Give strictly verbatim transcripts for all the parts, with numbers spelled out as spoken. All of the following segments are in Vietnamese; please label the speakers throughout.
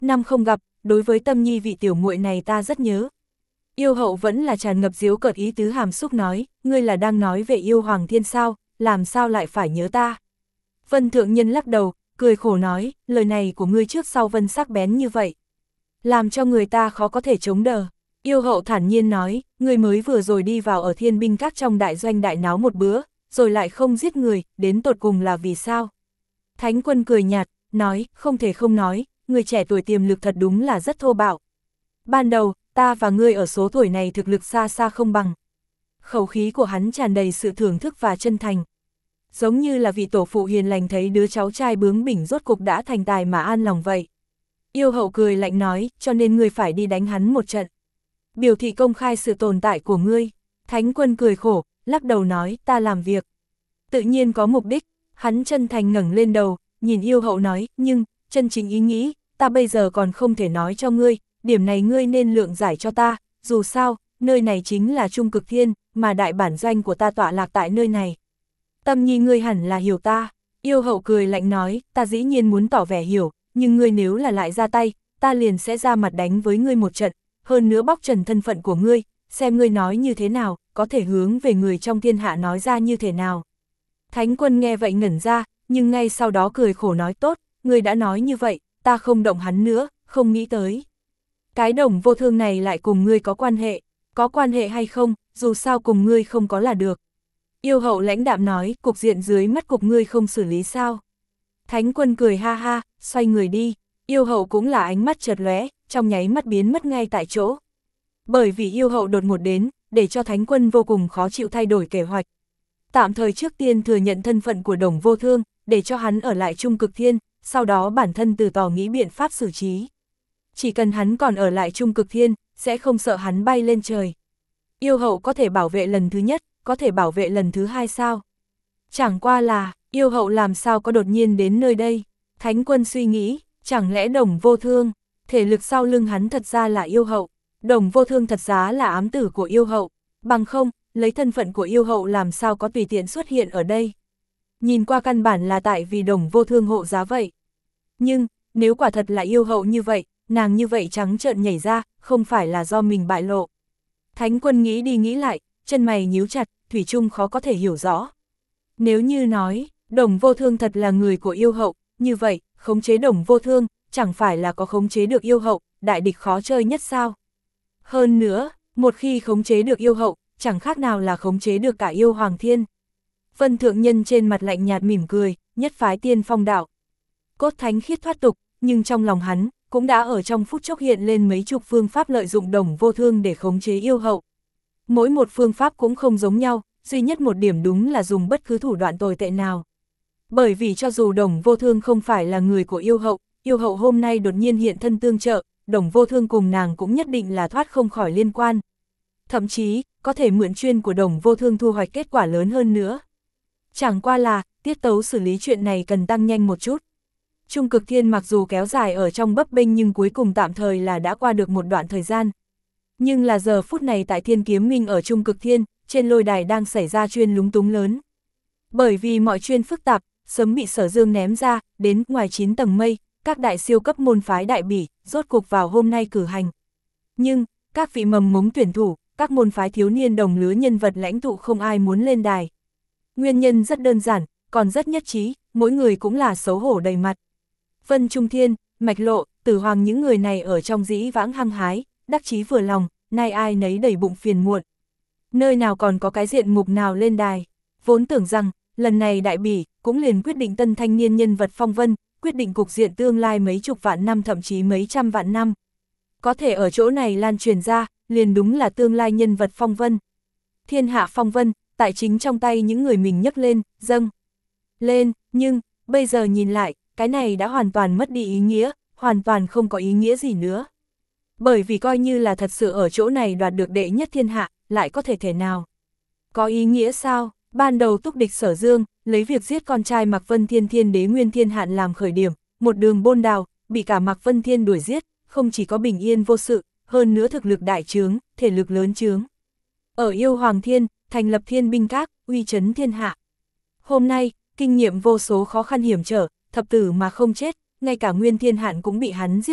Speaker 1: Năm không gặp, đối với Tâm Nhi vị tiểu muội này ta rất nhớ. Yêu hậu vẫn là tràn ngập giễu cợt ý tứ hàm xúc nói, ngươi là đang nói về yêu Hoàng Thiên sao, làm sao lại phải nhớ ta. Vân Thượng Nhân lắc đầu, cười khổ nói, lời này của ngươi trước sau vân sắc bén như vậy, làm cho người ta khó có thể chống đỡ. Yêu hậu thản nhiên nói, ngươi mới vừa rồi đi vào ở Thiên Binh Các trong đại doanh đại náo một bữa, rồi lại không giết người, đến tột cùng là vì sao? Thánh Quân cười nhạt, nói, không thể không nói, người trẻ tuổi tiềm lực thật đúng là rất thô bạo. Ban đầu, ta và ngươi ở số tuổi này thực lực xa xa không bằng. Khẩu khí của hắn tràn đầy sự thưởng thức và chân thành. Giống như là vị tổ phụ hiền lành thấy đứa cháu trai bướng bỉnh rốt cục đã thành tài mà an lòng vậy. Yêu hậu cười lạnh nói, cho nên ngươi phải đi đánh hắn một trận. Biểu thị công khai sự tồn tại của ngươi. Thánh Quân cười khổ, lắc đầu nói, ta làm việc tự nhiên có mục đích. Hắn chân thành ngẩng lên đầu, nhìn yêu hậu nói, nhưng, chân chính ý nghĩ, ta bây giờ còn không thể nói cho ngươi, điểm này ngươi nên lượng giải cho ta, dù sao, nơi này chính là Trung Cực Thiên, mà đại bản doanh của ta tọa lạc tại nơi này. Tâm Nhi ngươi hẳn là hiểu ta. Yêu hậu cười lạnh nói, ta dĩ nhiên muốn tỏ vẻ hiểu, nhưng ngươi nếu là lại ra tay, ta liền sẽ ra mặt đánh với ngươi một trận, hơn nữa bóc trần thân phận của ngươi, xem ngươi nói như thế nào, có thể hướng về người trong thiên hạ nói ra như thế nào. Thánh Quân nghe vậy ngẩn ra, nhưng ngay sau đó cười khổ nói tốt, ngươi đã nói như vậy, ta không động hắn nữa, không nghĩ tới. Cái Đồng Vô Thương này lại cùng ngươi có quan hệ, có quan hệ hay không, dù sao cùng ngươi không có là được. Yêu hậu lãnh đạm nói, cục diện dưới mắt cục ngươi không xử lý sao. Thánh Quân cười ha ha, xoay người đi, yêu hậu cũng là ánh mắt chợt lóe, trong nháy mắt biến mất ngay tại chỗ. Bởi vì yêu hậu đột ngột đến, để cho Thánh Quân vô cùng khó chịu thay đổi kế hoạch. Tạm thời trước tiên thừa nhận thân phận của Đồng Vô Thương, để cho hắn ở lại Trung Cực Thiên, sau đó bản thân từ tỏ nghĩ biện pháp xử trí. Chỉ cần hắn còn ở lại Trung Cực Thiên, sẽ không sợ hắn bay lên trời. Yêu hậu có thể bảo vệ lần thứ nhất, có thể bảo vệ lần thứ hai sao? Chẳng qua là, yêu hậu làm sao có đột nhiên đến nơi đây? Thánh Quân suy nghĩ, chẳng lẽ Đồng Vô Thương, thể lực sau lưng hắn thật ra là yêu hậu, Đồng Vô Thương thật giá là ám tử của yêu hậu, bằng không, lấy thân phận của yêu hậu làm sao có tùy tiện xuất hiện ở đây. Nhìn qua căn bản là tại vì Đồng Vô Thương hộ giá vậy. Nhưng, nếu quả thật là yêu hậu như vậy, nàng như vậy trắng trợn nhảy ra, không phải là do mình bại lộ. Thánh Quân nghĩ đi nghĩ lại, chân mày nhíu chặt, thủy chung khó có thể hiểu rõ. Nếu như nói, Đồng Vô Thương thật là người của yêu hậu, như vậy, khống chế Đồng Vô Thương, chẳng phải là có khống chế được yêu hậu, đại địch khó chơi nhất sao? Hơn nữa, một khi khống chế được yêu hậu, chẳng khác nào là khống chế được cả yêu Hoàng Thiên. Vân Thượng Nhân trên mặt lạnh nhạt mỉm cười, nhất phái tiên phong đạo. Cốt thánh khiết thoát tục, nhưng trong lòng hắn, cũng đã ở trong phút chốc hiện lên mấy chục phương pháp lợi dụng Đồng Vô Thương để khống chế yêu hậu. Mỗi một phương pháp cũng không giống nhau, duy nhất một điểm đúng là dùng bất cứ thủ đoạn tồi tệ nào. Bởi vì cho dù Đồng Vô Thương không phải là người của yêu hậu, yêu hậu hôm nay đột nhiên hiện thân tương trợ, Đồng Vô Thương cùng nàng cũng nhất định là thoát không khỏi liên quan. Thậm chí, có thể mượn chuyên của Đồng Vô Thương thu hoạch kết quả lớn hơn nữa. Chẳng qua là, tiết tấu xử lý chuyện này cần tăng nhanh một chút. Trung Cực Thiên mặc dù kéo dài ở trong bấp bênh nhưng cuối cùng tạm thời là đã qua được một đoạn thời gian. Nhưng là giờ phút này tại Thiên Kiếm Minh ở Trung Cực Thiên, trên lôi đài đang xảy ra chuyên lúng túng lớn. Bởi vì mọi chuyên phức tạp, sớm bị Sở Dương ném ra, đến ngoài chín tầng mây, các đại siêu cấp môn phái đại bỉ, rốt cuộc vào hôm nay cử hành. Nhưng, các vị mầm mống tuyển thủ, các môn phái thiếu niên đồng lứa nhân vật lãnh tụ không ai muốn lên đài. Nguyên nhân rất đơn giản, còn rất nhất trí, mỗi người cũng là xấu hổ đầy mặt. Vân Trung Thiên, Mạch Lộ, Tử Hoàng những người này ở trong dĩ vãng hăng hái, đắc chí vừa lòng, nay ai nấy đầy bụng phiền muộn. Nơi nào còn có cái diện mục nào lên đài, vốn tưởng rằng, lần này đại bỉ, cũng liền quyết định tân thanh niên nhân vật phong vân, quyết định cục diện tương lai mấy chục vạn năm thậm chí mấy trăm vạn năm. Có thể ở chỗ này lan truyền ra, liền đúng là tương lai nhân vật phong vân. Thiên hạ phong vân, tại chính trong tay những người mình nhấc lên, dâng lên, nhưng, bây giờ nhìn lại, cái này đã hoàn toàn mất đi ý nghĩa, hoàn toàn không có ý nghĩa gì nữa. Bởi vì coi như là thật sự ở chỗ này đoạt được đệ nhất thiên hạ, lại có thể thể nào? Có ý nghĩa sao? Ban đầu túc địch Sở Dương, lấy việc giết con trai Mạc Vân Thiên Thiên Đế Nguyên Thiên Hạn làm khởi điểm, một đường bôn đào, bị cả Mạc Vân Thiên đuổi giết, không chỉ có bình yên vô sự, hơn nữa thực lực đại trướng, thể lực lớn trướng. Ở yêu Hoàng Thiên, thành lập Thiên Binh Các, uy chấn thiên hạ. Hôm nay, kinh nghiệm vô số khó khăn hiểm trở, thập tử mà không chết, ngay cả Nguyên Thiên Hạn cũng bị hắn giết chết,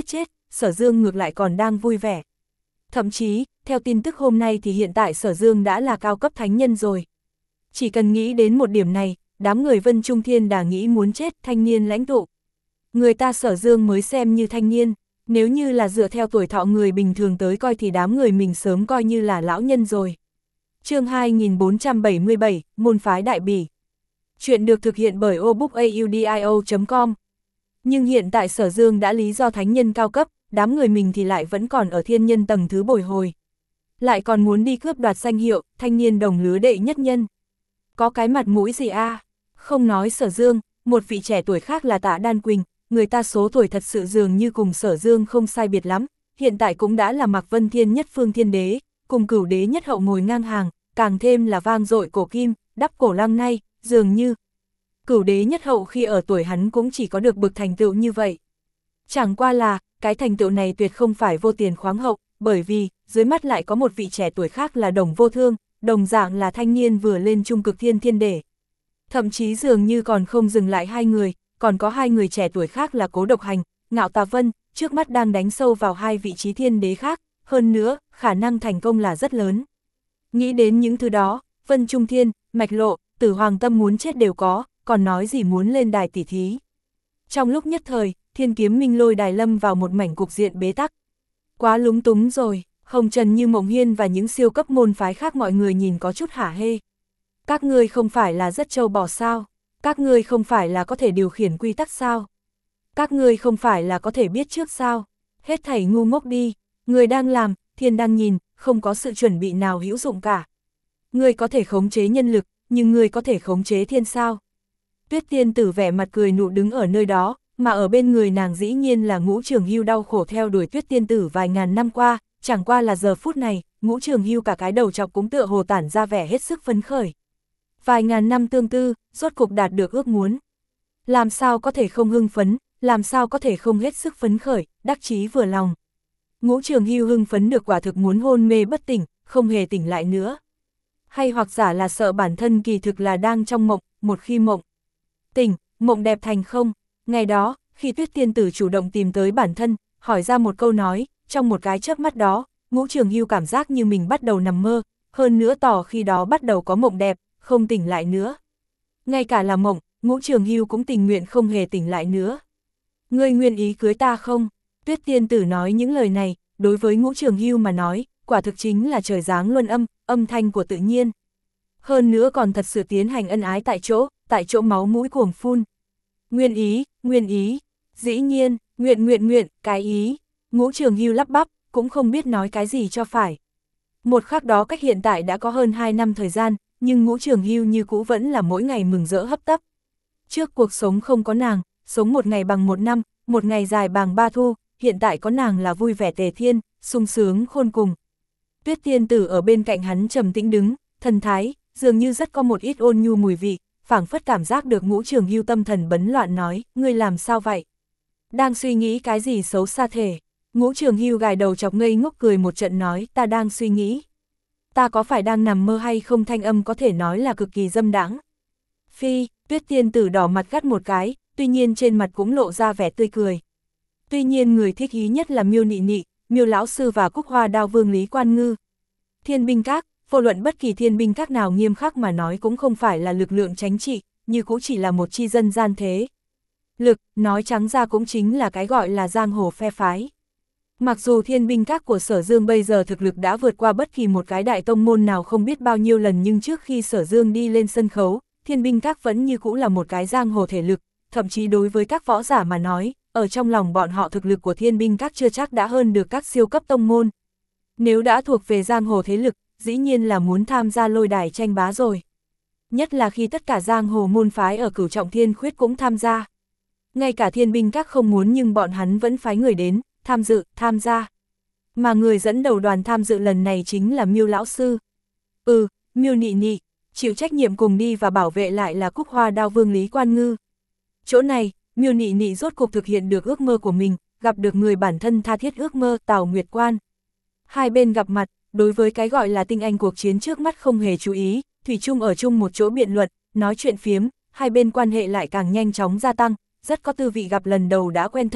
Speaker 1: Sở Dương ngược lại còn đang vui vẻ. Thậm chí, theo tin tức hôm nay thì hiện tại Sở Dương đã là cao cấp thánh nhân rồi. Chỉ cần nghĩ đến một điểm này, đám người Vân Trung Thiên đã nghĩ muốn chết thanh niên lãnh tụ. Người ta Sở Dương mới xem như thanh niên, nếu như là dựa theo tuổi thọ người bình thường tới coi thì đám người mình sớm coi như là lão nhân rồi. Chương hai nghìn bốn trăm bảy mươi bảy, Môn phái Đại Bỉ. Chuyện được thực hiện bởi obookaudio chấm com. Nhưng hiện tại Sở Dương đã lý do thánh nhân cao cấp, đám người mình thì lại vẫn còn ở thiên nhân tầng thứ bồi hồi. Lại còn muốn đi cướp đoạt danh hiệu, thanh niên đồng lứa đệ nhất nhân. Có cái mặt mũi gì a? À? Không nói Sở Dương, một vị trẻ tuổi khác là Tạ Đan Quỳnh, người ta số tuổi thật sự dường như cùng Sở Dương không sai biệt lắm, hiện tại cũng đã là Mạc Vân Thiên nhất phương thiên đế, cùng Cửu đế nhất hậu ngồi ngang hàng, càng thêm là vang dội cổ kim, đắp cổ lăng nay, dường như Cửu đế nhất hậu khi ở tuổi hắn cũng chỉ có được bực thành tựu như vậy. Chẳng qua là, cái thành tựu này tuyệt không phải vô tiền khoáng hậu, bởi vì, dưới mắt lại có một vị trẻ tuổi khác là Đồng Vô Thương, đồng dạng là thanh niên vừa lên trung cực thiên thiên đế. Thậm chí dường như còn không dừng lại hai người, còn có hai người trẻ tuổi khác là Cố Độc Hành, Ngạo Tà Vân, trước mắt đang đánh sâu vào hai vị trí thiên đế khác, hơn nữa, khả năng thành công là rất lớn. Nghĩ đến những thứ đó, Vân Trung Thiên, Mạch Lộ, Tử Hoàng Tâm muốn chết đều có, còn nói gì muốn lên đài tỉ thí. Trong lúc nhất thời, Thiên Kiếm Minh Lôi đài lâm vào một mảnh cục diện bế tắc. Quá lúng túng rồi, Hồng Trần Như Mộng Hiên và những siêu cấp môn phái khác mọi người nhìn có chút hả hê. Các ngươi không phải là rất trâu bò sao? Các ngươi không phải là có thể điều khiển quy tắc sao? Các ngươi không phải là có thể biết trước sao? Hết thảy ngu ngốc đi, người đang làm, thiên đang nhìn, không có sự chuẩn bị nào hữu dụng cả. Ngươi có thể khống chế nhân lực, nhưng ngươi có thể khống chế thiên sao? Tuyết Tiên Tử vẻ mặt cười nụ đứng ở nơi đó, mà ở bên người nàng dĩ nhiên là Ngũ Trường Hưu đau khổ theo đuổi Tuyết Tiên Tử vài ngàn năm qua, chẳng qua là giờ phút này, Ngũ Trường Hưu cả cái đầu chọc cũng tựa hồ tản ra vẻ hết sức phấn khởi. Vài ngàn năm tương tư, rốt cục đạt được ước muốn. Làm sao có thể không hưng phấn, làm sao có thể không hết sức phấn khởi, đắc chí vừa lòng. Ngũ Trường Hưu hưng phấn được quả thực muốn hôn mê bất tỉnh, không hề tỉnh lại nữa. Hay hoặc giả là sợ bản thân kỳ thực là đang trong mộng, một khi mộng tỉnh, mộng đẹp thành không. Ngày đó, khi Tuyết Tiên Tử chủ động tìm tới bản thân, hỏi ra một câu nói, trong một cái chớp mắt đó, Ngũ Trường Hưu cảm giác như mình bắt đầu nằm mơ, hơn nữa tỏ khi đó bắt đầu có mộng đẹp, không tỉnh lại nữa. Ngay cả là mộng, Ngũ Trường Hưu cũng tình nguyện không hề tỉnh lại nữa. Ngươi nguyện ý cưới ta không? Tuyết Tiên Tử nói những lời này, đối với Ngũ Trường Hưu mà nói, quả thực chính là trời giáng luân âm, âm thanh của tự nhiên. Hơn nữa còn thật sự tiến hành ân ái tại chỗ, tại chỗ máu mũi cuồng phun. Nguyên ý, nguyên ý, dĩ nhiên, nguyện nguyện nguyện, cái ý. Ngũ Trường Hưu lắp bắp, cũng không biết nói cái gì cho phải. Một khắc đó cách hiện tại đã có hơn hai năm thời gian, nhưng Ngũ Trường Hưu như cũ vẫn là mỗi ngày mừng rỡ hấp tấp. Trước cuộc sống không có nàng, sống một ngày bằng một năm, một ngày dài bằng ba thu, hiện tại có nàng là vui vẻ tề thiên, sung sướng khôn cùng. Tuyết Tiên Tử ở bên cạnh hắn trầm tĩnh đứng, thần thái, dường như rất có một ít ôn nhu mùi vị, phảng phất cảm giác được Ngũ Trường Hưu tâm thần bấn loạn nói, ngươi làm sao vậy? Đang suy nghĩ cái gì xấu xa thể? Ngũ Trường Hưu gài đầu chọc ngây ngốc cười một trận nói, ta đang suy nghĩ. Ta có phải đang nằm mơ hay không? Thanh âm có thể nói là cực kỳ dâm đãng. Phi, Tuyết Tiên Tử đỏ mặt gắt một cái, tuy nhiên trên mặt cũng lộ ra vẻ tươi cười. Tuy nhiên người thích ý nhất là Miêu Nị Nị, Miêu lão sư và Cúc Hoa Đao Vương Lý Quan Ngư. Thiên binh các, vô luận bất kỳ thiên binh các nào nghiêm khắc mà nói cũng không phải là lực lượng chính trị, như cũng chỉ là một chi dân gian thế. Lực, nói trắng ra cũng chính là cái gọi là giang hồ phe phái. Mặc dù thiên binh các của Sở Dương bây giờ thực lực đã vượt qua bất kỳ một cái đại tông môn nào không biết bao nhiêu lần, nhưng trước khi Sở Dương đi lên sân khấu, thiên binh các vẫn như cũ là một cái giang hồ thể lực, thậm chí đối với các võ giả mà nói, ở trong lòng bọn họ thực lực của thiên binh các chưa chắc đã hơn được các siêu cấp tông môn. Nếu đã thuộc về giang hồ thế lực, dĩ nhiên là muốn tham gia lôi đài tranh bá rồi. Nhất là khi tất cả giang hồ môn phái ở Cửu Trọng Thiên Khuyết cũng tham gia. Ngay cả thiên binh các không muốn nhưng bọn hắn vẫn phái người đến, tham dự, tham gia. Mà người dẫn đầu đoàn tham dự lần này chính là Miêu lão sư. Ừ, Miêu Nị Nị, chịu trách nhiệm cùng đi và bảo vệ lại là Cúc Hoa Đao Vương Lý Quan Ngư. Chỗ này, Miêu Nị Nị rốt cuộc thực hiện được ước mơ của mình, gặp được người bản thân tha thiết ước mơ, Tào Nguyệt Quan. Hai bên gặp mặt, đối với cái gọi là tinh anh cuộc chiến trước mắt không hề chú ý, thủy chung ở chung một chỗ biện luận, nói chuyện phiếm, hai bên quan hệ lại càng nhanh chóng gia tăng, rất có tư vị gặp lần đầu đã quen thân,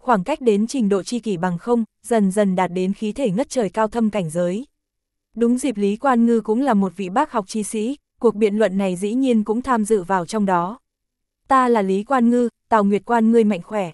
Speaker 1: khoảng cách đến trình độ chi kỷ bằng không, dần dần đạt đến khí thể ngất trời cao thâm cảnh giới. Đúng dịp Lý Quan Ngư cũng là một vị bác học chi sĩ, cuộc biện luận này dĩ nhiên cũng tham dự vào trong đó. Ta là Lý Quan Ngư, Tào Nguyệt Quan ngươi mạnh khỏe.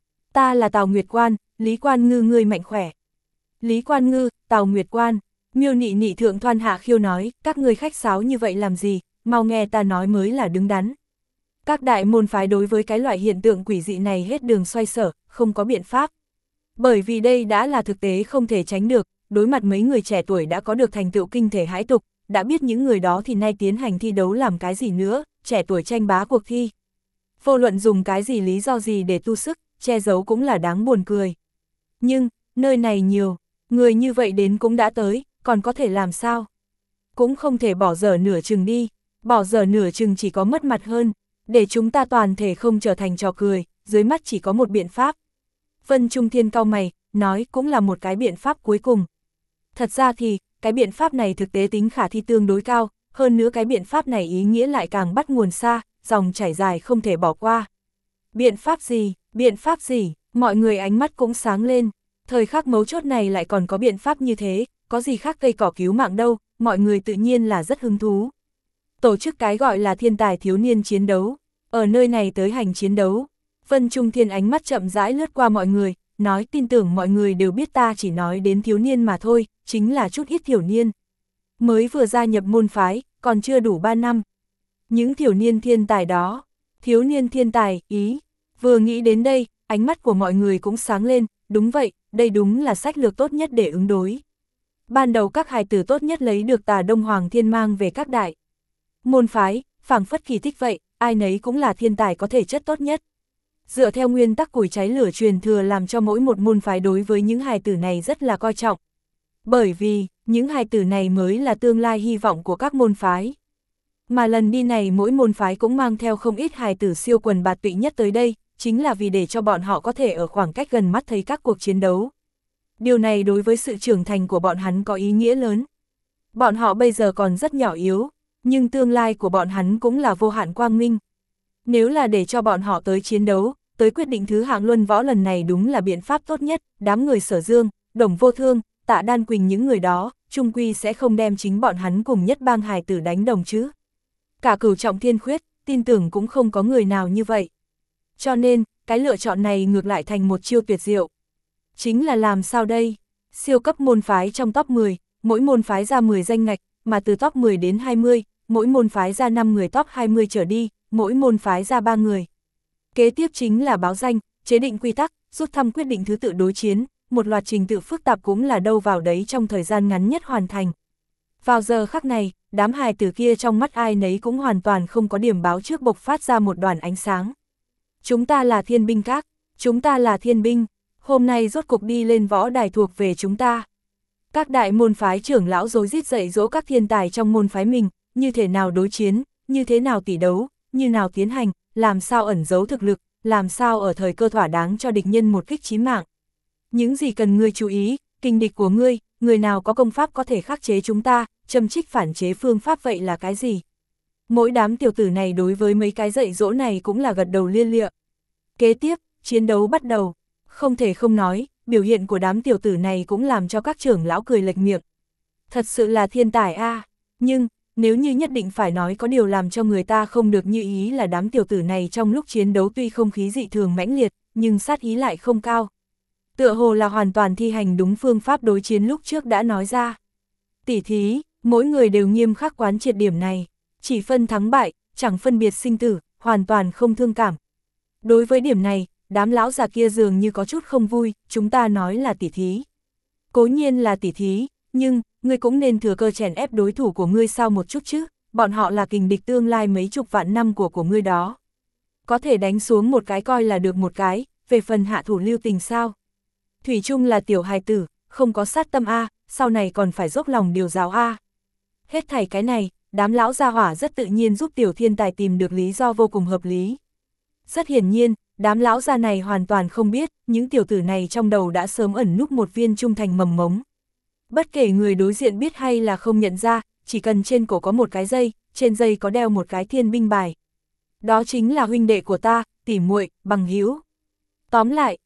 Speaker 1: Ta là Tào Nguyệt Quan, Lý Quan Ngư ngươi mạnh khỏe. Lý Quan Ngư, Tào Nguyệt Quan, Miêu Nị Nị thượng Thoan Hạ Khiêu nói, các ngươi khách sáo như vậy làm gì, mau nghe ta nói mới là đứng đắn. Các đại môn phái đối với cái loại hiện tượng quỷ dị này hết đường xoay sở, không có biện pháp. Bởi vì đây đã là thực tế không thể tránh được, đối mặt mấy người trẻ tuổi đã có được thành tựu kinh thể hãi tục, đã biết những người đó thì nay tiến hành thi đấu làm cái gì nữa, trẻ tuổi tranh bá cuộc thi. Vô luận dùng cái gì lý do gì để tu sức, che giấu cũng là đáng buồn cười. Nhưng, nơi này nhiều, người như vậy đến cũng đã tới, còn có thể làm sao? Cũng không thể bỏ dở nửa chừng đi, bỏ dở nửa chừng chỉ có mất mặt hơn, để chúng ta toàn thể không trở thành trò cười, dưới mắt chỉ có một biện pháp. Vân Trung Thiên cau mày, nói cũng là một cái biện pháp cuối cùng. Thật ra thì, cái biện pháp này thực tế tính khả thi tương đối cao, hơn nữa cái biện pháp này ý nghĩa lại càng bắt nguồn xa, dòng chảy dài không thể bỏ qua. Biện pháp gì, biện pháp gì, mọi người ánh mắt cũng sáng lên, thời khắc mấu chốt này lại còn có biện pháp như thế, có gì khác cây cỏ cứu mạng đâu, mọi người tự nhiên là rất hứng thú. Tổ chức cái gọi là thiên tài thiếu niên chiến đấu, ở nơi này tới hành chiến đấu. Vân Trung Thiên ánh mắt chậm rãi lướt qua mọi người, nói tin tưởng mọi người đều biết ta chỉ nói đến thiếu niên mà thôi, chính là chút ít thiểu niên. Mới vừa gia nhập môn phái, còn chưa đủ ba năm. Những thiểu niên thiên tài đó, thiếu niên thiên tài, ý, vừa nghĩ đến đây, ánh mắt của mọi người cũng sáng lên, đúng vậy, đây đúng là sách lược tốt nhất để ứng đối. Ban đầu các hài tử tốt nhất lấy được Tà Đông Hoàng Thiên mang về các đại môn phái, phảng phất kỳ tích vậy, ai nấy cũng là thiên tài có thể chất tốt nhất. Dựa theo nguyên tắc củi cháy lửa truyền thừa làm cho mỗi một môn phái đối với những hài tử này rất là coi trọng. Bởi vì, những hài tử này mới là tương lai hy vọng của các môn phái. Mà lần đi này mỗi môn phái cũng mang theo không ít hài tử siêu quần bạt tụy nhất tới đây, chính là vì để cho bọn họ có thể ở khoảng cách gần mắt thấy các cuộc chiến đấu. Điều này đối với sự trưởng thành của bọn hắn có ý nghĩa lớn. Bọn họ bây giờ còn rất nhỏ yếu, nhưng tương lai của bọn hắn cũng là vô hạn quang minh. Nếu là để cho bọn họ tới chiến đấu, tới quyết định thứ hạng luân võ lần này đúng là biện pháp tốt nhất, đám người Sở Dương, Đồng Vô Thương, Tạ Đan Quỳnh những người đó, chung quy sẽ không đem chính bọn hắn cùng nhất bang hài tử đánh đồng chứ. Cả Cửu Trọng Thiên Khuyết, tin tưởng cũng không có người nào như vậy. Cho nên, cái lựa chọn này ngược lại thành một chiêu tuyệt diệu. Chính là làm sao đây? Siêu cấp môn phái trong top mười, mỗi môn phái ra mười danh ngạch, mà từ top mười đến hai mươi, mỗi môn phái ra năm người top hai mươi trở đi, mỗi môn phái ra ba người. Kế tiếp chính là báo danh, chế định quy tắc, rút thăm quyết định thứ tự đối chiến, một loạt trình tự phức tạp cũng là đâu vào đấy trong thời gian ngắn nhất hoàn thành. Vào giờ khắc này, đám hài tử kia trong mắt ai nấy cũng hoàn toàn không có điểm báo trước bộc phát ra một đoàn ánh sáng. Chúng ta là thiên binh các, chúng ta là thiên binh, hôm nay rốt cục đi lên võ đài thuộc về chúng ta. Các đại môn phái trưởng lão rối rít dạy dỗ các thiên tài trong môn phái mình, như thế nào đối chiến, như thế nào tỷ đấu, như nào tiến hành, làm sao ẩn giấu thực lực, làm sao ở thời cơ thỏa đáng cho địch nhân một kích chí mạng. Những gì cần ngươi chú ý, kình địch của ngươi, người nào có công pháp có thể khắc chế chúng ta, châm trích phản chế phương pháp vậy là cái gì? Mỗi đám tiểu tử này đối với mấy cái dạy dỗ này cũng là gật đầu lia lịa. Kế tiếp, chiến đấu bắt đầu. Không thể không nói, biểu hiện của đám tiểu tử này cũng làm cho các trưởng lão cười lệch miệng. Thật sự là thiên tài a, à. Nhưng, nếu như nhất định phải nói có điều làm cho người ta không được như ý là đám tiểu tử này trong lúc chiến đấu tuy không khí dị thường mãnh liệt, nhưng sát ý lại không cao. Tựa hồ là hoàn toàn thi hành đúng phương pháp đối chiến lúc trước đã nói ra. Tỉ thí, mỗi người đều nghiêm khắc quán triệt điểm này, chỉ phân thắng bại, chẳng phân biệt sinh tử, hoàn toàn không thương cảm. Đối với điểm này, đám lão già kia dường như có chút không vui, chúng ta nói là tỉ thí. Cố nhiên là tỉ thí, nhưng, ngươi cũng nên thừa cơ chèn ép đối thủ của ngươi sau một chút chứ, bọn họ là kình địch tương lai mấy chục vạn năm của của ngươi đó. Có thể đánh xuống một cái coi là được một cái, về phần hạ thủ lưu tình sao. Thủy chung là tiểu hài tử, không có sát tâm A, sau này còn phải dốc lòng điều giáo A. Hết thảy cái này, đám lão gia hỏa rất tự nhiên giúp tiểu thiên tài tìm được lý do vô cùng hợp lý. Rất hiển nhiên, đám lão gia này hoàn toàn không biết, những tiểu tử này trong đầu đã sớm ẩn núp một viên trung thành mầm mống. Bất kể người đối diện biết hay là không nhận ra, chỉ cần trên cổ có một cái dây, trên dây có đeo một cái thiên binh bài. Đó chính là huynh đệ của ta, tỉ muội, bằng hữu. Tóm lại,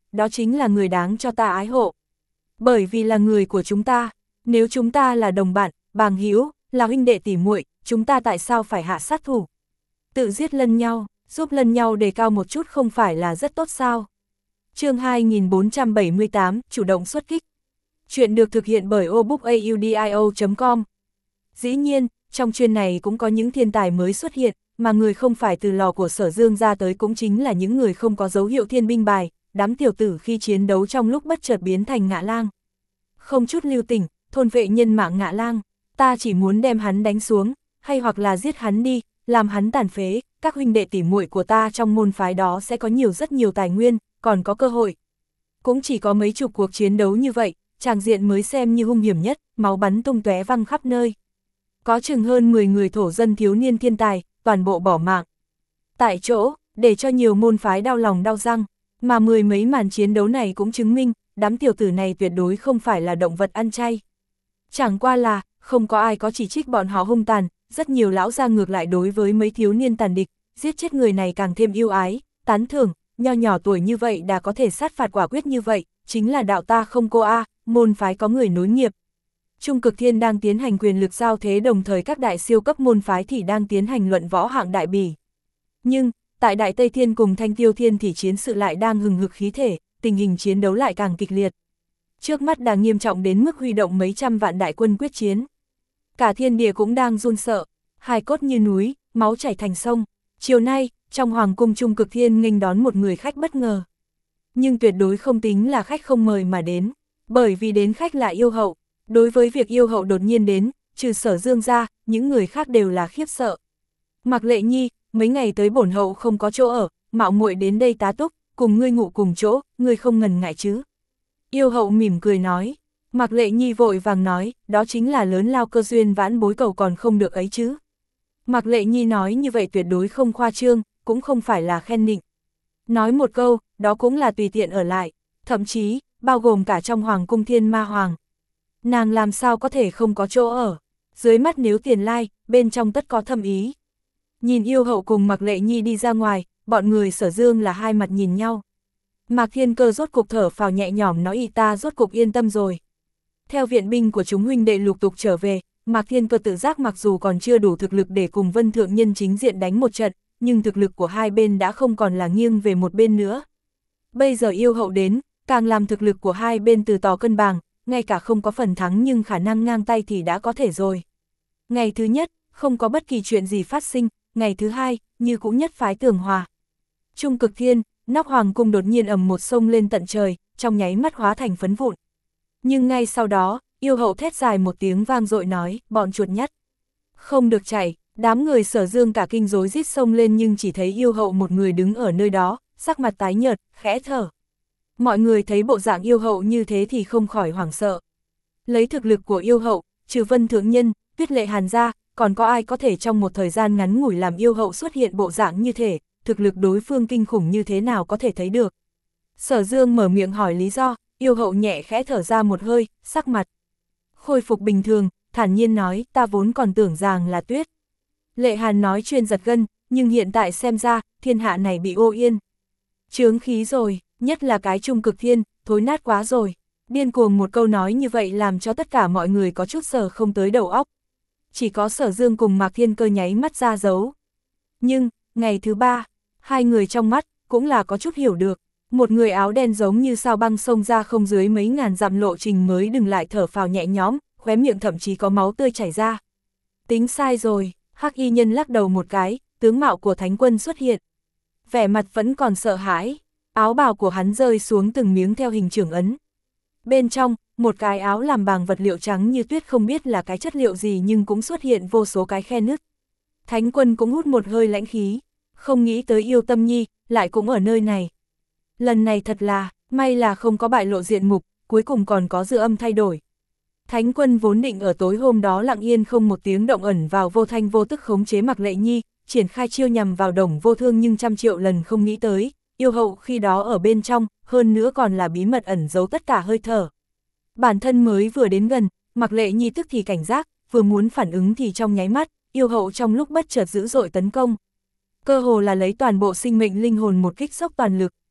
Speaker 1: đó chính là người đáng cho ta ái hộ. Bởi vì là người của chúng ta, nếu chúng ta là đồng bạn, bằng hữu, là huynh đệ tỉ muội, chúng ta tại sao phải hạ sát thủ? Tự giết lẫn nhau, giúp lẫn nhau đề cao một chút không phải là rất tốt sao? Chương hai nghìn bốn trăm bảy mươi tám, chủ động xuất kích. Chuyện được thực hiện bởi obookaudio chấm com. Dĩ nhiên, trong chuyên này cũng có những thiên tài mới xuất hiện, mà người không phải từ lò của Sở Dương ra tới cũng chính là những người không có dấu hiệu thiên binh bài, đám tiểu tử khi chiến đấu trong lúc bất chợt biến thành ngạ lang. Không chút lưu tình, thôn vệ nhân mạng ngạ lang, ta chỉ muốn đem hắn đánh xuống, hay hoặc là giết hắn đi, làm hắn tàn phế, các huynh đệ tỉ muội của ta trong môn phái đó sẽ có nhiều rất nhiều tài nguyên, còn có cơ hội. Cũng chỉ có mấy chục cuộc chiến đấu như vậy, tràng diện mới xem như hung hiểm nhất, máu bắn tung tóe văng khắp nơi. Có chừng hơn mười người thổ dân thiếu niên thiên tài, toàn bộ bỏ mạng. Tại chỗ, để cho nhiều môn phái đau lòng đau răng, mà mười mấy màn chiến đấu này cũng chứng minh, đám tiểu tử này tuyệt đối không phải là động vật ăn chay. Chẳng qua là, không có ai có chỉ trích bọn họ hung tàn, rất nhiều lão gia ngược lại đối với mấy thiếu niên tàn địch, giết chết người này càng thêm yêu ái, tán thưởng, nho nhỏ tuổi như vậy đã có thể sát phạt quả quyết như vậy, chính là đạo ta không cô a, môn phái có người nối nghiệp. Trung Cực Thiên đang tiến hành quyền lực giao thế, đồng thời các đại siêu cấp môn phái thì đang tiến hành luận võ hạng đại bỉ. Nhưng, tại Đại Tây Thiên cùng Thanh Tiêu Thiên thì chiến sự lại đang hừng hực khí thể, tình hình chiến đấu lại càng kịch liệt. Trước mắt đang nghiêm trọng đến mức huy động mấy trăm vạn đại quân quyết chiến. Cả thiên địa cũng đang run sợ, hài cốt như núi, máu chảy thành sông. Chiều nay, trong Hoàng cung Trung Cực Thiên nghênh đón một người khách bất ngờ. Nhưng tuyệt đối không tính là khách không mời mà đến, bởi vì đến khách là yêu hậu. Đối với việc yêu hậu đột nhiên đến, trừ Sở Dương ra, những người khác đều là khiếp sợ. Mạc Lệ Nhi, mấy ngày tới bổn hậu không có chỗ ở, mạo muội đến đây tá túc, cùng ngươi ngủ cùng chỗ, ngươi không ngần ngại chứ? Yêu hậu mỉm cười nói. Mạc Lệ Nhi vội vàng nói, đó chính là lớn lao cơ duyên vãn bối cầu còn không được ấy chứ. Mạc Lệ Nhi nói như vậy tuyệt đối không khoa trương, cũng không phải là khen nịnh. Nói một câu, đó cũng là tùy tiện ở lại, thậm chí, bao gồm cả trong Hoàng cung Thiên Ma Hoàng. Nàng làm sao có thể không có chỗ ở, dưới mắt nếu tiền lai, bên trong tất có thâm ý. Nhìn yêu hậu cùng Mạc Lệ Nhi đi ra ngoài, bọn người Sở Dương là hai mặt nhìn nhau. Mạc Thiên Cơ rốt cục thở phào nhẹ nhõm nói y ta rốt cục yên tâm rồi. Theo viện binh của chúng huynh đệ lục tục trở về, Mạc Thiên Cơ tự giác mặc dù còn chưa đủ thực lực để cùng Vân Thượng Nhân chính diện đánh một trận, nhưng thực lực của hai bên đã không còn là nghiêng về một bên nữa. Bây giờ yêu hậu đến, càng làm thực lực của hai bên từ tỏ cân bằng, ngay cả không có phần thắng nhưng khả năng ngang tay thì đã có thể rồi. Ngày thứ nhất, không có bất kỳ chuyện gì phát sinh, ngày thứ hai, như cũng nhất phái tường hòa. Trung Cực Thiên, nóc Hoàng cung đột nhiên ầm một sông lên tận trời, trong nháy mắt hóa thành phấn vụn. Nhưng ngay sau đó, yêu hậu thét dài một tiếng vang dội nói, bọn chuột nhắt. Không được chạy, đám người Sở Dương cả kinh rối rít sông lên nhưng chỉ thấy yêu hậu một người đứng ở nơi đó, sắc mặt tái nhợt, khẽ thở. Mọi người thấy bộ dạng yêu hậu như thế thì không khỏi hoảng sợ. Lấy thực lực của yêu hậu, trừ Vân Thượng Nhân, Tuyết Lệ Hàn ra, còn có ai có thể trong một thời gian ngắn ngủi làm yêu hậu xuất hiện bộ dạng như thế, thực lực đối phương kinh khủng như thế nào có thể thấy được. Sở Dương mở miệng hỏi lý do, yêu hậu nhẹ khẽ thở ra một hơi, sắc mặt khôi phục bình thường, thản nhiên nói, ta vốn còn tưởng rằng là Tuyết Lệ Hàn nói chuyên giật gân, nhưng hiện tại xem ra, thiên hạ này bị ô yên. Chướng khí rồi, nhất là cái Trung Cực Thiên, thối nát quá rồi. Điên cuồng một câu nói như vậy làm cho tất cả mọi người có chút sờ không tới đầu óc. Chỉ có Sở Dương cùng Mạc Thiên Cơ nháy mắt ra dấu. Nhưng, ngày thứ ba, hai người trong mắt, cũng là có chút hiểu được. Một người áo đen giống như sao băng xông ra không dưới mấy ngàn dặm lộ trình mới đừng lại thở phào nhẹ nhõm, khóe miệng thậm chí có máu tươi chảy ra. Tính sai rồi, Hắc Y Nhân lắc đầu một cái, tướng mạo của Thánh Quân xuất hiện. Vẻ mặt vẫn còn sợ hãi, áo bào của hắn rơi xuống từng miếng theo hình trưởng ấn. Bên trong, một cái áo làm bằng vật liệu trắng như tuyết không biết là cái chất liệu gì nhưng cũng xuất hiện vô số cái khe nứt. Thánh Quân cũng hút một hơi lãnh khí, không nghĩ tới Yêu Tâm Nhi, lại cũng ở nơi này. Lần này thật là, may là không có bại lộ diện mục, cuối cùng còn có dư âm thay đổi. Thánh Quân vốn định ở tối hôm đó lặng yên không một tiếng động ẩn vào vô thanh vô tức khống chế Mạc Lệ Nhi, triển khai chiêu nhằm vào Đồng Vô Thương nhưng trăm triệu lần không nghĩ tới, yêu hậu khi đó ở bên trong, hơn nữa còn là bí mật ẩn giấu tất cả hơi thở. Bản thân mới vừa đến gần, Mạc Lệ Nhi tức thì cảnh giác, vừa muốn phản ứng thì trong nháy mắt, yêu hậu trong lúc bất chợt dữ dội tấn công. Cơ hồ là lấy toàn bộ sinh mệnh linh hồn một kích sốc toàn lực.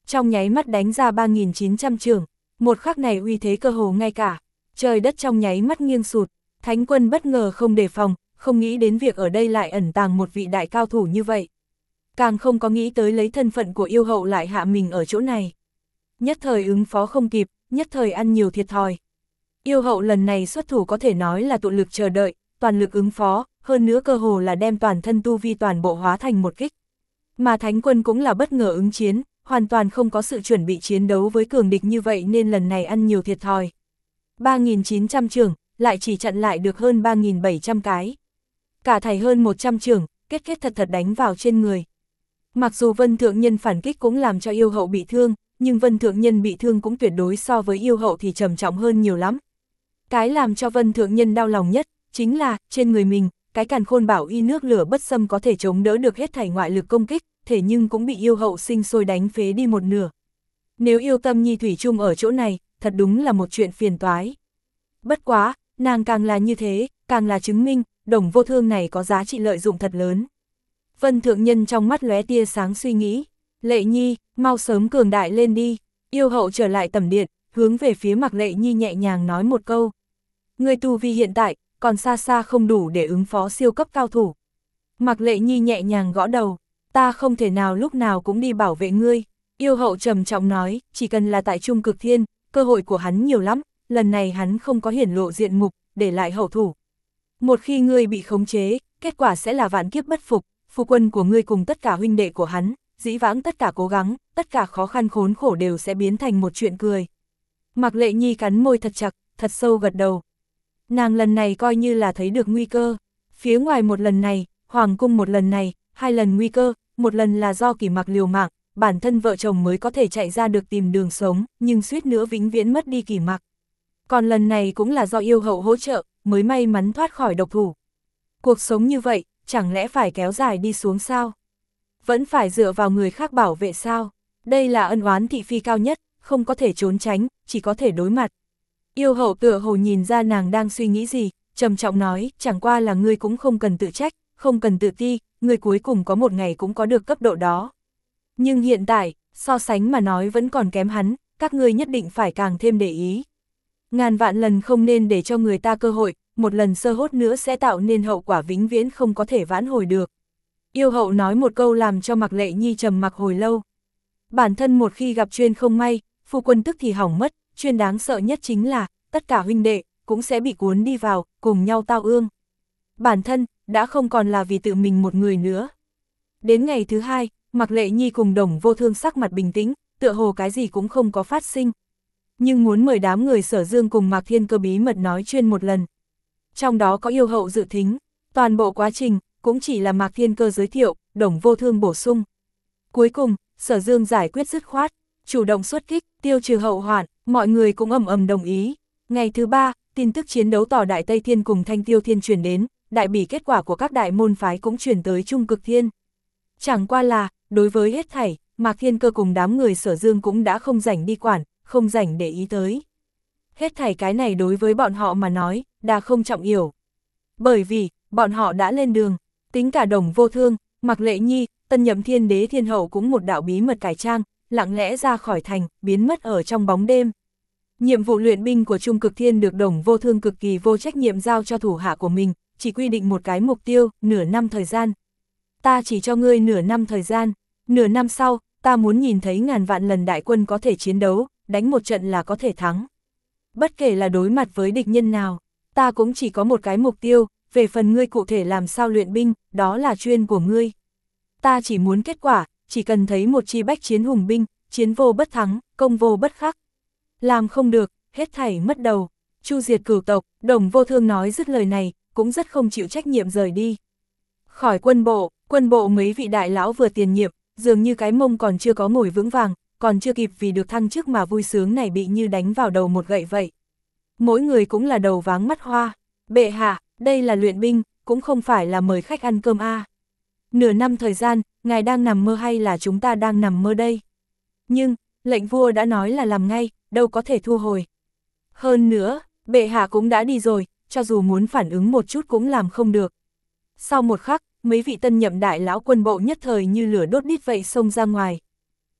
Speaker 1: trong nháy mắt đánh ra ba nghìn chín trăm chưởng, một khắc này uy thế cơ hồ ngay cả, trời đất trong nháy mắt nghiêng sụt, Thánh Quân bất ngờ không đề phòng, không nghĩ đến việc ở đây lại ẩn tàng một vị đại cao thủ như vậy. Càng không có nghĩ tới lấy thân phận của yêu hậu lại hạ mình ở chỗ này. Nhất thời ứng phó không kịp, nhất thời ăn nhiều thiệt thòi. Yêu hậu lần này xuất thủ có thể nói là tụ lực chờ đợi, toàn lực ứng phó, hơn nữa cơ hồ là đem toàn thân tu vi toàn bộ hóa thành một kích. Mà Thánh Quân cũng là bất ngờ ứng chiến, hoàn toàn không có sự chuẩn bị chiến đấu với cường địch như vậy nên lần này ăn nhiều thiệt thòi. ba nghìn chín trăm chưởng, lại chỉ chặn lại được hơn ba nghìn bảy trăm cái. Cả thảy hơn một trăm chưởng, kết kết thật thật đánh vào trên người. Mặc dù Vân Thượng Nhân phản kích cũng làm cho yêu hậu bị thương, nhưng Vân Thượng Nhân bị thương cũng tuyệt đối so với yêu hậu thì trầm trọng hơn nhiều lắm. Cái làm cho Vân Thượng Nhân đau lòng nhất, chính là, trên người mình, cái càn khôn bảo y nước lửa bất xâm có thể chống đỡ được hết thảy ngoại lực công kích, thể nhưng cũng bị yêu hậu sinh sôi đánh phế đi một nửa. Nếu yêu tâm nhi thủy chung ở chỗ này, thật đúng là một chuyện phiền toái. Bất quá, nàng càng là như thế, càng là chứng minh, Đồng Vô Thương này có giá trị lợi dụng thật lớn. Vân Thượng Nhân trong mắt lóe tia sáng suy nghĩ, Lệ Nhi, mau sớm cường đại lên đi. Yêu hậu trở lại tầm điện, hướng về phía Mạc Lệ Nhi nhẹ nhàng nói một câu. Người tu vi hiện tại, còn xa xa không đủ để ứng phó siêu cấp cao thủ. Mạc Lệ Nhi nhẹ nhàng gõ đầu, ta không thể nào lúc nào cũng đi bảo vệ ngươi. Yêu hậu trầm trọng nói, chỉ cần là tại Trung Cực Thiên, cơ hội của hắn nhiều lắm, lần này hắn không có hiển lộ diện mục, để lại hậu thủ. Một khi ngươi bị khống chế, kết quả sẽ là vạn kiếp bất phục, phu quân của ngươi cùng tất cả huynh đệ của hắn, dĩ vãng tất cả cố gắng, tất cả khó khăn khốn khổ đều sẽ biến thành một chuyện cười. Mạc Lệ Nhi cắn môi thật chặt, thật sâu gật đầu. Nàng lần này coi như là thấy được nguy cơ, phía ngoài một lần này, Hoàng cung một lần này, hai lần nguy cơ, một lần là do Kỷ Mặc liều mạng, bản thân vợ chồng mới có thể chạy ra được tìm đường sống, nhưng suýt nữa vĩnh viễn mất đi Kỷ Mặc. Còn lần này cũng là do yêu hậu hỗ trợ, mới may mắn thoát khỏi độc thủ. Cuộc sống như vậy, chẳng lẽ phải kéo dài đi xuống sao? Vẫn phải dựa vào người khác bảo vệ sao? Đây là ân oán thị phi cao nhất, không có thể trốn tránh, chỉ có thể đối mặt. Yêu hậu tựa hồ nhìn ra nàng đang suy nghĩ gì, trầm trọng nói, chẳng qua là ngươi cũng không cần tự trách, không cần tự ti, ngươi cuối cùng có một ngày cũng có được cấp độ đó. Nhưng hiện tại, so sánh mà nói vẫn còn kém hắn, các ngươi nhất định phải càng thêm để ý. Ngàn vạn lần không nên để cho người ta cơ hội, một lần sơ hốt nữa sẽ tạo nên hậu quả vĩnh viễn không có thể vãn hồi được. Yêu hậu nói một câu làm cho Mạc Lệ Nhi trầm mặc hồi lâu. Bản thân một khi gặp chuyên không may, phu quân tức thì hỏng mất, chuyên đáng sợ nhất chính là, tất cả huynh đệ, cũng sẽ bị cuốn đi vào, cùng nhau tao ương. Bản thân, đã không còn là vì tự mình một người nữa. Đến ngày thứ hai, Mạc Lệ Nhi cùng Đồng Vô Thương sắc mặt bình tĩnh, tựa hồ cái gì cũng không có phát sinh. Nhưng muốn mời đám người Sở Dương cùng Mạc Thiên Cơ bí mật nói chuyên một lần. Trong đó có yêu hậu dự thính, toàn bộ quá trình, cũng chỉ là Mạc Thiên Cơ giới thiệu, Đồng Vô Thương bổ sung. Cuối cùng, Sở Dương giải quyết dứt khoát, chủ động xuất kích, tiêu trừ hậu hoạn, mọi người cũng ầm ầm đồng ý. Ngày thứ ba, tin tức chiến đấu tỏ Đại Tây Thiên cùng Thanh Tiêu Thiên truyền đến, đại bỉ kết quả của các đại môn phái cũng truyền tới Trung Cực Thiên. Chẳng qua là, đối với hết thảy, Mạc Thiên Cơ cùng đám người Sở Dương cũng đã không rảnh đi quản, không rảnh để ý tới. Hết thảy cái này đối với bọn họ mà nói, đã không trọng yếu. Bởi vì, bọn họ đã lên đường, tính cả Đồng Vô Thương, Mạc Lệ Nhi, Tân Nhậm Thiên Đế Thiên Hậu cũng một đạo bí mật cải trang, lặng lẽ ra khỏi thành, biến mất ở trong bóng đêm. Nhiệm vụ luyện binh của Trung Cực Thiên được Đồng Vô Thương cực kỳ vô trách nhiệm giao cho thủ hạ của mình, chỉ quy định một cái mục tiêu, nửa năm thời gian. Ta chỉ cho ngươi nửa năm thời gian, nửa năm sau, ta muốn nhìn thấy ngàn vạn lần đại quân có thể chiến đấu, đánh một trận là có thể thắng. Bất kể là đối mặt với địch nhân nào, ta cũng chỉ có một cái mục tiêu, về phần ngươi cụ thể làm sao luyện binh, đó là chuyên của ngươi. Ta chỉ muốn kết quả, chỉ cần thấy một chi bách chiến hùng binh, chiến vô bất thắng, công vô bất khắc. Làm không được, hết thảy mất đầu, chu diệt cửu tộc. Đồng Vô Thương nói dứt lời này, cũng rất không chịu trách nhiệm rời đi. Khỏi quân bộ, quân bộ mấy vị đại lão vừa tiền nhiệm, dường như cái mông còn chưa có ngồi vững vàng, còn chưa kịp vì được thăng chức mà vui sướng này bị như đánh vào đầu một gậy vậy. Mỗi người cũng là đầu váng mắt hoa. Bệ hạ, đây là luyện binh, cũng không phải là mời khách ăn cơm a. À. Nửa năm thời gian, ngài đang nằm mơ hay là chúng ta đang nằm mơ đây? Nhưng, lệnh vua đã nói là làm ngay, đâu có thể thu hồi. Hơn nữa, bệ hạ cũng đã đi rồi, cho dù muốn phản ứng một chút cũng làm không được. Sau một khắc, mấy vị tân nhậm đại lão quân bộ nhất thời như lửa đốt đít vậy xông ra ngoài.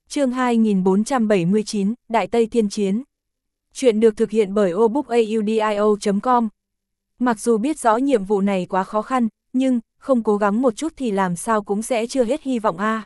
Speaker 1: Chương hai nghìn bốn trăm bảy mươi chín, Đại Tây Thiên Chiến. Chuyện được thực hiện bởi obookaudio chấm com. Mặc dù biết rõ nhiệm vụ này quá khó khăn, nhưng không cố gắng một chút thì làm sao cũng sẽ chưa hết hy vọng a. À.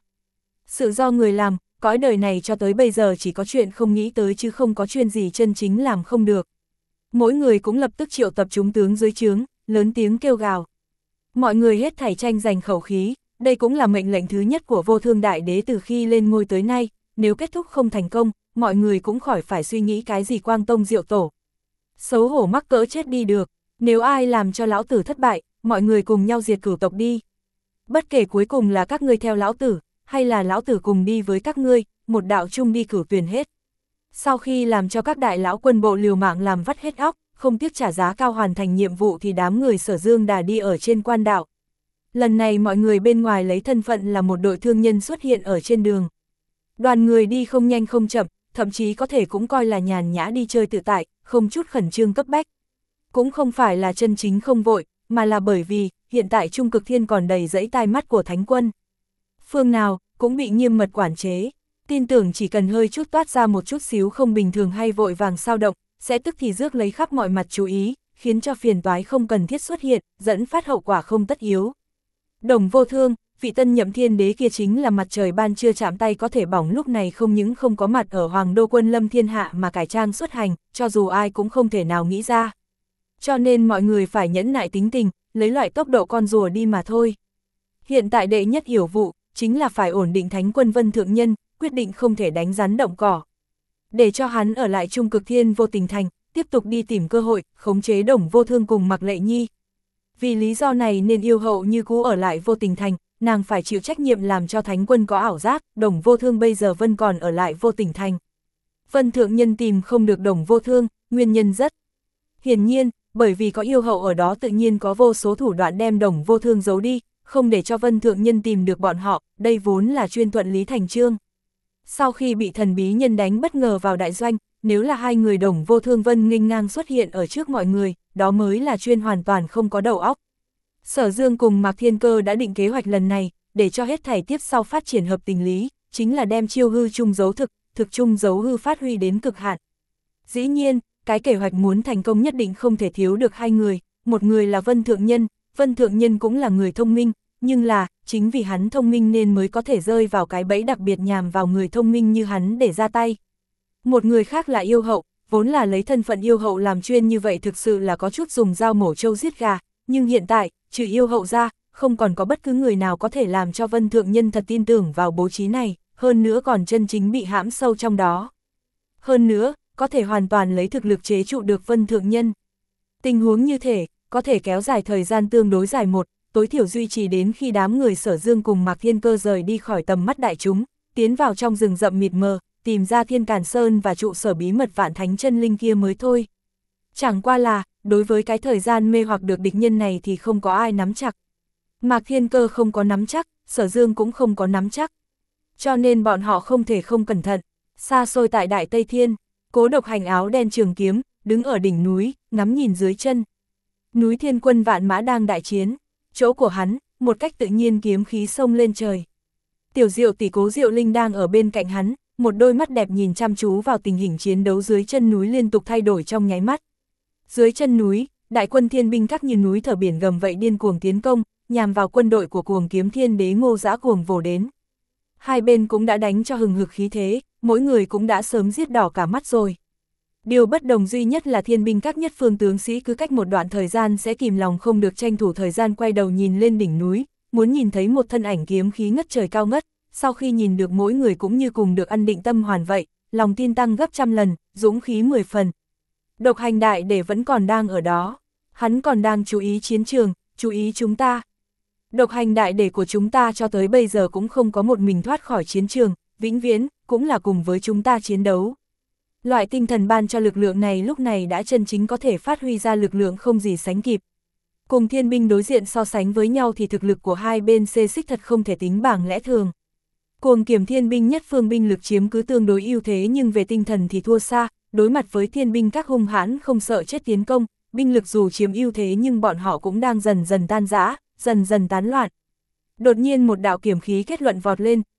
Speaker 1: Sự do người làm, cõi đời này cho tới bây giờ chỉ có chuyện không nghĩ tới chứ không có chuyện gì chân chính làm không được. Mỗi người cũng lập tức triệu tập chúng tướng dưới trướng, lớn tiếng kêu gào. Mọi người hết thảy tranh giành khẩu khí, đây cũng là mệnh lệnh thứ nhất của Vô Thương Đại Đế từ khi lên ngôi tới nay, nếu kết thúc không thành công, mọi người cũng khỏi phải suy nghĩ cái gì Quang Tông Diệu Tổ. Xấu hổ mắc cỡ chết đi được, nếu ai làm cho lão tử thất bại, mọi người cùng nhau diệt cửu tộc đi. Bất kể cuối cùng là các ngươi theo lão tử, hay là lão tử cùng đi với các ngươi, một đạo chung đi cửu tuyển hết. Sau khi làm cho các đại lão quân bộ liều mạng làm vắt hết óc, không tiếc trả giá cao hoàn thành nhiệm vụ thì đám người Sở Dương Đà đi ở trên quan đạo. Lần này mọi người bên ngoài lấy thân phận là một đội thương nhân xuất hiện ở trên đường. Đoàn người đi không nhanh không chậm, thậm chí có thể cũng coi là nhàn nhã đi chơi tự tại, không chút khẩn trương cấp bách. Cũng không phải là chân chính không vội, mà là bởi vì hiện tại Trung Cực Thiên còn đầy dẫy tai mắt của Thánh Quân. Phương nào cũng bị nghiêm mật quản chế, tin tưởng chỉ cần hơi chút toát ra một chút xíu không bình thường hay vội vàng sao động, sẽ tức thì rước lấy khắp mọi mặt chú ý, khiến cho phiền toái không cần thiết xuất hiện, dẫn phát hậu quả không tất yếu. Đồng Vô Thương, vị tân nhậm thiên đế kia chính là mặt trời ban chưa chạm tay có thể bỏng, lúc này không những không có mặt ở Hoàng Đô Quân Lâm Thiên Hạ mà cải trang xuất hành, cho dù ai cũng không thể nào nghĩ ra. Cho nên mọi người phải nhẫn nại tính tình, lấy loại tốc độ con rùa đi mà thôi. Hiện tại đệ nhất hiểu vụ, chính là phải ổn định Thánh Quân Vân Thượng Nhân, quyết định không thể đánh rắn động cỏ. Để cho hắn ở lại Trung Cực Thiên Vô Tình Thành, tiếp tục đi tìm cơ hội, khống chế Đồng Vô Thương cùng Mạc Lệ Nhi. Vì lý do này nên yêu hậu như cũ ở lại Vô Tình Thành, nàng phải chịu trách nhiệm làm cho Thánh Quân có ảo giác, Đồng Vô Thương bây giờ Vân còn ở lại Vô Tình Thành. Vân Thượng Nhân tìm không được Đồng Vô Thương, nguyên nhân rất hiển nhiên, bởi vì có yêu hậu ở đó tự nhiên có vô số thủ đoạn đem Đồng Vô Thương giấu đi, không để cho Vân Thượng Nhân tìm được bọn họ, đây vốn là chuyên thuận lý thành chương. Sau khi bị thần bí nhân đánh bất ngờ vào đại doanh, nếu là hai người Đồng Vô Thương Vân nghênh ngang xuất hiện ở trước mọi người, đó mới là chuyên hoàn toàn không có đầu óc. Sở Dương cùng Mạc Thiên Cơ đã định kế hoạch lần này, để cho hết thảy tiếp sau phát triển hợp tình lý, chính là đem chiêu hư chung giấu thực, thực chung giấu hư phát huy đến cực hạn. Dĩ nhiên, cái kế hoạch muốn thành công nhất định không thể thiếu được hai người, một người là Vân Thượng Nhân, Vân Thượng Nhân cũng là người thông minh, nhưng là, chính vì hắn thông minh nên mới có thể rơi vào cái bẫy đặc biệt nhằm vào người thông minh như hắn để ra tay. Một người khác là yêu hậu, vốn là lấy thân phận yêu hậu làm chuyên như vậy thực sự là có chút dùng dao mổ trâu giết gà, nhưng hiện tại, trừ yêu hậu ra, không còn có bất cứ người nào có thể làm cho Vân Thượng Nhân thật tin tưởng vào bố trí này, hơn nữa còn chân chính bị hãm sâu trong đó. Hơn nữa, có thể hoàn toàn lấy thực lực chế trụ được Vân Thượng Nhân. Tình huống như thế, có thể kéo dài thời gian tương đối dài một, tối thiểu duy trì đến khi đám người Sở Dương cùng Mạc Thiên Cơ rời đi khỏi tầm mắt đại chúng, tiến vào trong rừng rậm mịt mờ, tìm ra Thiên Càn Sơn và trụ sở bí mật Vạn Thánh Chân Linh kia mới thôi. Chẳng qua là, đối với cái thời gian mê hoặc được địch nhân này thì không có ai nắm chắc. Mạc Thiên Cơ không có nắm chắc, Sở Dương cũng không có nắm chắc. Cho nên bọn họ không thể không cẩn thận. Xa xôi tại Đại Tây Thiên, Cố Độc Hành áo đen trường kiếm, đứng ở đỉnh núi, ngắm nhìn dưới chân. Núi Thiên Quân vạn mã đang đại chiến, chỗ của hắn, một cách tự nhiên kiếm khí xông lên trời. Tiểu Diệu tỷ Cố Diệu Linh đang ở bên cạnh hắn, một đôi mắt đẹp nhìn chăm chú vào tình hình chiến đấu dưới chân núi liên tục thay đổi trong nháy mắt. Dưới chân núi, đại quân thiên binh các như núi thở biển gầm vậy điên cuồng tiến công, nhằm vào quân đội của Cuồng Kiếm Thiên Đế Ngô Dã cuồng vồ đến. Hai bên cũng đã đánh cho hừng hực khí thế, mỗi người cũng đã sớm giết đỏ cả mắt rồi. Điều bất đồng duy nhất là thiên binh các nhất phương tướng sĩ cứ cách một đoạn thời gian sẽ kìm lòng không được tranh thủ thời gian quay đầu nhìn lên đỉnh núi, muốn nhìn thấy một thân ảnh kiếm khí ngất trời cao ngất, sau khi nhìn được mỗi người cũng như cùng được ăn định tâm hoàn vậy, lòng tin tăng gấp trăm lần, dũng khí mười phần. Độc Hành đại để vẫn còn đang ở đó, hắn còn đang chú ý chiến trường, chú ý chúng ta. Độc Hành đại để của chúng ta cho tới bây giờ cũng không có một mình thoát khỏi chiến trường, vĩnh viễn, cũng là cùng với chúng ta chiến đấu. Loại tinh thần ban cho lực lượng này lúc này đã chân chính có thể phát huy ra lực lượng không gì sánh kịp. Cùng thiên binh đối diện so sánh với nhau thì thực lực của hai bên xê xích thật không thể tính bằng lẽ thường. Cuồng Kiểm thiên binh nhất phương binh lực chiếm cứ tương đối ưu thế nhưng về tinh thần thì thua xa, đối mặt với thiên binh các hung hãn không sợ chết tiến công, binh lực dù chiếm ưu thế nhưng bọn họ cũng đang dần dần tan rã, dần dần tán loạn. Đột nhiên một đạo kiếm khí kết luận vọt lên,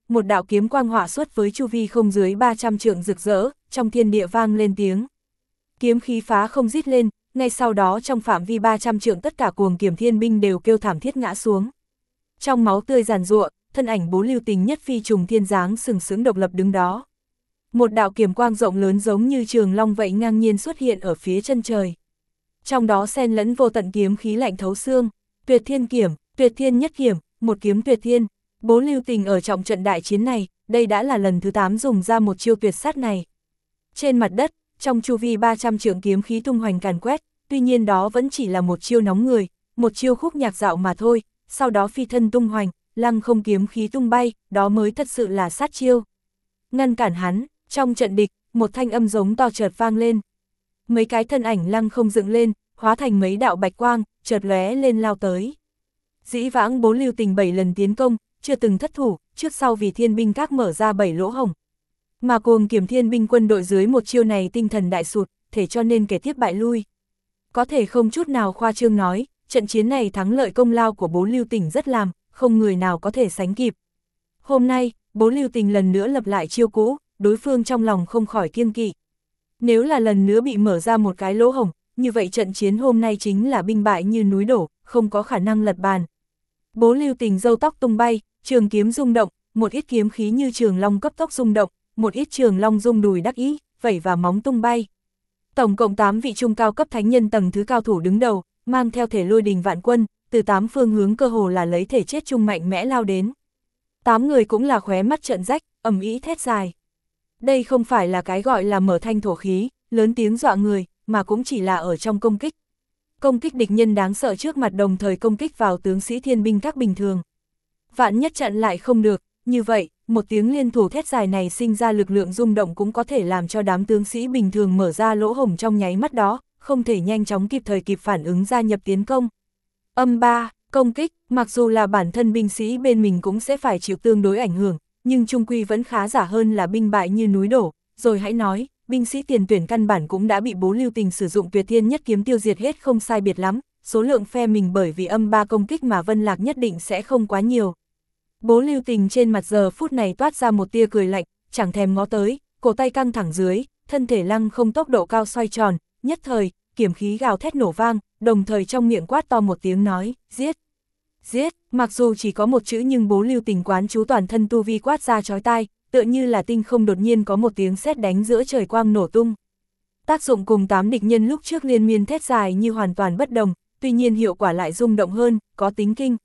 Speaker 1: một đạo kiếm quang hỏa xuất với chu vi không dưới ba trăm trượng rực rỡ, trong thiên địa vang lên tiếng. Kiếm khí phá không rít lên, ngay sau đó trong phạm vi ba trăm trượng tất cả cuồng kiểm thiên binh đều kêu thảm thiết ngã xuống. Trong máu tươi giàn giụa, thân ảnh Bố Lưu Tình nhất phi trùng thiên dáng sừng sững độc lập đứng đó. Một đạo kiếm quang rộng lớn giống như trường long vậy ngang nhiên xuất hiện ở phía chân trời. Trong đó xen lẫn vô tận kiếm khí lạnh thấu xương, tuyệt thiên kiểm, tuyệt thiên nhất kiểm, một kiếm tuyệt thiên. Bố Lưu Tình ở trong trận đại chiến này, đây đã là lần thứ tám dùng ra một chiêu tuyệt sát này. Trên mặt đất, trong chu vi ba trăm trượng kiếm khí tung hoành càn quét, tuy nhiên đó vẫn chỉ là một chiêu nóng người, một chiêu khúc nhạc dạo mà thôi, sau đó phi thân tung hoành, lăng không kiếm khí tung bay, đó mới thật sự là sát chiêu. Ngăn cản hắn, trong trận địch, một thanh âm giống to chợt vang lên. Mấy cái thân ảnh lăng không dựng lên, hóa thành mấy đạo bạch quang, chợt lóe lên lao tới. Dĩ vãng Bố Lưu Tình bảy lần tiến công, chưa từng thất thủ, trước sau vì thiên binh các mở ra bảy lỗ hổng. Mà cuồng kiểm thiên binh quân đội dưới một chiêu này tinh thần đại sụt, thể cho nên kẻ tiếp bại lui. Có thể không chút nào khoa trương nói, trận chiến này thắng lợi công lao của Bố Lưu Tình rất làm, không người nào có thể sánh kịp. Hôm nay, Bố Lưu Tình lần nữa lập lại chiêu cũ, đối phương trong lòng không khỏi kiêng kỵ. Nếu là lần nữa bị mở ra một cái lỗ hổng, như vậy trận chiến hôm nay chính là binh bại như núi đổ, không có khả năng lật bàn. Bố Lưu Tình râu tóc tung bay, trường kiếm rung động, một ít kiếm khí như trường long cấp tốc rung động, một ít trường long rung đùi đắc ý, vẩy và móng tung bay. Tổng cộng tám vị trung cao cấp thánh nhân tầng thứ cao thủ đứng đầu, mang theo thể lôi đình vạn quân, từ tám phương hướng cơ hồ là lấy thể chết chung mạnh mẽ lao đến. Tám người cũng là khóe mắt trợn rách, ầm ĩ thét dài. Đây không phải là cái gọi là mở thanh thổ khí, lớn tiếng dọa người, mà cũng chỉ là ở trong công kích. Công kích địch nhân đáng sợ trước mặt đồng thời công kích vào tướng sĩ thiên binh các bình thường. Vạn nhất chặn lại không được, như vậy, một tiếng liên thủ thét dài này sinh ra lực lượng rung động cũng có thể làm cho đám tướng sĩ bình thường mở ra lỗ hổng trong nháy mắt đó, không thể nhanh chóng kịp thời kịp phản ứng gia nhập tiến công. Âm ba, công kích, mặc dù là bản thân binh sĩ bên mình cũng sẽ phải chịu tương đối ảnh hưởng, nhưng chung quy vẫn khá giả hơn là binh bại như núi đổ, rồi hãy nói, binh sĩ tiền tuyển căn bản cũng đã bị Bố Lưu Tình sử dụng tuyệt thiên nhất kiếm tiêu diệt hết không sai biệt lắm, số lượng phe mình bởi vì âm ba công kích mà Vân Lạc nhất định sẽ không quá nhiều. Bố Lưu Tình trên mặt giờ phút này toát ra một tia cười lạnh, chẳng thèm ngó tới, cổ tay căng thẳng dưới, thân thể lăng không tốc độ cao xoay tròn, nhất thời, kiếm khí gào thét nổ vang, đồng thời trong miệng quát to một tiếng nói, giết, giết, mặc dù chỉ có một chữ nhưng Bố Lưu Tình quán chú toàn thân tu vi quát ra chói tai, tựa như là tinh không đột nhiên có một tiếng sét đánh giữa trời quang nổ tung. Tác dụng cùng tám địch nhân lúc trước liên miên thét dài như hoàn toàn bất đồng, tuy nhiên hiệu quả lại rung động hơn, có tính kinh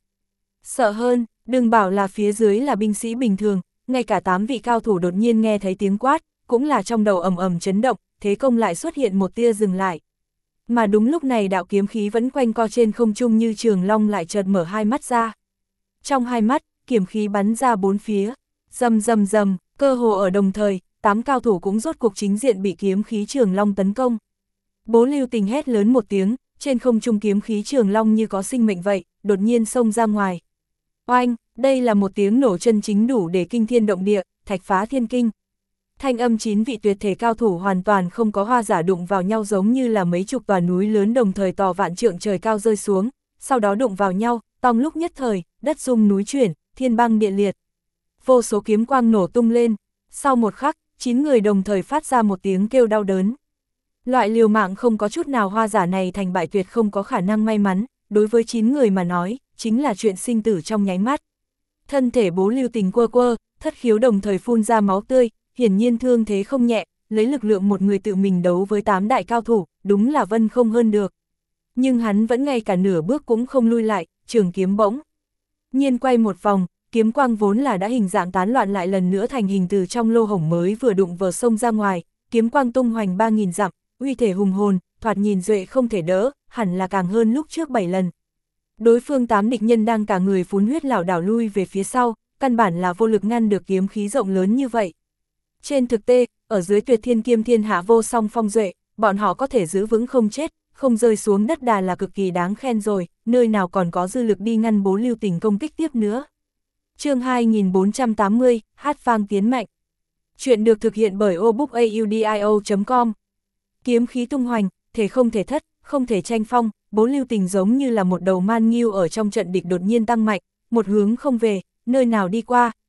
Speaker 1: sợ hơn, đừng bảo là phía dưới là binh sĩ bình thường, ngay cả tám vị cao thủ đột nhiên nghe thấy tiếng quát, cũng là trong đầu ầm ầm chấn động, thế công lại xuất hiện một tia dừng lại. Mà đúng lúc này đạo kiếm khí vẫn quanh co trên không trung như trường long lại chợt mở hai mắt ra. Trong hai mắt, kiếm khí bắn ra bốn phía, rầm rầm rầm, cơ hồ ở đồng thời, tám cao thủ cũng rốt cuộc chính diện bị kiếm khí trường long tấn công. Bố Lưu Tình hét lớn một tiếng, trên không trung kiếm khí trường long như có sinh mệnh vậy, đột nhiên xông ra ngoài. Oanh, đây là một tiếng nổ chân chính đủ để kinh thiên động địa, thạch phá thiên kinh. Thanh âm chín vị tuyệt thể cao thủ hoàn toàn không có hoa giả đụng vào nhau giống như là mấy chục tòa núi lớn đồng thời tò vạn trượng trời cao rơi xuống, sau đó đụng vào nhau, trong lúc nhất thời, đất rung núi chuyển, thiên băng địa liệt. Vô số kiếm quang nổ tung lên, sau một khắc, chín người đồng thời phát ra một tiếng kêu đau đớn. Loại liều mạng không có chút nào hoa giả này thành bại tuyệt không có khả năng may mắn, đối với chín người mà nói, chính là chuyện sinh tử trong nháy mắt. Thân thể Bố Lưu Tình quơ quơ, thất khiếu đồng thời phun ra máu tươi, hiển nhiên thương thế không nhẹ, lấy lực lượng một người tự mình đấu với tám đại cao thủ, đúng là vân không hơn được. Nhưng hắn vẫn ngay cả nửa bước cũng không lui lại, trường kiếm bỗng nhiên quay một vòng, kiếm quang vốn là đã hình dạng tán loạn lại lần nữa thành hình từ trong lô hổng mới vừa đụng vào sông ra ngoài, kiếm quang tung hoành ba nghìn dặm, uy thể hùng hồn, thoạt nhìn duệ không thể đỡ, hẳn là càng hơn lúc trước bảy lần. Đối phương tám địch nhân đang cả người phun huyết lảo đảo lui về phía sau, căn bản là vô lực ngăn được kiếm khí rộng lớn như vậy. Trên thực tế, ở dưới tuyệt thiên kiêm thiên hạ vô song phong duệ, bọn họ có thể giữ vững không chết, không rơi xuống đất đà là cực kỳ đáng khen rồi, nơi nào còn có dư lực đi ngăn Bố Lưu Tình công kích tiếp nữa. Chương hai nghìn bốn trăm tám mươi, hát vang tiến mạnh. Chuyện được thực hiện bởi obookaudio chấm com. Kiếm khí tung hoành, thể không thể thất, không thể tranh phong, Bố Lưu Tình giống như là một đầu man nghiêu ở trong trận địch đột nhiên tăng mạnh, một hướng không về, nơi nào đi qua,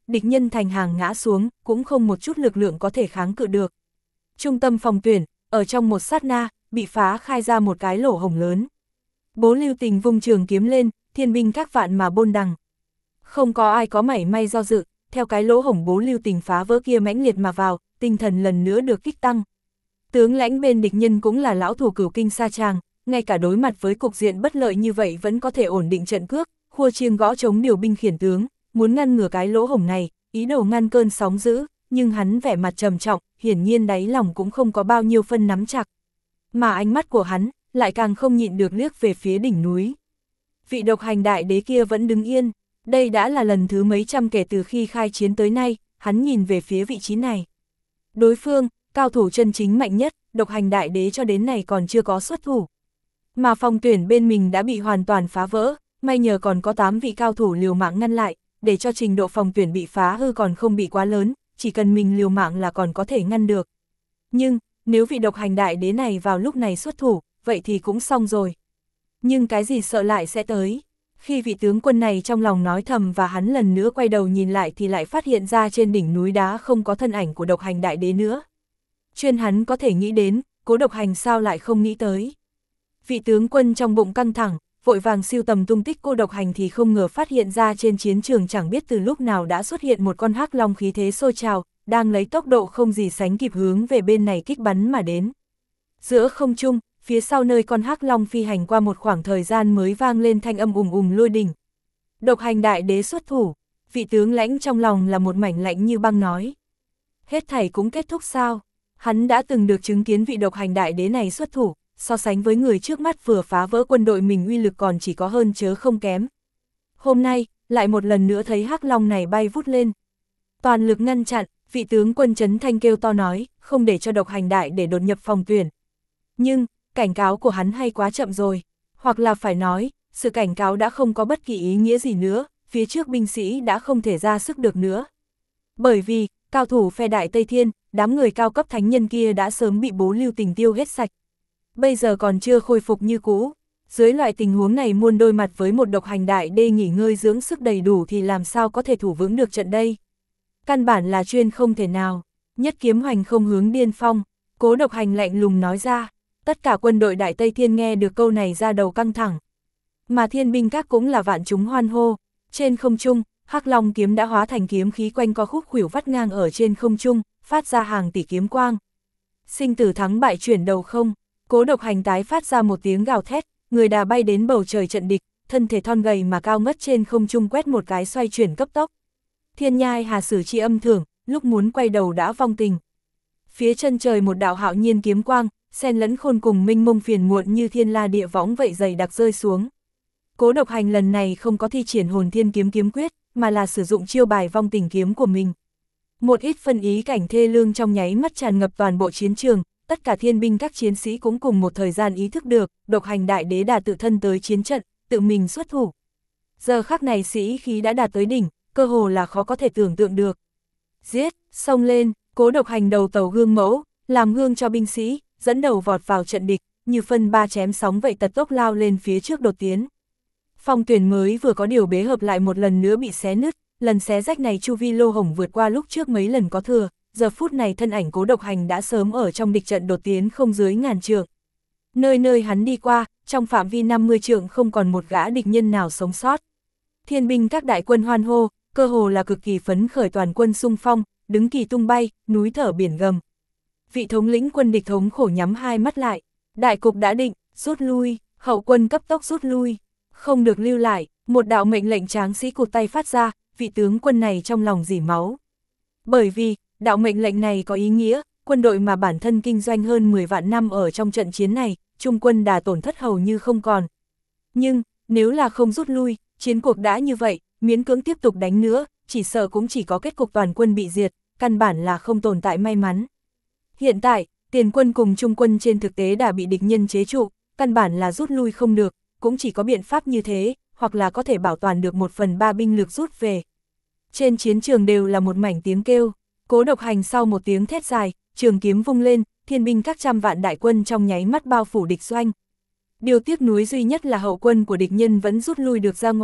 Speaker 1: địch nhân thành hàng ngã xuống, cũng không một chút lực lượng có thể kháng cự được. Trung tâm phòng tuyển, ở trong một sát na, bị phá khai ra một cái lỗ hổng lớn. Bố Lưu Tình vung trường kiếm lên, thiên binh các vạn mà bôn đằng. Không có ai có mảy may do dự, theo cái lỗ hổng Bố Lưu Tình phá vỡ kia mãnh liệt mà vào, tinh thần lần nữa được kích tăng. Tướng lãnh bên địch nhân cũng là lão thủ Cửu Kinh Sa Tràng, ngay cả đối mặt với cục diện bất lợi như vậy vẫn có thể ổn định trận cước, khua chiêng gõ trống điều binh khiển tướng, muốn ngăn ngừa cái lỗ hổng này, ý đồ ngăn cơn sóng dữ, nhưng hắn vẻ mặt trầm trọng, hiển nhiên đáy lòng cũng không có bao nhiêu phân nắm chặt. Mà ánh mắt của hắn lại càng không nhịn được liếc về phía đỉnh núi. Vị độc hành đại đế kia vẫn đứng yên, đây đã là lần thứ mấy trăm kể từ khi khai chiến tới nay, hắn nhìn về phía vị trí này. Đối phương, cao thủ chân chính mạnh nhất, độc hành đại đế cho đến này còn chưa có xuất thủ. Mà phòng tuyển bên mình đã bị hoàn toàn phá vỡ, may nhờ còn có tám vị cao thủ liều mạng ngăn lại, để cho trình độ phòng tuyển bị phá hư còn không bị quá lớn, chỉ cần mình liều mạng là còn có thể ngăn được. Nhưng, nếu vị độc hành đại đế này vào lúc này xuất thủ, vậy thì cũng xong rồi. Nhưng cái gì sợ lại sẽ tới. Khi vị tướng quân này trong lòng nói thầm và hắn lần nữa quay đầu nhìn lại thì lại phát hiện ra trên đỉnh núi đá không có thân ảnh của độc hành đại đế nữa. Chuyên hắn có thể nghĩ đến, Cố Độc Hành sao lại không nghĩ tới. Vị tướng quân trong bụng căng thẳng, vội vàng siêu tầm tung tích Cố Độc Hành thì không ngờ phát hiện ra trên chiến trường chẳng biết từ lúc nào đã xuất hiện một con hắc long khí thế sôi trào, đang lấy tốc độ không gì sánh kịp hướng về bên này kích bắn mà đến. Giữa không trung, phía sau nơi con hắc long phi hành qua một khoảng thời gian mới vang lên thanh âm ùng ùng lôi đình. Độc hành đại đế xuất thủ, vị tướng lãnh trong lòng là một mảnh lạnh như băng nói. Hết thảy cũng kết thúc sao? Hắn đã từng được chứng kiến vị độc hành đại đế này xuất thủ, so sánh với người trước mắt vừa phá vỡ quân đội mình uy lực còn chỉ có hơn chớ không kém. Hôm nay, lại một lần nữa thấy hắc long này bay vút lên. Toàn lực ngăn chặn, vị tướng quân Trấn Thanh kêu to nói, không để cho độc hành đại để đột nhập phòng tuyển. Nhưng, cảnh cáo của hắn hay quá chậm rồi, hoặc là phải nói, sự cảnh cáo đã không có bất kỳ ý nghĩa gì nữa, phía trước binh sĩ đã không thể ra sức được nữa. Bởi vì, cao thủ phe Đại Tây Thiên, đám người cao cấp thánh nhân kia đã sớm bị Bố Lưu Tình tiêu hết sạch. Bây giờ còn chưa khôi phục như cũ. Dưới loại tình huống này muôn đôi mặt với một độc hành đại đê nghỉ ngơi dưỡng sức đầy đủ thì làm sao có thể thủ vững được trận đây. Căn bản là chuyên không thể nào. Nhất kiếm hoành không hướng điên phong, Cố Độc Hành lạnh lùng nói ra. Tất cả quân đội Đại Tây Thiên nghe được câu này ra đầu căng thẳng. Mà thiên binh các cũng là vạn chúng hoan hô. Trên không trung, hắc long kiếm đã hóa thành kiếm khí quanh co khúc khuỷu vắt ngang ở trên không trung, phát ra hàng tỷ kiếm quang. Sinh tử thắng bại chuyển đầu không, Cố Độc Hành tái phát ra một tiếng gào thét, người đà bay đến bầu trời trận địch, thân thể thon gầy mà cao ngất trên không trung quét một cái xoay chuyển cấp tốc. Thiên nhai hà sử chi âm thưởng, lúc muốn quay đầu đã vong tình. Phía chân trời một đạo hạo nhiên kiếm quang, xen lẫn khôn cùng minh mông phiền muộn như thiên la địa võng vậy dày đặc rơi xuống. Cố Độc Hành lần này không có thi triển hồn thiên kiếm kiếm quyết, mà là sử dụng chiêu bài vong tình kiếm của mình. Một ít phân ý cảnh thê lương trong nháy mắt tràn ngập toàn bộ chiến trường, tất cả thiên binh các chiến sĩ cũng cùng một thời gian ý thức được, độc hành đại đế đã tự thân tới chiến trận, tự mình xuất thủ. Giờ khắc này sĩ khí đã đạt tới đỉnh, cơ hồ là khó có thể tưởng tượng được. Giết, xông lên, Cố Độc Hành đầu tàu gương mẫu, làm gương cho binh sĩ, dẫn đầu vọt vào trận địch, như phân ba chém sóng vậy tật tốc lao lên phía trước đột tiến. Phòng tuyển mới vừa có điều bế hợp lại một lần nữa bị xé nứt, lần xé rách này chu vi lô hổng vượt qua lúc trước mấy lần có thừa, giờ phút này thân ảnh Cố Độc Hành đã sớm ở trong địch trận đột tiến không dưới ngàn trượng. Nơi nơi hắn đi qua, trong phạm vi năm mươi trượng không còn một gã địch nhân nào sống sót. Thiên binh các đại quân hoan hô, cơ hồ là cực kỳ phấn khởi toàn quân xung phong, đứng kỳ tung bay, núi thở biển gầm. Vị thống lĩnh quân địch thống khổ nhắm hai mắt lại, đại cục đã định, rút lui, hậu quân cấp tốc rút lui, không được lưu lại, một đạo mệnh lệnh tráng sĩ cụt tay phát ra, vị tướng quân này trong lòng rỉ máu. Bởi vì, đạo mệnh lệnh này có ý nghĩa, quân đội mà bản thân kinh doanh hơn mười vạn năm ở trong trận chiến này, trung quân đà tổn thất hầu như không còn. Nhưng, nếu là không rút lui, chiến cuộc đã như vậy, miễn cưỡng tiếp tục đánh nữa, chỉ sợ cũng chỉ có kết cục toàn quân bị diệt, căn bản là không tồn tại may mắn. Hiện tại, tiền quân cùng trung quân trên thực tế đã bị địch nhân chế trụ, căn bản là rút lui không được, cũng chỉ có biện pháp như thế, hoặc là có thể bảo toàn được một phần ba binh lực rút về. Trên chiến trường đều là một mảnh tiếng kêu, Cố Độc Hành sau một tiếng thét dài, trường kiếm vung lên, thiên binh các trăm vạn đại quân trong nháy mắt bao phủ địch doanh. Điều tiếc nuối duy nhất là hậu quân của địch nhân vẫn rút lui được ra ngoài,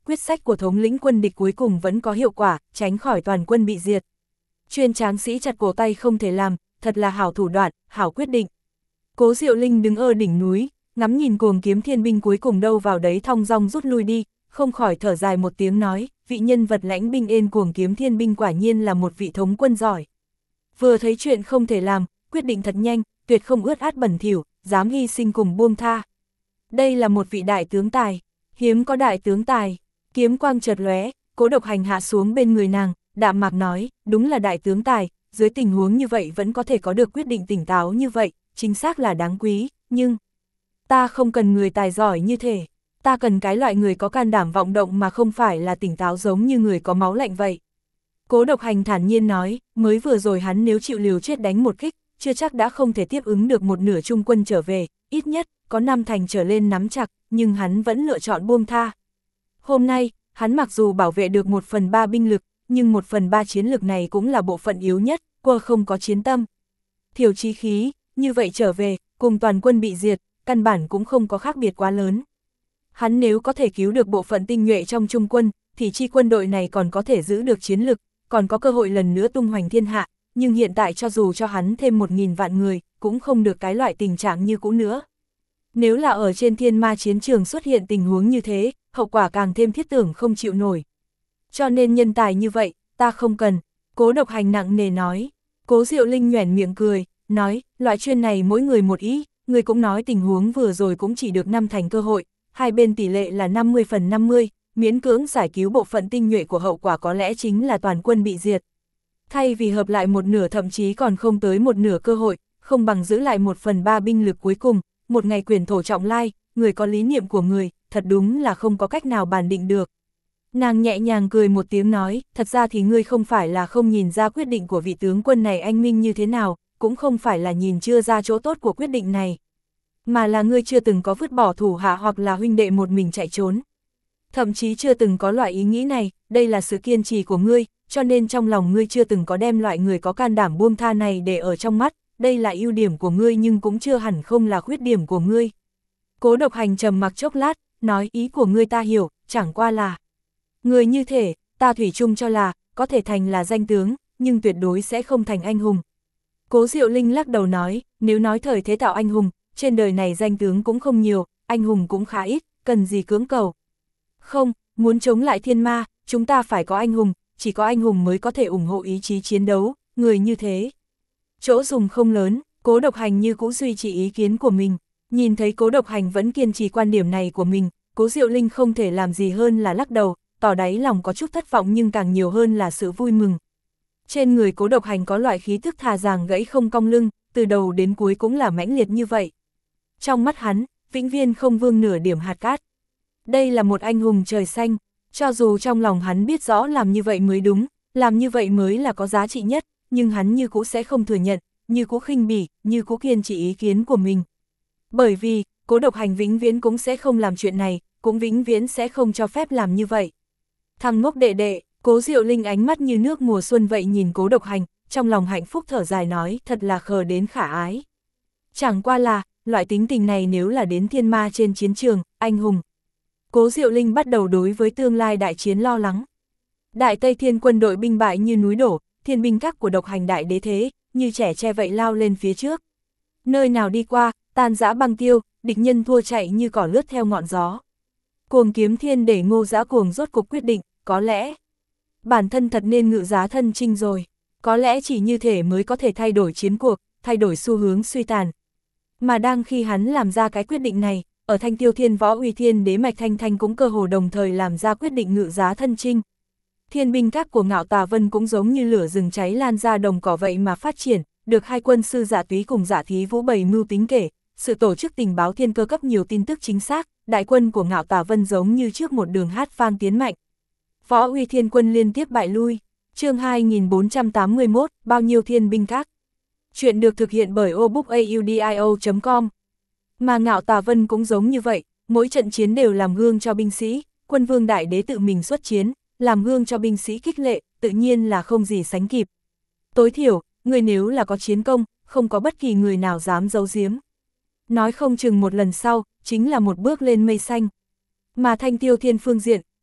Speaker 1: quyết sách của thống lĩnh quân địch cuối cùng vẫn có hiệu quả, tránh khỏi toàn quân bị diệt. Chuyên tráng sĩ chặt cổ tay không thể làm, thật là hảo thủ đoạn, hảo quyết định. Cố Diệu Linh đứng ở đỉnh núi, ngắm nhìn cuồng kiếm thiên binh cuối cùng đâu vào đấy thong dong rút lui đi, không khỏi thở dài một tiếng nói, vị nhân vật lãnh binh ên cuồng kiếm thiên binh quả nhiên là một vị thống quân giỏi. Vừa thấy chuyện không thể làm, quyết định thật nhanh, tuyệt không ướt át bẩn thỉu, dám hy sinh cùng buông tha. Đây là một vị đại tướng tài, hiếm có đại tướng tài. Kiếm quang chợt lóe, Cố Độc Hành hạ xuống bên người nàng, đạm mạc nói, đúng là đại tướng tài, dưới tình huống như vậy vẫn có thể có được quyết định tỉnh táo như vậy, chính xác là đáng quý, nhưng ta không cần người tài giỏi như thế, ta cần cái loại người có can đảm vọng động mà không phải là tỉnh táo giống như người có máu lạnh vậy. Cố Độc Hành thản nhiên nói, mới vừa rồi hắn nếu chịu liều chết đánh một kích, chưa chắc đã không thể tiếp ứng được một nửa trung quân trở về, ít nhất có năm thành trở lên nắm chặt, nhưng hắn vẫn lựa chọn buông tha. Hôm nay, hắn mặc dù bảo vệ được một phần ba binh lực, nhưng một phần ba chiến lực này cũng là bộ phận yếu nhất, qua không có chiến tâm. Thiểu chí khí, như vậy trở về, cùng toàn quân bị diệt, căn bản cũng không có khác biệt quá lớn. Hắn nếu có thể cứu được bộ phận tinh nhuệ trong trung quân, thì chi quân đội này còn có thể giữ được chiến lực, còn có cơ hội lần nữa tung hoành thiên hạ, nhưng hiện tại cho dù cho hắn thêm một nghìn vạn người, cũng không được cái loại tình trạng như cũ nữa. Nếu là ở trên thiên ma chiến trường xuất hiện tình huống như thế, hậu quả càng thêm thiết tưởng không chịu nổi. Cho nên nhân tài như vậy, ta không cần, Cố Độc Hành nặng nề nói. Cố Diệu Linh nhoẻn miệng cười, nói, loại chuyên này mỗi người một ý, người cũng nói tình huống vừa rồi cũng chỉ được năm thành cơ hội, hai bên tỷ lệ là năm mươi phần năm mươi, miễn cưỡng giải cứu bộ phận tinh nhuệ của hậu quả có lẽ chính là toàn quân bị diệt. Thay vì hợp lại một nửa thậm chí còn không tới một nửa cơ hội, không bằng giữ lại một phần ba binh lực cuối cùng, một ngày quyền thổ trọng lai, người có lý niệm của người, thật đúng là không có cách nào bàn định được. Nàng nhẹ nhàng cười một tiếng nói, thật ra thì ngươi không phải là không nhìn ra quyết định của vị tướng quân này anh minh như thế nào, cũng không phải là nhìn chưa ra chỗ tốt của quyết định này, mà là ngươi chưa từng có vứt bỏ thủ hạ hoặc là huynh đệ một mình chạy trốn. Thậm chí chưa từng có loại ý nghĩ này, đây là sự kiên trì của ngươi, cho nên trong lòng ngươi chưa từng có đem loại người có can đảm buông tha này để ở trong mắt, đây là ưu điểm của ngươi nhưng cũng chưa hẳn không là khuyết điểm của ngươi. Cố Độc Hành trầm mặc chốc lát, nói ý của ngươi ta hiểu, chẳng qua là người như thể, ta thủy chung cho là, có thể thành là danh tướng, nhưng tuyệt đối sẽ không thành anh hùng. Cố Diệu Linh lắc đầu nói, nếu nói thời thế tạo anh hùng, trên đời này danh tướng cũng không nhiều, anh hùng cũng khá ít, cần gì cưỡng cầu. Không, muốn chống lại thiên ma, chúng ta phải có anh hùng, chỉ có anh hùng mới có thể ủng hộ ý chí chiến đấu, người như thế. Chỗ dùng không lớn, Cố Độc Hành như cũ duy trì ý kiến của mình, nhìn thấy Cố Độc Hành vẫn kiên trì quan điểm này của mình, Cố Diệu Linh không thể làm gì hơn là lắc đầu, tỏ đáy lòng có chút thất vọng nhưng càng nhiều hơn là sự vui mừng. Trên người Cố Độc Hành có loại khí tức thà rằng gãy không cong lưng, từ đầu đến cuối cũng là mãnh liệt như vậy. Trong mắt hắn, vĩnh viên không vương nửa điểm hạt cát. Đây là một anh hùng trời xanh, cho dù trong lòng hắn biết rõ làm như vậy mới đúng, làm như vậy mới là có giá trị nhất, nhưng hắn như cũ sẽ không thừa nhận, như cũ khinh bỉ, như cũ kiên trì ý kiến của mình. Bởi vì, Cố Độc Hành vĩnh viễn cũng sẽ không làm chuyện này, cũng vĩnh viễn sẽ không cho phép làm như vậy. Thằng ngốc đệ đệ, Cố Diệu Linh ánh mắt như nước mùa xuân vậy nhìn Cố Độc Hành, trong lòng hạnh phúc thở dài nói, thật là khờ đến khả ái. Chẳng qua là, loại tính tình này nếu là đến thiên ma trên chiến trường, anh hùng. Cố Diệu Linh bắt đầu đối với tương lai đại chiến lo lắng. Đại Tây Thiên quân đội binh bại như núi đổ, thiên binh các của Độc Hành đại đế thế, như trẻ tre vậy lao lên phía trước. Nơi nào đi qua, tan rã băng tiêu, địch nhân thua chạy như cỏ lướt theo ngọn gió. Cuồng kiếm thiên để Ngô Dã Cuồng rốt cục quyết định, có lẽ bản thân thật nên ngự giá thân chinh rồi, có lẽ chỉ như thể mới có thể thay đổi chiến cuộc, thay đổi xu hướng suy tàn. Mà đang khi hắn làm ra cái quyết định này, ở Thanh Tiêu Thiên Võ Uy Thiên Đế Mạch Thanh Thanh cũng cơ hồ đồng thời làm ra quyết định ngự giá thân chinh. Thiên binh các của Ngạo Tà Vân cũng giống như lửa rừng cháy lan ra đồng cỏ vậy mà phát triển, được hai quân sư Dạ Túy cùng Dạ Thí Vũ bày mưu tính kể, sự tổ chức tình báo thiên cơ cấp nhiều tin tức chính xác, đại quân của Ngạo Tà Vân giống như trước một đường hát vang tiến mạnh. Võ Uy Thiên quân liên tiếp bại lui. Chương hai nghìn bốn trăm tám mươi mốt, bao nhiêu thiên binh các. Chuyện được thực hiện bởi obookaudio chấm com. Mà Ngạo Tà Vân cũng giống như vậy, mỗi trận chiến đều làm gương cho binh sĩ, quân vương đại đế tự mình xuất chiến, làm gương cho binh sĩ khích lệ, tự nhiên là không gì sánh kịp. Tối thiểu, người nếu là có chiến công, không có bất kỳ người nào dám giấu giếm. Nói không chừng một lần sau, chính là một bước lên mây xanh. Mà Thanh Tiêu Thiên phương diện,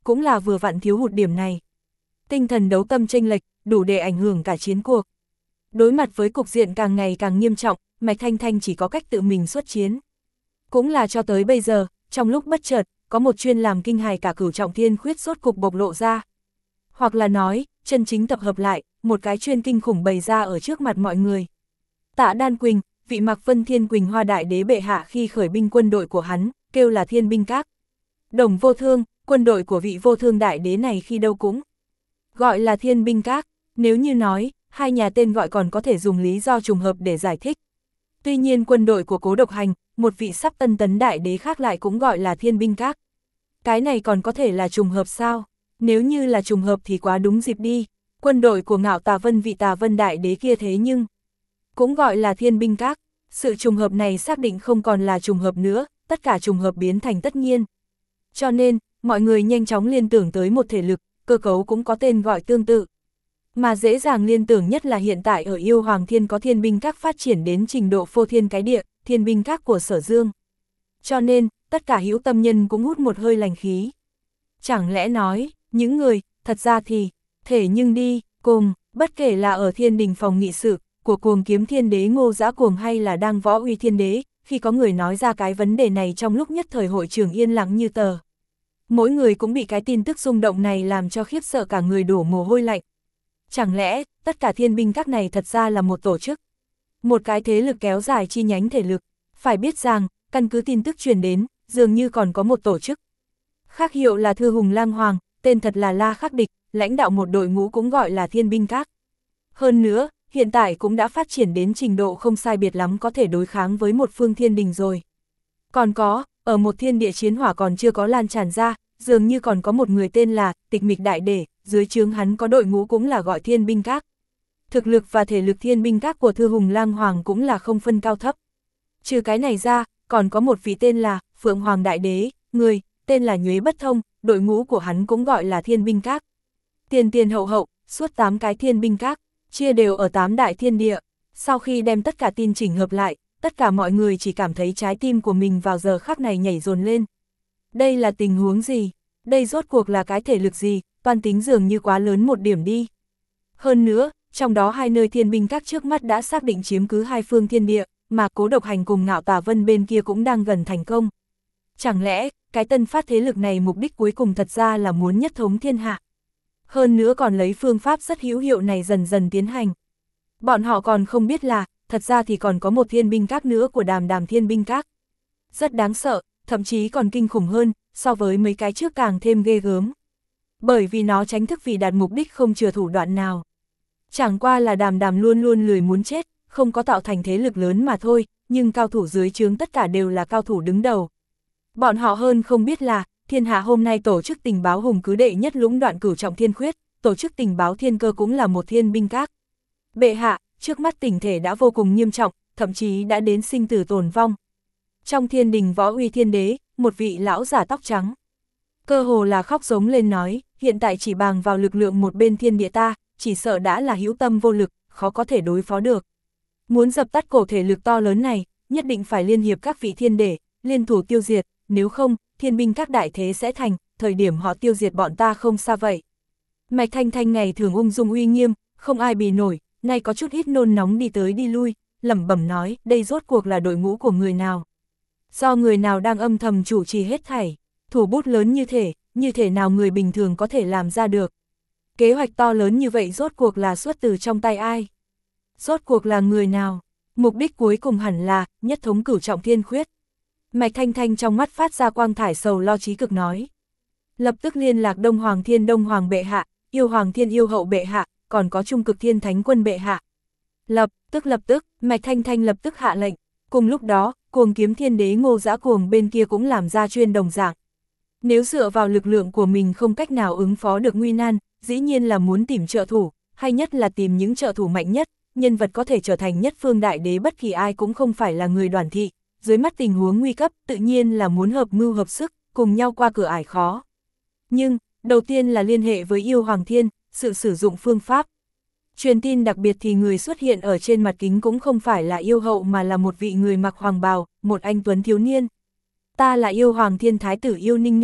Speaker 1: cũng là vừa vặn thiếu hụt điểm này. Tinh thần đấu tâm chênh lệch, đủ để ảnh hưởng cả chiến cuộc. Đối mặt với cục diện càng ngày càng nghiêm trọng, Mạch Thanh Thanh chỉ có cách tự mình xuất chiến. Cũng là cho tới bây giờ, trong lúc bất chợt, có một chuyên làm kinh hài cả cửu trọng thiên khuyết sốt cục bộc lộ ra. Hoặc là nói, chân chính tập hợp lại, một cái chuyên kinh khủng bày ra ở trước mặt mọi người. Tạ Đan Quỳnh, vị Mạc Vân Thiên Quỳnh Hoa Đại Đế bệ hạ khi khởi binh quân đội của hắn, kêu là Thiên Binh Các. Đồng Vô Thương, quân đội của vị Vô Thương Đại Đế này khi đâu cũng gọi là Thiên Binh Các. Nếu như nói, hai nhà tên gọi còn có thể dùng lý do trùng hợp để giải thích. Tuy nhiên quân đội của Cố Độc Hành, một vị sắp tân tấn đại đế khác lại cũng gọi là Thiên Binh Các. Cái này còn có thể là trùng hợp sao? Nếu như là trùng hợp thì quá đúng dịp đi. Quân đội của Ngạo Tà Vân vị Tà Vân đại đế kia thế nhưng cũng gọi là Thiên Binh Các. Sự trùng hợp này xác định không còn là trùng hợp nữa, tất cả trùng hợp biến thành tất nhiên. Cho nên, mọi người nhanh chóng liên tưởng tới một thể lực, cơ cấu cũng có tên gọi tương tự. Mà dễ dàng liên tưởng nhất là hiện tại ở Yêu Hoàng Thiên có Thiên Binh Các phát triển đến trình độ phô thiên cái địa, Thiên Binh Các của Sở Dương. Cho nên, tất cả hữu tâm nhân cũng hút một hơi lành khí. Chẳng lẽ nói, những người, thật ra thì, thể nhưng đi, cùng, bất kể là ở thiên đình phòng nghị sự, của Cuồng Kiếm Thiên Đế Ngô Dã Cuồng hay là đang Võ Uy Thiên Đế, khi có người nói ra cái vấn đề này trong lúc nhất thời hội trường yên lặng như tờ. Mỗi người cũng bị cái tin tức rung động này làm cho khiếp sợ cả người đổ mồ hôi lạnh. Chẳng lẽ, tất cả Thiên Binh Các này thật ra là một tổ chức? Một cái thế lực kéo dài chi nhánh thể lực. Phải biết rằng, căn cứ tin tức truyền đến, dường như còn có một tổ chức. Khác hiệu là Thư Hùng Lang Hoàng, tên thật là La Khắc Địch, lãnh đạo một đội ngũ cũng gọi là Thiên Binh Các. Hơn nữa, hiện tại cũng đã phát triển đến trình độ không sai biệt lắm có thể đối kháng với một phương thiên đình rồi. Còn có, ở một thiên địa chiến hỏa còn chưa có lan tràn ra, dường như còn có một người tên là Tịch Mịch Đại Đế, dưới trướng hắn có đội ngũ cũng là gọi Thiên Binh Các. Thực lực và thể lực Thiên Binh Các của Thư Hùng Lang Hoàng cũng là không phân cao thấp. Trừ cái này ra, còn có một vị tên là Phượng Hoàng Đại Đế, người, tên là Nhuế Bất Thông, đội ngũ của hắn cũng gọi là Thiên Binh Các. Tiền tiền hậu hậu, suốt tám cái Thiên Binh Các, chia đều ở tám đại thiên địa. Sau khi đem tất cả tin chỉnh hợp lại, tất cả mọi người chỉ cảm thấy trái tim của mình vào giờ khắc này nhảy dồn lên. Đây là tình huống gì? Đây rốt cuộc là cái thể lực gì? Toan tính dường như quá lớn một điểm đi. Hơn nữa, trong đó hai nơi Thiên Binh Các trước mắt đã xác định chiếm cứ hai phương thiên địa, mà Cố Độc Hành cùng Ngạo Tà Vân bên kia cũng đang gần thành công. Chẳng lẽ, cái tân phát thế lực này mục đích cuối cùng thật ra là muốn nhất thống thiên hạ? Hơn nữa còn lấy phương pháp rất hữu hiệu này dần dần tiến hành. Bọn họ còn không biết là, thật ra thì còn có một Thiên Binh Các nữa của Đàm Đàm Thiên Binh Các. Rất đáng sợ, thậm chí còn kinh khủng hơn, so với mấy cái trước càng thêm ghê gớm. Bởi vì nó tránh thức vì đạt mục đích không chừa thủ đoạn nào. Chẳng qua là Đàm Đàm luôn luôn lười muốn chết, không có tạo thành thế lực lớn mà thôi, nhưng cao thủ dưới trướng tất cả đều là cao thủ đứng đầu. Bọn họ hơn không biết là, thiên hạ hôm nay tổ chức tình báo hùng cứ đệ nhất lũng đoạn cửu trọng thiên khuyết, tổ chức tình báo thiên cơ cũng là một Thiên Binh Các. Bệ hạ, trước mắt tình thể đã vô cùng nghiêm trọng, thậm chí đã đến sinh tử tồn vong. Trong thiên đình Võ Uy Thiên Đế, một vị lão giả tóc trắng. Cơ hồ là khóc giống lên nói, hiện tại chỉ bằng vào lực lượng một bên thiên địa ta, chỉ sợ đã là hữu tâm vô lực, khó có thể đối phó được. Muốn dập tắt cổ thể lực to lớn này, nhất định phải liên hiệp các vị thiên đế, liên thủ tiêu diệt, nếu không, Thiên Binh Các đại thế sẽ thành, thời điểm họ tiêu diệt bọn ta không xa vậy. Mạch Thanh Thanh ngày thường ung dung uy nghiêm, không ai bì nổi, nay có chút ít nôn nóng đi tới đi lui, lẩm bẩm nói, đây rốt cuộc là đội ngũ của người nào? Do người nào đang âm thầm chủ trì hết thảy, thủ bút lớn như thể, như thể nào người bình thường có thể làm ra được. Kế hoạch to lớn như vậy rốt cuộc là xuất từ trong tay ai? Rốt cuộc là người nào? Mục đích cuối cùng hẳn là, nhất thống cửu trọng thiên khuyết. Mạch Thanh Thanh trong mắt phát ra quang thải sầu lo trí cực nói. Lập tức liên lạc Đông Hoàng Thiên Đông Hoàng bệ hạ, Yêu Hoàng Thiên Yêu Hậu bệ hạ, còn có Trung Cực Thiên Thánh Quân bệ hạ. Lập tức lập tức, Mạch Thanh Thanh lập tức hạ lệnh. Cùng lúc đó, Cuồng Kiếm Thiên Đế Ngô Dã Cuồng bên kia cũng làm ra chuyên đồng dạng. Nếu dựa vào lực lượng của mình không cách nào ứng phó được nguy nan, dĩ nhiên là muốn tìm trợ thủ, hay nhất là tìm những trợ thủ mạnh nhất, nhân vật có thể trở thành nhất phương đại đế, bất kỳ ai cũng không phải là người đoàn thị. Dưới mắt tình huống nguy cấp, tự nhiên là muốn hợp mưu hợp sức, cùng nhau qua cửa ải khó. Nhưng, đầu tiên là liên hệ với Yêu Hoàng Thiên, sự sử dụng phương pháp. Truyền tin đặc biệt thì người xuất hiện ở trên mặt kính cũng không phải là Yêu Hậu mà là một vị người mặc hoàng bào, một anh tuấn thiếu niên. Ta là Yêu Hoàng Thiên Thái tử Yêu Ninh Ninh,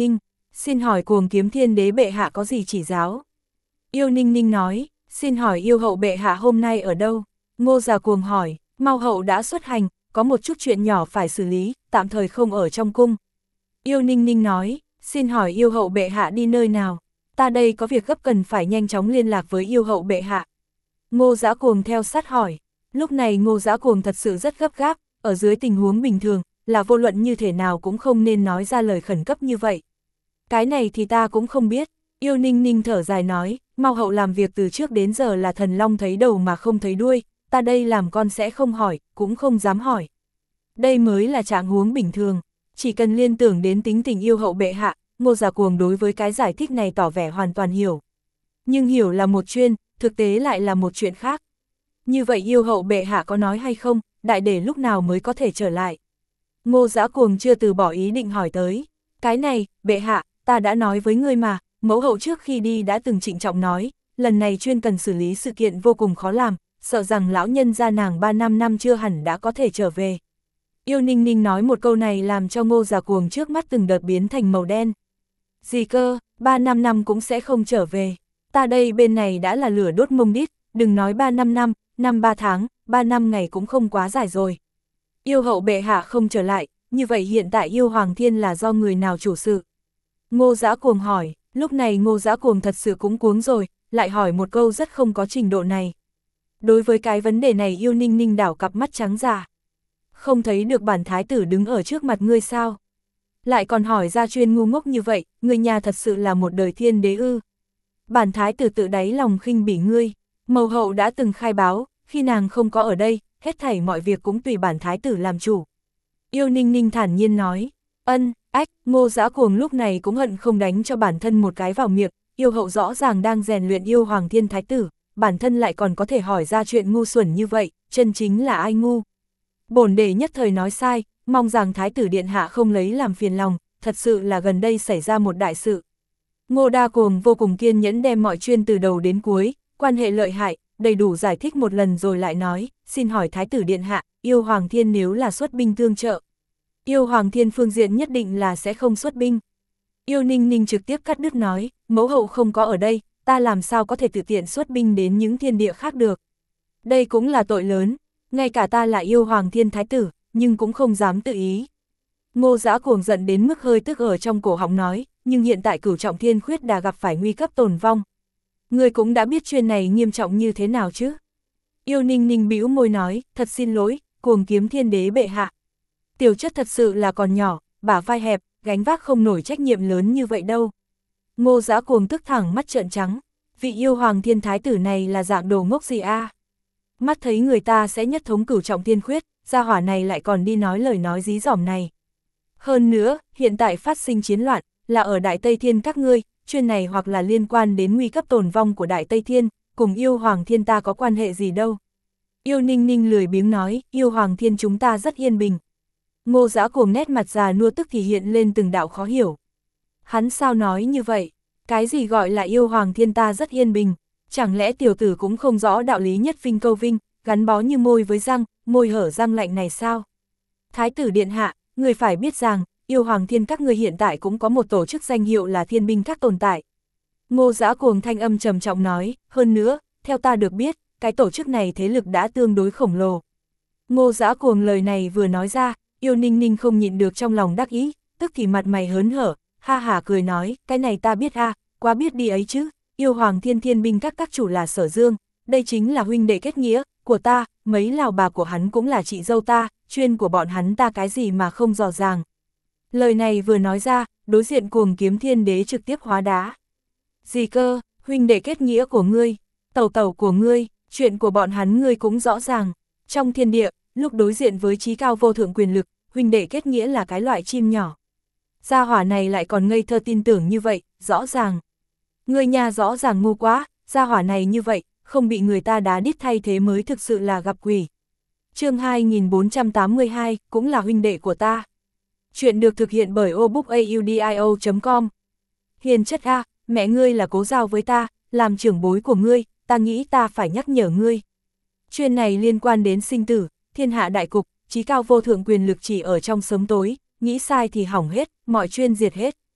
Speaker 1: xin hỏi Cuồng Kiếm Thiên Đế bệ hạ có gì chỉ giáo? Yêu Ninh Ninh nói, xin hỏi yêu hậu bệ hạ hôm nay ở đâu? Ngô Già Cuồng hỏi, Mao hậu đã xuất hành, có một chút chuyện nhỏ phải xử lý, tạm thời không ở trong cung. Yêu Ninh Ninh nói, xin hỏi yêu hậu bệ hạ đi nơi nào? Ta đây có việc gấp cần phải nhanh chóng liên lạc với yêu hậu bệ hạ. Ngô Dã Cuồng theo sát hỏi, lúc này Ngô Dã Cuồng thật sự rất gấp gáp, ở dưới tình huống bình thường, là vô luận như thế nào cũng không nên nói ra lời khẩn cấp như vậy. Cái này thì ta cũng không biết. Yêu Ninh Ninh thở dài nói, Mao hậu làm việc từ trước đến giờ là thần long thấy đầu mà không thấy đuôi, ta đây làm con sẽ không hỏi, cũng không dám hỏi. Đây mới là trạng huống bình thường, chỉ cần liên tưởng đến tính tình yêu hậu bệ hạ, Ngô Già Cuồng đối với cái giải thích này tỏ vẻ hoàn toàn hiểu. Nhưng hiểu là một chuyên, thực tế lại là một chuyện khác. Như vậy yêu hậu bệ hạ có nói hay không, đại để lúc nào mới có thể trở lại? Ngô Dã Cuồng chưa từ bỏ ý định hỏi tới. Cái này, bệ hạ, ta đã nói với ngươi mà, mẫu hậu trước khi đi đã từng trịnh trọng nói, lần này chuyên cần xử lý sự kiện vô cùng khó làm, sợ rằng lão nhân gia nàng ba năm năm chưa hẳn đã có thể trở về. Yêu Ninh Ninh nói một câu này làm cho Ngô Già Cuồng trước mắt từng đợt biến thành màu đen. Gì cơ, ba năm năm cũng sẽ không trở về. Ta đây bên này đã là lửa đốt mông đít, đừng nói ba năm năm, năm ba tháng, ba năm ngày cũng không quá dài rồi. Yêu hậu bệ hạ không trở lại, như vậy hiện tại yêu Hoàng Thiên là do người nào chủ sự? Ngô Dã Cuồng hỏi, lúc này Ngô Dã Cuồng thật sự cũng cuống rồi, lại hỏi một câu rất không có trình độ này. Đối với cái vấn đề này Yêu Ninh Ninh đảo cặp mắt trắng già. Không thấy được bản thái tử đứng ở trước mặt ngươi sao? Lại còn hỏi ra chuyên ngu ngốc như vậy, người nhà thật sự là một đời thiên đế ư? Bản thái tử tự đáy lòng khinh bỉ ngươi, mẫu hậu đã từng khai báo, khi nàng không có ở đây, hết thảy mọi việc cũng tùy bản thái tử làm chủ. Yêu Ninh Ninh thản nhiên nói, ân, ách, Ngô Dã Cuồng lúc này cũng hận không đánh cho bản thân một cái vào miệng, yêu hậu rõ ràng đang rèn luyện yêu Hoàng Thiên thái tử, bản thân lại còn có thể hỏi ra chuyện ngu xuẩn như vậy, chân chính là ai ngu. Bổn đề nhất thời nói sai, mong rằng thái tử điện hạ không lấy làm phiền lòng, thật sự là gần đây xảy ra một đại sự. Ngô Đa Cuồng vô cùng kiên nhẫn đem mọi chuyện từ đầu đến cuối, quan hệ lợi hại, đầy đủ giải thích một lần rồi lại nói, xin hỏi thái tử điện hạ, yêu Hoàng Thiên nếu là xuất binh tương trợ. Yêu Hoàng Thiên phương diện nhất định là sẽ không xuất binh. Yêu Ninh Ninh trực tiếp cắt đứt nói, mẫu hậu không có ở đây, ta làm sao có thể tự tiện xuất binh đến những thiên địa khác được. Đây cũng là tội lớn, ngay cả ta là yêu Hoàng Thiên thái tử, nhưng cũng không dám tự ý. Ngô Dã Cuồng giận đến mức hơi tức ở trong cổ họng nói, nhưng hiện tại Cửu Trọng Thiên Khuyết đã gặp phải nguy cấp tồn vong. Người cũng đã biết chuyện này nghiêm trọng như thế nào chứ? Yêu Ninh Ninh bĩu môi nói, thật xin lỗi, Cuồng Kiếm Thiên Đế bệ hạ. Tiểu chất thật sự là còn nhỏ, bả vai hẹp, gánh vác không nổi trách nhiệm lớn như vậy đâu. Ngô Dã Cuồng tức thẳng mắt trợn trắng, vị yêu Hoàng Thiên thái tử này là dạng đồ ngốc gì a? À? Mắt thấy người ta sẽ nhất thống Cửu Trọng Thiên Khuyết, gia hỏa này lại còn đi nói lời nói dí dỏm này. Hơn nữa, hiện tại phát sinh chiến loạn, là ở Đại Tây Thiên các ngươi, chuyện này hoặc là liên quan đến nguy cấp tồn vong của Đại Tây Thiên, cùng yêu Hoàng Thiên ta có quan hệ gì đâu. Yêu Ninh Ninh lười biếng nói, yêu Hoàng Thiên chúng ta rất yên bình. Ngô Dã Cuồng nét mặt già nua tức thì hiện lên từng đạo khó hiểu. Hắn sao nói như vậy? Cái gì gọi là yêu Hoàng Thiên ta rất yên bình? Chẳng lẽ tiểu tử cũng không rõ đạo lý nhất vinh câu vinh, gắn bó như môi với răng, môi hở răng lạnh này sao? Thái tử điện hạ, người phải biết rằng, yêu Hoàng Thiên các người hiện tại cũng có một tổ chức danh hiệu là Thiên binh các tồn tại. Ngô Dã Cuồng thanh âm trầm trọng nói, hơn nữa, theo ta được biết, cái tổ chức này thế lực đã tương đối khổng lồ. Ngô Dã Cuồng lời này vừa nói ra, Yêu Ninh Ninh không nhịn được trong lòng đắc ý, tức thì mặt mày hớn hở, ha hả cười nói, cái này ta biết a, à, quá biết đi ấy chứ, yêu Hoàng Thiên Thiên binh các các chủ là Sở Dương, đây chính là huynh đệ kết nghĩa của ta, mấy lào bà của hắn cũng là chị dâu ta, chuyên của bọn hắn ta cái gì mà không dò dàng. Lời này vừa nói ra, đối diện Cuồng Kiếm Thiên Đế trực tiếp hóa đá. Gì cơ, huynh đệ kết nghĩa của ngươi, tẩu tẩu của ngươi, chuyện của bọn hắn ngươi cũng rõ ràng. Trong thiên địa, lúc đối diện với chí cao vô thượng quyền lực, huynh đệ kết nghĩa là cái loại chim nhỏ. Gia hỏa này lại còn ngây thơ tin tưởng như vậy, rõ ràng. Ngươi nhà rõ ràng ngu quá, gia hỏa này như vậy, không bị người ta đá đít thay thế mới thực sự là gặp quỷ. Chương hai nghìn bốn trăm tám mươi hai, cũng là huynh đệ của ta. Chuyện được thực hiện bởi obookaudio chấm com. Hiền chất a, mẹ ngươi là cố giao với ta, làm trưởng bối của ngươi, ta nghĩ ta phải nhắc nhở ngươi. Chuyện này liên quan đến sinh tử, thiên hạ đại cục, chí cao vô thượng quyền lực chỉ ở trong sớm tối, nghĩ sai thì hỏng hết, mọi chuyện diệt hết.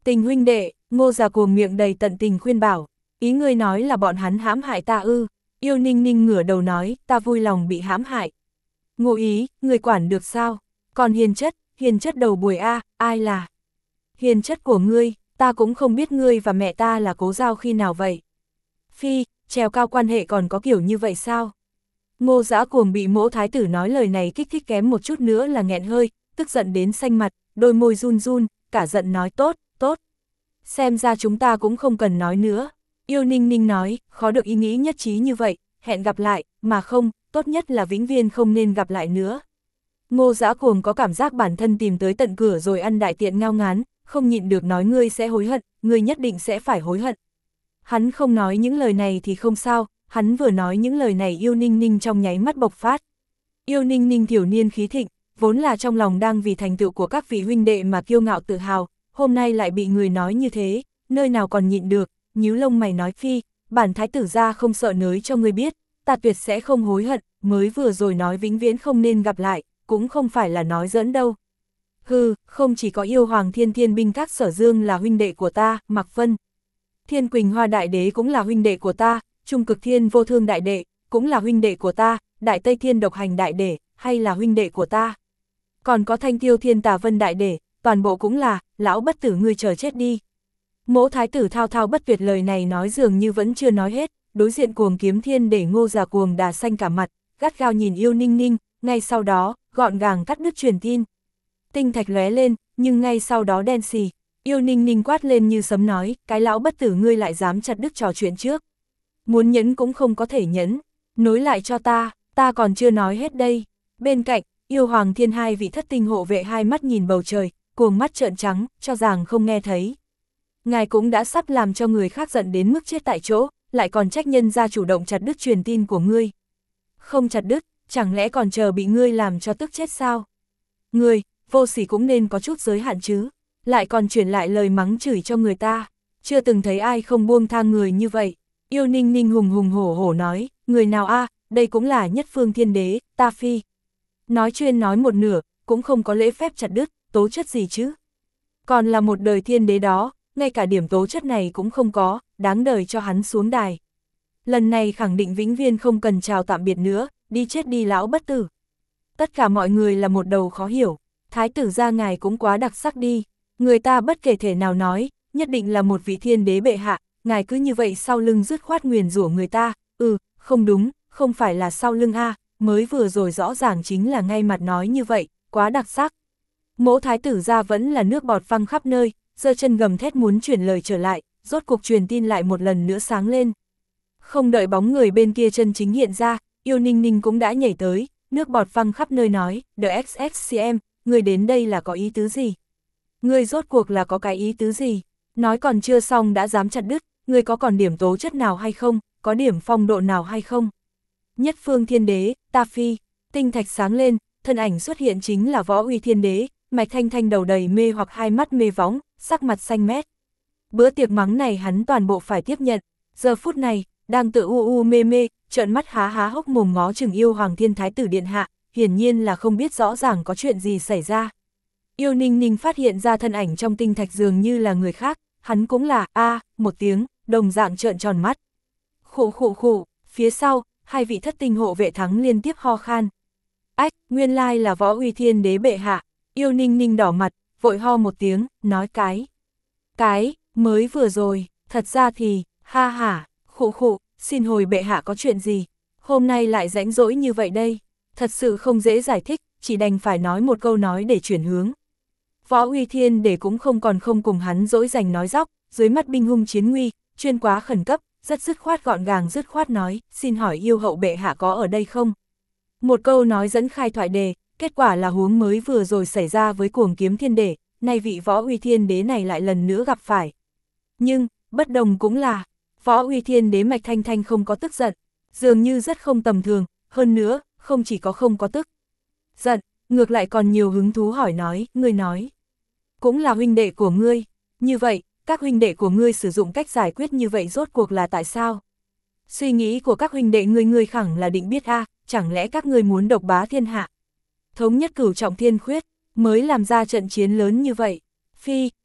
Speaker 1: Tình huynh đệ, Ngô Già Cuồng miệng đầy tận tình khuyên bảo, ý ngươi nói là bọn hắn hãm hại ta ư? Yêu Ninh Ninh ngửa đầu nói, ta vui lòng bị hãm hại. Ngô ý, người quản được sao? Còn hiền chất, hiền chất đầu buổi a, ai là? Hiền chất của ngươi, ta cũng không biết ngươi và mẹ ta là cố giao khi nào vậy. Phi, trèo cao quan hệ còn có kiểu như vậy sao? Ngô Dã Cuồng bị Mỗ thái tử nói lời này kích thích kém một chút nữa là nghẹn hơi, tức giận đến xanh mặt, đôi môi run run, cả giận nói tốt, tốt. Xem ra chúng ta cũng không cần nói nữa. Yêu Ninh Ninh nói, khó được ý nghĩ nhất trí như vậy, hẹn gặp lại, mà không, tốt nhất là vĩnh viễn không nên gặp lại nữa. Ngô Dã Cuồng có cảm giác bản thân tìm tới tận cửa rồi ăn đại tiện ngao ngán, không nhịn được nói ngươi sẽ hối hận, ngươi nhất định sẽ phải hối hận. Hắn không nói những lời này thì không sao, hắn vừa nói những lời này Yêu Ninh Ninh trong nháy mắt bộc phát. Yêu Ninh Ninh thiểu niên khí thịnh, vốn là trong lòng đang vì thành tựu của các vị huynh đệ mà kiêu ngạo tự hào, hôm nay lại bị người nói như thế, nơi nào còn nhịn được, nhíu lông mày nói phi, bản thái tử gia không sợ nới cho ngươi biết, ta tuyệt sẽ không hối hận, mới vừa rồi nói vĩnh viễn không nên gặp lại, cũng không phải là nói giỡn đâu. Hừ, không chỉ có Yêu Hoàng Thiên Thiên binh các Sở Dương là huynh đệ của ta, Mạc Vân. Thiên Quỳnh Hoa Đại Đế cũng là huynh đệ của ta, Trung Cực Thiên Vô Thương Đại Đệ, cũng là huynh đệ của ta, Đại Tây Thiên Độc Hành Đại Đệ, hay là huynh đệ của ta. Còn có Thanh Tiêu Thiên Tà Vân Đại Đệ, toàn bộ cũng là, lão bất tử ngươi chờ chết đi. Mỗ thái tử thao thao bất tuyệt lời này nói dường như vẫn chưa nói hết, đối diện Cuồng Kiếm Thiên để Ngô Già Cuồng đà xanh cả mặt, gắt gao nhìn Yêu Ninh Ninh, ngay sau đó, gọn gàng cắt đứt truyền tin. Tinh thạch lóe lên, nhưng ngay sau đó đen xì, Yêu Ninh Ninh quát lên như sấm nói, cái lão bất tử ngươi lại dám chặt đứt trò chuyện trước. Muốn nhẫn cũng không có thể nhẫn, nối lại cho ta, ta còn chưa nói hết đây. Bên cạnh, Yêu Hoàng Thiên hai vị thất tinh hộ vệ hai mắt nhìn bầu trời, cuồng mắt trợn trắng, cho rằng không nghe thấy. Ngài cũng đã sắp làm cho người khác giận đến mức chết tại chỗ, lại còn trách nhân ra chủ động chặt đứt truyền tin của ngươi. Không chặt đứt, chẳng lẽ còn chờ bị ngươi làm cho tức chết sao? Ngươi, vô sỉ cũng nên có chút giới hạn chứ, lại còn truyền lại lời mắng chửi cho người ta, chưa từng thấy ai không buông tha người như vậy. Yêu Ninh Ninh hùng hùng hổ hổ nói, người nào a, đây cũng là nhất phương thiên đế, ta phi. Nói chuyên nói một nửa, cũng không có lễ phép chặt đứt, tố chất gì chứ. Còn là một đời thiên đế đó, ngay cả điểm tố chất này cũng không có, đáng đời cho hắn xuống đài. Lần này khẳng định vĩnh viên không cần chào tạm biệt nữa, đi chết đi lão bất tử. Tất cả mọi người là một đầu khó hiểu, thái tử gia ngài cũng quá đặc sắc đi, người ta bất kể thể nào nói, nhất định là một vị thiên đế bệ hạ, ngài cứ như vậy sau lưng dứt khoát nguyền rủa người ta, ừ, không đúng, không phải là sau lưng a, mới vừa rồi rõ ràng chính là ngay mặt nói như vậy, quá đặc sắc. Mỗ thái tử gia vẫn là nước bọt văng khắp nơi, giơ chân gầm thét muốn chuyển lời trở lại, rốt cuộc truyền tin lại một lần nữa sáng lên. Không đợi bóng người bên kia chân chính hiện ra, Yêu Ninh Ninh cũng đã nhảy tới, nước bọt văng khắp nơi nói, The ích ích xê em, người đến đây là có ý tứ gì? Người rốt cuộc là có cái ý tứ gì? Nói còn chưa xong đã dám chặt đứt, người có còn điểm tố chất nào hay không, có điểm phong độ nào hay không? Nhất phương thiên đế, ta phi, tinh thạch sáng lên, thân ảnh xuất hiện chính là Võ Uy Thiên Đế, Mạch Thanh Thanh đầu đầy mê hoặc hai mắt mê võng, sắc mặt xanh mét. Bữa tiệc mắng này hắn toàn bộ phải tiếp nhận, giờ phút này, đang tự u u mê mê, trợn mắt há há hốc mồm ngó chừng Yêu Hoàng Thiên Thái tử điện hạ, hiển nhiên là không biết rõ ràng có chuyện gì xảy ra. Yêu Ninh Ninh phát hiện ra thân ảnh trong tinh thạch dường như là người khác, hắn cũng là, a một tiếng, đồng dạng trợn tròn mắt. Khụ khụ khụ, phía sau, hai vị thất tinh hộ vệ thắng liên tiếp ho khan. Ách, nguyên lai là Võ Uy Thiên Đế bệ hạ. Yêu Ninh Ninh đỏ mặt, vội ho một tiếng, nói cái. Cái, mới vừa rồi, thật ra thì, ha ha, khụ khụ, xin hồi bệ hạ có chuyện gì, hôm nay lại rãnh rỗi như vậy đây, thật sự không dễ giải thích, chỉ đành phải nói một câu nói để chuyển hướng. Võ Uy Thiên Đế cũng không còn không cùng hắn dỗi dành nói dóc, dưới mắt binh hung chiến nguy, chuyên quá khẩn cấp, rất dứt khoát gọn gàng dứt khoát nói, xin hỏi yêu hậu bệ hạ có ở đây không? Một câu nói dẫn khai thoại đề, kết quả là huống mới vừa rồi xảy ra với Cuồng Kiếm Thiên Đế, nay vị Võ Uy Thiên Đế này lại lần nữa gặp phải. Nhưng, bất đồng cũng là, Võ Uy Thiên Đế Mạch Thanh Thanh không có tức giận, dường như rất không tầm thường, hơn nữa, không chỉ có không có tức giận, ngược lại còn nhiều hứng thú hỏi nói, ngươi nói, cũng là huynh đệ của ngươi, như vậy, các huynh đệ của ngươi sử dụng cách giải quyết như vậy rốt cuộc là tại sao? Suy nghĩ của các huynh đệ ngươi ngươi khẳng là định biết a, à, chẳng lẽ các ngươi muốn độc bá thiên hạ? Thống nhất cửu trọng thiên khuyết, mới làm ra trận chiến lớn như vậy. Phi,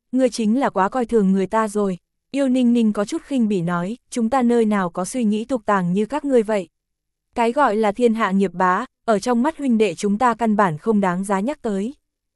Speaker 1: ngươi chính là quá coi thường người ta rồi. Yêu Ninh Ninh có chút khinh bỉ nói, chúng ta nơi nào có suy nghĩ tục tàng như các ngươi vậy. Cái gọi là thiên hạ nghiệp bá, ở trong mắt huynh đệ chúng ta căn bản không đáng giá nhắc tới.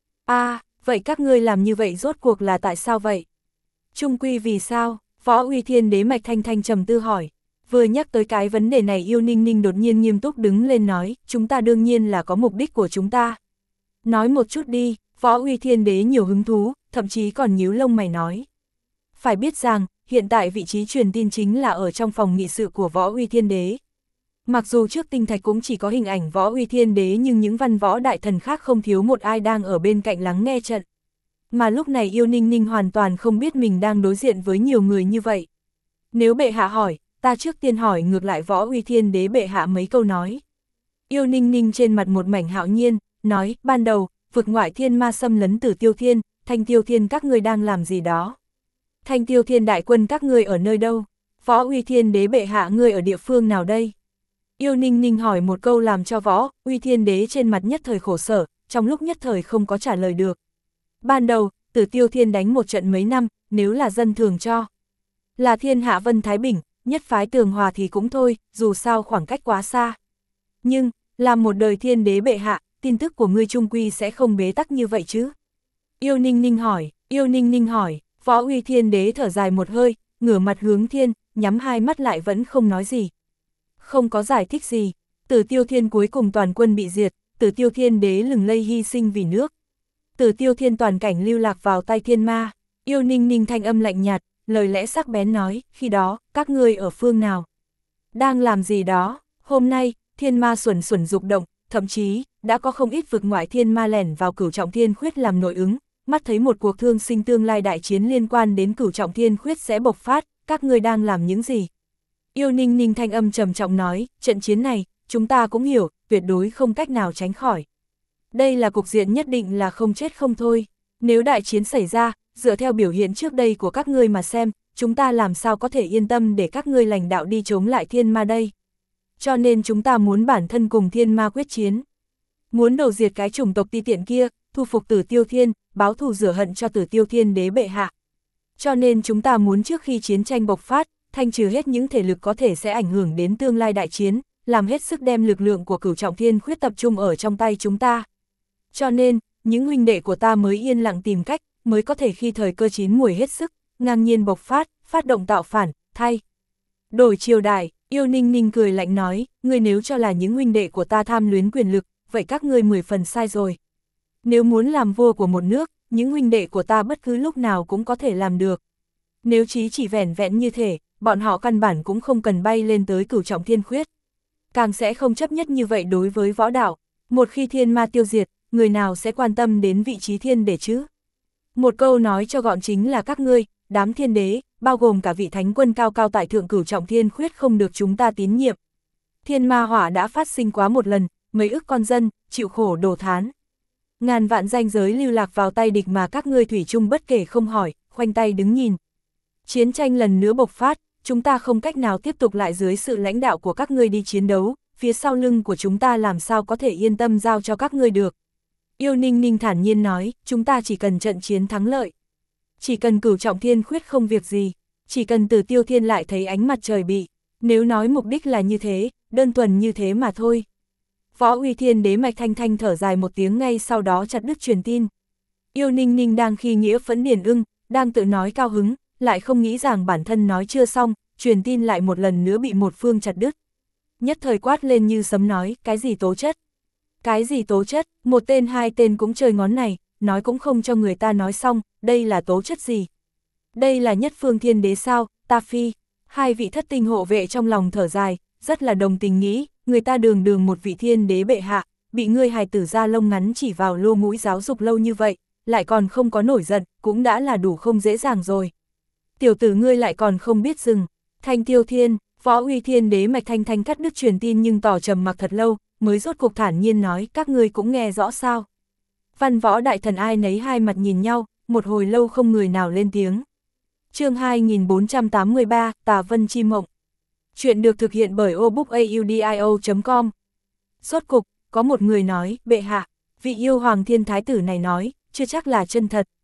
Speaker 1: À, vậy các ngươi làm như vậy rốt cuộc là tại sao vậy? Trung quy vì sao? Võ Uy Thiên Đế Mạch Thanh Thanh trầm tư hỏi. Vừa nhắc tới cái vấn đề này Yêu Ninh Ninh đột nhiên nghiêm túc đứng lên nói, chúng ta đương nhiên là có mục đích của chúng ta. Nói một chút đi, Võ Uy Thiên Đế nhiều hứng thú, thậm chí còn nhíu lông mày nói. Phải biết rằng, hiện tại vị trí truyền tin chính là ở trong phòng nghị sự của Võ Uy Thiên Đế. Mặc dù trước tinh thạch cũng chỉ có hình ảnh Võ Uy Thiên Đế nhưng những văn võ đại thần khác không thiếu một ai đang ở bên cạnh lắng nghe trận. Mà lúc này Yêu Ninh Ninh hoàn toàn không biết mình đang đối diện với nhiều người như vậy. Nếu bệ hạ hỏi, ta trước tiên hỏi ngược lại Võ Uy Thiên Đế bệ hạ mấy câu nói. Yêu Ninh Ninh trên mặt một mảnh hạo nhiên, nói, ban đầu, vực ngoại thiên ma xâm lấn Tử Tiêu Thiên, Thanh Tiêu Thiên các ngươi đang làm gì đó? Thanh Tiêu Thiên đại quân các ngươi ở nơi đâu? Võ Uy Thiên Đế bệ hạ ngươi ở địa phương nào đây? Yêu Ninh Ninh hỏi một câu làm cho Võ Uy Thiên Đế trên mặt nhất thời khổ sở, trong lúc nhất thời không có trả lời được. Ban đầu, Tử Tiêu Thiên đánh một trận mấy năm, nếu là dân thường cho. Là thiên hạ Vân Thái Bình, nhất phái tường hòa thì cũng thôi, dù sao khoảng cách quá xa. Nhưng, làm một đời thiên đế bệ hạ, tin tức của ngươi trung quy sẽ không bế tắc như vậy chứ? Yêu Ninh Ninh hỏi, Yêu Ninh Ninh hỏi, Võ Uy Thiên Đế thở dài một hơi, ngửa mặt hướng thiên, nhắm hai mắt lại vẫn không nói gì. Không có giải thích gì, Tử Tiêu Thiên cuối cùng toàn quân bị diệt, Tử Tiêu Thiên Đế lừng lây hy sinh vì nước. Tử Tiêu Thiên toàn cảnh lưu lạc vào tay thiên ma. Yêu Ninh Ninh thanh âm lạnh nhạt, lời lẽ sắc bén nói, khi đó, các ngươi ở phương nào? Đang làm gì đó? Hôm nay, thiên ma xuẩn xuẩn dục động, thậm chí, đã có không ít vực ngoại thiên ma lẻn vào Cửu Trọng Thiên Khuyết làm nội ứng, mắt thấy một cuộc thương sinh tương lai đại chiến liên quan đến Cửu Trọng Thiên Khuyết sẽ bộc phát, các ngươi đang làm những gì? Yêu Ninh Ninh thanh âm trầm trọng nói, trận chiến này, chúng ta cũng hiểu, tuyệt đối không cách nào tránh khỏi. Đây là cục diện nhất định là không chết không thôi. Nếu đại chiến xảy ra, dựa theo biểu hiện trước đây của các ngươi mà xem, chúng ta làm sao có thể yên tâm để các ngươi lãnh đạo đi chống lại thiên ma đây. Cho nên chúng ta muốn bản thân cùng thiên ma quyết chiến. Muốn đổ diệt cái chủng tộc ti tiện kia, thu phục Tử Tiêu Thiên, báo thù rửa hận cho Tử Tiêu Thiên Đế bệ hạ. Cho nên chúng ta muốn trước khi chiến tranh bộc phát, thanh trừ hết những thể lực có thể sẽ ảnh hưởng đến tương lai đại chiến, làm hết sức đem lực lượng của Cửu Trọng Thiên Khuyết tập trung ở trong tay chúng ta. Cho nên, những huynh đệ của ta mới yên lặng tìm cách, mới có thể khi thời cơ chín muồi hết sức, ngang nhiên bộc phát, phát động tạo phản, thay. Đổi triều đại, Yêu Ninh Ninh cười lạnh nói, ngươi nếu cho là những huynh đệ của ta tham luyến quyền lực, vậy các ngươi mười phần sai rồi. Nếu muốn làm vua của một nước, những huynh đệ của ta bất cứ lúc nào cũng có thể làm được. Nếu chí chỉ vẻn vẹn như thể, bọn họ căn bản cũng không cần bay lên tới Cửu Trọng Thiên Khuyết. Càng sẽ không chấp nhất như vậy đối với võ đạo. Một khi thiên ma tiêu diệt, người nào sẽ quan tâm đến vị trí thiên đế chứ? Một câu nói cho gọn chính là các ngươi, đám thiên đế, bao gồm cả vị thánh quân cao cao tại thượng Cửu Trọng Thiên Khuyết không được chúng ta tín nhiệm. Thiên ma hỏa đã phát sinh quá một lần, mấy ức con dân, chịu khổ đổ thán. Ngàn vạn danh giới lưu lạc vào tay địch mà các ngươi thủy chung bất kể không hỏi, khoanh tay đứng nhìn. Chiến tranh lần nữa bộc phát, chúng ta không cách nào tiếp tục lại dưới sự lãnh đạo của các ngươi đi chiến đấu, phía sau lưng của chúng ta làm sao có thể yên tâm giao cho các ngươi được. Yêu Ninh Ninh thản nhiên nói, chúng ta chỉ cần trận chiến thắng lợi. Chỉ cần Cửu Trọng Thiên Khuyết không việc gì, chỉ cần Tử Tiêu Thiên lại thấy ánh mặt trời bị, nếu nói mục đích là như thế, đơn thuần như thế mà thôi. Võ Uy Thiên Đế Mạch Thanh Thanh thở dài một tiếng ngay sau đó chặt đứt truyền tin. Yêu Ninh Ninh đang khi nghĩa phẫn điển ưng, đang tự nói cao hứng, lại không nghĩ rằng bản thân nói chưa xong, truyền tin lại một lần nữa bị một phương chặt đứt. Nhất thời quát lên như sấm nói, cái gì tố chất? Cái gì tố chất? Một tên hai tên cũng chơi ngón này, nói cũng không cho người ta nói xong, đây là tố chất gì? Đây là nhất phương thiên đế sao, ta phi. Hai vị thất tinh hộ vệ trong lòng thở dài, rất là đồng tình nghĩ, người ta đường đường một vị thiên đế bệ hạ, bị ngươi hài tử ra lông ngắn chỉ vào lô mũi giáo dục lâu như vậy, lại còn không có nổi giận, cũng đã là đủ không dễ dàng rồi. Tiểu tử ngươi lại còn không biết dừng. Thanh Tiêu Thiên, Võ Uy Thiên Đế Mạch Thanh Thanh cắt đứt truyền tin nhưng tỏ trầm mặc thật lâu, mới rốt cục thản nhiên nói, các ngươi cũng nghe rõ sao. Văn võ đại thần ai nấy hai mặt nhìn nhau, một hồi lâu không người nào lên tiếng. Chương hai nghìn bốn trăm tám mươi ba, Tà Vân Chi Mộng. Chuyện được thực hiện bởi obookaudio chấm com. Rốt cục, có một người nói, bệ hạ, vị yêu hoàng thiên thái tử này nói, chưa chắc là chân thật.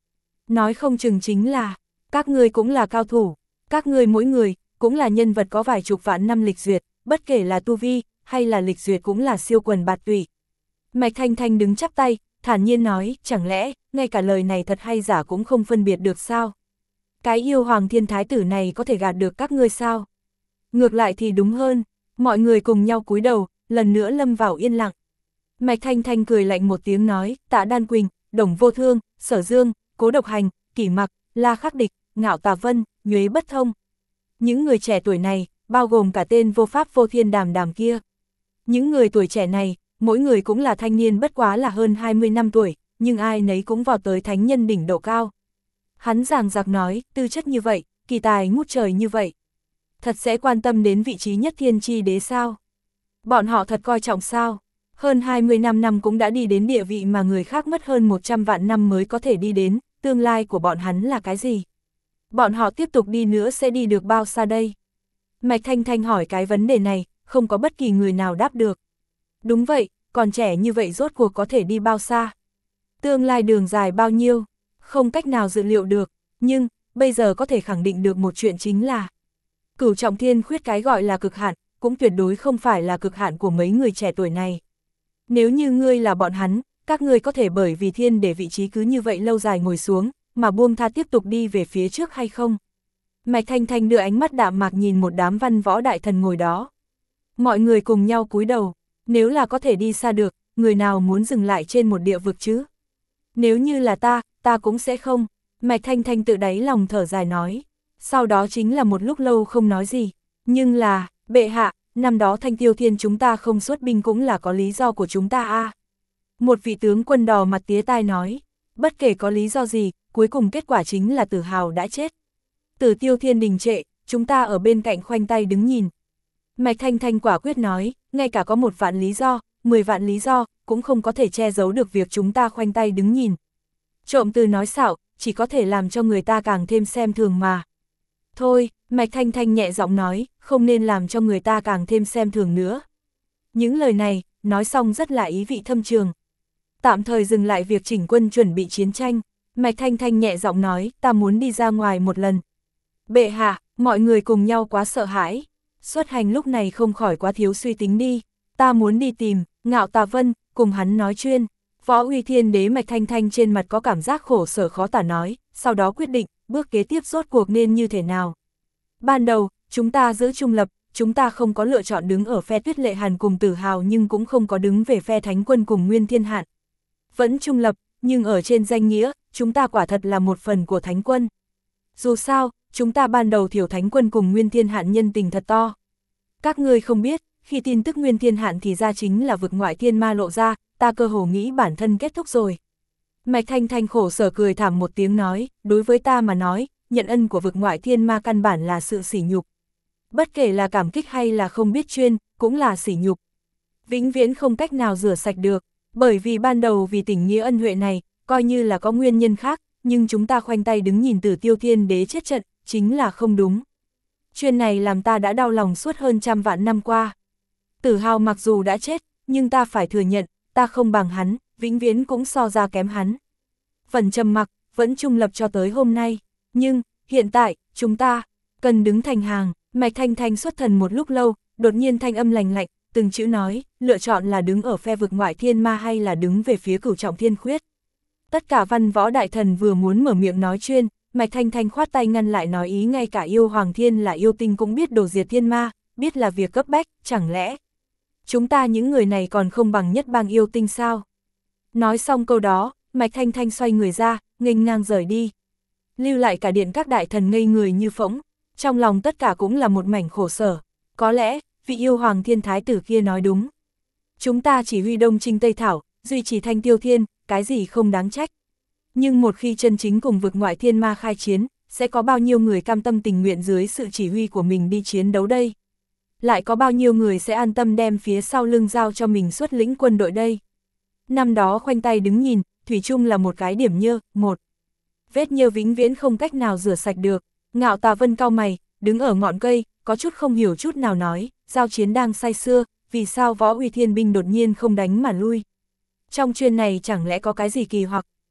Speaker 1: Nói không chừng chính là, các ngươi cũng là cao thủ, các ngươi mỗi người, cũng là nhân vật có vài chục vạn năm lịch duyệt, bất kể là tu vi, hay là lịch duyệt cũng là siêu quần bạt tụy. Mạch Thanh Thanh đứng chắp tay, thản nhiên nói, chẳng lẽ, ngay cả lời này thật hay giả cũng không phân biệt được sao? Cái yêu hoàng thiên thái tử này có thể gạt được các ngươi sao? Ngược lại thì đúng hơn, mọi người cùng nhau cúi đầu, lần nữa lâm vào yên lặng. Mạch Thanh Thanh cười lạnh một tiếng nói, Tạ Đan Quỳnh, Đồng Vô Thương, Sở Dương, Cố Độc Hành, Kỷ Mặc, La Khắc Địch, Ngạo Tà Vân, Nhuế Bất Thông. Những người trẻ tuổi này, bao gồm cả tên vô pháp vô thiên Đàm Đàm kia. Những người tuổi trẻ này, mỗi người cũng là thanh niên bất quá là hơn hai mươi năm tuổi, nhưng ai nấy cũng vào tới thánh nhân đỉnh độ cao. Hắn giảng giặc nói, tư chất như vậy, kỳ tài ngút trời như vậy. Thật sẽ quan tâm đến vị trí nhất thiên chi đế sao? Bọn họ thật coi trọng sao? Hơn hai mươi năm năm cũng đã đi đến địa vị mà người khác mất hơn một trăm vạn năm mới có thể đi đến, tương lai của bọn hắn là cái gì? Bọn họ tiếp tục đi nữa sẽ đi được bao xa đây? Mạch Thanh Thanh hỏi cái vấn đề này, không có bất kỳ người nào đáp được. Đúng vậy, còn trẻ như vậy rốt cuộc có thể đi bao xa? Tương lai đường dài bao nhiêu? Không cách nào dự liệu được, nhưng, bây giờ có thể khẳng định được một chuyện chính là Cửu Trọng Thiên Khuyết cái gọi là cực hạn, cũng tuyệt đối không phải là cực hạn của mấy người trẻ tuổi này. Nếu như ngươi là bọn hắn, các ngươi có thể bởi vì thiên để vị trí cứ như vậy lâu dài ngồi xuống, mà buông tha tiếp tục đi về phía trước hay không? Mạch Thanh Thanh đưa ánh mắt đạm mạc nhìn một đám văn võ đại thần ngồi đó. Mọi người cùng nhau cúi đầu, nếu là có thể đi xa được, người nào muốn dừng lại trên một địa vực chứ? Nếu như là ta, ta cũng sẽ không. Mạch Thanh Thanh tự đáy lòng thở dài nói. Sau đó chính là một lúc lâu không nói gì. Nhưng là, bệ hạ, năm đó Thanh Tiêu Thiên chúng ta không xuất binh cũng là có lý do của chúng ta a. À. Một vị tướng quân đỏ mặt tía tai nói. Bất kể có lý do gì, cuối cùng kết quả chính là Tử Hào đã chết. Tử Tiêu Thiên đình trệ, chúng ta ở bên cạnh khoanh tay đứng nhìn. Mạch Thanh Thanh quả quyết nói, ngay cả có một vạn lý do, mười vạn lý do, cũng không có thể che giấu được việc chúng ta khoanh tay đứng nhìn. Trộm từ nói xạo, chỉ có thể làm cho người ta càng thêm xem thường mà. Thôi, Mạch Thanh Thanh nhẹ giọng nói, không nên làm cho người ta càng thêm xem thường nữa. Những lời này, nói xong rất là ý vị thâm trường. Tạm thời dừng lại việc chỉnh quân chuẩn bị chiến tranh, Mạch Thanh Thanh nhẹ giọng nói, ta muốn đi ra ngoài một lần. Bệ hạ, mọi người cùng nhau quá sợ hãi. Xuất hành lúc này không khỏi quá thiếu suy tính đi. Ta muốn đi tìm, Ngạo Tà Vân, cùng hắn nói chuyên. Võ Uy Thiên Đế Mạch Thanh Thanh trên mặt có cảm giác khổ sở khó tả nói, sau đó quyết định, bước kế tiếp rốt cuộc nên như thế nào. Ban đầu, chúng ta giữ trung lập, chúng ta không có lựa chọn đứng ở phe Tuyết Lệ Hàn cùng Tử Hào nhưng cũng không có đứng về phe Thánh Quân cùng Nguyên Thiên Hạn. Vẫn trung lập, nhưng ở trên danh nghĩa, chúng ta quả thật là một phần của Thánh Quân. Dù sao, chúng ta ban đầu Thiểu Thánh Quân cùng Nguyên Thiên Hạn nhân tình thật to. Các ngươi không biết, khi tin tức Nguyên Thiên Hạn thì ra chính là vực ngoại thiên ma lộ ra, ta cơ hồ nghĩ bản thân kết thúc rồi. Mạch Thanh Thanh khổ sở cười thảm một tiếng nói, đối với ta mà nói, nhận ân của vực ngoại thiên ma căn bản là sự sỉ nhục. Bất kể là cảm kích hay là không biết chuyên, cũng là sỉ nhục. Vĩnh viễn không cách nào rửa sạch được, bởi vì ban đầu vì tình nghĩa ân huệ này, coi như là có nguyên nhân khác, nhưng chúng ta khoanh tay đứng nhìn Tử Tiêu Thiên Đế chết trận, chính là không đúng. Chuyện này làm ta đã đau lòng suốt hơn trăm vạn năm qua. Tử Hào mặc dù đã chết, nhưng ta phải thừa nhận, ta không bằng hắn, vĩnh viễn cũng so ra kém hắn. Phần trầm mặc, vẫn trung lập cho tới hôm nay, nhưng, hiện tại, chúng ta, cần đứng thành hàng. Mạch Thanh Thanh xuất thần một lúc lâu, đột nhiên thanh âm lành lạnh, từng chữ nói, lựa chọn là đứng ở phe vực ngoại thiên ma hay là đứng về phía Cửu Trọng Thiên Khuyết. Tất cả văn võ đại thần vừa muốn mở miệng nói chuyên, Mạch Thanh Thanh khoát tay ngăn lại nói ý ngay cả yêu hoàng thiên là yêu tinh cũng biết đồ diệt thiên ma, biết là việc cấp bách, chẳng lẽ chúng ta những người này còn không bằng nhất bang yêu tinh sao? Nói xong câu đó, Mạch Thanh Thanh xoay người ra, nghênh ngang rời đi. Lưu lại cả điện các đại thần ngây người như phỗng, trong lòng tất cả cũng là một mảnh khổ sở. Có lẽ, vị yêu hoàng thiên thái tử kia nói đúng. Chúng ta chỉ huy đông trinh Tây Thảo, duy trì Thanh Tiêu Thiên, cái gì không đáng trách. Nhưng một khi chân chính cùng vực ngoại thiên ma khai chiến, sẽ có bao nhiêu người cam tâm tình nguyện dưới sự chỉ huy của mình đi chiến đấu đây? Lại có bao nhiêu người sẽ an tâm đem phía sau lưng giao cho mình xuất lĩnh quân đội đây? Năm đó khoanh tay đứng nhìn, thủy chung là một cái điểm nhơ, một vết nhơ vĩnh viễn không cách nào rửa sạch được. Ngạo Tà Vân cau mày, đứng ở ngọn cây, có chút không hiểu chút nào nói, giao chiến đang say sưa, vì sao Võ Uy Thiên binh đột nhiên không đánh mà lui? Trong chuyện này chẳng lẽ có cái gì kỳ hoặc?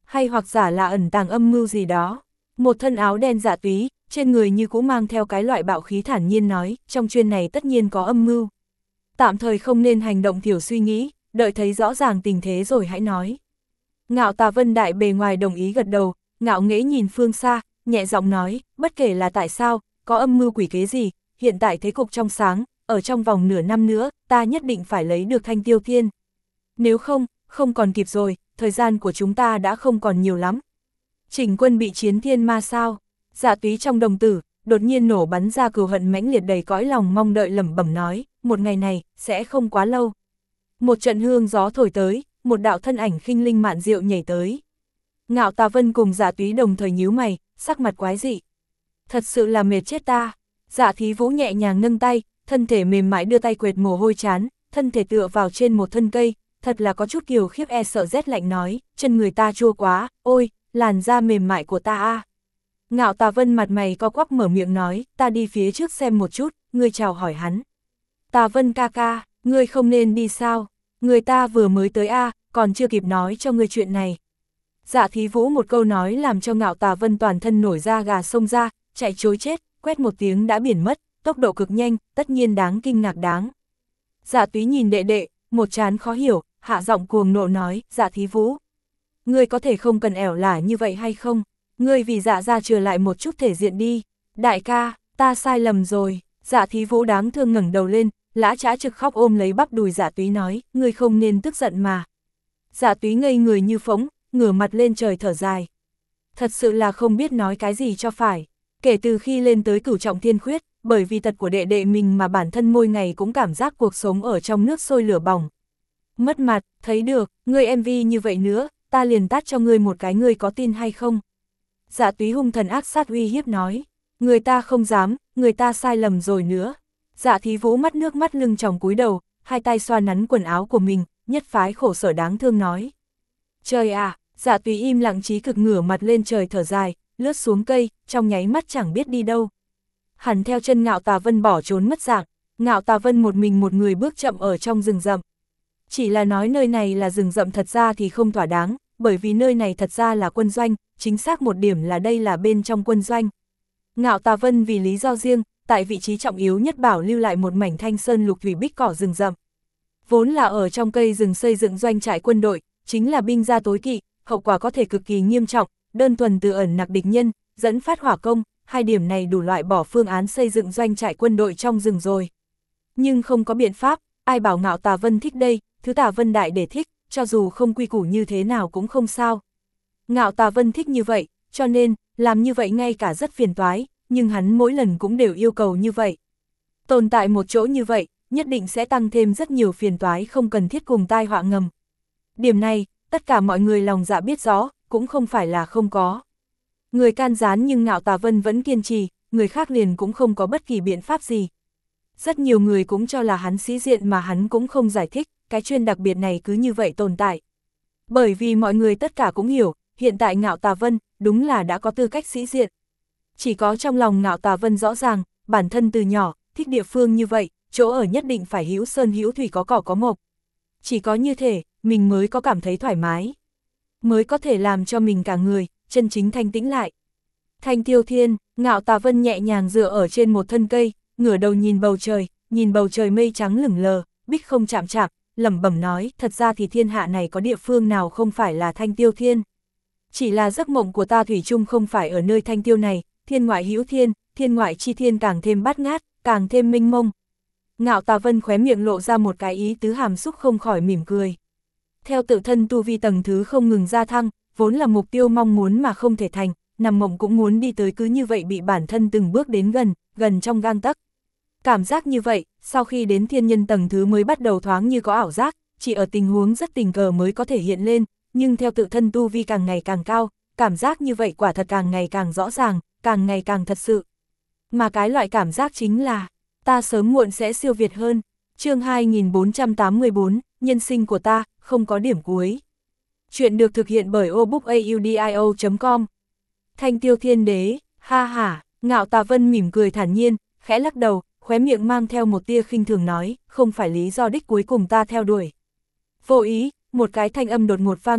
Speaker 1: hay hoặc giả là ẩn tàng âm mưu gì đó. Một thân áo đen Dạ Túy, trên người như cũ mang theo cái loại bạo khí thản nhiên nói, trong chuyên này tất nhiên có âm mưu. Tạm thời không nên hành động thiểu suy nghĩ, đợi thấy rõ ràng tình thế rồi hãy nói. Ngạo Tà Vân Đại bề ngoài đồng ý gật đầu, ngạo nghễ nhìn phương xa, nhẹ giọng nói, bất kể là tại sao, có âm mưu quỷ kế gì, hiện tại thế cục trong sáng, ở trong vòng nửa năm nữa, ta nhất định phải lấy được Thanh Tiêu Thiên. Nếu không, không còn kịp rồi, thời gian của chúng ta đã không còn nhiều lắm. Chỉnh Quân bị chiến thiên ma sao? Dạ Túy trong đồng tử, đột nhiên nổ bắn ra cừu hận mãnh liệt đầy cõi lòng mong đợi lẩm bẩm nói, một ngày này, sẽ không quá lâu. Một trận hương gió thổi tới, một đạo thân ảnh khinh linh mạn diệu nhảy tới. Ngạo Tà Vân cùng Dạ Túy đồng thời nhíu mày, sắc mặt quái dị. Thật sự là mệt chết ta. Dạ Thí Vũ nhẹ nhàng nâng tay, thân thể mềm mại đưa tay quệt mồ hôi chán, thân thể tựa vào trên một thân cây, thật là có chút kiều khiếp e sợ rét lạnh nói, chân người ta chua quá, ôi, làn da mềm mại của ta a. À. Ngạo Tà Vân mặt mày co quắp mở miệng nói, ta đi phía trước xem một chút, ngươi chào hỏi hắn. Tà Vân ca ca, ngươi không nên đi sao, người ta vừa mới tới a, à, còn chưa kịp nói cho ngươi chuyện này. Dạ Thí Vũ một câu nói làm cho Ngạo Tà Vân toàn thân nổi da gà xông ra, chạy trối chết, quét một tiếng đã biển mất, tốc độ cực nhanh, tất nhiên đáng kinh ngạc đáng. Dạ Túy nhìn đệ đệ, một trán khó hiểu, hạ giọng cuồng nộ nói, Dạ Thí Vũ. Ngươi có thể không cần ẻo lả như vậy hay không? Ngươi vì Dạ ra trở lại một chút thể diện đi. Đại ca, ta sai lầm rồi. Dạ Thí Vũ đáng thương ngẩng đầu lên, lã trã trực khóc ôm lấy bắp đùi Dạ Túy nói, ngươi không nên tức giận mà. Dạ Túy ngây người như phỗng, ngửa mặt lên trời thở dài. Thật sự là không biết nói cái gì cho phải. Kể từ khi lên tới cửu trọng thiên khuyết, bởi vì tật của đệ đệ mình mà bản thân mỗi ngày cũng cảm giác cuộc sống ở trong nước sôi lửa bỏng. Mất mặt, thấy được, ngươi em vê như vậy nữa, ta liền tát cho ngươi một cái, ngươi có tin hay không? Dạ Túy hung thần ác sát uy hiếp nói, người ta không dám, người ta sai lầm rồi nữa. Dạ Thí Vũ mắt nước mắt lưng tròng cúi đầu, hai tay xoa nắn quần áo của mình, nhất phái khổ sở đáng thương nói. Trời à, Dạ Túy im lặng trí cực ngửa mặt lên trời thở dài, lướt xuống cây, trong nháy mắt chẳng biết đi đâu. Hẳn theo chân Ngạo Tà Vân bỏ trốn mất dạng, Ngạo Tà Vân một mình một người bước chậm ở trong rừng rậm. Chỉ là nói nơi này là rừng rậm thật ra thì không thỏa đáng, bởi vì nơi này thật ra là quân doanh, chính xác một điểm là đây là bên trong quân doanh. Ngạo Tà Vân vì lý do riêng, tại vị trí trọng yếu nhất bảo lưu lại một mảnh thanh sơn lục thủy bích cỏ rừng rậm. Vốn là ở trong cây rừng xây dựng doanh trại quân đội, chính là binh gia tối kỵ, hậu quả có thể cực kỳ nghiêm trọng, đơn thuần từ ẩn nặc địch nhân, dẫn phát hỏa công, hai điểm này đủ loại bỏ phương án xây dựng doanh trại quân đội trong rừng rồi. Nhưng không có biện pháp, ai bảo Ngạo Tà Vân thích đây, thứ Tà Vân Đại để thích, cho dù không quy củ như thế nào cũng không sao. Ngạo Tà Vân thích như vậy, cho nên, làm như vậy ngay cả rất phiền toái, nhưng hắn mỗi lần cũng đều yêu cầu như vậy. Tồn tại một chỗ như vậy, nhất định sẽ tăng thêm rất nhiều phiền toái không cần thiết cùng tai họa ngầm. Điểm này, tất cả mọi người lòng dạ biết rõ, cũng không phải là không có. Người can gián nhưng Ngạo Tà Vân vẫn kiên trì, người khác liền cũng không có bất kỳ biện pháp gì. Rất nhiều người cũng cho là hắn sĩ diện mà hắn cũng không giải thích, cái chuyên đặc biệt này cứ như vậy tồn tại. Bởi vì mọi người tất cả cũng hiểu, hiện tại Ngạo Tà Vân, đúng là đã có tư cách sĩ diện. Chỉ có trong lòng Ngạo Tà Vân rõ ràng, bản thân từ nhỏ, thích địa phương như vậy, chỗ ở nhất định phải hữu sơn hữu thủy có cỏ có mộc. Chỉ có như thế, mình mới có cảm thấy thoải mái. Mới có thể làm cho mình cả người, chân chính thanh tĩnh lại. Thanh Tiêu Thiên, Ngạo Tà Vân nhẹ nhàng dựa ở trên một thân cây, ngửa đầu nhìn bầu trời, nhìn bầu trời mây trắng lửng lờ, bích không chạm chạm, lẩm bẩm nói, thật ra thì thiên hạ này có địa phương nào không phải là Thanh Tiêu Thiên. Chỉ là giấc mộng của ta thủy chung không phải ở nơi Thanh Tiêu này, thiên ngoại hữu thiên, thiên ngoại chi thiên càng thêm bát ngát, càng thêm mênh mông. Ngạo Tà Vân khóe miệng lộ ra một cái ý tứ hàm xúc không khỏi mỉm cười. Theo tự thân tu vi tầng thứ không ngừng gia thăng, vốn là mục tiêu mong muốn mà không thể thành, nằm mộng cũng muốn đi tới, cứ như vậy bị bản thân từng bước đến gần, gần trong gang tấc. Cảm giác như vậy, sau khi đến thiên nhân tầng thứ mới bắt đầu thoáng như có ảo giác, chỉ ở tình huống rất tình cờ mới có thể hiện lên, nhưng theo tự thân tu vi càng ngày càng cao, cảm giác như vậy quả thật càng ngày càng rõ ràng, càng ngày càng thật sự. Mà cái loại cảm giác chính là, ta sớm muộn sẽ siêu việt hơn. Chương hai nghìn bốn trăm tám mươi tư, nhân sinh của ta, không có điểm cuối. Chuyện được thực hiện bởi obookaudio chấm com. Thanh Tiêu Thiên Đế, ha ha, Ngạo Tà Vân mỉm cười thản nhiên, khẽ lắc đầu, khóe miệng mang theo một tia khinh thường nói, không phải lý do đích cuối cùng ta theo đuổi. Vô ý, một cái thanh âm đột ngột vang lên,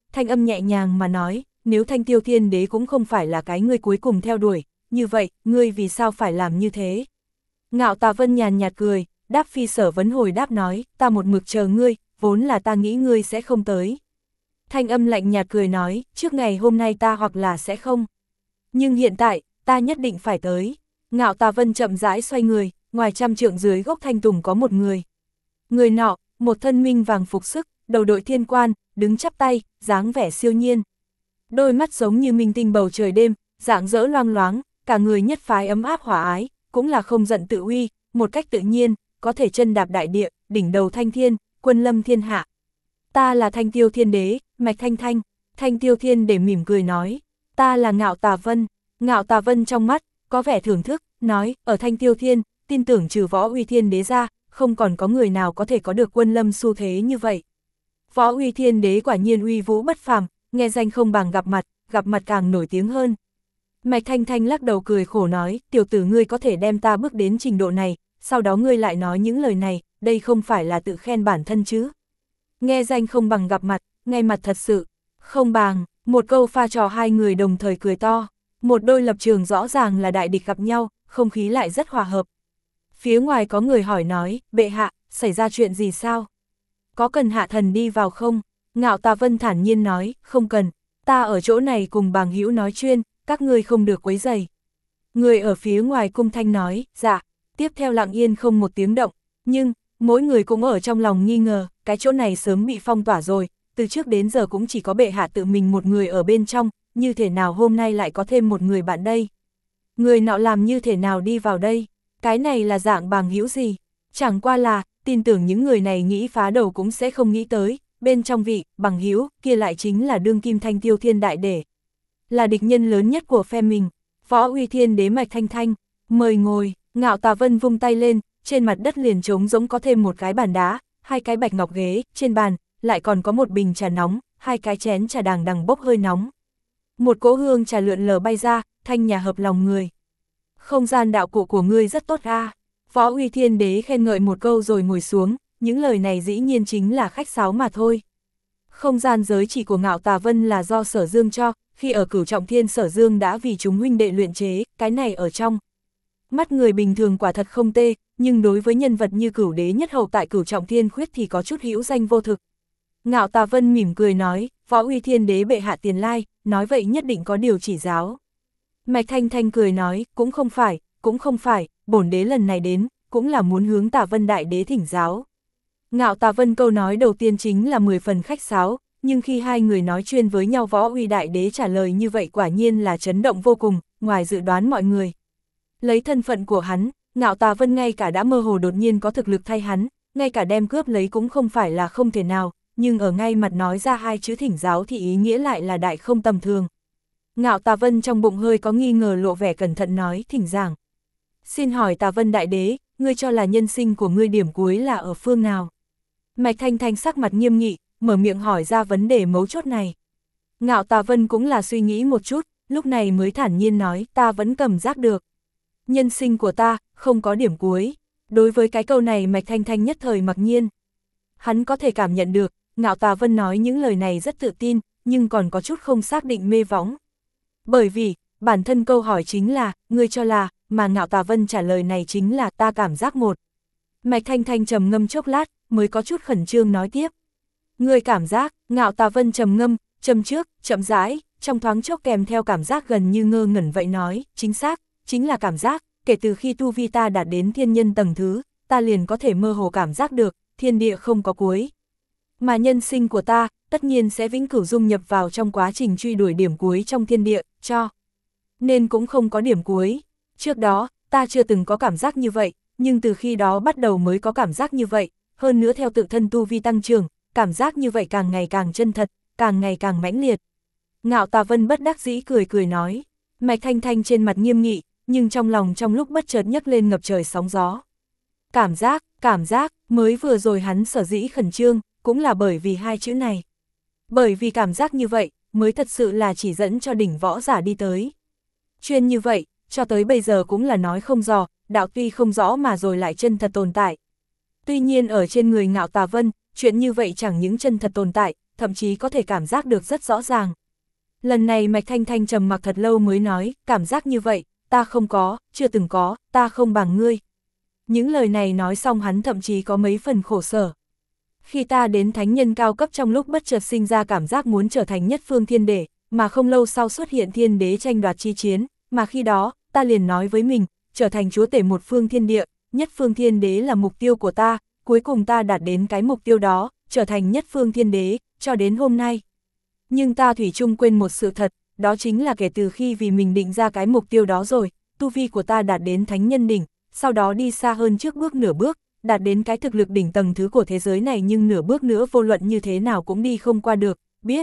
Speaker 1: thanh âm nhẹ nhàng mà nói, nếu Thanh Tiêu Thiên Đế cũng không phải là cái ngươi cuối cùng theo đuổi, như vậy, ngươi vì sao phải làm như thế? Ngạo Tà Vân nhàn nhạt cười, đáp phi sở vấn hồi đáp nói, ta một mực chờ ngươi, vốn là ta nghĩ ngươi sẽ không tới. Thanh âm lạnh nhạt cười nói, trước ngày hôm nay ta hoặc là sẽ không. Nhưng hiện tại, ta nhất định phải tới. Ngạo Tà Vân chậm rãi xoay người, ngoài trăm trượng dưới gốc thanh tùng có một người. Người nọ, một thân minh vàng phục sức, đầu đội thiên quan, đứng chắp tay, dáng vẻ siêu nhiên. Đôi mắt giống như minh tinh bầu trời đêm, dạng dỡ loang loáng, cả người nhất phái ấm áp hòa ái, cũng là không giận tự uy, một cách tự nhiên, có thể chân đạp đại địa, đỉnh đầu thanh thiên, quân lâm thiên hạ. Ta là Thanh Tiêu Thiên Đế, Mạch Thanh Thanh. Thanh Tiêu Thiên Đế mỉm cười nói, ta là Ngạo Tà Vân. Ngạo Tà Vân trong mắt, có vẻ thưởng thức, nói, ở Thanh Tiêu Thiên, tin tưởng trừ Võ Uy Thiên Đế ra, không còn có người nào có thể có được quân lâm xu thế như vậy. Võ Uy Thiên Đế quả nhiên uy vũ bất phàm, nghe danh không bằng gặp mặt, gặp mặt càng nổi tiếng hơn. Mạch Thanh Thanh lắc đầu cười khổ nói, tiểu tử ngươi có thể đem ta bước đến trình độ này, sau đó ngươi lại nói những lời này, đây không phải là tự khen bản thân chứ. Nghe danh không bằng gặp mặt, ngay mặt thật sự, không bằng, một câu pha trò hai người đồng thời cười to, một đôi lập trường rõ ràng là đại địch gặp nhau, không khí lại rất hòa hợp. Phía ngoài có người hỏi nói, bệ hạ, xảy ra chuyện gì sao? Có cần hạ thần đi vào không? Ngạo Tà Vân thản nhiên nói, không cần, ta ở chỗ này cùng bàng hữu nói chuyên, các ngươi không được quấy rầy. Người ở phía ngoài cung thanh nói, dạ, tiếp theo lặng yên không một tiếng động, nhưng, mỗi người cũng ở trong lòng nghi ngờ, cái chỗ này sớm bị phong tỏa rồi, từ trước đến giờ cũng chỉ có bệ hạ tự mình một người ở bên trong, như thế nào hôm nay lại có thêm một người bạn đây? Người nọ làm như thế nào đi vào đây? Cái này là dạng bàng hữu gì? Chẳng qua là, tin tưởng những người này nghĩ phá đầu cũng sẽ không nghĩ tới, bên trong vị, bằng hữu kia lại chính là đương kim Thanh Tiêu Thiên Đại Đế. Là địch nhân lớn nhất của phe mình, Võ Uy Thiên Đế Mạch Thanh Thanh, mời ngồi. Ngạo Tà Vân vung tay lên, trên mặt đất liền trống rỗng có thêm một cái bàn đá, hai cái bạch ngọc ghế, trên bàn, lại còn có một bình trà nóng, hai cái chén trà đằng đằng bốc hơi nóng. Một cỗ hương trà lượn lờ bay ra, thanh nhà hợp lòng người. Không gian đạo cụ của ngươi rất tốt a. Võ Uy Thiên Đế khen ngợi một câu rồi ngồi xuống, những lời này dĩ nhiên chính là khách sáo mà thôi. Không gian giới chỉ của Ngạo Tà Vân là do Sở Dương cho, khi ở Cửu Trọng Thiên Sở Dương đã vì chúng huynh đệ luyện chế, cái này ở trong. Mắt người bình thường quả thật không tê, nhưng đối với nhân vật như Cửu Đế nhất hậu tại Cửu Trọng Thiên Khuyết thì có chút hữu danh vô thực. Ngạo Tà Vân mỉm cười nói, Võ Uy Thiên Đế bệ hạ tiền lai, nói vậy nhất định có điều chỉ giáo. Mạch Thanh Thanh cười nói, cũng không phải, cũng không phải, bổn đế lần này đến, cũng là muốn hướng Tà Vân Đại Đế thỉnh giáo. Ngạo Tà Vân câu nói đầu tiên chính là mười phần khách sáo, nhưng khi hai người nói chuyên với nhau Võ Uy Đại Đế trả lời như vậy quả nhiên là chấn động vô cùng, ngoài dự đoán mọi người. Lấy thân phận của hắn, Ngạo Tà Vân ngay cả đã mơ hồ đột nhiên có thực lực thay hắn, ngay cả đem cướp lấy cũng không phải là không thể nào, nhưng ở ngay mặt nói ra hai chữ thỉnh giáo thì ý nghĩa lại là đại không tầm thường. Ngạo Tà Vân trong bụng hơi có nghi ngờ lộ vẻ cẩn thận nói, thỉnh giảng. Xin hỏi Tà Vân Đại Đế, ngươi cho là nhân sinh của ngươi điểm cuối là ở phương nào? Mạch Thanh Thanh sắc mặt nghiêm nghị, mở miệng hỏi ra vấn đề mấu chốt này. Ngạo Tà Vân cũng là suy nghĩ một chút, lúc này mới thản nhiên nói, ta vẫn cầm giác được. Nhân sinh của ta, không có điểm cuối. Đối với cái câu này Mạch Thanh Thanh nhất thời mặc nhiên. Hắn có thể cảm nhận được, Ngạo Tà Vân nói những lời này rất tự tin, nhưng còn có chút không xác định mê võng. Bởi vì, bản thân câu hỏi chính là, ngươi cho là, mà Ngạo Tà Vân trả lời này chính là ta cảm giác một. Mạch Thanh Thanh trầm ngâm chốc lát, mới có chút khẩn trương nói tiếp. Ngươi cảm giác, Ngạo Tà Vân trầm ngâm, châm trước, chậm rãi, trong thoáng chốc kèm theo cảm giác gần như ngơ ngẩn vậy nói, chính xác, chính là cảm giác, kể từ khi tu vi ta đạt đến thiên nhân tầng thứ, ta liền có thể mơ hồ cảm giác được, thiên địa không có cuối. Mà nhân sinh của ta, tất nhiên sẽ vĩnh cửu dung nhập vào trong quá trình truy đuổi điểm cuối trong thiên địa, cho. Nên cũng không có điểm cuối. Trước đó, ta chưa từng có cảm giác như vậy, nhưng từ khi đó bắt đầu mới có cảm giác như vậy, hơn nữa theo tự thân tu vi tăng trưởng, cảm giác như vậy càng ngày càng chân thật, càng ngày càng mãnh liệt. Ngạo Tà Vân bất đắc dĩ cười cười nói, Mạch Thanh Thanh trên mặt nghiêm nghị, nhưng trong lòng trong lúc bất chợt nhấc lên ngập trời sóng gió. Cảm giác, cảm giác, mới vừa rồi hắn sở dĩ khẩn trương, cũng là bởi vì hai chữ này. Bởi vì cảm giác như vậy, mới thật sự là chỉ dẫn cho đỉnh võ giả đi tới. Chuyên như vậy, cho tới bây giờ cũng là nói không rõ, đạo tuy không rõ mà rồi lại chân thật tồn tại. Tuy nhiên ở trên người Ngạo Tà Vân, chuyện như vậy chẳng những chân thật tồn tại, thậm chí có thể cảm giác được rất rõ ràng. Lần này Mạch Thanh Thanh trầm mặc thật lâu mới nói, cảm giác như vậy, ta không có, chưa từng có, ta không bằng ngươi. Những lời này nói xong hắn thậm chí có mấy phần khổ sở. Khi ta đến thánh nhân cao cấp trong lúc bất chợt sinh ra cảm giác muốn trở thành nhất phương thiên đế, mà không lâu sau xuất hiện thiên đế tranh đoạt chi chiến, mà khi đó, ta liền nói với mình, trở thành chúa tể một phương thiên địa, nhất phương thiên đế là mục tiêu của ta, cuối cùng ta đạt đến cái mục tiêu đó, trở thành nhất phương thiên đế, cho đến hôm nay. Nhưng ta thủy chung quên một sự thật, đó chính là kể từ khi vì mình định ra cái mục tiêu đó rồi, tu vi của ta đạt đến thánh nhân đỉnh, sau đó đi xa hơn trước bước nửa bước, đạt đến cái thực lực đỉnh tầng thứ của thế giới này, nhưng nửa bước nữa vô luận như thế nào cũng đi không qua được, biết.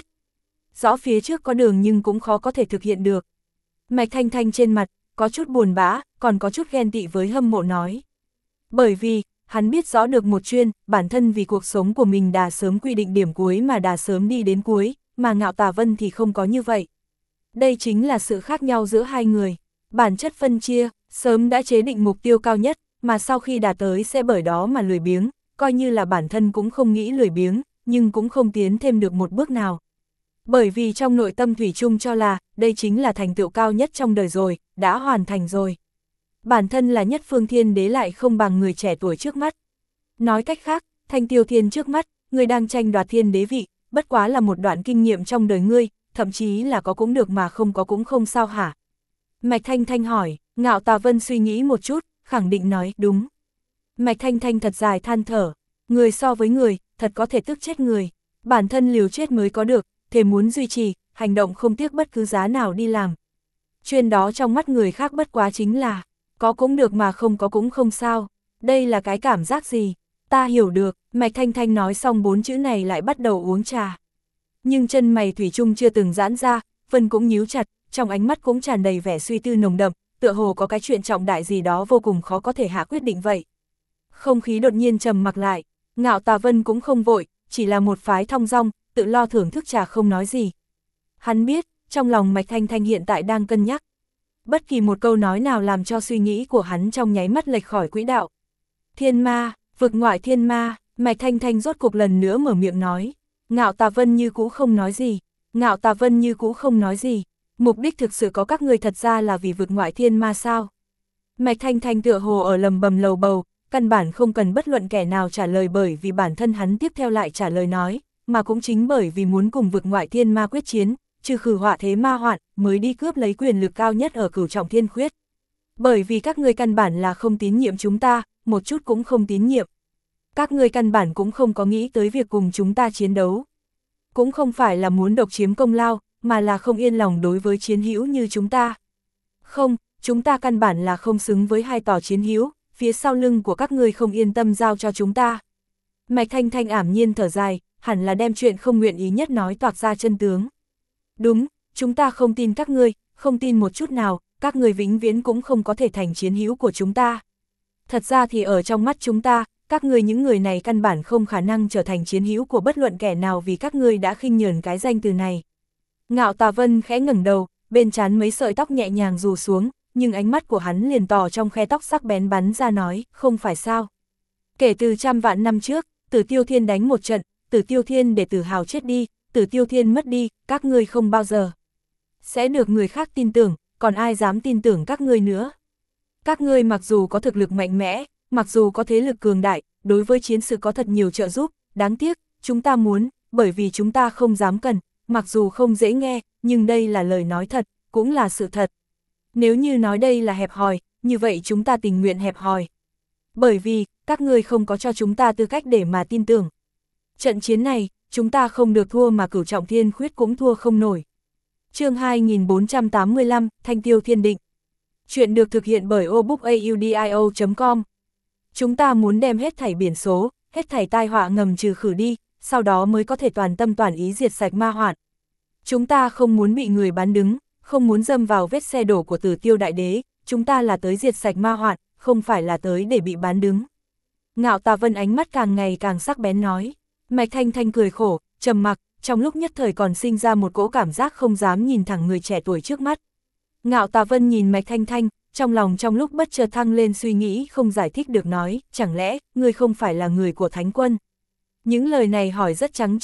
Speaker 1: Rõ phía trước có đường nhưng cũng khó có thể thực hiện được. Mạch Thanh Thanh trên mặt, có chút buồn bã, còn có chút ghen tị với hâm mộ nói. Bởi vì, hắn biết rõ được một chuyên, bản thân vì cuộc sống của mình đã sớm quy định điểm cuối mà đã sớm đi đến cuối, mà Ngạo Tà Vân thì không có như vậy. Đây chính là sự khác nhau giữa hai người. Bản chất phân chia, sớm đã chế định mục tiêu cao nhất, mà sau khi đạt tới sẽ bởi đó mà lười biếng, coi như là bản thân cũng không nghĩ lười biếng, nhưng cũng không tiến thêm được một bước nào. Bởi vì trong nội tâm thủy chung cho là, đây chính là thành tựu cao nhất trong đời rồi, đã hoàn thành rồi. Bản thân là nhất phương thiên đế lại không bằng người trẻ tuổi trước mắt. Nói cách khác, Thanh Tiêu Thiên trước mắt, người đang tranh đoạt thiên đế vị, bất quá là một đoạn kinh nghiệm trong đời ngươi, thậm chí là có cũng được mà không có cũng không sao hả? Mạch Thanh Thanh hỏi, Ngạo Tà Vân suy nghĩ một chút, khẳng định nói, đúng. Mạch Thanh Thanh thật dài than thở, người so với người, thật có thể tức chết người. Bản thân liều chết mới có được, thề muốn duy trì, hành động không tiếc bất cứ giá nào đi làm. Chuyện đó trong mắt người khác bất quá chính là, có cũng được mà không có cũng không sao. Đây là cái cảm giác gì? Ta hiểu được, Mạch Thanh Thanh nói xong bốn chữ này lại bắt đầu uống trà. Nhưng chân mày thủy chung chưa từng giãn ra, Vân cũng nhíu chặt, trong ánh mắt cũng tràn đầy vẻ suy tư nồng đậm, tựa hồ có cái chuyện trọng đại gì đó vô cùng khó có thể hạ quyết định vậy. Không khí đột nhiên trầm mặc lại, Ngạo Tà Vân cũng không vội, chỉ là một phái thong dong, tự lo thưởng thức trà không nói gì. Hắn biết, trong lòng Mạch Thanh Thanh hiện tại đang cân nhắc. Bất kỳ một câu nói nào làm cho suy nghĩ của hắn trong nháy mắt lệch khỏi quỹ đạo. Thiên ma, vực ngoại thiên ma, Mạch Thanh Thanh rốt cuộc lần nữa mở miệng nói. Ngạo Tà Vân như cũ không nói gì, Ngạo Tà Vân như cũ không nói gì. Mục đích thực sự có các người thật ra là vì vực ngoại thiên ma sao? Mạch Thanh Thanh tựa hồ ở lầm bầm lầu bầu, căn bản không cần bất luận kẻ nào trả lời, bởi vì bản thân hắn tiếp theo lại trả lời nói, mà cũng chính bởi vì muốn cùng vực ngoại thiên ma quyết chiến, trừ khử họa thế ma hoạn, mới đi cướp lấy quyền lực cao nhất ở Cửu Trọng Thiên Khuyết. Bởi vì các ngươi căn bản là không tín nhiệm chúng ta, một chút cũng không tín nhiệm. Các ngươi căn bản cũng không có nghĩ tới việc cùng chúng ta chiến đấu. Cũng không phải là muốn độc chiếm công lao, mà là không yên lòng đối với chiến hữu như chúng ta. Không, chúng ta căn bản là không xứng với hai tòa chiến hữu, phía sau lưng của các ngươi không yên tâm giao cho chúng ta. Mạch Thanh Thanh ảm nhiên thở dài, hẳn là đem chuyện không nguyện ý nhất nói toạc ra chân tướng. Đúng, chúng ta không tin các ngươi, không tin một chút nào, các ngươi vĩnh viễn cũng không có thể thành chiến hữu của chúng ta. Thật ra thì ở trong mắt chúng ta, các ngươi những người này căn bản không khả năng trở thành chiến hữu của bất luận kẻ nào, vì các ngươi đã khinh nhờn cái danh từ này. Ngạo Tà Vân khẽ ngẩng đầu, bên trán mấy sợi tóc nhẹ nhàng rủ xuống, nhưng ánh mắt của hắn liền tỏ trong khe tóc sắc bén bắn ra nói, không phải sao. Kể từ trăm vạn năm trước, Tử Tiêu Thiên đánh một trận, Tử Tiêu Thiên để Tử Hào chết đi, Tử Tiêu Thiên mất đi, các ngươi không bao giờ sẽ được người khác tin tưởng, còn ai dám tin tưởng các ngươi nữa. Các ngươi mặc dù có thực lực mạnh mẽ, mặc dù có thế lực cường đại, đối với chiến sự có thật nhiều trợ giúp, đáng tiếc, chúng ta muốn, bởi vì chúng ta không dám cần, mặc dù không dễ nghe, nhưng đây là lời nói thật, cũng là sự thật. Nếu như nói đây là hẹp hòi, như vậy chúng ta tình nguyện hẹp hòi. Bởi vì, các ngươi không có cho chúng ta tư cách để mà tin tưởng. Trận chiến này, chúng ta không được thua mà Cửu Trọng Thiên Khuyết cũng thua không nổi. Chương hai nghìn bốn trăm tám mươi lăm, Thanh Tiêu Thiên Định. Chuyện được thực hiện bởi obookaudio chấm com. Chúng ta muốn đem hết thảy biển số, hết thảy tai họa ngầm trừ khử đi, sau đó mới có thể toàn tâm toàn ý diệt sạch ma hoạn. Chúng ta không muốn bị người bán đứng, không muốn dâm vào vết xe đổ của Tử Tiêu Đại Đế, chúng ta là tới diệt sạch ma hoạn, không phải là tới để bị bán đứng. Ngạo Tà Vân ánh mắt càng ngày càng sắc bén nói. Mạch Thanh Thanh cười khổ, trầm mặc, trong lúc nhất thời còn sinh ra một cỗ cảm giác không dám nhìn thẳng người trẻ tuổi trước mắt. Ngạo Tà Vân nhìn Mạch Thanh Thanh, trong lòng trong lúc bất chợt thăng lên suy nghĩ không giải thích được nói, chẳng lẽ, ngươi không phải là người của Thánh Quân? Những lời này hỏi rất trắng trợn,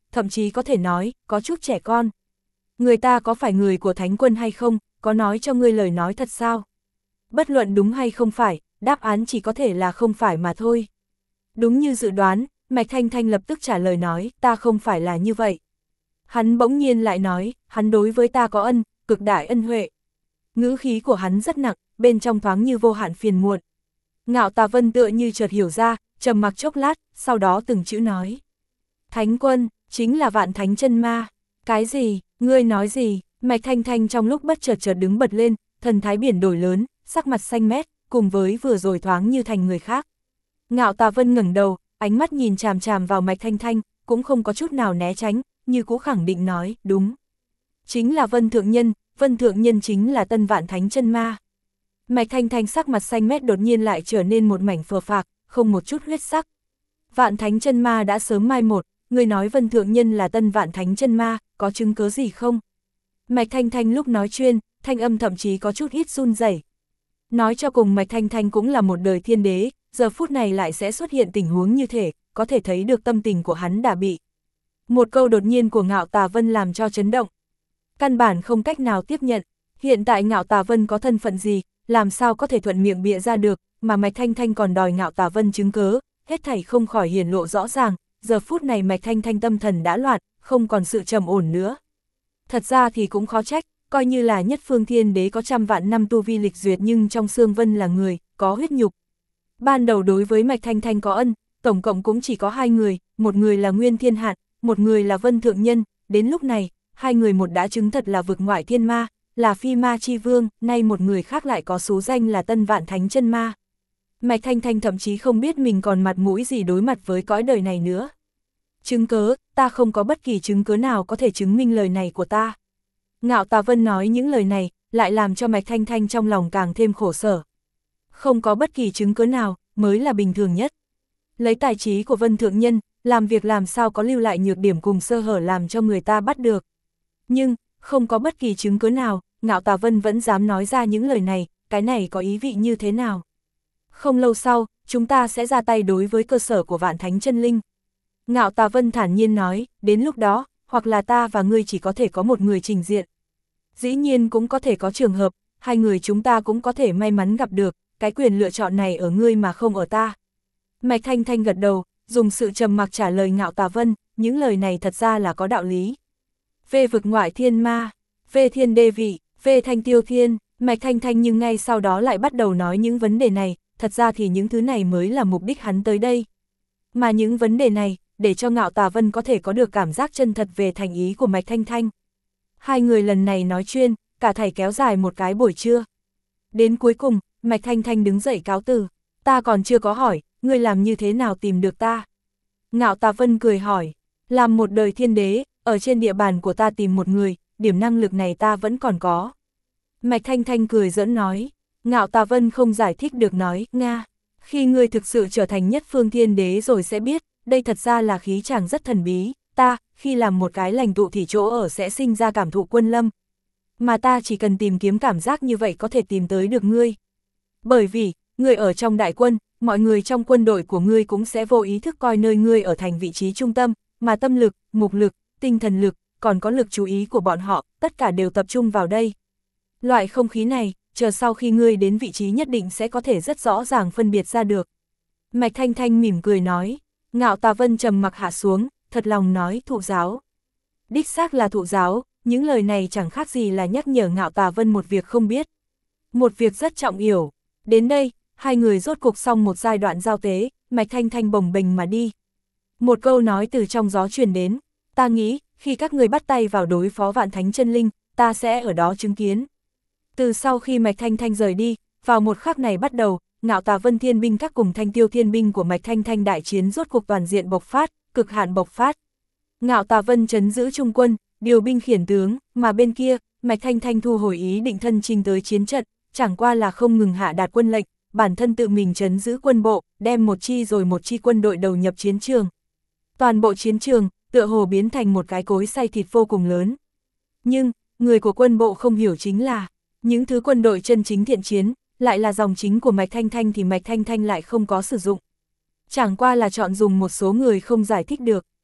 Speaker 1: thậm chí có thể nói, có chút trẻ con. Người ta có phải người của Thánh quân hay không, có nói cho ngươi lời nói thật sao? Bất luận đúng hay không phải, đáp án chỉ có thể là không phải mà thôi. Đúng như dự đoán, Mạch Thanh Thanh lập tức trả lời nói, ta không phải là như vậy. Hắn bỗng nhiên lại nói, hắn đối với ta có ân, cực đại ân huệ. Ngữ khí của hắn rất nặng, bên trong thoáng như vô hạn phiền muộn. Ngạo Tà Vân tựa như chợt hiểu ra, trầm mặc chốc lát, sau đó từng chữ nói. Thánh quân, chính là Vạn Thánh Chân Ma. Cái gì, ngươi nói gì? Mạch Thanh Thanh trong lúc bất chợt chợt đứng bật lên, thần thái biển đổi lớn, sắc mặt xanh mét, cùng với vừa rồi thoáng như thành người khác. Ngạo Tà Vân ngẩng đầu, ánh mắt nhìn chằm chằm vào Mạch Thanh Thanh, cũng không có chút nào né tránh, như cũ khẳng định nói, đúng. Chính là Vân Thượng Nhân, Vân Thượng Nhân chính là tân Vạn Thánh Chân Ma. Mạch Thanh Thanh sắc mặt xanh mét đột nhiên lại trở nên một mảnh phờ phạc, không một chút huyết sắc. Vạn Thánh Chân Ma đã sớm mai một, người nói Vân Thượng Nhân là tân Vạn Thánh Chân Ma, có chứng cứ gì không? Mạch Thanh Thanh lúc nói chuyên, thanh âm thậm chí có chút ít run rẩy. Nói cho cùng Mạch Thanh Thanh cũng là một đời thiên đế, giờ phút này lại sẽ xuất hiện tình huống như thế, có thể thấy được tâm tình của hắn đã bị. Một câu đột nhiên của Ngạo Tà Vân làm cho chấn động. Căn bản không cách nào tiếp nhận, hiện tại Ngạo Tà Vân có thân phận gì, làm sao có thể thuận miệng bịa ra được, mà Mạch Thanh Thanh còn đòi Ngạo Tà Vân chứng cớ, hết thảy không khỏi hiển lộ rõ ràng, giờ phút này Mạch Thanh Thanh tâm thần đã loạn, không còn sự trầm ổn nữa. Thật ra thì cũng khó trách, coi như là nhất phương thiên đế có trăm vạn năm tu vi lịch duyệt nhưng trong xương vân là người, có huyết nhục. Ban đầu đối với Mạch Thanh Thanh có ân, tổng cộng cũng chỉ có hai người, một người là Nguyên Thiên Hạn, một người là Vân Thượng Nhân, đến lúc này, hai người một đã chứng thật là vực ngoại thiên ma, là phi ma chi vương, nay một người khác lại có số danh là tân Vạn Thánh Chân Ma. Mạch Thanh Thanh thậm chí không biết mình còn mặt mũi gì đối mặt với cõi đời này nữa. Chứng cớ, ta không có bất kỳ chứng cớ nào có thể chứng minh lời này của ta. Ngạo Tà Vân nói những lời này, lại làm cho Mạch Thanh Thanh trong lòng càng thêm khổ sở. Không có bất kỳ chứng cớ nào, mới là bình thường nhất. Lấy tài trí của Vân Thượng Nhân, làm việc làm sao có lưu lại nhược điểm cùng sơ hở làm cho người ta bắt được. Nhưng, không có bất kỳ chứng cớ nào, Ngạo Tà Vân vẫn dám nói ra những lời này, cái này có ý vị như thế nào? Không lâu sau, chúng ta sẽ ra tay đối với cơ sở của Vạn Thánh Chân Linh. Ngạo Tà Vân thản nhiên nói, đến lúc đó, hoặc là ta và ngươi chỉ có thể có một người trình diện. Dĩ nhiên cũng có thể có trường hợp, hai người chúng ta cũng có thể may mắn gặp được, cái quyền lựa chọn này ở ngươi mà không ở ta. Mạch Thanh Thanh gật đầu, dùng sự trầm mặc trả lời Ngạo Tà Vân, những lời này thật ra là có đạo lý. Về vực ngoại thiên ma, về thiên đê vị, về thanh tiêu thiên, Mạch Thanh Thanh nhưng ngay sau đó lại bắt đầu nói những vấn đề này, thật ra thì những thứ này mới là mục đích hắn tới đây. Mà những vấn đề này, để cho Ngạo Tà Vân có thể có được cảm giác chân thật về thành ý của Mạch Thanh Thanh. Hai người lần này nói chuyên, cả thảy kéo dài một cái buổi trưa. Đến cuối cùng, Mạch Thanh Thanh đứng dậy cáo từ, ta còn chưa có hỏi, ngươi làm như thế nào tìm được ta? Ngạo Tà Vân cười hỏi, làm một đời thiên đế, ở trên địa bàn của ta tìm một người, điểm năng lực này ta vẫn còn có. Mạch Thanh Thanh cười giỡn nói, Ngạo Tà Vân không giải thích được nói, Nga, khi ngươi thực sự trở thành nhất phương thiên đế rồi sẽ biết, đây thật ra là khí chàng rất thần bí, ta, khi làm một cái lành tụ thì chỗ ở sẽ sinh ra cảm thụ quân lâm. Mà ta chỉ cần tìm kiếm cảm giác như vậy có thể tìm tới được ngươi. Bởi vì, ngươi ở trong đại quân, mọi người trong quân đội của ngươi cũng sẽ vô ý thức coi nơi ngươi ở thành vị trí trung tâm, mà tâm lực, mục lực, tinh thần lực, còn có lực chú ý của bọn họ, tất cả đều tập trung vào đây. Loại không khí này, chờ sau khi ngươi đến vị trí nhất định sẽ có thể rất rõ ràng phân biệt ra được. Mạch Thanh Thanh mỉm cười nói, Ngạo Tà Vân trầm mặc hạ xuống, thật lòng nói thụ giáo. Đích xác là thụ giáo, những lời này chẳng khác gì là nhắc nhở Ngạo Tà Vân một việc không biết. Một việc rất trọng yếu. Đến đây, hai người rốt cục xong một giai đoạn giao tế, Mạch Thanh Thanh bồng bềnh mà đi. Một câu nói từ trong gió truyền đến, ta nghĩ, khi các người bắt tay vào đối phó Vạn Thánh Chân Linh, ta sẽ ở đó chứng kiến. Từ sau khi Mạch Thanh Thanh rời đi, vào một khắc này bắt đầu, Ngạo Tà Vân thiên binh các cùng Thanh Tiêu thiên binh của Mạch Thanh Thanh đại chiến rốt cuộc toàn diện bộc phát, cực hạn bộc phát. Ngạo Tà Vân trấn giữ trung quân, điều binh khiển tướng, mà bên kia, Mạch Thanh Thanh thu hồi ý định thân chinh tới chiến trận, chẳng qua là không ngừng hạ đạt quân lệnh, bản thân tự mình trấn giữ quân bộ, đem một chi rồi một chi quân đội đầu nhập chiến trường. Toàn bộ chiến trường, tựa hồ biến thành một cái cối xay thịt vô cùng lớn. Nhưng, người của quân bộ không hiểu chính là, những thứ quân đội chân chính thiện chiến, lại là dòng chính của Mạch Thanh Thanh thì Mạch Thanh Thanh lại không có sử dụng. Chẳng qua là chọn dùng một số người không giải thích được.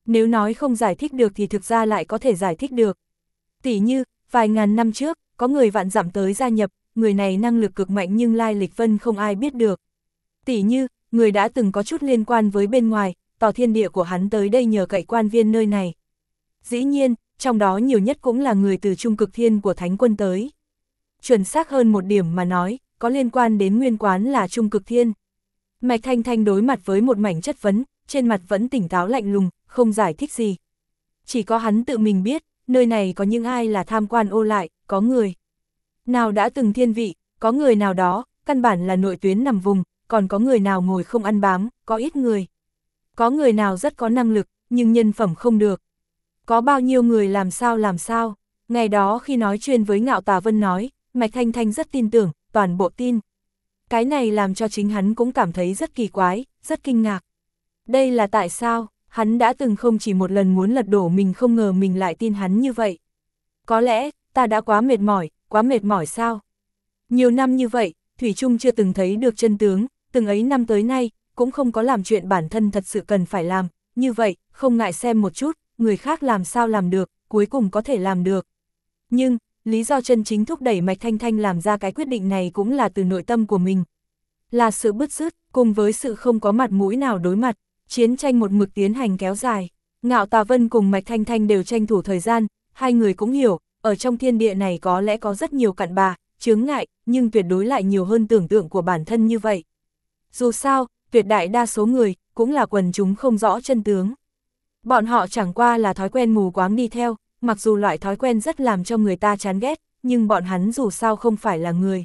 Speaker 1: Nếu nói không giải thích được thì thực ra lại có thể giải thích được. Tỉ như, vài ngàn năm trước, có người vạn dặm tới gia nhập, người này năng lực cực mạnh nhưng lai lịch vân không ai biết được. Tỉ như, người đã từng có chút liên quan với bên ngoài, tỏ thiên địa của hắn tới đây nhờ cậy quan viên nơi này. Dĩ nhiên, trong đó nhiều nhất cũng là người từ Trung Cực Thiên của Thánh Quân tới. Chuẩn xác hơn một điểm mà nói, có liên quan đến nguyên quán là Trung Cực Thiên. Mạch Thanh Thanh đối mặt với một mảnh chất vấn, trên mặt vẫn tỉnh táo lạnh lùng, không giải thích gì. Chỉ có hắn tự mình biết, nơi này có những ai là tham quan ô lại, có người nào đã từng thiên vị, có người nào đó, căn bản là nội tuyến nằm vùng, còn có người nào ngồi không ăn bám, có ít người. Có người nào rất có năng lực, nhưng nhân phẩm không được. Có bao nhiêu người làm sao làm sao. Ngày đó khi nói chuyện với Ngạo Tà Vân nói, Mạch Thanh Thanh rất tin tưởng, toàn bộ tin. Cái này làm cho chính hắn cũng cảm thấy rất kỳ quái, rất kinh ngạc. Đây là tại sao, hắn đã từng không chỉ một lần muốn lật đổ mình, không ngờ mình lại tin hắn như vậy. Có lẽ, ta đã quá mệt mỏi, quá mệt mỏi sao? Nhiều năm như vậy, Thủy Trung chưa từng thấy được chân tướng, từng ấy năm tới nay, cũng không có làm chuyện bản thân thật sự cần phải làm, như vậy, không ngại xem một chút, người khác làm sao làm được, cuối cùng có thể làm được. Nhưng, lý do chân chính thúc đẩy Mạch Thanh Thanh làm ra cái quyết định này cũng là từ nội tâm của mình. Là sự bứt rứt, cùng với sự không có mặt mũi nào đối mặt, chiến tranh một mực tiến hành kéo dài. Ngạo Tà Vân cùng Mạch Thanh Thanh đều tranh thủ thời gian, hai người cũng hiểu, ở trong thiên địa này có lẽ có rất nhiều cặn bã, chướng ngại, nhưng tuyệt đối lại nhiều hơn tưởng tượng của bản thân như vậy. Dù sao, tuyệt đại đa số người, cũng là quần chúng không rõ chân tướng. Bọn họ chẳng qua là thói quen mù quáng đi theo, mặc dù loại thói quen rất làm cho người ta chán ghét, nhưng bọn hắn dù sao không phải là người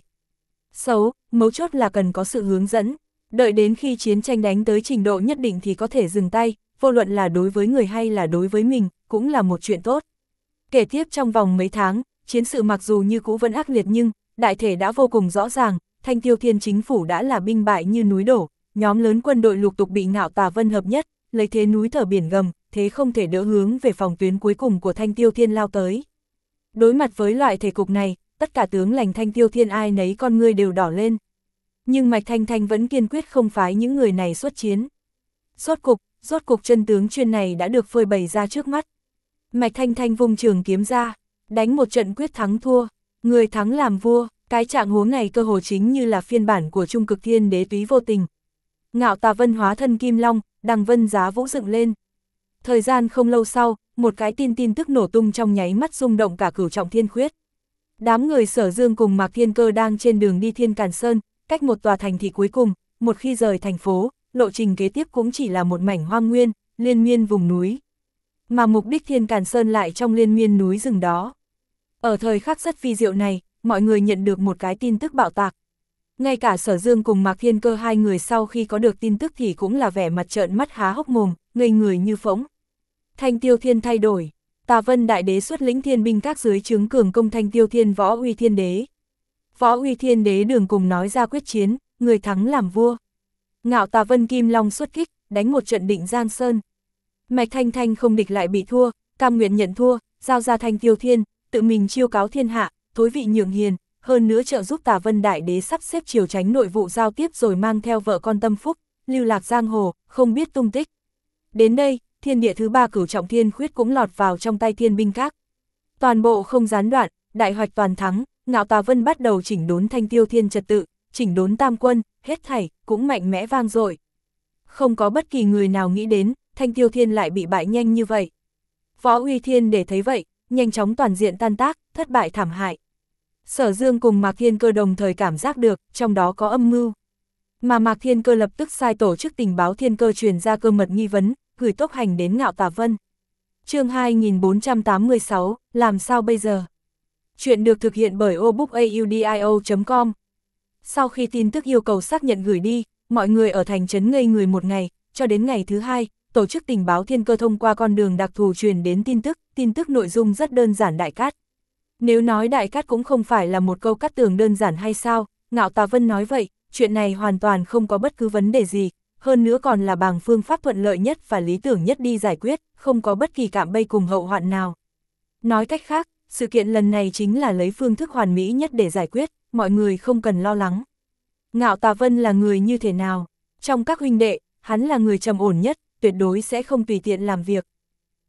Speaker 1: xấu, mấu chốt là cần có sự hướng dẫn. Đợi đến khi chiến tranh đánh tới trình độ nhất định thì có thể dừng tay, vô luận là đối với người hay là đối với mình, cũng là một chuyện tốt. Kể tiếp trong vòng mấy tháng, chiến sự mặc dù như cũ vẫn ác liệt nhưng, đại thể đã vô cùng rõ ràng, Thanh Tiêu Thiên chính phủ đã là binh bại như núi đổ, nhóm lớn quân đội lục tục bị Ngạo Tà Vân hợp nhất, lấy thế núi thở biển gầm, thế không thể đỡ hướng về phòng tuyến cuối cùng của Thanh Tiêu Thiên lao tới. Đối mặt với loại thể cục này, tất cả tướng lãnh Thanh Tiêu Thiên ai nấy con ngươi đều đỏ lên. Nhưng Mạch Thanh Thanh vẫn kiên quyết không phái những người này xuất chiến. Rốt cục, rốt cục chân tướng chuyên này đã được phơi bày ra trước mắt. Mạch Thanh Thanh vung trường kiếm ra, đánh một trận quyết thắng thua, người thắng làm vua, cái trạng huống này cơ hồ chính như là phiên bản của Trung Cực Thiên Đế túy vô tình. Ngạo Tà Vân hóa thân Kim Long, đằng vân giá vũ dựng lên. Thời gian không lâu sau, một cái tin tin tức nổ tung trong nháy mắt rung động cả Cửu Trọng Thiên Khuyết. Đám người Sở Dương cùng Mạc Thiên Cơ đang trên đường đi Thiên Càn Sơn, cách một tòa thành thị cuối cùng, một khi rời thành phố, lộ trình kế tiếp cũng chỉ là một mảnh hoang nguyên, liên miên vùng núi. Mà mục đích Thiên Càn Sơn lại trong liên miên núi rừng đó. Ở thời khắc rất vi diệu này, mọi người nhận được một cái tin tức bạo tạc. Ngay cả Sở Dương cùng Mạc Thiên Cơ hai người sau khi có được tin tức thì cũng là vẻ mặt trợn mắt há hốc mồm, ngây người như phỗng. Thanh Tiêu Thiên thay đổi, Tà Vân Đại Đế xuất lĩnh thiên binh các dưới trướng cường công Thanh Tiêu Thiên Võ Uy Thiên Đế. Võ Uy Thiên Đế đường cùng nói ra quyết chiến, người thắng làm vua. Ngạo Tà Vân Kim Long xuất kích, đánh một trận định Giang Sơn. Mạch Thanh Thanh không địch lại bị thua, cam nguyện nhận thua, giao ra Thanh Tiêu Thiên, tự mình chiêu cáo thiên hạ, thối vị nhượng hiền, hơn nữa trợ giúp Tà Vân Đại Đế sắp xếp triều tránh nội vụ giao tiếp rồi mang theo vợ con tâm phúc, lưu lạc giang hồ, không biết tung tích. Đến đây, thiên địa thứ ba Cửu Trọng Thiên Khuyết cũng lọt vào trong tay thiên binh các. Toàn bộ không gián đoạn, đại hoạch toàn thắng, Ngạo Tà Vân bắt đầu chỉnh đốn Thanh Tiêu Thiên trật tự, chỉnh đốn tam quân, hết thảy, cũng mạnh mẽ vang dội. Không có bất kỳ người nào nghĩ đến, Thanh Tiêu Thiên lại bị bại nhanh như vậy. Võ Uy Thiên để thấy vậy, nhanh chóng toàn diện tan tác, thất bại thảm hại. Sở Dương cùng Mạc Thiên Cơ đồng thời cảm giác được, trong đó có âm mưu. Mà Mạc Thiên Cơ lập tức sai tổ chức tình báo Thiên Cơ truyền ra cơ mật nghi vấn, gửi tốc hành đến Ngạo Tà Vân. Chương hai nghìn bốn trăm tám mươi sáu, làm sao bây giờ? Chuyện được thực hiện bởi obookaudio chấm com. Sau khi tin tức yêu cầu xác nhận gửi đi, mọi người ở thành trấn ngây người một ngày, cho đến ngày thứ hai, tổ chức tình báo Thiên Cơ thông qua con đường đặc thù truyền đến tin tức, tin tức nội dung rất đơn giản đại cát. Nếu nói đại cát cũng không phải là một câu cắt tường đơn giản hay sao, Ngạo Tà Vân nói vậy, chuyện này hoàn toàn không có bất cứ vấn đề gì, hơn nữa còn là bằng phương pháp thuận lợi nhất và lý tưởng nhất đi giải quyết, không có bất kỳ cạm bẫy cùng hậu hoạn nào. Nói cách khác, sự kiện lần này chính là lấy phương thức hoàn mỹ nhất để giải quyết, mọi người không cần lo lắng. Ngạo Tà Vân là người như thế nào? Trong các huynh đệ, hắn là người trầm ổn nhất, tuyệt đối sẽ không tùy tiện làm việc.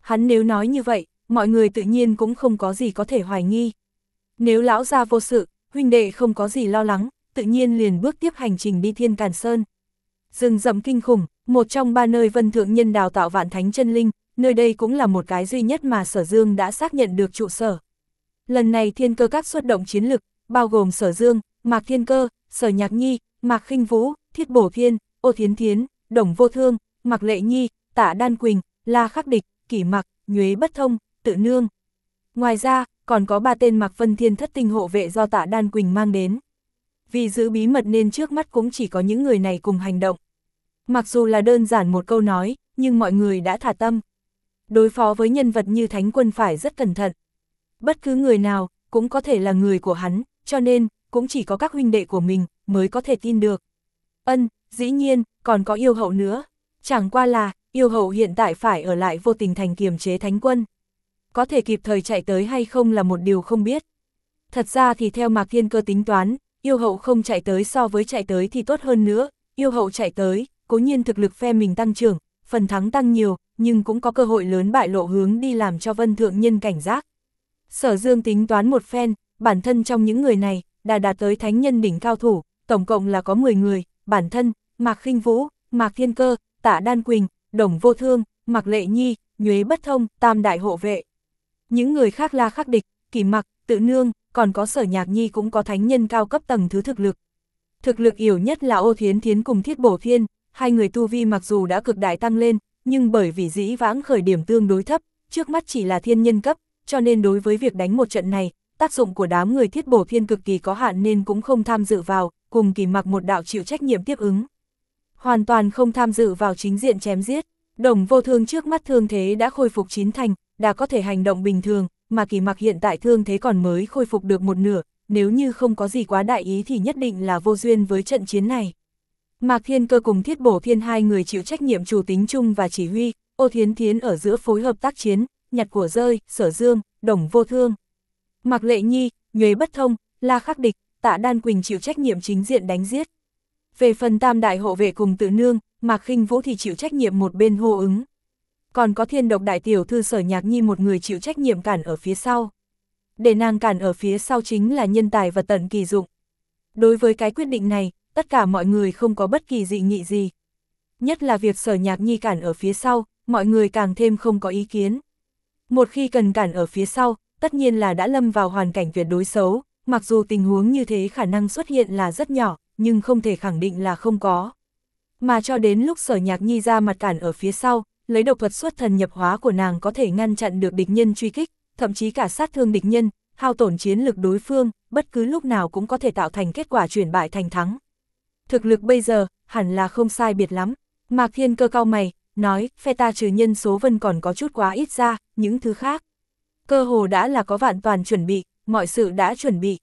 Speaker 1: Hắn nếu nói như vậy, mọi người tự nhiên cũng không có gì có thể hoài nghi. Nếu lão gia vô sự, huynh đệ không có gì lo lắng, tự nhiên liền bước tiếp hành trình đi Thiên Càn Sơn. Rừng rậm kinh khủng, một trong ba nơi Vân Thượng Nhân đào tạo Vạn Thánh Chân Linh, nơi đây cũng là một cái duy nhất mà Sở Dương đã xác nhận được trụ sở. Lần này Thiên Cơ Các xuất động chiến lực, bao gồm Sở Dương, Mạc Thiên Cơ, Sở Nhạc Nhi, Mạc Khinh Vũ, Thiết Bổ Thiên, Ô Thiến Thiến, Đồng Vô Thương, Mạc Lệ Nhi, Tạ Đan Quỳnh, La Khắc Địch, Kỷ Mặc, Nhuế Bất Thông, Tự Nương. Ngoài ra, còn có ba tên Mạc Vân Thiên thất tinh hộ vệ do Tạ Đan Quỳnh mang đến. Vì giữ bí mật nên trước mắt cũng chỉ có những người này cùng hành động. Mặc dù là đơn giản một câu nói, nhưng mọi người đã thả tâm. Đối phó với nhân vật như Thánh Quân phải rất cẩn thận. Bất cứ người nào, cũng có thể là người của hắn, cho nên, cũng chỉ có các huynh đệ của mình, mới có thể tin được. Ân, dĩ nhiên, còn có yêu hậu nữa. Chẳng qua là, yêu hậu hiện tại phải ở lại Vô Tình Thành kiềm chế Thánh Quân. Có thể kịp thời chạy tới hay không là một điều không biết. Thật ra thì theo Mạc Thiên Cơ tính toán, yêu hậu không chạy tới so với chạy tới thì tốt hơn nữa. Yêu hậu chạy tới, cố nhiên thực lực phe mình tăng trưởng, phần thắng tăng nhiều, nhưng cũng có cơ hội lớn bại lộ hướng đi làm cho Vân Thượng Nhân cảnh giác. Sở Dương tính toán một phen, bản thân trong những người này, đã đạt tới Thánh Nhân đỉnh cao thủ, tổng cộng là có mười người, bản thân, Mạc Khinh Vũ, Mạc Thiên Cơ, Tạ Đan Quỳnh, Đồng Vô Thương, Mạc Lệ Nhi, Nhuế Bất Thông, tam đại hộ vệ. Những người khác La Khắc Địch, Kỷ Mặc, Tự Nương, còn có Sở Nhạc Nhi cũng có thánh nhân cao cấp tầng thứ thực lực. Thực lực yếu nhất là Ô Thiến Thiến cùng Thiết Bổ Thiên, hai người tu vi mặc dù đã cực đại tăng lên, nhưng bởi vì dĩ vãng khởi điểm tương đối thấp, trước mắt chỉ là thiên nhân cấp, cho nên đối với việc đánh một trận này, tác dụng của đám người Thiết Bổ Thiên cực kỳ có hạn nên cũng không tham dự vào, cùng Kỷ Mặc một đạo chịu trách nhiệm tiếp ứng. Hoàn toàn không tham dự vào chính diện chém giết. Đồng Vô Thương trước mắt thương thế đã khôi phục chín thành, đã có thể hành động bình thường, mà Kỷ Mặc hiện tại thương thế còn mới khôi phục được một nửa, nếu như không có gì quá đại ý thì nhất định là vô duyên với trận chiến này. Mạc Thiên Cơ cùng Thiết Bổ Thiên hai người chịu trách nhiệm chủ tính chung và chỉ huy, Ô Thiến Thiến ở giữa phối hợp tác chiến, nhặt của rơi, Sở Dương, Đồng Vô Thương. Mạc Lệ Nhi, Nhuế Bất Thông, La Khắc Địch, Tạ Đan Quỳnh chịu trách nhiệm chính diện đánh giết. Về phần tam đại hộ vệ cùng Tự Nương, Mạc Khinh Vũ thì chịu trách nhiệm một bên hô ứng. Còn có Thiên Độc đại tiểu thư Sở Nhạc Nhi một người chịu trách nhiệm cản ở phía sau. Để nàng cản ở phía sau chính là nhân tài vật tận kỳ dụng. Đối với cái quyết định này, tất cả mọi người không có bất kỳ dị nghị gì. Nhất là việc Sở Nhạc Nhi cản ở phía sau, mọi người càng thêm không có ý kiến. Một khi cần cản ở phía sau, tất nhiên là đã lâm vào hoàn cảnh tuyệt đối xấu, mặc dù tình huống như thế khả năng xuất hiện là rất nhỏ, nhưng không thể khẳng định là không có. Mà cho đến lúc Sở Nhạc Nhi ra mặt cản ở phía sau, lấy độc thuật xuất thần nhập hóa của nàng có thể ngăn chặn được địch nhân truy kích, thậm chí cả sát thương địch nhân, hao tổn chiến lực đối phương, bất cứ lúc nào cũng có thể tạo thành kết quả chuyển bại thành thắng. Thực lực bây giờ, hẳn là không sai biệt lắm. Mạc Thiên Cơ cau mày, nói, phe ta trừ nhân số Vân còn có chút quá ít ra, những thứ khác. Cơ hồ đã là có vạn toàn chuẩn bị, mọi sự đã chuẩn bị.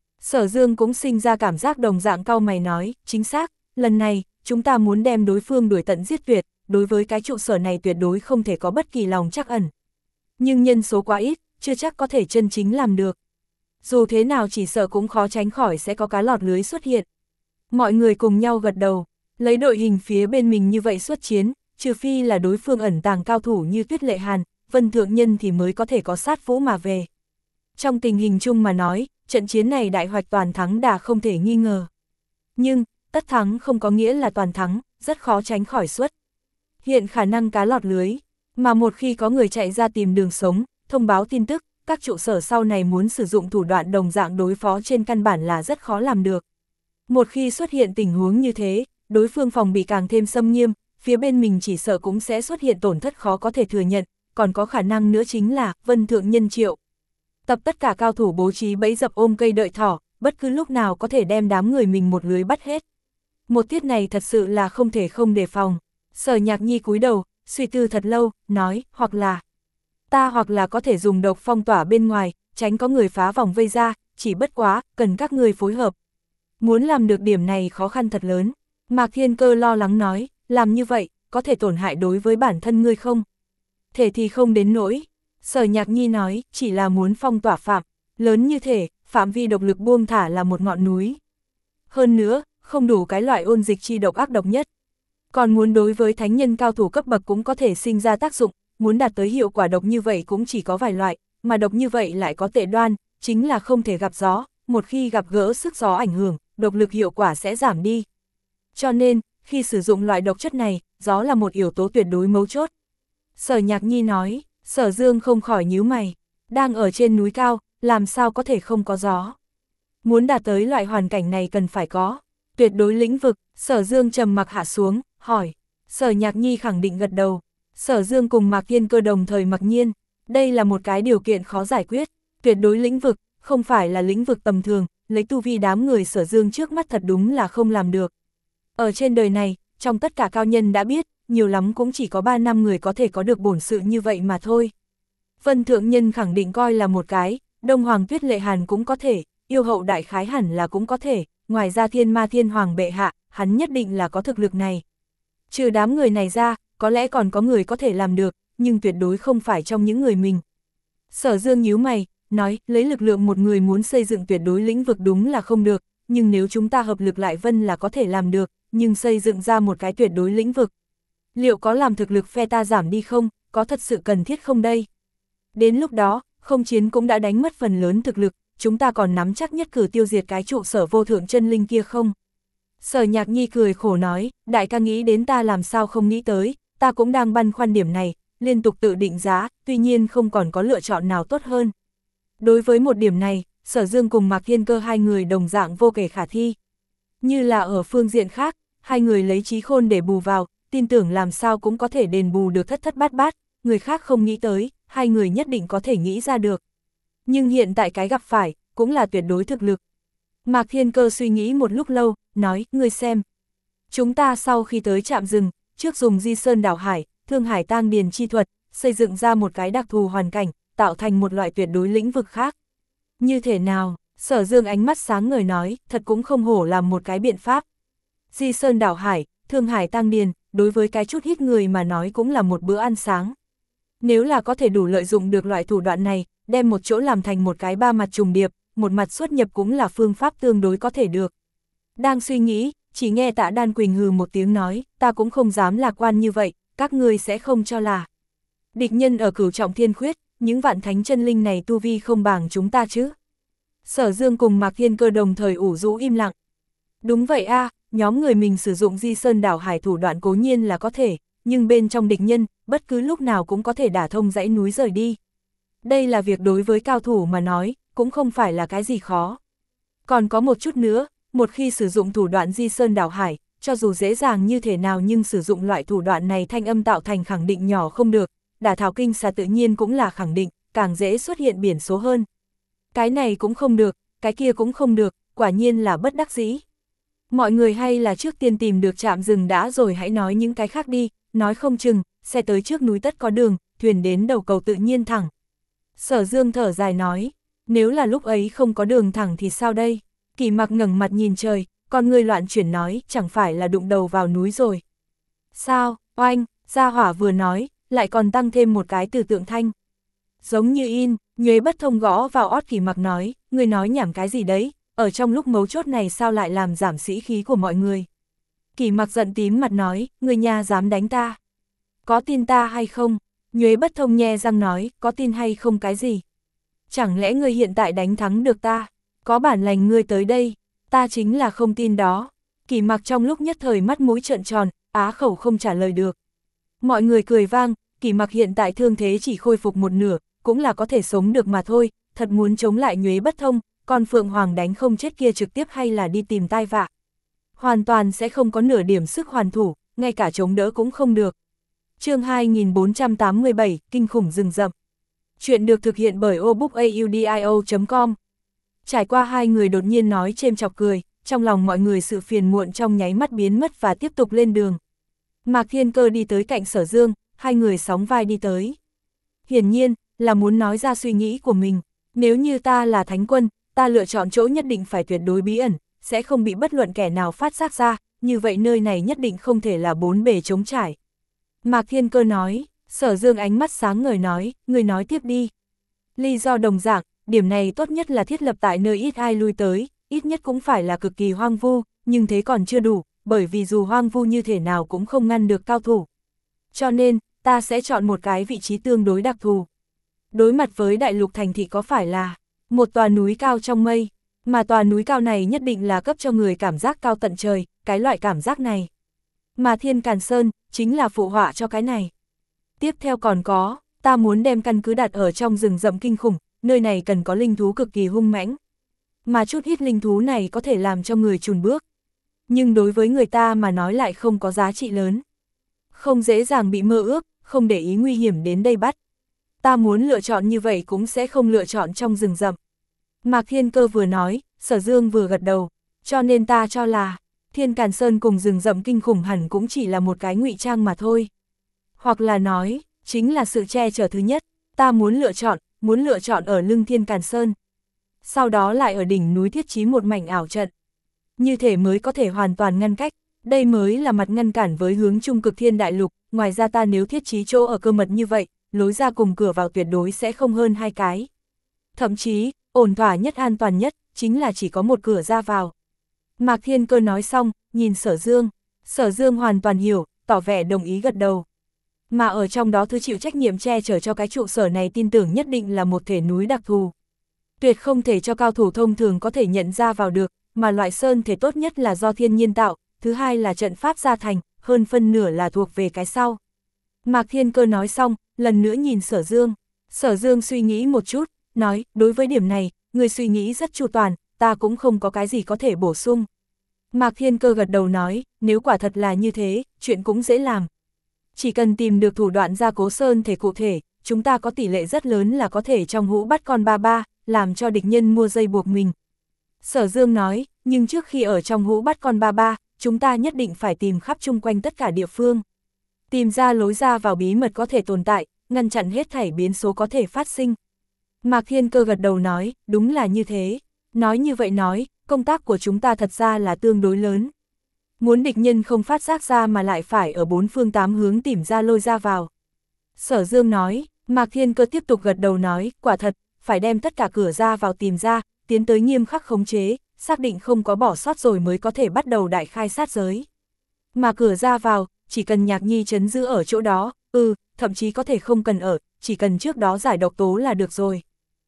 Speaker 1: Sở Dương cũng sinh ra cảm giác đồng dạng cau mày nói, chính xác, lần này, chúng ta muốn đem đối phương đuổi tận giết tuyệt, đối với cái trụ sở này tuyệt đối không thể có bất kỳ lòng trắc ẩn. Nhưng nhân số quá ít, chưa chắc có thể chân chính làm được. Dù thế nào chỉ sợ cũng khó tránh khỏi sẽ có cá lọt lưới xuất hiện. Mọi người cùng nhau gật đầu, lấy đội hình phía bên mình như vậy xuất chiến, trừ phi là đối phương ẩn tàng cao thủ như Tuyết Lệ Hàn, Vân Thượng Nhân thì mới có thể có sát vũ mà về. Trong tình hình chung mà nói, trận chiến này đại hoạch toàn thắng đã không thể nghi ngờ. Nhưng, tất thắng không có nghĩa là toàn thắng, rất khó tránh khỏi suất. Hiện khả năng cá lọt lưới, mà một khi có người chạy ra tìm đường sống, thông báo tin tức, các trụ sở sau này muốn sử dụng thủ đoạn đồng dạng đối phó trên căn bản là rất khó làm được. Một khi xuất hiện tình huống như thế, đối phương phòng bị càng thêm xâm nghiêm, phía bên mình chỉ sợ cũng sẽ xuất hiện tổn thất khó có thể thừa nhận, còn có khả năng nữa chính là Vân Thượng Nhân triệu tập tất cả cao thủ bố trí bẫy dập ôm cây đợi thỏ, bất cứ lúc nào có thể đem đám người mình một lưới bắt hết. Một tiết này thật sự là không thể không đề phòng. Sở Nhạc Nhi cúi đầu, suy tư thật lâu, nói, hoặc là ta hoặc là có thể dùng độc phong tỏa bên ngoài, tránh có người phá vòng vây ra, chỉ bất quá, cần các người phối hợp. Muốn làm được điểm này khó khăn thật lớn. Mạc Thiên Cơ lo lắng nói, làm như vậy, có thể tổn hại đối với bản thân ngươi không? Thể thì không đến nỗi. Sở Nhạc Nhi nói, chỉ là muốn phong tỏa phạm, lớn như thể, phạm vi độc lực buông thả là một ngọn núi. Hơn nữa, không đủ cái loại ôn dịch chi độc ác độc nhất. Còn muốn đối với thánh nhân cao thủ cấp bậc cũng có thể sinh ra tác dụng, muốn đạt tới hiệu quả độc như vậy cũng chỉ có vài loại, mà độc như vậy lại có tệ đoan, chính là không thể gặp gió, một khi gặp gỡ sức gió ảnh hưởng, độc lực hiệu quả sẽ giảm đi. Cho nên, khi sử dụng loại độc chất này, gió là một yếu tố tuyệt đối mấu chốt. Sở Nhạc Nhi nói, Sở Dương không khỏi nhíu mày, đang ở trên núi cao, làm sao có thể không có gió. Muốn đạt tới loại hoàn cảnh này cần phải có tuyệt đối lĩnh vực. Sở Dương trầm mặc hạ xuống, hỏi. Sở Nhạc Nhi khẳng định gật đầu. Sở Dương cùng Mạc Thiên Cơ đồng thời mặc nhiên, đây là một cái điều kiện khó giải quyết. Tuyệt đối lĩnh vực, không phải là lĩnh vực tầm thường, lấy tu vi đám người Sở Dương trước mắt thật đúng là không làm được. Ở trên đời này, trong tất cả cao nhân đã biết, nhiều lắm cũng chỉ có ba năm người có thể có được bổn sự như vậy mà thôi. Vân Thượng Nhân khẳng định coi là một cái, Đông Hoàng Tuyết Lệ Hàn cũng có thể, Yêu Hậu Đại Khái hẳn là cũng có thể, ngoài ra Thiên Ma Thiên Hoàng bệ hạ, hắn nhất định là có thực lực này. Trừ đám người này ra, có lẽ còn có người có thể làm được, nhưng tuyệt đối không phải trong những người mình. Sở Dương nhíu mày, nói, lấy lực lượng một người muốn xây dựng tuyệt đối lĩnh vực đúng là không được, nhưng nếu chúng ta hợp lực lại Vân là có thể làm được, nhưng xây dựng ra một cái tuyệt đối lĩnh vực. Liệu có làm thực lực phe ta giảm đi không, có thật sự cần thiết không đây? Đến lúc đó, không chiến cũng đã đánh mất phần lớn thực lực, chúng ta còn nắm chắc nhất cử tiêu diệt cái trụ sở vô thượng chân linh kia không? Sở Nhạc Nhi cười khổ nói, đại ca nghĩ đến ta làm sao không nghĩ tới, ta cũng đang băn khoăn điểm này, liên tục tự định giá, tuy nhiên không còn có lựa chọn nào tốt hơn. Đối với một điểm này, Sở Dương cùng Mạc Thiên Cơ hai người đồng dạng vô kể khả thi. Như là ở phương diện khác, hai người lấy trí khôn để bù vào, tin tưởng làm sao cũng có thể đền bù được thất thất bát bát, người khác không nghĩ tới, hai người nhất định có thể nghĩ ra được. Nhưng hiện tại cái gặp phải, cũng là tuyệt đối thực lực. Mạc Thiên Cơ suy nghĩ một lúc lâu, nói, ngươi xem. Chúng ta sau khi tới trạm rừng, trước dùng Di Sơn Đảo Hải, Thương Hải Tang Điền chi thuật, xây dựng ra một cái đặc thù hoàn cảnh, tạo thành một loại tuyệt đối lĩnh vực khác. Như thế nào? Sở Dương ánh mắt sáng ngời nói, thật cũng không hổ làm một cái biện pháp. Di Sơn Đảo Hải, Thương Hải Tang Điền, đối với cái chút ít người mà nói cũng là một bữa ăn sáng. Nếu là có thể đủ lợi dụng được loại thủ đoạn này, đem một chỗ làm thành một cái ba mặt trùng điệp, một mặt xuất nhập cũng là phương pháp tương đối có thể được. Đang suy nghĩ, chỉ nghe Tạ Đan Quỳnh hừ một tiếng nói, ta cũng không dám lạc quan như vậy, các ngươi sẽ không cho là. Địch nhân ở Cửu Trọng Thiên Khuyết, những vạn thánh chân linh này tu vi không bằng chúng ta chứ. Sở Dương cùng Mạc Thiên Cơ đồng thời ủ rũ im lặng. Đúng vậy a, à, nhóm người mình sử dụng Di Sơn Đảo Hải thủ đoạn cố nhiên là có thể, nhưng bên trong địch nhân, bất cứ lúc nào cũng có thể đả thông dãy núi rời đi. Đây là việc đối với cao thủ mà nói, cũng không phải là cái gì khó. Còn có một chút nữa, một khi sử dụng thủ đoạn Di Sơn Đảo Hải, cho dù dễ dàng như thế nào nhưng sử dụng loại thủ đoạn này thanh âm tạo thành khẳng định nhỏ không được, đả thảo kinh xà tự nhiên cũng là khẳng định, càng dễ xuất hiện biển số hơn. Cái này cũng không được, cái kia cũng không được, quả nhiên là bất đắc dĩ. Mọi người hay là trước tiên tìm được trạm rừng đã rồi hãy nói những cái khác đi, nói không chừng, xe tới trước núi tất có đường, thuyền đến đầu cầu tự nhiên thẳng. Sở Dương thở dài nói, nếu là lúc ấy không có đường thẳng thì sao đây? Kỳ Mặc ngẩng mặt nhìn trời, con người loạn chuyển nói, chẳng phải là đụng đầu vào núi rồi. Sao, oanh, Gia Hỏa vừa nói, lại còn tăng thêm một cái từ tượng thanh. Giống như in, Nhuế Bất Thông gõ vào ót Kỳ Mặc nói, người nói nhảm cái gì đấy, ở trong lúc mấu chốt này sao lại làm giảm sĩ khí của mọi người. Kỳ Mặc giận tím mặt nói, người nhà dám đánh ta. Có tin ta hay không? Nhuế Bất Thông nhe răng nói, có tin hay không cái gì? Chẳng lẽ ngươi hiện tại đánh thắng được ta? Có bản lành ngươi tới đây, ta chính là không tin đó. Kỳ Mặc trong lúc nhất thời mắt mũi trợn tròn, á khẩu không trả lời được. Mọi người cười vang, Kỳ Mặc hiện tại thương thế chỉ khôi phục một nửa, cũng là có thể sống được mà thôi, thật muốn chống lại Nhuế Bất Thông, còn Phượng Hoàng đánh không chết kia trực tiếp hay là đi tìm tai vạ. Hoàn toàn sẽ không có nửa điểm sức hoàn thủ, ngay cả chống đỡ cũng không được. Chương hai nghìn bốn trăm tám mươi bảy, Kinh khủng rừng rậm. Chuyện được thực hiện bởi obookaudio chấm com. Trải qua hai người đột nhiên nói chêm chọc cười, trong lòng mọi người sự phiền muộn trong nháy mắt biến mất và tiếp tục lên đường. Mạc Thiên Cơ đi tới cạnh Sở Dương, hai người sóng vai đi tới. Hiển nhiên, là muốn nói ra suy nghĩ của mình. Nếu như ta là thánh quân, ta lựa chọn chỗ nhất định phải tuyệt đối bí ẩn, sẽ không bị bất luận kẻ nào phát giác ra, như vậy nơi này nhất định không thể là bốn bề trống trải. Mạc Thiên Cơ nói, Sở Dương ánh mắt sáng ngời nói, người nói tiếp đi. Lý do đồng dạng, điểm này tốt nhất là thiết lập tại nơi ít ai lui tới, ít nhất cũng phải là cực kỳ hoang vu, nhưng thế còn chưa đủ, bởi vì dù hoang vu như thế nào cũng không ngăn được cao thủ. Cho nên, ta sẽ chọn một cái vị trí tương đối đặc thù. Đối mặt với đại lục thành thị có phải là một tòa núi cao trong mây, mà tòa núi cao này nhất định là cấp cho người cảm giác cao tận trời, cái loại cảm giác này. Mà Thiên Càn Sơn, chính là phụ họa cho cái này. Tiếp theo còn có, ta muốn đem căn cứ đặt ở trong rừng rậm kinh khủng, nơi này cần có linh thú cực kỳ hung mãnh. Mà chút ít linh thú này có thể làm cho người chùn bước. Nhưng đối với người ta mà nói lại không có giá trị lớn. Không dễ dàng bị mơ ước, không để ý nguy hiểm đến đây bắt. Ta muốn lựa chọn như vậy cũng sẽ không lựa chọn trong rừng rậm. Mạc Thiên Cơ vừa nói, Sở Dương vừa gật đầu, cho nên ta cho là, Thiên Càn Sơn cùng rừng rậm kinh khủng hẳn cũng chỉ là một cái ngụy trang mà thôi. Hoặc là nói, chính là sự che chở thứ nhất, ta muốn lựa chọn, muốn lựa chọn ở lưng Thiên Càn Sơn. Sau đó lại ở đỉnh núi thiết trí một mảnh ảo trận. Như thể mới có thể hoàn toàn ngăn cách, đây mới là mặt ngăn cản với hướng Trung Cực Thiên Đại Lục, ngoài ra ta nếu thiết trí chỗ ở cơ mật như vậy, lối ra cùng cửa vào tuyệt đối sẽ không hơn hai cái. Thậm chí, ổn thỏa nhất an toàn nhất, chính là chỉ có một cửa ra vào. Mạc Thiên Cơ nói xong, nhìn Sở Dương, Sở Dương hoàn toàn hiểu, tỏ vẻ đồng ý gật đầu. Mà ở trong đó thứ chịu trách nhiệm che chở cho cái trụ sở này tin tưởng nhất định là một thể núi đặc thù. Tuyệt không thể cho cao thủ thông thường có thể nhận ra vào được, mà loại sơn thể tốt nhất là do thiên nhiên tạo, thứ hai là trận pháp gia thành, hơn phân nửa là thuộc về cái sau. Mạc Thiên Cơ nói xong, lần nữa nhìn Sở Dương. Sở Dương suy nghĩ một chút, nói, đối với điểm này, người suy nghĩ rất chu toàn, ta cũng không có cái gì có thể bổ sung. Mạc Thiên Cơ gật đầu nói, nếu quả thật là như thế, chuyện cũng dễ làm. Chỉ cần tìm được thủ đoạn gia cố sơn thể cụ thể, chúng ta có tỷ lệ rất lớn là có thể trong hũ bắt con ba ba, làm cho địch nhân mua dây buộc mình. Sở Dương nói, nhưng trước khi ở trong hũ bắt con ba ba, chúng ta nhất định phải tìm khắp chung quanh tất cả địa phương. Tìm ra lối ra vào bí mật có thể tồn tại, ngăn chặn hết thảy biến số có thể phát sinh. Mạc Thiên Cơ gật đầu nói, đúng là như thế. Nói như vậy nói, công tác của chúng ta thật ra là tương đối lớn. Muốn địch nhân không phát giác ra mà lại phải ở bốn phương tám hướng tìm ra lôi ra vào. Sở Dương nói, Mạc Thiên Cơ tiếp tục gật đầu nói, quả thật, phải đem tất cả cửa ra vào tìm ra, tiến tới nghiêm khắc khống chế, xác định không có bỏ sót rồi mới có thể bắt đầu đại khai sát giới. Mà cửa ra vào, chỉ cần Nhạc Nhi trấn giữ ở chỗ đó, ừ, thậm chí có thể không cần ở, chỉ cần trước đó giải độc tố là được rồi.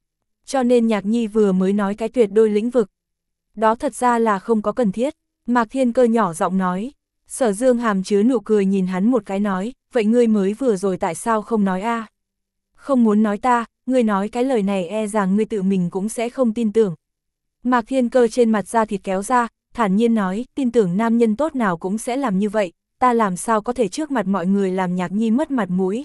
Speaker 1: Cho nên Nhạc Nhi vừa mới nói cái tuyệt đôi lĩnh vực. Đó thật ra là không có cần thiết, Mạc Thiên Cơ nhỏ giọng nói. Sở Dương hàm chứa nụ cười nhìn hắn một cái nói, vậy ngươi mới vừa rồi tại sao không nói a? Không muốn nói ta, ngươi nói cái lời này e rằng ngươi tự mình cũng sẽ không tin tưởng. Mạc Thiên Cơ trên mặt da thịt kéo ra, thản nhiên nói, tin tưởng nam nhân tốt nào cũng sẽ làm như vậy, ta làm sao có thể trước mặt mọi người làm Nhạc Nhi mất mặt mũi.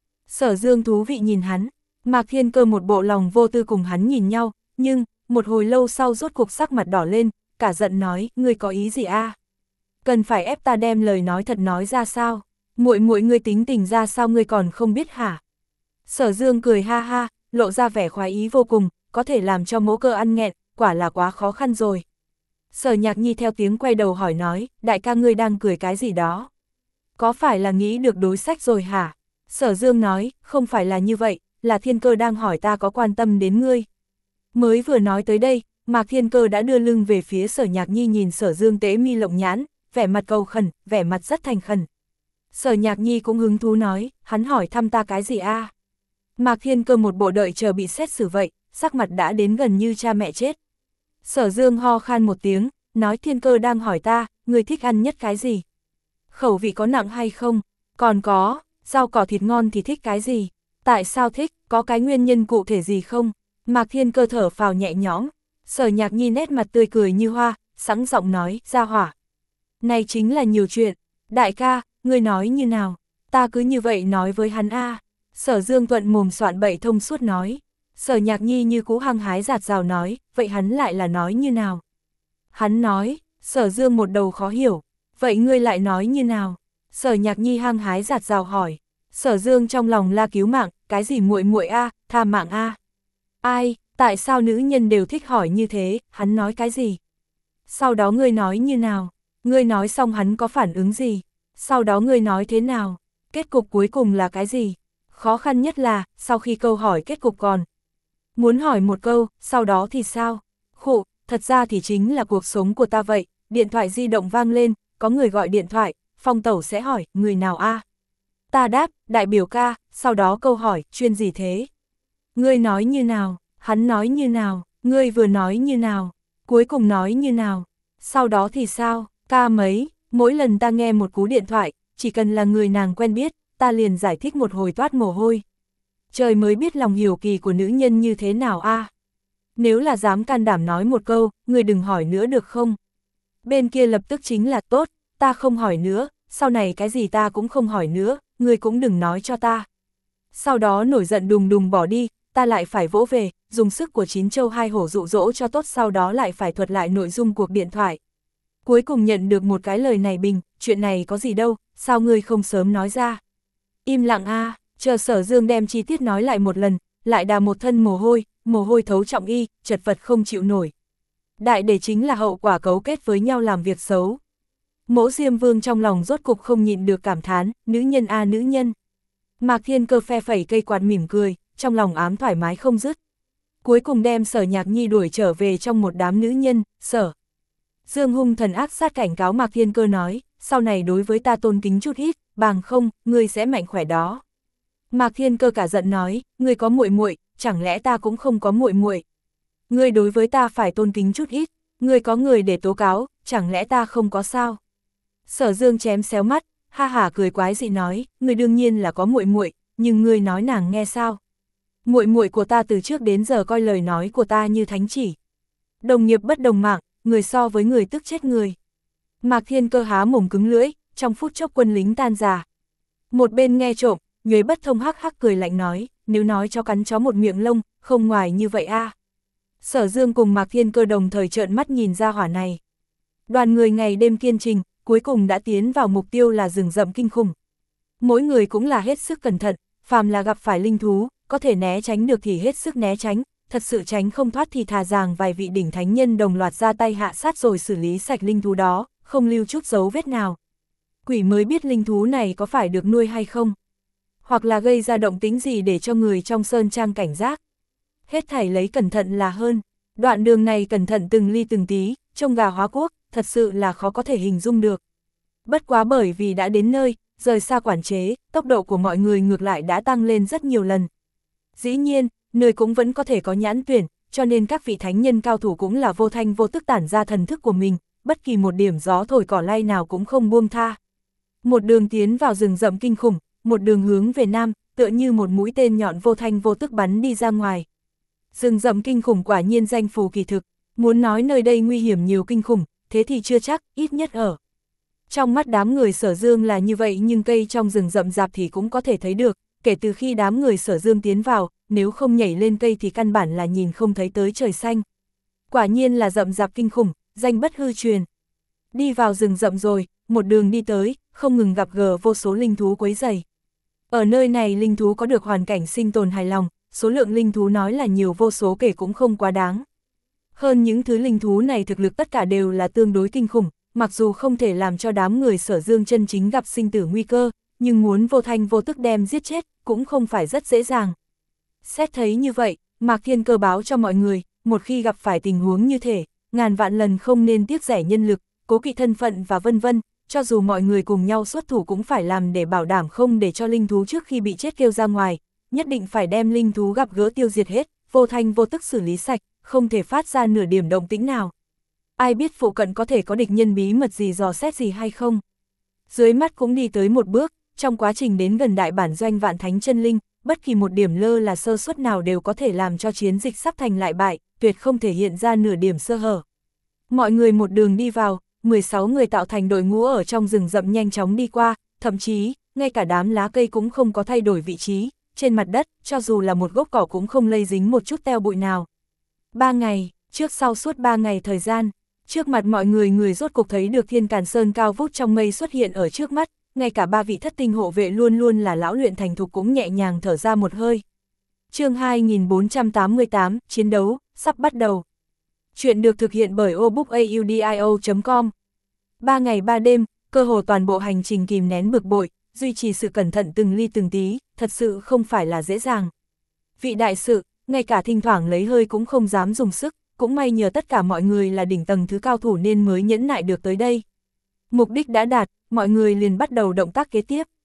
Speaker 1: Sở Dương thú vị nhìn hắn, Mạc Thiên Cơ một bộ lòng vô tư cùng hắn nhìn nhau, nhưng, một hồi lâu sau rốt cuộc sắc mặt đỏ lên, cả giận nói, ngươi có ý gì a? Cần phải ép ta đem lời nói thật nói ra sao? Muội muội ngươi tính tình ra sao ngươi còn không biết hả? Sở Dương cười ha ha, lộ ra vẻ khoái ý vô cùng, có thể làm cho Mỗ Cơ ăn nghẹn, quả là quá khó khăn rồi. Sở Nhạc Nhi theo tiếng quay đầu hỏi nói, đại ca ngươi đang cười cái gì đó? Có phải là nghĩ được đối sách rồi hả? Sở Dương nói, không phải là như vậy, là Thiên Cơ đang hỏi ta có quan tâm đến ngươi. Mới vừa nói tới đây, Mạc Thiên Cơ đã đưa lưng về phía Sở Nhạc Nhi nhìn Sở Dương tế mi lộng nhãn, vẻ mặt cầu khẩn, vẻ mặt rất thành khẩn. Sở Nhạc Nhi cũng hứng thú nói, hắn hỏi thăm ta cái gì a? Mạc Thiên Cơ một bộ đợi chờ bị xét xử vậy, sắc mặt đã đến gần như cha mẹ chết. Sở Dương ho khan một tiếng, nói Thiên Cơ đang hỏi ta, người thích ăn nhất cái gì? Khẩu vị có nặng hay không? Còn có, rau cỏ thịt ngon thì thích cái gì? Tại sao thích, có cái nguyên nhân cụ thể gì không? Mạc Thiên Cơ thở phào nhẹ nhõm. Sở Nhạc Nhi nét mặt tươi cười như hoa, sẵn giọng nói, ra hỏa. Này chính là nhiều chuyện, đại ca, ngươi nói như nào? Ta cứ như vậy nói với hắn a. Sở Dương thuận mồm soạn bậy thông suốt nói. Sở Nhạc Nhi như cú hăng hái giạt rào nói, vậy hắn lại là nói như nào? Hắn nói, Sở Dương một đầu khó hiểu, vậy ngươi lại nói như nào? Sở Nhạc Nhi hăng hái giạt rào hỏi. Sở Dương trong lòng la cứu mạng, cái gì muội muội a, tha mạng a. Ai, tại sao nữ nhân đều thích hỏi như thế, hắn nói cái gì? Sau đó ngươi nói như nào? Ngươi nói xong hắn có phản ứng gì? Sau đó ngươi nói thế nào? Kết cục cuối cùng là cái gì? Khó khăn nhất là, sau khi câu hỏi kết cục còn muốn hỏi một câu, sau đó thì sao? Khụ, thật ra thì chính là cuộc sống của ta vậy, điện thoại di động vang lên, có người gọi điện thoại, Phong Tẩu sẽ hỏi, người nào a? Ta đáp, đại biểu ca, sau đó câu hỏi, chuyên gì thế? Ngươi nói như nào, hắn nói như nào, ngươi vừa nói như nào, cuối cùng nói như nào, sau đó thì sao, ca mấy, mỗi lần ta nghe một cú điện thoại, chỉ cần là người nàng quen biết, ta liền giải thích một hồi toát mồ hôi. Trời mới biết lòng hiểu kỳ của nữ nhân như thế nào a. À? Nếu là dám can đảm nói một câu, người đừng hỏi nữa được không? Bên kia lập tức chính là tốt, ta không hỏi nữa, sau này cái gì ta cũng không hỏi nữa, người cũng đừng nói cho ta. Sau đó nổi giận đùng đùng bỏ đi, ta lại phải vỗ về, dùng sức của chín châu hai hổ dụ dỗ cho tốt, sau đó lại phải thuật lại nội dung cuộc điện thoại. Cuối cùng nhận được một cái lời này bình, chuyện này có gì đâu, sao ngươi không sớm nói ra? Im lặng a, à, chờ Sở Dương đem chi tiết nói lại một lần, lại đà một thân mồ hôi, mồ hôi thấu trọng y, chật vật không chịu nổi. Đại để chính là hậu quả cấu kết với nhau làm việc xấu. Mỗ Diêm Vương trong lòng rốt cục không nhịn được cảm thán, nữ nhân a à, nữ nhân. Mạc Thiên Cơ phe phẩy cây quạt mỉm cười, trong lòng ám thoải mái không dứt. Cuối cùng đem Sở Nhạc Nhi đuổi trở về trong một đám nữ nhân, Sở Dương hung thần ác sát cảnh cáo Mạc Thiên Cơ nói, sau này đối với ta tôn kính chút ít, bằng không, ngươi sẽ mạnh khỏe đó. Mạc Thiên Cơ cả giận nói, ngươi có muội muội, chẳng lẽ ta cũng không có muội muội? Ngươi đối với ta phải tôn kính chút ít, ngươi có người để tố cáo, chẳng lẽ ta không có sao? Sở Dương chém xéo mắt, ha hả cười quái dị nói, ngươi đương nhiên là có muội muội, nhưng ngươi nói nàng nghe sao? Muội muội của ta từ trước đến giờ coi lời nói của ta như thánh chỉ. Đồng nghiệp bất đồng mạng, người so với người tức chết người. Mạc Thiên Cơ há mồm cứng lưỡi, trong phút chốc quân lính tan rã. Một bên nghe trộm, Nhuế Bất Thông hắc hắc cười lạnh nói, nếu nói cho cắn chó một miệng lông, không ngoài như vậy a. À. Sở Dương cùng Mạc Thiên Cơ đồng thời trợn mắt nhìn ra hỏa này. Đoàn người ngày đêm kiên trình, cuối cùng đã tiến vào mục tiêu là rừng rậm kinh khủng. Mỗi người cũng là hết sức cẩn thận, phàm là gặp phải linh thú, có thể né tránh được thì hết sức né tránh, thật sự tránh không thoát thì thà rằng vài vị đỉnh thánh nhân đồng loạt ra tay hạ sát rồi xử lý sạch linh thú đó, không lưu chút dấu vết nào. Quỷ mới biết linh thú này có phải được nuôi hay không, hoặc là gây ra động tĩnh gì để cho người trong sơn trang cảnh giác. Hết thảy lấy cẩn thận là hơn, đoạn đường này cẩn thận từng ly từng tí, trông gà hóa quốc, thật sự là khó có thể hình dung được. Bất quá bởi vì đã đến nơi, rời xa quản chế, tốc độ của mọi người ngược lại đã tăng lên rất nhiều lần. Dĩ nhiên, nơi cũng vẫn có thể có nhãn tuyển, cho nên các vị thánh nhân cao thủ cũng là vô thanh vô tức tản ra thần thức của mình, bất kỳ một điểm gió thổi cỏ lay nào cũng không buông tha. Một đường tiến vào rừng rậm kinh khủng, một đường hướng về nam, tựa như một mũi tên nhọn vô thanh vô tức bắn đi ra ngoài. Rừng rậm kinh khủng quả nhiên danh phù kỳ thực, muốn nói nơi đây nguy hiểm nhiều kinh khủng, thế thì chưa chắc, ít nhất ở. Trong mắt đám người Sở Dương là như vậy, nhưng cây trong rừng rậm rạp thì cũng có thể thấy được, kể từ khi đám người Sở Dương tiến vào, nếu không nhảy lên cây thì căn bản là nhìn không thấy tới trời xanh. Quả nhiên là rậm rạp kinh khủng, danh bất hư truyền. Đi vào rừng rậm rồi, một đường đi tới, không ngừng gặp gỡ vô số linh thú quấy rầy. Ở nơi này linh thú có được hoàn cảnh sinh tồn hài lòng, số lượng linh thú nói là nhiều vô số kể cũng không quá đáng. Hơn những thứ linh thú này thực lực tất cả đều là tương đối kinh khủng, mặc dù không thể làm cho đám người Sở Dương chân chính gặp sinh tử nguy cơ, nhưng muốn vô thanh vô tức đem giết chết, cũng không phải rất dễ dàng. Xét thấy như vậy, Mạc Thiên Cơ báo cho mọi người, một khi gặp phải tình huống như thế, ngàn vạn lần không nên tiếc rẻ nhân lực, cố kỵ thân phận và vân vân, cho dù mọi người cùng nhau xuất thủ cũng phải làm để bảo đảm không để cho linh thú trước khi bị chết kêu ra ngoài, nhất định phải đem linh thú gặp gỡ tiêu diệt hết, vô thanh vô tức xử lý sạch, không thể phát ra nửa điểm động tĩnh nào. Ai biết phụ cận có thể có địch nhân bí mật gì dò xét gì hay không. Dưới mắt cũng đi tới một bước, trong quá trình đến gần đại bản doanh Vạn Thánh Chân Linh, bất kỳ một điểm lơ là sơ suất nào đều có thể làm cho chiến dịch sắp thành lại bại, tuyệt không thể hiện ra nửa điểm sơ hở. Mọi người một đường đi vào, mười sáu người tạo thành đội ngũ ở trong rừng rậm nhanh chóng đi qua, thậm chí, ngay cả đám lá cây cũng không có thay đổi vị trí, trên mặt đất, cho dù là một gốc cỏ cũng không lây dính một chút teo bụi nào. Ba ngày, trước sau suốt ba ngày thời gian, trước mặt mọi người người rốt cục thấy được Thiên Càn Sơn cao vút trong mây xuất hiện ở trước mắt, ngay cả ba vị thất tinh hộ vệ luôn luôn là lão luyện thành thục cũng nhẹ nhàng thở ra một hơi. Chương hai nghìn bốn trăm tám mươi tám, chiến đấu, sắp bắt đầu. Chuyện được thực hiện bởi obookaudio chấm com. Ba ngày ba đêm, cơ hồ toàn bộ hành trình kìm nén bực bội, duy trì sự cẩn thận từng ly từng tí, thật sự không phải là dễ dàng. Vị đại sự, ngay cả thỉnh thoảng lấy hơi cũng không dám dùng sức, cũng may nhờ tất cả mọi người là đỉnh tầng thứ cao thủ nên mới nhẫn nại được tới đây. Mục đích đã đạt, mọi người liền bắt đầu động tác kế tiếp.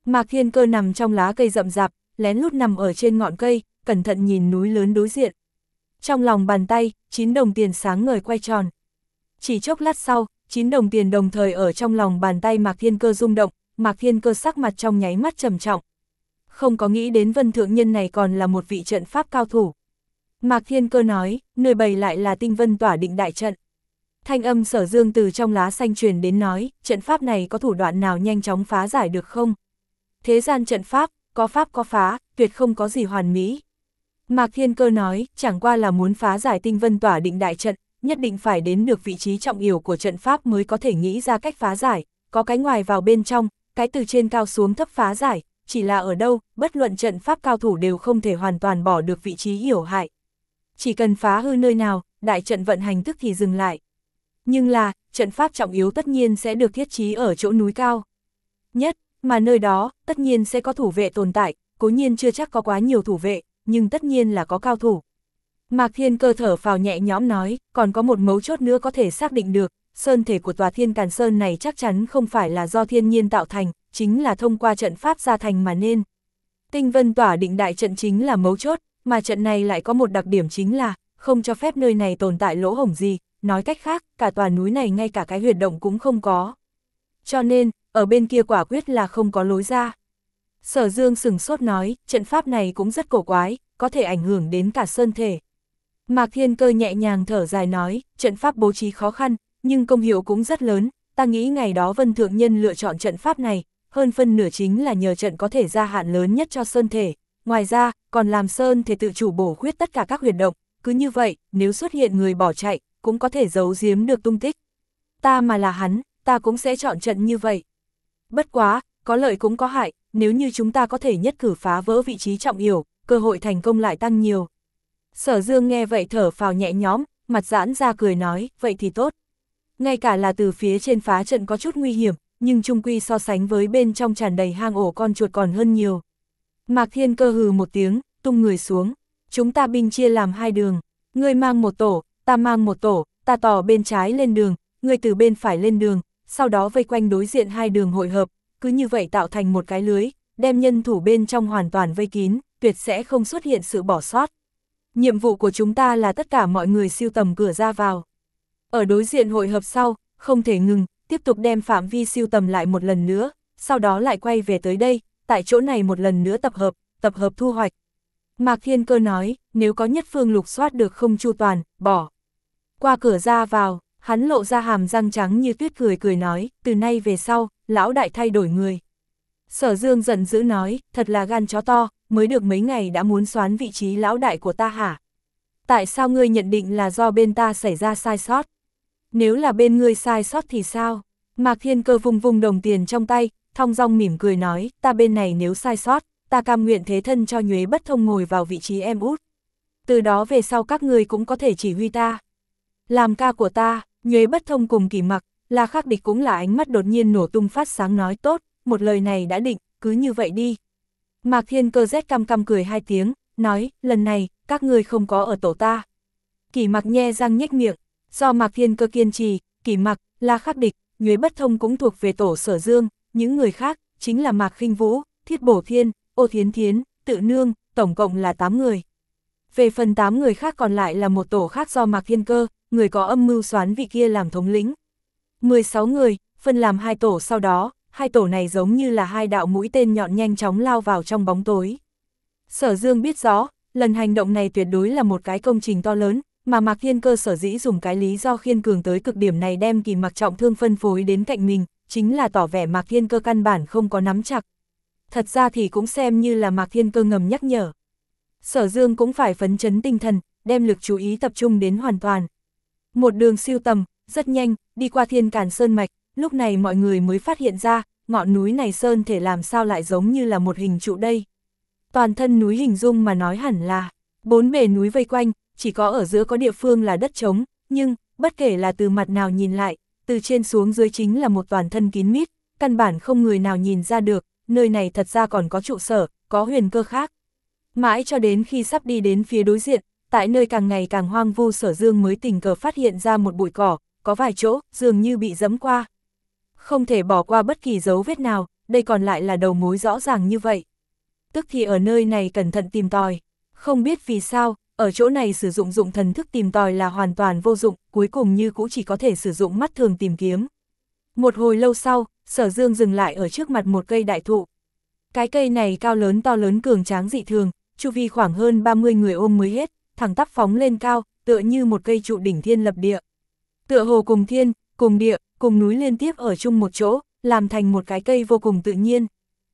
Speaker 1: Mạc Thiên Cơ nằm trong lá cây rậm rạp, lén lút nằm ở trên ngọn cây, cẩn thận nhìn núi lớn đối diện. Trong lòng bàn tay, chín đồng tiền sáng ngời quay tròn. Chỉ chốc lát sau, chín đồng tiền đồng thời ở trong lòng bàn tay Mạc Thiên Cơ rung động, Mạc Thiên Cơ sắc mặt trong nháy mắt trầm trọng. Không có nghĩ đến Vân Thượng Nhân này còn là một vị trận pháp cao thủ. Mạc Thiên Cơ nói, nơi bày lại là tinh vân tỏa định đại trận. Thanh âm Sở Dương từ trong lá xanh truyền đến nói, trận pháp này có thủ đoạn nào nhanh chóng phá giải được không? Thế gian trận pháp, có pháp có phá, tuyệt không có gì hoàn mỹ. Mạc Thiên Cơ nói, chẳng qua là muốn phá giải tinh vân tỏa định đại trận, nhất định phải đến được vị trí trọng yếu của trận pháp mới có thể nghĩ ra cách phá giải, có cái ngoài vào bên trong, cái từ trên cao xuống thấp phá giải, chỉ là ở đâu, bất luận trận pháp cao thủ đều không thể hoàn toàn bỏ được vị trí hiểu hại. Chỉ cần phá hư nơi nào, đại trận vận hành tức thì dừng lại. Nhưng là, trận pháp trọng yếu tất nhiên sẽ được thiết trí ở chỗ núi cao nhất, mà nơi đó, tất nhiên sẽ có thủ vệ tồn tại, cố nhiên chưa chắc có quá nhiều thủ vệ, nhưng tất nhiên là có cao thủ. Mạc Thiên Cơ thở phào nhẹ nhõm nói, còn có một mấu chốt nữa có thể xác định được, sơn thể của tòa Thiên Càn Sơn này chắc chắn không phải là do thiên nhiên tạo thành, chính là thông qua trận pháp gia thành mà nên. Tinh vân tỏa định đại trận chính là mấu chốt, mà trận này lại có một đặc điểm chính là, không cho phép nơi này tồn tại lỗ hổng gì, nói cách khác, cả tòa núi này ngay cả cái huyệt động cũng không có. Cho nên, ở bên kia quả quyết là không có lối ra. Sở Dương sừng sốt nói, trận pháp này cũng rất cổ quái, có thể ảnh hưởng đến cả sơn thể. Mạc Thiên Cơ nhẹ nhàng thở dài nói, trận pháp bố trí khó khăn, nhưng công hiệu cũng rất lớn, ta nghĩ ngày đó Vân Thượng Nhân lựa chọn trận pháp này, hơn phân nửa chính là nhờ trận có thể gia hạn lớn nhất cho sơn thể, ngoài ra, còn làm sơn thể tự chủ bổ khuyết tất cả các huyệt động, cứ như vậy, nếu xuất hiện người bỏ chạy, cũng có thể giấu giếm được tung tích. Ta mà là hắn, ta cũng sẽ chọn trận như vậy. Bất quá, có lợi cũng có hại, nếu như chúng ta có thể nhất cử phá vỡ vị trí trọng yếu, cơ hội thành công lại tăng nhiều. Sở Dương nghe vậy thở phào nhẹ nhõm, mặt giãn ra cười nói, vậy thì tốt. Ngay cả là từ phía trên phá trận có chút nguy hiểm, nhưng chung quy so sánh với bên trong tràn đầy hang ổ con chuột còn hơn nhiều. Mạc Thiên Cơ hừ một tiếng, tung người xuống. Chúng ta binh chia làm hai đường, ngươi mang một tổ, ta mang một tổ, ta tỏ bên trái lên đường, ngươi từ bên phải lên đường, sau đó vây quanh đối diện hai đường hội hợp, cứ như vậy tạo thành một cái lưới, đem nhân thủ bên trong hoàn toàn vây kín, tuyệt sẽ không xuất hiện sự bỏ sót. Nhiệm vụ của chúng ta là tất cả mọi người siêu tầm cửa ra vào. Ở đối diện hội hợp sau, không thể ngừng, tiếp tục đem phạm vi siêu tầm lại một lần nữa, sau đó lại quay về tới đây, tại chỗ này một lần nữa tập hợp, tập hợp thu hoạch. Mạc Thiên Cơ nói, nếu có nhất phương lục soát được không chu toàn, bỏ qua cửa ra vào, hắn lộ ra hàm răng trắng như tuyết cười cười nói, từ nay về sau, lão đại thay đổi người. Sở Dương giận dữ nói, thật là gan chó to, mới được mấy ngày đã muốn soán vị trí lão đại của ta hả? Tại sao ngươi nhận định là do bên ta xảy ra sai sót? Nếu là bên ngươi sai sót thì sao? Mạc Thiên Cơ vung vung đồng tiền trong tay, thong dong mỉm cười nói, ta bên này nếu sai sót, ta cam nguyện thế thân cho Nhuế Bất Thông ngồi vào vị trí em út. Từ đó về sau các ngươi cũng có thể chỉ huy ta. Làm ca của ta, Nhuế Bất Thông cùng Kỳ Mặc, là khắc địch cũng là ánh mắt đột nhiên nổ tung phát sáng nói tốt, một lời này đã định, cứ như vậy đi. Mạc Thiên Cơ rét căm căm cười hai tiếng, nói, lần này, các ngươi không có ở tổ ta. Kỳ Mặc nhe răng nhếch miệng, do Mạc Thiên Cơ kiên trì, Kỳ Mặc, là khắc địch, Nhuế Bất Thông cũng thuộc về tổ Sở Dương, những người khác, chính là Mạc Khinh Vũ, Thiết Bổ Thiên, Ô Thiến Thiến, Tự Nương, tổng cộng là tám người. Về phần tám người khác còn lại là một tổ khác do Mạc Thiên Cơ, người có âm mưu soán vị kia làm thống lĩnh. mười sáu người, phân làm hai tổ sau đó, hai tổ này giống như là hai đạo mũi tên nhọn nhanh chóng lao vào trong bóng tối. Sở Dương biết rõ, lần hành động này tuyệt đối là một cái công trình to lớn, mà Mạc Thiên Cơ sở dĩ dùng cái lý do khiên cường tới cực điểm này đem Kỳ Mặc trọng thương phân phối đến cạnh mình, chính là tỏ vẻ Mạc Thiên Cơ căn bản không có nắm chặt. Thật ra thì cũng xem như là Mạc Thiên Cơ ngầm nhắc nhở. Sở Dương cũng phải phấn chấn tinh thần, đem lực chú ý tập trung đến hoàn toàn. Một đường siêu tầm, rất nhanh, đi qua Thiên Càn Sơn Mạch, lúc này mọi người mới phát hiện ra, ngọn núi này sơn thể làm sao lại giống như là một hình trụ đây. Toàn thân núi hình dung mà nói hẳn là, bốn bề núi vây quanh, chỉ có ở giữa có địa phương là đất trống, nhưng, bất kể là từ mặt nào nhìn lại, từ trên xuống dưới chính là một toàn thân kín mít, căn bản không người nào nhìn ra được, nơi này thật ra còn có trụ sở, có huyền cơ khác. Mãi cho đến khi sắp đi đến phía đối diện, tại nơi càng ngày càng hoang vu Sở Dương mới tình cờ phát hiện ra một bụi cỏ, có vài chỗ, dường như bị dẫm qua. Không thể bỏ qua bất kỳ dấu vết nào, đây còn lại là đầu mối rõ ràng như vậy. Tức thì ở nơi này cẩn thận tìm tòi, không biết vì sao, ở chỗ này sử dụng dụng thần thức tìm tòi là hoàn toàn vô dụng, cuối cùng như cũng chỉ có thể sử dụng mắt thường tìm kiếm. Một hồi lâu sau, Sở Dương dừng lại ở trước mặt một cây đại thụ. Cái cây này cao lớn to lớn cường tráng dị thường, chu vi khoảng hơn ba mươi người ôm mới hết, thẳng tắp phóng lên cao, tựa như một cây trụ đỉnh thiên lập địa. Tựa hồ cùng thiên, cùng địa, cùng núi liên tiếp ở chung một chỗ, làm thành một cái cây vô cùng tự nhiên.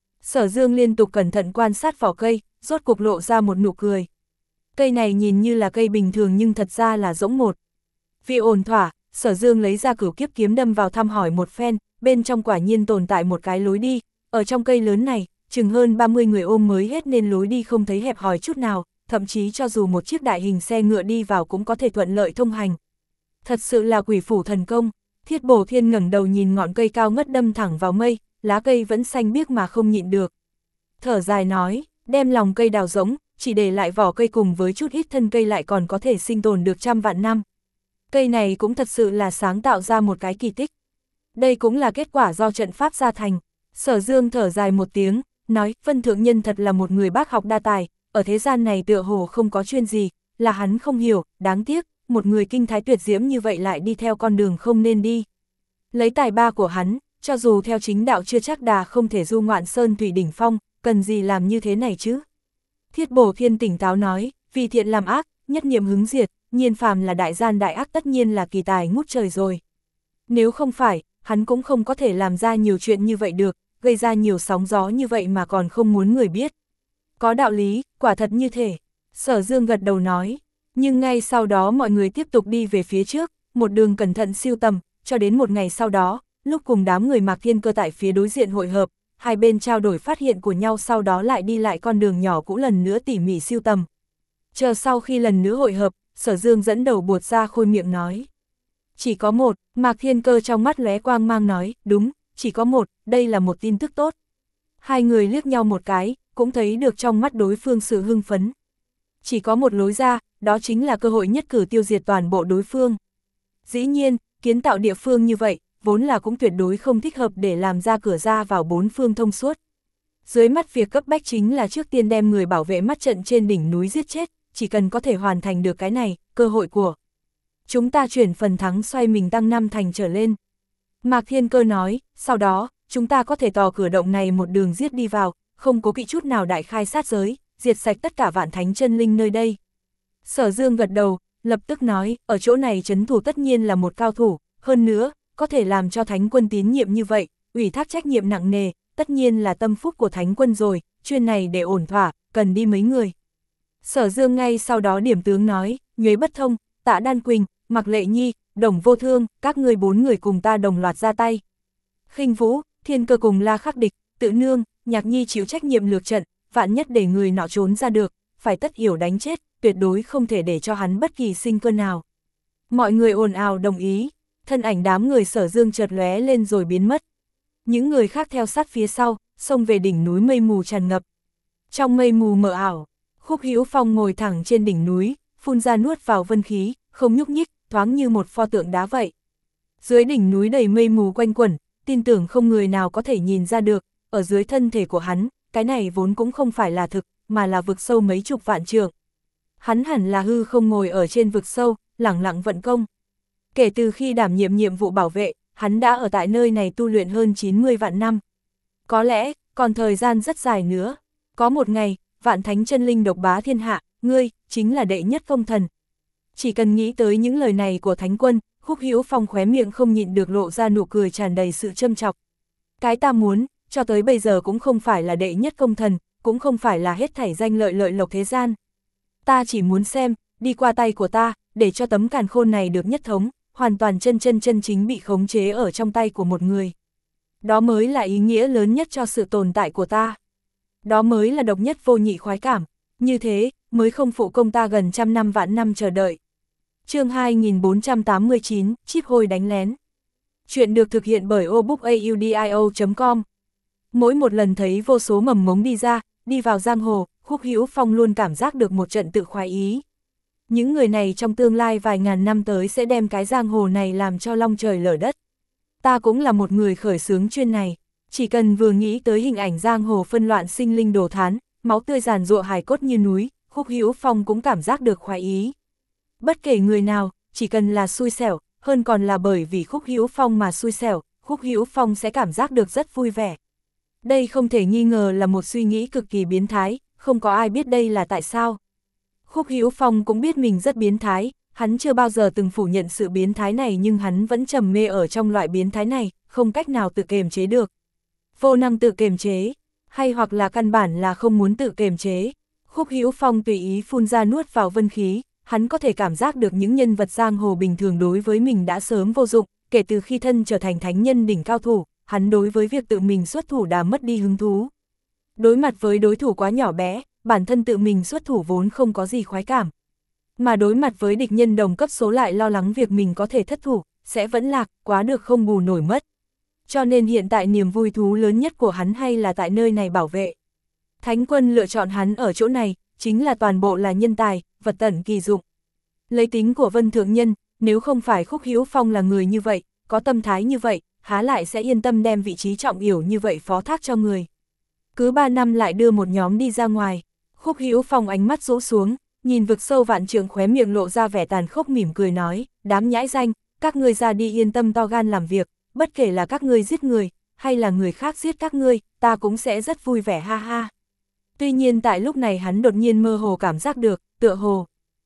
Speaker 1: Sở Dương liên tục cẩn thận quan sát vỏ cây, rốt cục lộ ra một nụ cười. Cây này nhìn như là cây bình thường nhưng thật ra là rỗng một. Vì ổn thỏa, Sở Dương lấy ra cửu kiếp kiếm đâm vào thăm hỏi một phen, bên trong quả nhiên tồn tại một cái lối đi, ở trong cây lớn này, chừng hơn ba mươi người ôm mới hết nên lối đi không thấy hẹp hòi chút nào, thậm chí cho dù một chiếc đại hình xe ngựa đi vào cũng có thể thuận lợi thông hành. Thật sự là quỷ phủ thần công. Thiết Bổ Thiên ngẩng đầu nhìn ngọn cây cao ngất đâm thẳng vào mây, lá cây vẫn xanh biếc mà không nhịn được. Thở dài nói, đem lòng cây đào rỗng, chỉ để lại vỏ cây cùng với chút ít thân cây lại còn có thể sinh tồn được trăm vạn năm. Cây này cũng thật sự là sáng tạo ra một cái kỳ tích. Đây cũng là kết quả do trận pháp gia thành. Sở Dương thở dài một tiếng, nói, Vân Thượng Nhân thật là một người bác học đa tài, ở thế gian này tựa hồ không có chuyên gì, là hắn không hiểu, đáng tiếc, một người kinh thái tuyệt diễm như vậy lại đi theo con đường không nên đi. Lấy tài ba của hắn, cho dù theo chính đạo chưa chắc đà không thể du ngoạn sơn thủy đỉnh phong, cần gì làm như thế này chứ? Thiết Bổ Thiên tỉnh táo nói, vì thiện làm ác, nhất niệm hứng diệt, nhiên phàm là đại gian đại ác tất nhiên là kỳ tài ngút trời rồi. Nếu không phải, hắn cũng không có thể làm ra nhiều chuyện như vậy được, gây ra nhiều sóng gió như vậy mà còn không muốn người biết. Có đạo lý, quả thật như thế. Sở Dương gật đầu nói, nhưng ngay sau đó mọi người tiếp tục đi về phía trước, một đường cẩn thận siêu tầm, cho đến một ngày sau đó, lúc cùng đám người Mạc Thiên Cơ tại phía đối diện hội hợp, hai bên trao đổi phát hiện của nhau sau đó lại đi lại con đường nhỏ cũ lần nữa tỉ mỉ siêu tầm. Chờ sau khi lần nữa hội hợp, Sở Dương dẫn đầu buột ra khôi miệng nói. Chỉ có một, Mạc Thiên Cơ trong mắt lóe quang mang nói, đúng, chỉ có một, đây là một tin tức tốt. Hai người liếc nhau một cái, cũng thấy được trong mắt đối phương sự hưng phấn. Chỉ có một lối ra, đó chính là cơ hội nhất cử tiêu diệt toàn bộ đối phương. Dĩ nhiên, kiến tạo địa phương như vậy, vốn là cũng tuyệt đối không thích hợp để làm ra cửa ra vào bốn phương thông suốt. Dưới mắt việc cấp bách chính là trước tiên đem người bảo vệ mắt trận trên đỉnh núi giết chết, chỉ cần có thể hoàn thành được cái này, cơ hội của chúng ta chuyển phần thắng xoay mình tăng năm thành trở lên. Mạc Thiên Cơ nói, sau đó, chúng ta có thể tò cửa động này một đường giết đi vào, không cố kỵ chút nào đại khai sát giới, diệt sạch tất cả vạn thánh chân linh nơi đây. Sở Dương gật đầu, lập tức nói, ở chỗ này trấn thủ tất nhiên là một cao thủ, hơn nữa, có thể làm cho thánh quân tín nhiệm như vậy, ủy thác trách nhiệm nặng nề, tất nhiên là tâm phúc của thánh quân rồi, chuyên này để ổn thỏa, cần đi mấy người. Sở Dương ngay sau đó điểm tướng nói, Nhuế Bất Thông, Tạ Đan Quỳnh, Mạc Lệ Nhi, Đồng Vô Thương, các ngươi bốn người cùng ta đồng loạt ra tay. Khinh Vũ, Thiên Cơ cùng La Khắc Địch, Tự Nương, Nhạc Nhi chịu trách nhiệm lược trận, vạn nhất để người nọ trốn ra được, phải tất yếu đánh chết, tuyệt đối không thể để cho hắn bất kỳ sinh cơ nào. Mọi người ồn ào đồng ý, thân ảnh đám người Sở Dương chợt lóe lên rồi biến mất. Những người khác theo sát phía sau, xông về đỉnh núi mây mù tràn ngập. Trong mây mù mờ ảo, Khúc Hữu Phong ngồi thẳng trên đỉnh núi, phun ra nuốt vào vân khí, không nhúc nhích, thoáng như một pho tượng đá vậy. Dưới đỉnh núi đầy mây mù quanh quẩn, tin tưởng không người nào có thể nhìn ra được, ở dưới thân thể của hắn, cái này vốn cũng không phải là thực, mà là vực sâu mấy chục vạn trượng. Hắn hẳn là hư không ngồi ở trên vực sâu, lẳng lặng vận công. Kể từ khi đảm nhiệm nhiệm vụ bảo vệ, hắn đã ở tại nơi này tu luyện hơn chín mươi vạn năm. Có lẽ, còn thời gian rất dài nữa. Có một ngày, vạn thánh chân linh độc bá thiên hạ, ngươi, chính là đệ nhất công thần. Chỉ cần nghĩ tới những lời này của thánh quân, Khúc Hữu Phong khóe miệng không nhịn được lộ ra nụ cười tràn đầy sự châm chọc. Cái ta muốn, cho tới bây giờ cũng không phải là đệ nhất công thần, cũng không phải là hết thảy danh lợi lợi lộc thế gian. Ta chỉ muốn xem, đi qua tay của ta, để cho tấm càn khôn này được nhất thống, hoàn toàn chân chân chân chính bị khống chế ở trong tay của một người. Đó mới là ý nghĩa lớn nhất cho sự tồn tại của ta. Đó mới là độc nhất vô nhị khoái cảm, như thế, mới không phụ công ta gần trăm năm vạn năm chờ đợi. Chương hai nghìn bốn trăm tám mươi chín, Chíp Hôi đánh lén. Chuyện được thực hiện bởi obookaudio chấm com. Mỗi một lần thấy vô số mầm mống đi ra, đi vào giang hồ, Khúc Hữu Phong luôn cảm giác được một trận tự khoái ý. Những người này trong tương lai vài ngàn năm tới sẽ đem cái giang hồ này làm cho long trời lở đất. Ta cũng là một người khởi xướng chuyên này. Chỉ cần vừa nghĩ tới hình ảnh giang hồ phân loạn sinh linh đồ thán, máu tươi giàn giụa hài cốt như núi, Khúc Hữu Phong cũng cảm giác được khoái ý. Bất kể người nào, chỉ cần là xui xẻo, hơn còn là bởi vì Khúc Hữu Phong mà xui xẻo, Khúc Hữu Phong sẽ cảm giác được rất vui vẻ. Đây không thể nghi ngờ là một suy nghĩ cực kỳ biến thái, không có ai biết đây là tại sao. Khúc Hữu Phong cũng biết mình rất biến thái, hắn chưa bao giờ từng phủ nhận sự biến thái này nhưng hắn vẫn trầm mê ở trong loại biến thái này, không cách nào tự kiềm chế được. Vô năng tự kiềm chế, hay hoặc là căn bản là không muốn tự kiềm chế. Khúc Hữu Phong tùy ý phun ra nuốt vào vân khí, hắn có thể cảm giác được những nhân vật giang hồ bình thường đối với mình đã sớm vô dụng, kể từ khi thân trở thành thánh nhân đỉnh cao thủ, hắn đối với việc tự mình xuất thủ đã mất đi hứng thú. Đối mặt với đối thủ quá nhỏ bé, bản thân tự mình xuất thủ vốn không có gì khoái cảm. Mà đối mặt với địch nhân đồng cấp số lại lo lắng việc mình có thể thất thủ, sẽ vẫn lạc, quá được không bù nổi mất. Cho nên hiện tại niềm vui thú lớn nhất của hắn hay là tại nơi này bảo vệ. Thánh quân lựa chọn hắn ở chỗ này, chính là toàn bộ là nhân tài, vật tận kỳ dụng. Lấy tính của Vân Thượng Nhân, nếu không phải Khúc Hữu Phong là người như vậy, có tâm thái như vậy, há lại sẽ yên tâm đem vị trí trọng yếu như vậy phó thác cho người. Cứ ba năm lại đưa một nhóm đi ra ngoài, Khúc Hữu Phong ánh mắt rũ xuống, nhìn vực sâu vạn trượng khóe miệng lộ ra vẻ tàn khốc mỉm cười nói, đám nhãi danh, các ngươi ra đi yên tâm to gan làm việc, bất kể là các ngươi giết người, hay là người khác giết các ngươi, ta cũng sẽ rất vui vẻ ha ha. Tuy nhiên tại lúc này hắn đột nhiên mơ hồ cảm giác được, tựa hồ.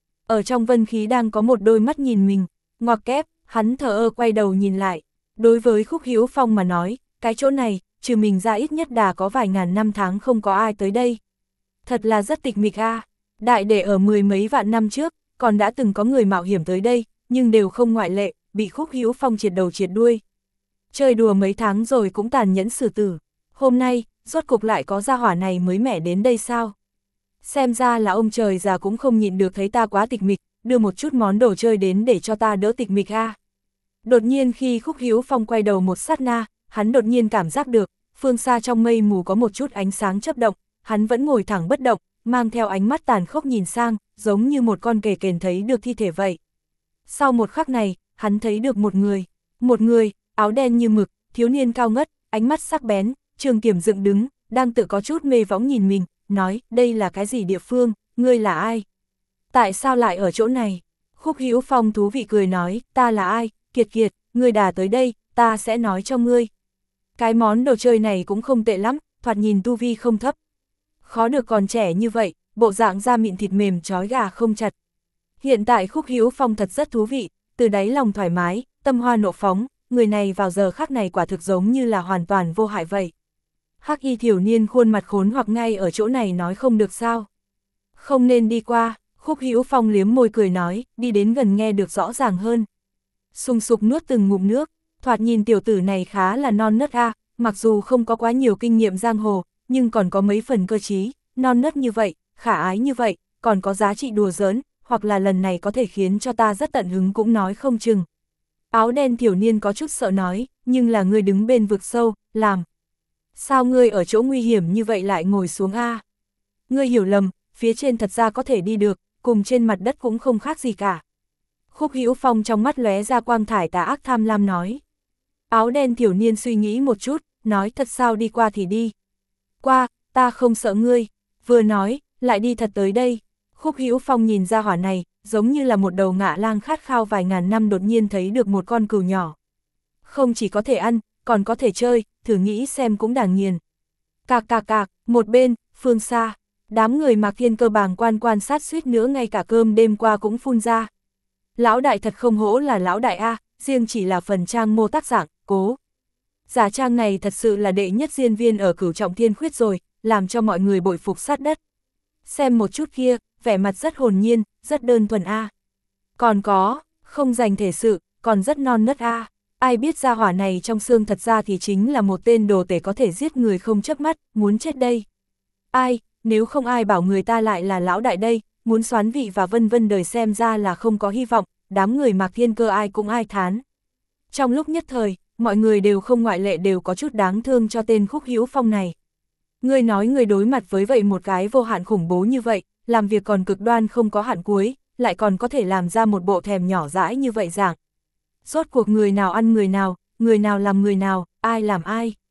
Speaker 1: Ở trong vân khí đang có một đôi mắt nhìn mình, ngoặc kép, hắn thở ơ quay đầu nhìn lại. Đối với Khúc Hữu Phong mà nói, cái chỗ này, trừ mình ra ít nhất đã có vài ngàn năm tháng không có ai tới đây. Thật là rất tịch mịch a. Đại để ở mười mấy vạn năm trước, còn đã từng có người mạo hiểm tới đây, nhưng đều không ngoại lệ, bị Khúc Hữu Phong triệt đầu triệt đuôi. Chơi đùa mấy tháng rồi cũng tàn nhẫn xử tử. Hôm nay, rốt cục lại có gia hỏa này mới mẻ đến đây sao? Xem ra là ông trời già cũng không nhịn được thấy ta quá tịch mịch, đưa một chút món đồ chơi đến để cho ta đỡ tịch mịch a. Đột nhiên khi Khúc Hữu Phong quay đầu một sát na, hắn đột nhiên cảm giác được, phương xa trong mây mù có một chút ánh sáng chớp động, hắn vẫn ngồi thẳng bất động, mang theo ánh mắt tàn khốc nhìn sang, giống như một con kề kền thấy được thi thể vậy. Sau một khắc này, hắn thấy được một người, một người, áo đen như mực, thiếu niên cao ngất, ánh mắt sắc bén, trường kiếm dựng đứng, đang tự có chút mê võng nhìn mình, nói, đây là cái gì địa phương, ngươi là ai? Tại sao lại ở chỗ này? Khúc Hữu Phong thú vị cười nói, ta là ai? Kiệt Kiệt, ngươi đà tới đây, ta sẽ nói cho ngươi. Cái món đồ chơi này cũng không tệ lắm, thoạt nhìn tu vi không thấp. Khó được còn trẻ như vậy, bộ dạng da mịn thịt mềm trói gà không chặt. Hiện tại Khúc Hữu Phong thật rất thú vị, từ đáy lòng thoải mái, tâm hoa nộ phóng, người này vào giờ khắc này quả thực giống như là hoàn toàn vô hại vậy. Hắc y thiểu niên khuôn mặt khốn hoặc ngay ở chỗ này nói không được sao. Không nên đi qua, Khúc Hữu Phong liếm môi cười nói, đi đến gần nghe được rõ ràng hơn. Sùng sục nuốt từng ngụm nước, thoạt nhìn tiểu tử này khá là non nớt a, mặc dù không có quá nhiều kinh nghiệm giang hồ, nhưng còn có mấy phần cơ trí, non nớt như vậy, khả ái như vậy, còn có giá trị đùa giỡn, hoặc là lần này có thể khiến cho ta rất tận hứng cũng nói không chừng. Áo đen thiểu niên có chút sợ nói, nhưng là ngươi đứng bên vực sâu, làm. Sao ngươi ở chỗ nguy hiểm như vậy lại ngồi xuống a? Ngươi hiểu lầm, phía trên thật ra có thể đi được, cùng trên mặt đất cũng không khác gì cả. Khúc Hữu Phong trong mắt lóe ra quang thải tà ác tham lam nói. Áo đen thiểu niên suy nghĩ một chút, nói thật sao đi qua thì đi. Qua, ta không sợ ngươi, vừa nói, lại đi thật tới đây. Khúc Hữu Phong nhìn ra hỏa này, giống như là một đầu ngạ lang khát khao vài ngàn năm đột nhiên thấy được một con cừu nhỏ. Không chỉ có thể ăn, còn có thể chơi, thử nghĩ xem cũng đáng nghiền. Cạc cạc cạc, một bên, phương xa, đám người Mạc Thiên Cơ bàng quan quan sát suýt nữa ngay cả cơm đêm qua cũng phun ra. Lão đại thật không hổ là lão đại a, riêng chỉ là phần trang mô tác dạng, cố. Giả trang này thật sự là đệ nhất diễn viên ở Cửu Trọng Thiên Khuyết rồi, làm cho mọi người bội phục sát đất. Xem một chút kia, vẻ mặt rất hồn nhiên, rất đơn thuần a. Còn có, không dành thể sự, còn rất non nớt a. Ai biết ra hỏa này trong xương thật ra thì chính là một tên đồ tể có thể giết người không chớp mắt, muốn chết đây. Ai, nếu không ai bảo người ta lại là lão đại đây, muốn xoán vị và vân vân đời xem ra là không có hy vọng, đám người Mạc Thiên Cơ ai cũng ai thán. Trong lúc nhất thời, mọi người đều không ngoại lệ đều có chút đáng thương cho tên Khúc Hữu Phong này. Người nói người đối mặt với vậy một cái vô hạn khủng bố như vậy, làm việc còn cực đoan không có hạn cuối, lại còn có thể làm ra một bộ thèm nhỏ dãi như vậy dạng. Rốt cuộc người nào ăn người nào, người nào làm người nào, ai làm ai.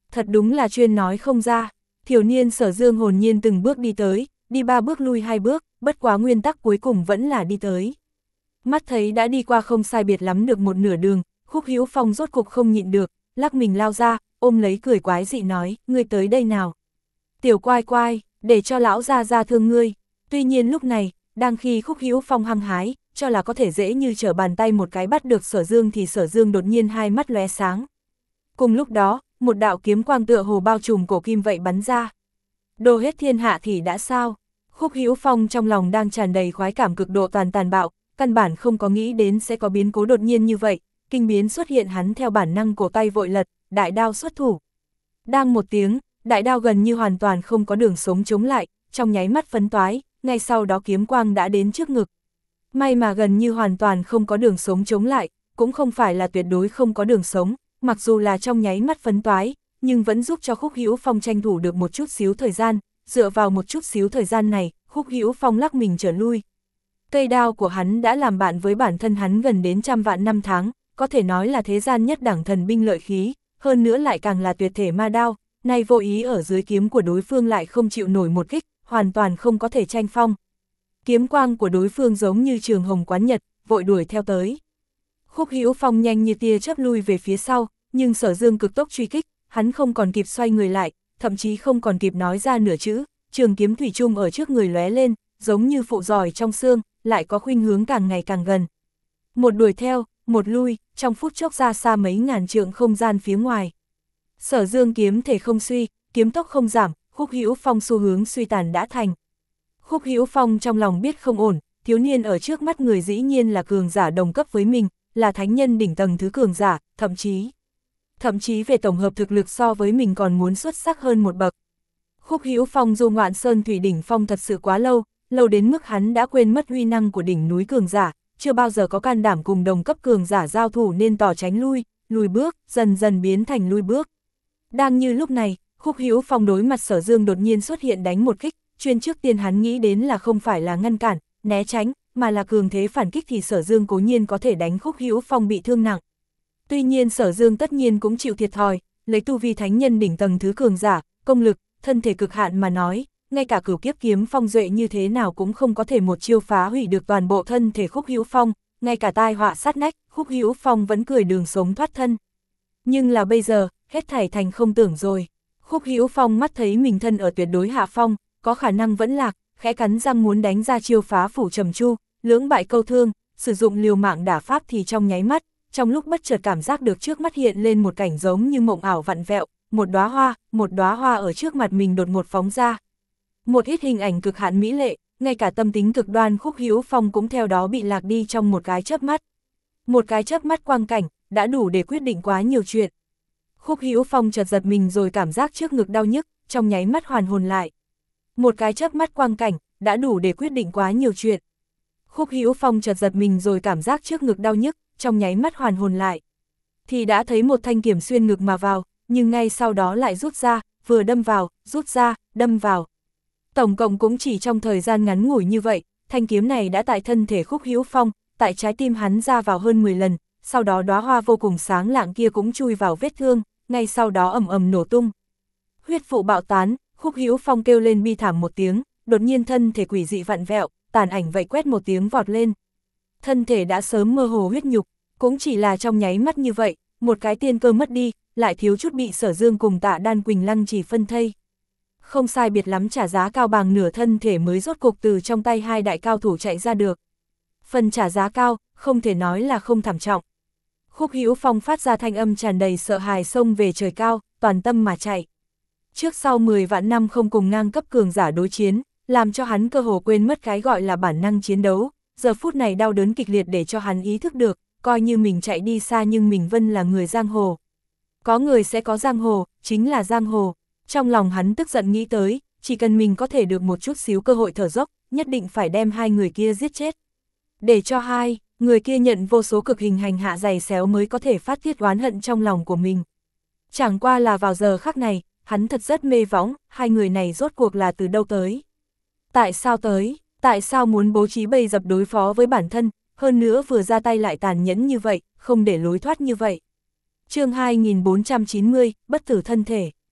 Speaker 1: Thật đúng là chuyên nói không ra. Thiếu niên Sở Dương hồn nhiên từng bước đi tới, đi ba bước lui hai bước, bất quá nguyên tắc cuối cùng vẫn là đi tới. Mắt thấy đã đi qua không sai biệt lắm được một nửa đường, Khúc Hữu Phong rốt cục không nhịn được, lắc mình lao ra, ôm lấy cười quái dị nói, ngươi tới đây nào. Tiểu quai quai, để cho lão ra ra thương ngươi. Tuy nhiên lúc này, đang khi Khúc Hữu Phong hăng hái, cho là có thể dễ như trở bàn tay một cái bắt được Sở Dương thì Sở Dương đột nhiên hai mắt lóe sáng. Cùng lúc đó, một đạo kiếm quang tựa hồ bao trùm cổ kim vậy bắn ra. Đồ hết thiên hạ thì đã sao? Khúc Hữu Phong trong lòng đang tràn đầy khoái cảm cực độ toàn tàn bạo, căn bản không có nghĩ đến sẽ có biến cố đột nhiên như vậy, kinh biến xuất hiện hắn theo bản năng cổ tay vội lật, đại đao xuất thủ. Đang một tiếng, đại đao gần như hoàn toàn không có đường sống chống lại, trong nháy mắt phấn toái, ngay sau đó kiếm quang đã đến trước ngực. May mà gần như hoàn toàn không có đường sống chống lại, cũng không phải là tuyệt đối không có đường sống, mặc dù là trong nháy mắt phấn toái, nhưng vẫn giúp cho Khúc Hữu Phong tranh thủ được một chút xíu thời gian, dựa vào một chút xíu thời gian này, Khúc Hữu Phong lắc mình trở lui. Cây đao của hắn đã làm bạn với bản thân hắn gần đến trăm vạn năm tháng, có thể nói là thế gian nhất đẳng thần binh lợi khí, hơn nữa lại càng là tuyệt thể ma đao, nay vô ý ở dưới kiếm của đối phương lại không chịu nổi một kích, hoàn toàn không có thể tranh phong. Kiếm quang của đối phương giống như trường hồng quán nhật, vội đuổi theo tới. Khúc Hữu Phong nhanh như tia chớp lui về phía sau, nhưng Sở Dương cực tốc truy kích, hắn không còn kịp xoay người lại, thậm chí không còn kịp nói ra nửa chữ, trường kiếm thủy chung ở trước người lóe lên, giống như phụ giỏi trong xương, lại có khuynh hướng càng ngày càng gần. Một đuổi theo, một lui, trong phút chốc ra xa mấy ngàn trượng không gian phía ngoài. Sở Dương kiếm thể không suy, kiếm tốc không giảm, Khúc Hữu Phong xu hướng suy tàn đã thành. Khúc Hữu Phong trong lòng biết không ổn, thiếu niên ở trước mắt người dĩ nhiên là cường giả đồng cấp với mình, là thánh nhân đỉnh tầng thứ cường giả, thậm chí thậm chí về tổng hợp thực lực so với mình còn muốn xuất sắc hơn một bậc. Khúc Hữu Phong du ngoạn sơn thủy đỉnh phong thật sự quá lâu, lâu đến mức hắn đã quên mất uy năng của đỉnh núi cường giả, chưa bao giờ có can đảm cùng đồng cấp cường giả giao thủ nên tỏ tránh lui, lùi bước, dần dần biến thành lui bước. Đang như lúc này, Khúc Hữu Phong đối mặt Sở Dương đột nhiên xuất hiện đánh một kích, chuyên trước tiên hắn nghĩ đến là không phải là ngăn cản, né tránh, mà là cường thế phản kích thì Sở Dương cố nhiên có thể đánh Khúc Hữu Phong bị thương nặng. Tuy nhiên Sở Dương tất nhiên cũng chịu thiệt thòi, lấy tu vi thánh nhân đỉnh tầng thứ cường giả, công lực, thân thể cực hạn mà nói, ngay cả cửu kiếp kiếm phong duệ như thế nào cũng không có thể một chiêu phá hủy được toàn bộ thân thể Khúc Hữu Phong, ngay cả tai họa sát nách, Khúc Hữu Phong vẫn cười đường sống thoát thân. Nhưng là bây giờ, hết thảy thành không tưởng rồi. Khúc Hữu Phong mắt thấy mình thân ở tuyệt đối hạ phong, có khả năng vẫn lạc, khẽ cắn răng muốn đánh ra chiêu phá phủ trầm chu, lưỡng bại câu thương, sử dụng liều mạng đả pháp thì trong nháy mắt, trong lúc bất chợt cảm giác được trước mắt hiện lên một cảnh giống như mộng ảo vặn vẹo, một đóa hoa, một đóa hoa ở trước mặt mình đột ngột phóng ra. Một ít hình ảnh cực hạn mỹ lệ, ngay cả tâm tính cực đoan Khúc Hữu Phong cũng theo đó bị lạc đi trong một cái chớp mắt. Một cái chớp mắt quang cảnh, đã đủ để quyết định quá nhiều chuyện. Khúc Hữu Phong chợt giật mình rồi cảm giác trước ngực đau nhức, trong nháy mắt hoàn hồn lại. Một cái chớp mắt quang cảnh, đã đủ để quyết định quá nhiều chuyện. Khúc Hữu Phong chợt giật mình rồi cảm giác trước ngực đau nhức, trong nháy mắt hoàn hồn lại. Thì đã thấy một thanh kiếm xuyên ngực mà vào, nhưng ngay sau đó lại rút ra, vừa đâm vào, rút ra, đâm vào. Tổng cộng cũng chỉ trong thời gian ngắn ngủi như vậy, thanh kiếm này đã tại thân thể Khúc Hữu Phong, tại trái tim hắn ra vào hơn mười lần, sau đó đóa hoa vô cùng sáng lạng kia cũng chui vào vết thương, ngay sau đó ầm ầm nổ tung. Huyết vụ bạo tán, Khúc Hữu Phong kêu lên bi thảm một tiếng, đột nhiên thân thể quỷ dị vặn vẹo, tàn ảnh vậy quét một tiếng vọt lên. Thân thể đã sớm mơ hồ huyết nhục, cũng chỉ là trong nháy mắt như vậy, một cái tiên cơ mất đi, lại thiếu chút bị Sở Dương cùng Tạ Đan Quỳnh lăng chỉ phân thây. Không sai biệt lắm trả giá cao bằng nửa thân thể mới rốt cục từ trong tay hai đại cao thủ chạy ra được. Phần trả giá cao, không thể nói là không thảm trọng. Khúc Hữu Phong phát ra thanh âm tràn đầy sợ hãi xông về trời cao, toàn tâm mà chạy. Trước sau mười vạn năm không cùng ngang cấp cường giả đối chiến, làm cho hắn cơ hồ quên mất cái gọi là bản năng chiến đấu, giờ phút này đau đớn kịch liệt để cho hắn ý thức được, coi như mình chạy đi xa nhưng mình vẫn là người giang hồ. Có người sẽ có giang hồ, chính là giang hồ. Trong lòng hắn tức giận nghĩ tới, chỉ cần mình có thể được một chút xíu cơ hội thở dốc, nhất định phải đem hai người kia giết chết. Để cho hai, người kia nhận vô số cực hình hành hạ dày xéo mới có thể phát tiết oán hận trong lòng của mình. Chẳng qua là vào giờ khắc này, hắn thật rất mê võng, hai người này rốt cuộc là từ đâu tới. Tại sao tới, tại sao muốn bố trí bầy dập đối phó với bản thân, hơn nữa vừa ra tay lại tàn nhẫn như vậy, không để lối thoát như vậy. Chương hai nghìn bốn trăm chín mươi, bất tử thân thể.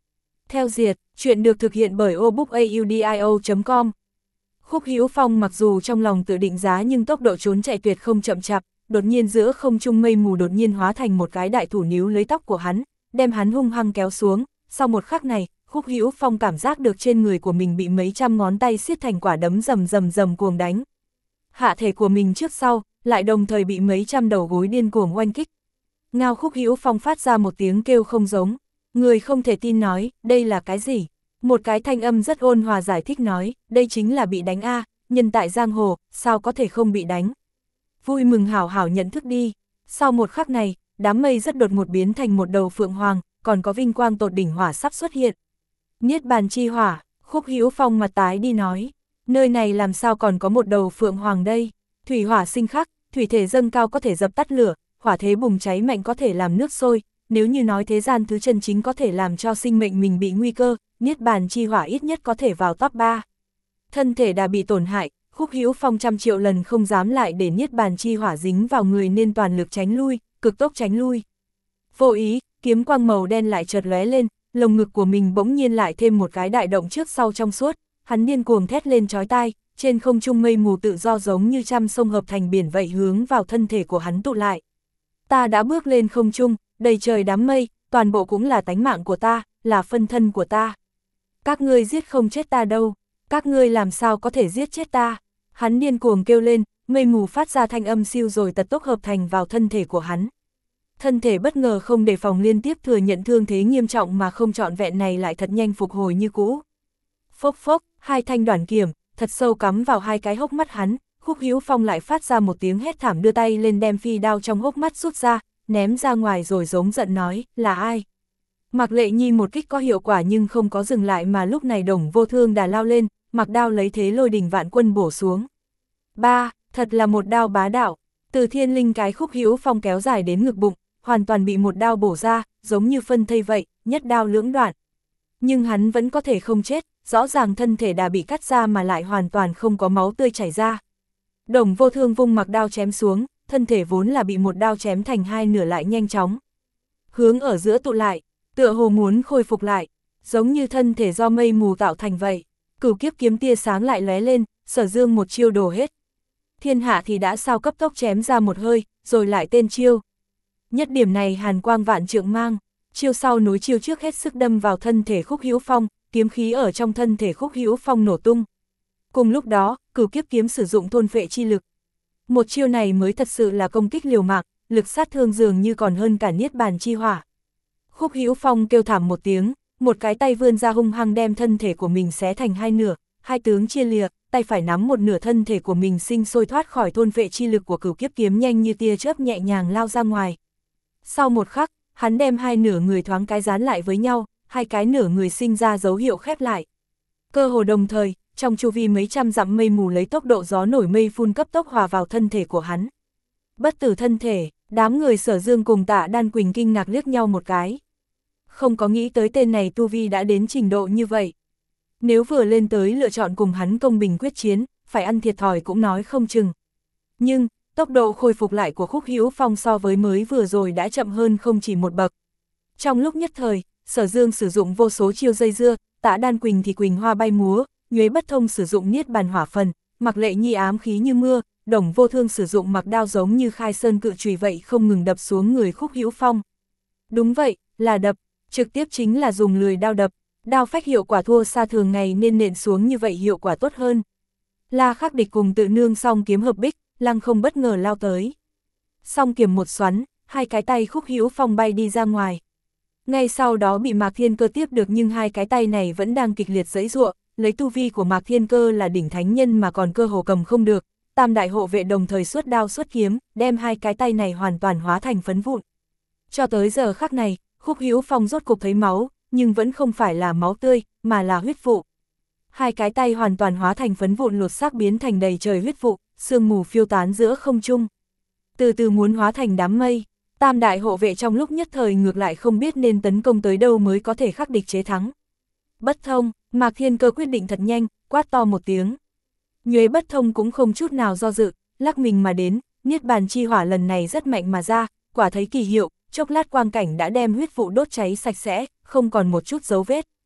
Speaker 1: Theo diệt, chuyện được thực hiện bởi obookaudio chấm com. Khúc Hữu Phong mặc dù trong lòng tự định giá nhưng tốc độ trốn chạy tuyệt không chậm chạp, đột nhiên giữa không trung mây mù đột nhiên hóa thành một cái đại thủ níu lấy tóc của hắn, đem hắn hung hăng kéo xuống. Sau một khắc này, Khúc Hữu Phong cảm giác được trên người của mình bị mấy trăm ngón tay siết thành quả đấm rầm rầm rầm cuồng đánh. Hạ thể của mình trước sau, lại đồng thời bị mấy trăm đầu gối điên cuồng oanh kích. Ngao. Khúc Hữu Phong phát ra một tiếng kêu không giống. Người không thể tin nói, đây là cái gì? Một cái thanh âm rất ôn hòa giải thích nói, đây chính là bị đánh a, nhân tại giang hồ, sao có thể không bị đánh? Vui mừng hảo hảo nhận thức đi. Sau một khắc này, đám mây rất đột ngột biến thành một đầu phượng hoàng, còn có vinh quang tột đỉnh hỏa sắp xuất hiện. Niết bàn chi hỏa. Khúc Hữu Phong mặt tái đi nói, nơi này làm sao còn có một đầu phượng hoàng đây? Thủy hỏa sinh khắc, thủy thể dâng cao có thể dập tắt lửa, hỏa thế bùng cháy mạnh có thể làm nước sôi. Nếu như nói thế gian thứ chân chính có thể làm cho sinh mệnh mình bị nguy cơ, niết bàn chi hỏa ít nhất có thể vào top ba. Thân thể đã bị tổn hại, Khúc Hữu Phong trăm triệu lần không dám lại để niết bàn chi hỏa dính vào người nên toàn lực tránh lui, cực tốc tránh lui. Vô ý, kiếm quang màu đen lại chợt lóe lên, lồng ngực của mình bỗng nhiên lại thêm một cái đại động trước sau trong suốt, hắn điên cuồng thét lên chói tai, trên không trung mây mù tự do giống như trăm sông hợp thành biển vậy hướng vào thân thể của hắn tụ lại. Ta đã bước lên không trung, đầy trời đám mây, toàn bộ cũng là tánh mạng của ta, là phân thân của ta. Các ngươi giết không chết ta đâu, các ngươi làm sao có thể giết chết ta? Hắn điên cuồng kêu lên, mây mù phát ra thanh âm siêu rồi tật tốc hợp thành vào thân thể của hắn. Thân thể bất ngờ không đề phòng liên tiếp thừa nhận thương thế nghiêm trọng mà không trọn vẹn này lại thật nhanh phục hồi như cũ. Phốc phốc, hai thanh đoản kiểm, thật sâu cắm vào hai cái hốc mắt hắn, Khúc Hữu Phong lại phát ra một tiếng hét thảm đưa tay lên đem phi đao trong hốc mắt rút ra, ném ra ngoài rồi giống giận nói, là ai? Mạc Lệ Nhi một kích có hiệu quả nhưng không có dừng lại mà lúc này Đồng Vô Thương đã lao lên, mặc đao lấy thế lôi đình vạn quân bổ xuống. Ba, thật là một đao bá đạo, từ thiên linh cái Khúc Hữu Phong kéo dài đến ngực bụng, hoàn toàn bị một đao bổ ra, giống như phân thây vậy, nhất đao lưỡng đoạn. Nhưng hắn vẫn có thể không chết, rõ ràng thân thể đã bị cắt ra mà lại hoàn toàn không có máu tươi chảy ra. Đồng Vô Thương vung mặc đao chém xuống, thân thể vốn là bị một đao chém thành hai nửa lại nhanh chóng hướng ở giữa tụ lại, tựa hồ muốn khôi phục lại, giống như thân thể do mây mù tạo thành vậy. Cửu kiếp kiếm tia sáng lại lóe lên, Sở Dương một chiêu đổ hết. Thiên hạ thì đã sao cấp tốc chém ra một hơi, rồi lại tên chiêu. Nhất điểm này hàn quang vạn trượng mang, chiêu sau nối chiêu trước hết sức đâm vào thân thể Khúc Hữu Phong, kiếm khí ở trong thân thể Khúc Hữu Phong nổ tung. Cùng lúc đó, cửu kiếp kiếm sử dụng thôn phệ chi lực. Một chiêu này mới thật sự là công kích liều mạng, lực sát thương dường như còn hơn cả niết bàn chi hỏa. Khúc Hữu Phong kêu thảm một tiếng, một cái tay vươn ra hung hăng đem thân thể của mình xé thành hai nửa, hai tướng chia lìa, tay phải nắm một nửa thân thể của mình sinh sôi thoát khỏi thôn phệ chi lực của cửu kiếp kiếm nhanh như tia chớp nhẹ nhàng lao ra ngoài. Sau một khắc, hắn đem hai nửa người thoáng cái dán lại với nhau, hai cái nửa người sinh ra dấu hiệu khép lại. Cơ hồ đồng thời, trong chu vi mấy trăm dặm mây mù lấy tốc độ gió nổi mây phun cấp tốc hòa vào thân thể của hắn. Bất tử thân thể, đám người Sở Dương cùng Tạ Đan Quỳnh kinh ngạc liếc nhau một cái. Không có nghĩ tới tên này tu vi đã đến trình độ như vậy. Nếu vừa lên tới lựa chọn cùng hắn công bình quyết chiến, phải ăn thiệt thòi cũng nói không chừng. Nhưng, tốc độ khôi phục lại của Khúc Hữu Phong so với mới vừa rồi đã chậm hơn không chỉ một bậc. Trong lúc nhất thời, Sở Dương sử dụng vô số chiêu dây dưa, Tạ Đan Quỳnh thì quỳnh hoa bay múa, Nhuế Bất Thông sử dụng niết bàn hỏa phần, Mạc Lệ Nhi ám khí như mưa, Đồng Vô Thương sử dụng mặc đao giống như khai sơn cự chùy vậy không ngừng đập xuống người Khúc Hữu Phong. Đúng vậy, là đập, trực tiếp chính là dùng lười đao đập, đao phách hiệu quả thua xa thường ngày nên nện xuống như vậy hiệu quả tốt hơn. La Khắc Địch cùng Tự Nương song kiếm hợp bích, lăng không bất ngờ lao tới. Song kiếm một xoắn, hai cái tay Khúc Hữu Phong bay đi ra ngoài. Ngay sau đó bị Mạc Thiên Cơ tiếp được nhưng hai cái tay này vẫn đang kịch liệt giãy giụa, lấy tu vi của Mạc Thiên Cơ là đỉnh thánh nhân mà còn cơ hồ cầm không được. Tam đại hộ vệ đồng thời xuất đao xuất kiếm, đem hai cái tay này hoàn toàn hóa thành phấn vụn. Cho tới giờ khắc này, Khúc Hữu Phong rốt cục thấy máu, nhưng vẫn không phải là máu tươi, mà là huyết vụ. Hai cái tay hoàn toàn hóa thành phấn vụn lột xác biến thành đầy trời huyết vụ, sương mù phiêu tán giữa không trung. Từ từ muốn hóa thành đám mây, tam đại hộ vệ trong lúc nhất thời ngược lại không biết nên tấn công tới đâu mới có thể khắc địch chế thắng. Bất Thông, Mạc Thiên Cơ quyết định thật nhanh, quát to một tiếng. Nhuế Bất Thông cũng không chút nào do dự, lắc mình mà đến, niết bàn chi hỏa lần này rất mạnh mà ra, quả thấy kỳ hiệu, chốc lát quang cảnh đã đem huyết vụ đốt cháy sạch sẽ, không còn một chút dấu vết.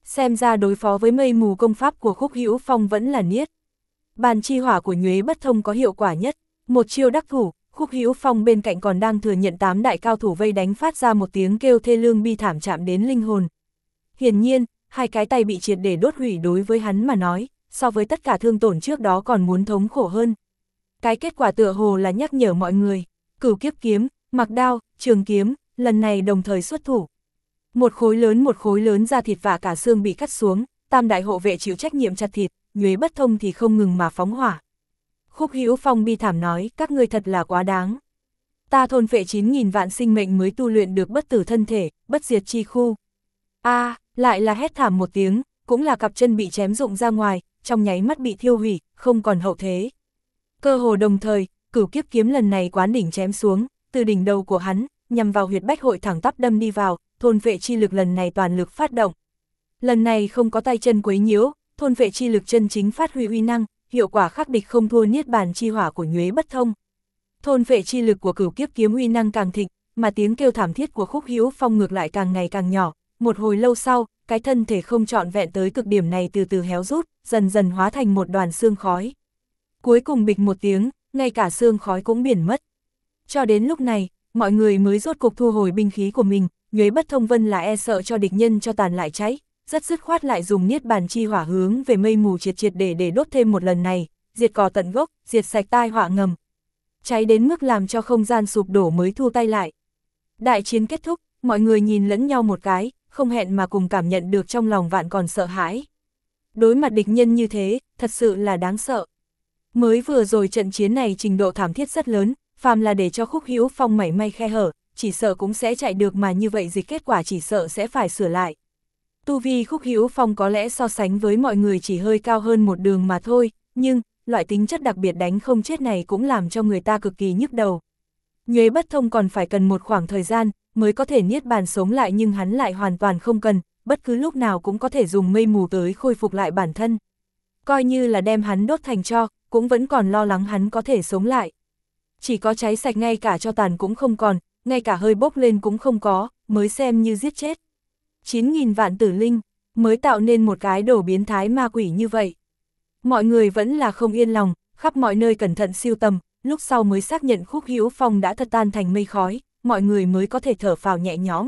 Speaker 1: Xem ra đối phó với mây mù công pháp của Khúc Hữu Phong vẫn là niết bàn chi hỏa của Nhuế Bất Thông có hiệu quả nhất. Một chiêu đắc thủ, Khúc Hữu Phong bên cạnh còn đang thừa nhận tám đại cao thủ vây đánh phát ra một tiếng kêu thê lương bi thảm chạm đến linh hồn. Hiển nhiên, hai cái tay bị triệt để đốt hủy đối với hắn mà nói, so với tất cả thương tổn trước đó còn muốn thống khổ hơn. Cái kết quả tựa hồ là nhắc nhở mọi người, Cửu Kiếp kiếm, Mặc Đao, Trường kiếm, lần này đồng thời xuất thủ. Một khối lớn một khối lớn da thịt và cả xương bị cắt xuống, tam đại hộ vệ chịu trách nhiệm chặt thịt, Nhuế Bất Thông thì không ngừng mà phóng hỏa. Khúc Hữu Phong bi thảm nói, các ngươi thật là quá đáng. Ta thôn phệ chín nghìn vạn sinh mệnh mới tu luyện được bất tử thân thể, bất diệt chi khu. A, à, lại là hét thảm một tiếng, cũng là cặp chân bị chém rụng ra ngoài, trong nháy mắt bị thiêu hủy, không còn hậu thế. Cơ hồ đồng thời, Cửu Kiếp kiếm lần này quán đỉnh chém xuống, từ đỉnh đầu của hắn, nhằm vào huyệt bách hội thẳng tắp đâm đi vào, thôn vệ chi lực lần này toàn lực phát động. Lần này không có tay chân quấy nhiễu, thôn vệ chi lực chân chính phát huy uy năng, hiệu quả khắc địch không thua niết bàn chi hỏa của Nhuế Bất Thông. Thôn vệ chi lực của Cửu Kiếp kiếm uy năng càng thịnh, mà tiếng kêu thảm thiết của Khúc Hữu Phong ngược lại càng ngày càng nhỏ. Một hồi lâu sau, cái thân thể không trọn vẹn tới cực điểm này từ từ héo rút, dần dần hóa thành một đoàn xương khói. Cuối cùng bịch một tiếng, ngay cả xương khói cũng biển mất. Cho đến lúc này, mọi người mới rốt cục thu hồi binh khí của mình, Nhuế Bất Thông vân là e sợ cho địch nhân cho tàn lại cháy, rất dứt khoát lại dùng niết bàn chi hỏa hướng về mây mù triệt triệt để để đốt thêm một lần này, diệt cỏ tận gốc, diệt sạch tai họa ngầm. Cháy đến mức làm cho không gian sụp đổ mới thu tay lại. Đại chiến kết thúc, mọi người nhìn lẫn nhau một cái, không hẹn mà cùng cảm nhận được trong lòng vạn còn sợ hãi. Đối mặt địch nhân như thế, thật sự là đáng sợ. Mới vừa rồi trận chiến này trình độ thảm thiết rất lớn, phàm là để cho Khúc Hữu Phong mảy may khe hở, chỉ sợ cũng sẽ chạy được, mà như vậy dịch kết quả chỉ sợ sẽ phải sửa lại. Tu vi Khúc Hữu Phong có lẽ so sánh với mọi người chỉ hơi cao hơn một đường mà thôi, nhưng loại tính chất đặc biệt đánh không chết này cũng làm cho người ta cực kỳ nhức đầu. Nhuế Bất Thông còn phải cần một khoảng thời gian mới có thể niết bàn sống lại, nhưng hắn lại hoàn toàn không cần, bất cứ lúc nào cũng có thể dùng mây mù tới khôi phục lại bản thân. Coi như là đem hắn đốt thành tro, cũng vẫn còn lo lắng hắn có thể sống lại. Chỉ có cháy sạch ngay cả cho tàn cũng không còn, ngay cả hơi bốc lên cũng không có, mới xem như giết chết. chín nghìn vạn tử linh, mới tạo nên một cái đồ biến thái ma quỷ như vậy. Mọi người vẫn là không yên lòng, khắp mọi nơi cẩn thận siêu tầm, lúc sau mới xác nhận Khúc Hữu Phong đã thật tan thành mây khói, mọi người mới có thể thở phào nhẹ nhõm.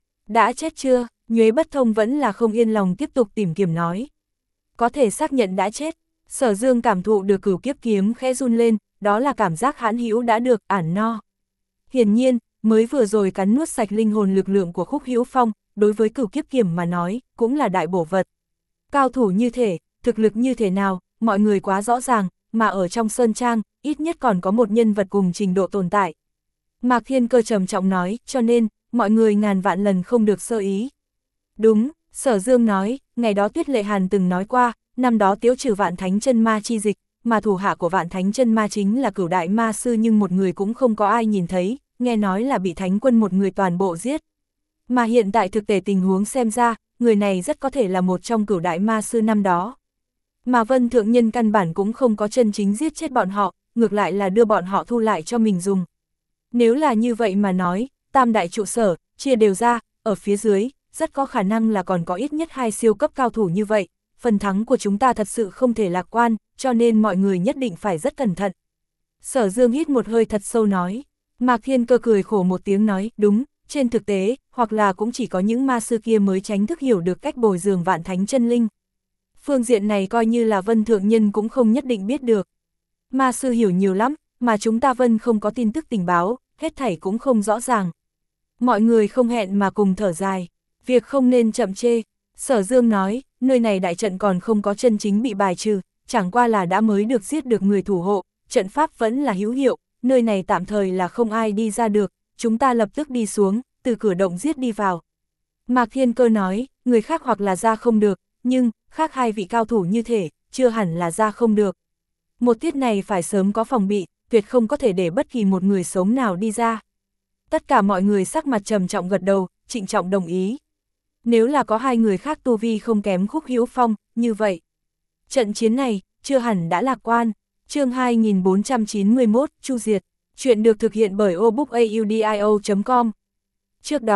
Speaker 1: Đã chết chưa? Nhuế Bất Thông vẫn là không yên lòng tiếp tục tìm kiếm nói. Có thể xác nhận đã chết. Sở Dương cảm thụ được Cửu Kiếp kiếm khẽ run lên, đó là cảm giác hãn hữu đã được ản no. Hiển nhiên, mới vừa rồi cắn nuốt sạch linh hồn lực lượng của Khúc Hữu Phong, đối với Cửu Kiếp kiếm mà nói, cũng là đại bổ vật. Cao thủ như thể, thực lực như thế nào, mọi người quá rõ ràng, mà ở trong Sơn Trang, ít nhất còn có một nhân vật cùng trình độ tồn tại. Mạc Thiên Cơ trầm trọng nói, cho nên, mọi người ngàn vạn lần không được sơ ý. Đúng, Sở Dương nói, ngày đó Tuyết Lệ Hàn từng nói qua, năm đó tiếu trừ Vạn Thánh Chân Ma chi dịch, mà thủ hạ của Vạn Thánh Chân Ma chính là Cửu Đại Ma Sư, nhưng một người cũng không có ai nhìn thấy, nghe nói là bị Thánh Quân một người toàn bộ giết. Mà hiện tại thực tế tình huống xem ra, người này rất có thể là một trong Cửu Đại Ma Sư năm đó. Mà Vân Thượng Nhân căn bản cũng không có chân chính giết chết bọn họ, ngược lại là đưa bọn họ thu lại cho mình dùng. Nếu là như vậy mà nói, tam đại trụ sở, chia đều ra, ở phía dưới, rất có khả năng là còn có ít nhất hai siêu cấp cao thủ như vậy, phần thắng của chúng ta thật sự không thể lạc quan, cho nên mọi người nhất định phải rất cẩn thận. Sở Dương hít một hơi thật sâu nói, Mạc Thiên Cơ cười khổ một tiếng nói, đúng, trên thực tế, hoặc là cũng chỉ có những ma sư kia mới tránh thức hiểu được cách bồi dưỡng Vạn Thánh Chân Linh. Phương diện này coi như là Vân Thượng Nhân cũng không nhất định biết được. Ma sư hiểu nhiều lắm, mà chúng ta Vân không có tin tức tình báo, hết thảy cũng không rõ ràng. Mọi người không hẹn mà cùng thở dài, việc không nên chậm chê. Sở Dương nói, nơi này đại trận còn không có chân chính bị bài trừ, chẳng qua là đã mới được giết được người thủ hộ, trận pháp vẫn là hữu hiệu, nơi này tạm thời là không ai đi ra được, chúng ta lập tức đi xuống, từ cửa động giết đi vào. Mạc Thiên Cơ nói, người khác hoặc là ra không được, nhưng, khác hai vị cao thủ như thể, chưa hẳn là ra không được. Một tiết này phải sớm có phòng bị, tuyệt không có thể để bất kỳ một người sống nào đi ra. Tất cả mọi người sắc mặt trầm trọng gật đầu, trịnh trọng đồng ý. Nếu là có hai người khác tu vi không kém Khúc Hữu Phong, như vậy. Trận chiến này, chưa hẳn đã lạc quan. Chương hai nghìn bốn trăm chín mươi mốt, Chu Diệt. Chuyện được thực hiện bởi obookaudio chấm com. Trước đó,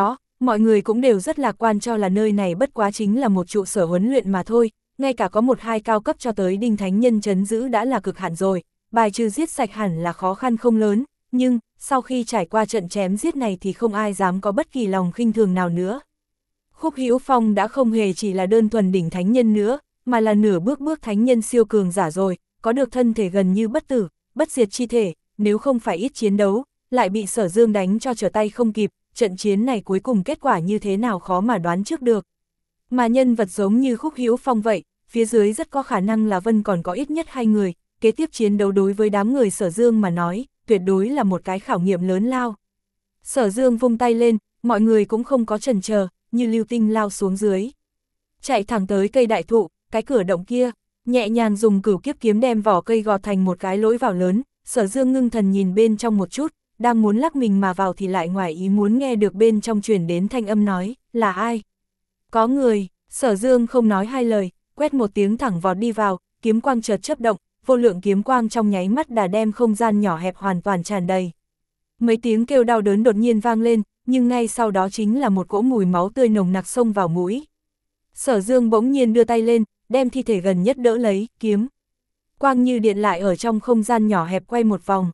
Speaker 1: mọi người cũng đều rất lạc quan cho là nơi này bất quá chính là một trụ sở huấn luyện mà thôi, ngay cả có một hai cao cấp cho tới đinh thánh nhân trấn giữ đã là cực hạn rồi, bài trừ giết sạch hẳn là khó khăn không lớn, nhưng sau khi trải qua trận chém giết này thì không ai dám có bất kỳ lòng khinh thường nào nữa. Khúc Hữu Phong đã không hề chỉ là đơn thuần đỉnh thánh nhân nữa, mà là nửa bước bước thánh nhân siêu cường giả rồi, có được thân thể gần như bất tử, bất diệt chi thể, nếu không phải ít chiến đấu, lại bị Sở Dương đánh cho trở tay không kịp, trận chiến này cuối cùng kết quả như thế nào khó mà đoán trước được. Mà nhân vật giống như Khúc Hữu Phong vậy, phía dưới rất có khả năng là Vân còn có ít nhất hai người, kế tiếp chiến đấu đối với đám người Sở Dương mà nói, tuyệt đối là một cái khảo nghiệm lớn lao. Sở Dương vung tay lên, mọi người cũng không có chần chờ, như lưu tinh lao xuống dưới. Chạy thẳng tới cây đại thụ, cái cửa động kia, nhẹ nhàng dùng cửu kiếp kiếm đem vỏ cây gọt thành một cái lối vào lớn, Sở Dương ngưng thần nhìn bên trong một chút, đang muốn lắc mình mà vào thì lại ngoài ý muốn nghe được bên trong truyền đến thanh âm nói, là ai? Có người, Sở Dương không nói hai lời, quét một tiếng thẳng vọt đi vào, kiếm quang chợt chớp động, vô lượng kiếm quang trong nháy mắt đã đem không gian nhỏ hẹp hoàn toàn tràn đầy. Mấy tiếng kêu đau đớn đột nhiên vang lên, nhưng ngay sau đó chính là một cỗ mùi máu tươi nồng nặc xông vào mũi. Sở Dương bỗng nhiên đưa tay lên, đem thi thể gần nhất đỡ lấy, kiếm. Quang như điện lại ở trong không gian nhỏ hẹp quay một vòng.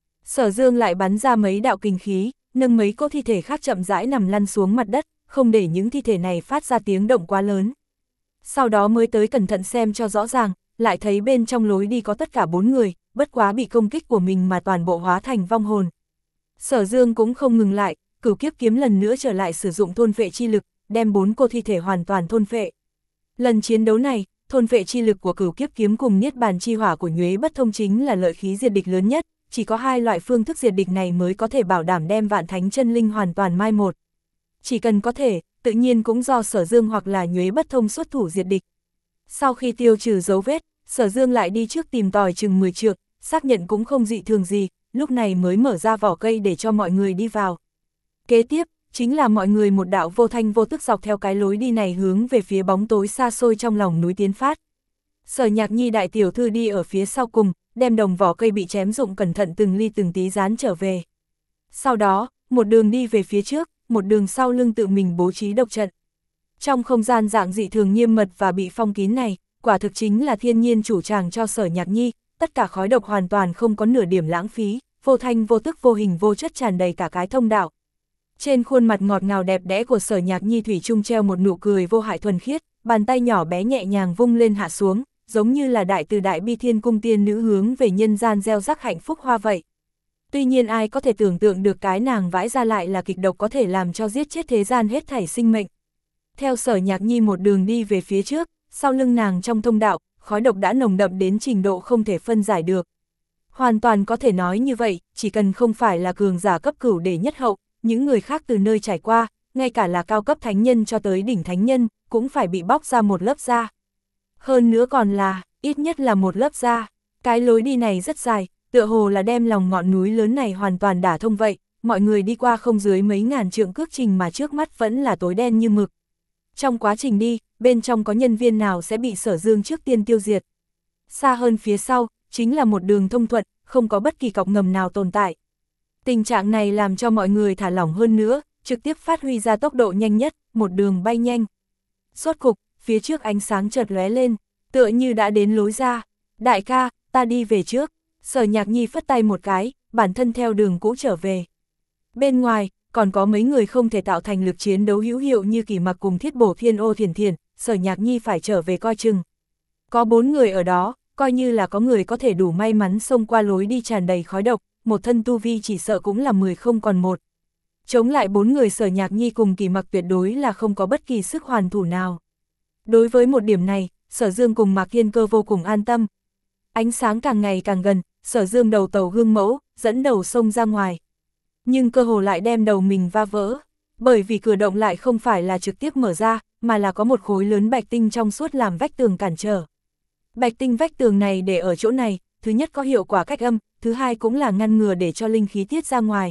Speaker 1: Sở Dương lại bắn ra mấy đạo kình khí, nâng mấy cỗ thi thể khác chậm rãi nằm lăn xuống mặt đất, không để những thi thể này phát ra tiếng động quá lớn. Sau đó mới tới cẩn thận xem cho rõ ràng, lại thấy bên trong lối đi có tất cả bốn người, bất quá bị công kích của mình mà toàn bộ hóa thành vong hồn. Sở Dương cũng không ngừng lại, cửu kiếp kiếm lần nữa trở lại sử dụng thôn phệ chi lực, đem bốn cô thi thể hoàn toàn thôn phệ. Lần chiến đấu này, thôn phệ chi lực của cửu kiếp kiếm cùng niết bàn chi hỏa của Nhuế Bất Thông chính là lợi khí diệt địch lớn nhất, chỉ có hai loại phương thức diệt địch này mới có thể bảo đảm đem vạn thánh chân linh hoàn toàn mai một. Chỉ cần có thể, tự nhiên cũng do Sở Dương hoặc là Nhuế Bất Thông xuất thủ diệt địch. Sau khi tiêu trừ dấu vết, Sở Dương lại đi trước tìm tòi chừng mười trượng, xác nhận cũng không dị thường gì, lúc này mới mở ra vỏ cây để cho mọi người đi vào. Kế tiếp, chính là mọi người một đạo vô thanh vô tức dọc theo cái lối đi này hướng về phía bóng tối xa xôi trong lòng núi tiến phát. Sở Nhạc Nhi đại tiểu thư đi ở phía sau cùng, đem đồng vỏ cây bị chém rụng cẩn thận từng ly từng tí dán trở về. Sau đó, một đường đi về phía trước, một đường sau lưng tự mình bố trí độc trận. Trong không gian dạng dị thường nghiêm mật và bị phong kín này, quả thực chính là thiên nhiên chủ tràng cho Sở Nhạc Nhi, tất cả khói độc hoàn toàn không có nửa điểm lãng phí, vô thanh vô tức vô hình vô chất tràn đầy cả cái thông đạo. Trên khuôn mặt ngọt ngào đẹp đẽ của Sở Nhạc Nhi thủy chung treo một nụ cười vô hại thuần khiết, bàn tay nhỏ bé nhẹ nhàng vung lên hạ xuống, giống như là đại từ đại bi thiên cung tiên nữ hướng về nhân gian gieo rắc hạnh phúc hoa vậy. Tuy nhiên ai có thể tưởng tượng được cái nàng vãi ra lại là kịch độc có thể làm cho giết chết thế gian hết thảy sinh mệnh. Theo Sở Nhạc Nhi một đường đi về phía trước, sau lưng nàng trong thông đạo, khói độc đã nồng đậm đến trình độ không thể phân giải được. Hoàn toàn có thể nói như vậy, chỉ cần không phải là cường giả cấp cửu để nhất hậu, những người khác từ nơi trải qua, ngay cả là cao cấp thánh nhân cho tới đỉnh thánh nhân, cũng phải bị bóc ra một lớp da. Hơn nữa còn là, ít nhất là một lớp da. Cái lối đi này rất dài, tựa hồ là đem lòng ngọn núi lớn này hoàn toàn đả thông vậy, mọi người đi qua không dưới mấy ngàn trượng cước trình mà trước mắt vẫn là tối đen như mực. Trong quá trình đi, bên trong có nhân viên nào sẽ bị Sở Dương trước tiên tiêu diệt. Xa hơn phía sau, chính là một đường thông thuận, không có bất kỳ cọc ngầm nào tồn tại. Tình trạng này làm cho mọi người thả lỏng hơn nữa, trực tiếp phát huy ra tốc độ nhanh nhất, một đường bay nhanh. Rốt cục, phía trước ánh sáng chợt lóe lên, tựa như đã đến lối ra. Đại ca, ta đi về trước. Sở Nhạc Nhi phất tay một cái, bản thân theo đường cũ trở về. Bên ngoài, còn có mấy người không thể tạo thành lực chiến đấu hữu hiệu như Kỷ Mặc cùng Thiết Bổ Thiên Ô Thiền Thiền, Sở Nhạc Nhi phải trở về coi chừng. Có bốn người ở đó, coi như là có người có thể đủ may mắn xông qua lối đi tràn đầy khói độc, một thân tu vi chỉ sợ cũng là mười không còn một. Chống lại bốn người Sở Nhạc Nhi cùng Kỷ Mặc tuyệt đối là không có bất kỳ sức hoàn thủ nào. Đối với một điểm này, Sở Dương cùng Mạc Thiên Cơ vô cùng an tâm. Ánh sáng càng ngày càng gần, Sở Dương đầu tàu gương mẫu, dẫn đầu xông ra ngoài. Nhưng cơ hồ lại đem đầu mình va vỡ, bởi vì cửa động lại không phải là trực tiếp mở ra, mà là có một khối lớn bạch tinh trong suốt làm vách tường cản trở. Bạch tinh vách tường này để ở chỗ này, thứ nhất có hiệu quả cách âm, thứ hai cũng là ngăn ngừa để cho linh khí tiết ra ngoài.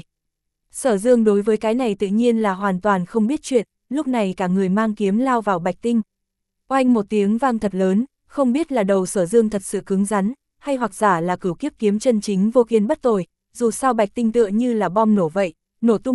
Speaker 1: Sở Dương đối với cái này tự nhiên là hoàn toàn không biết chuyện, lúc này cả người mang kiếm lao vào bạch tinh. Oanh một tiếng vang thật lớn, không biết là đầu Sở Dương thật sự cứng rắn, hay hoặc giả là cửu kiếp kiếm chân chính vô kiên bất tồi, dù sao bạch tinh tựa như là bom nổ vậy, nổ tung lên,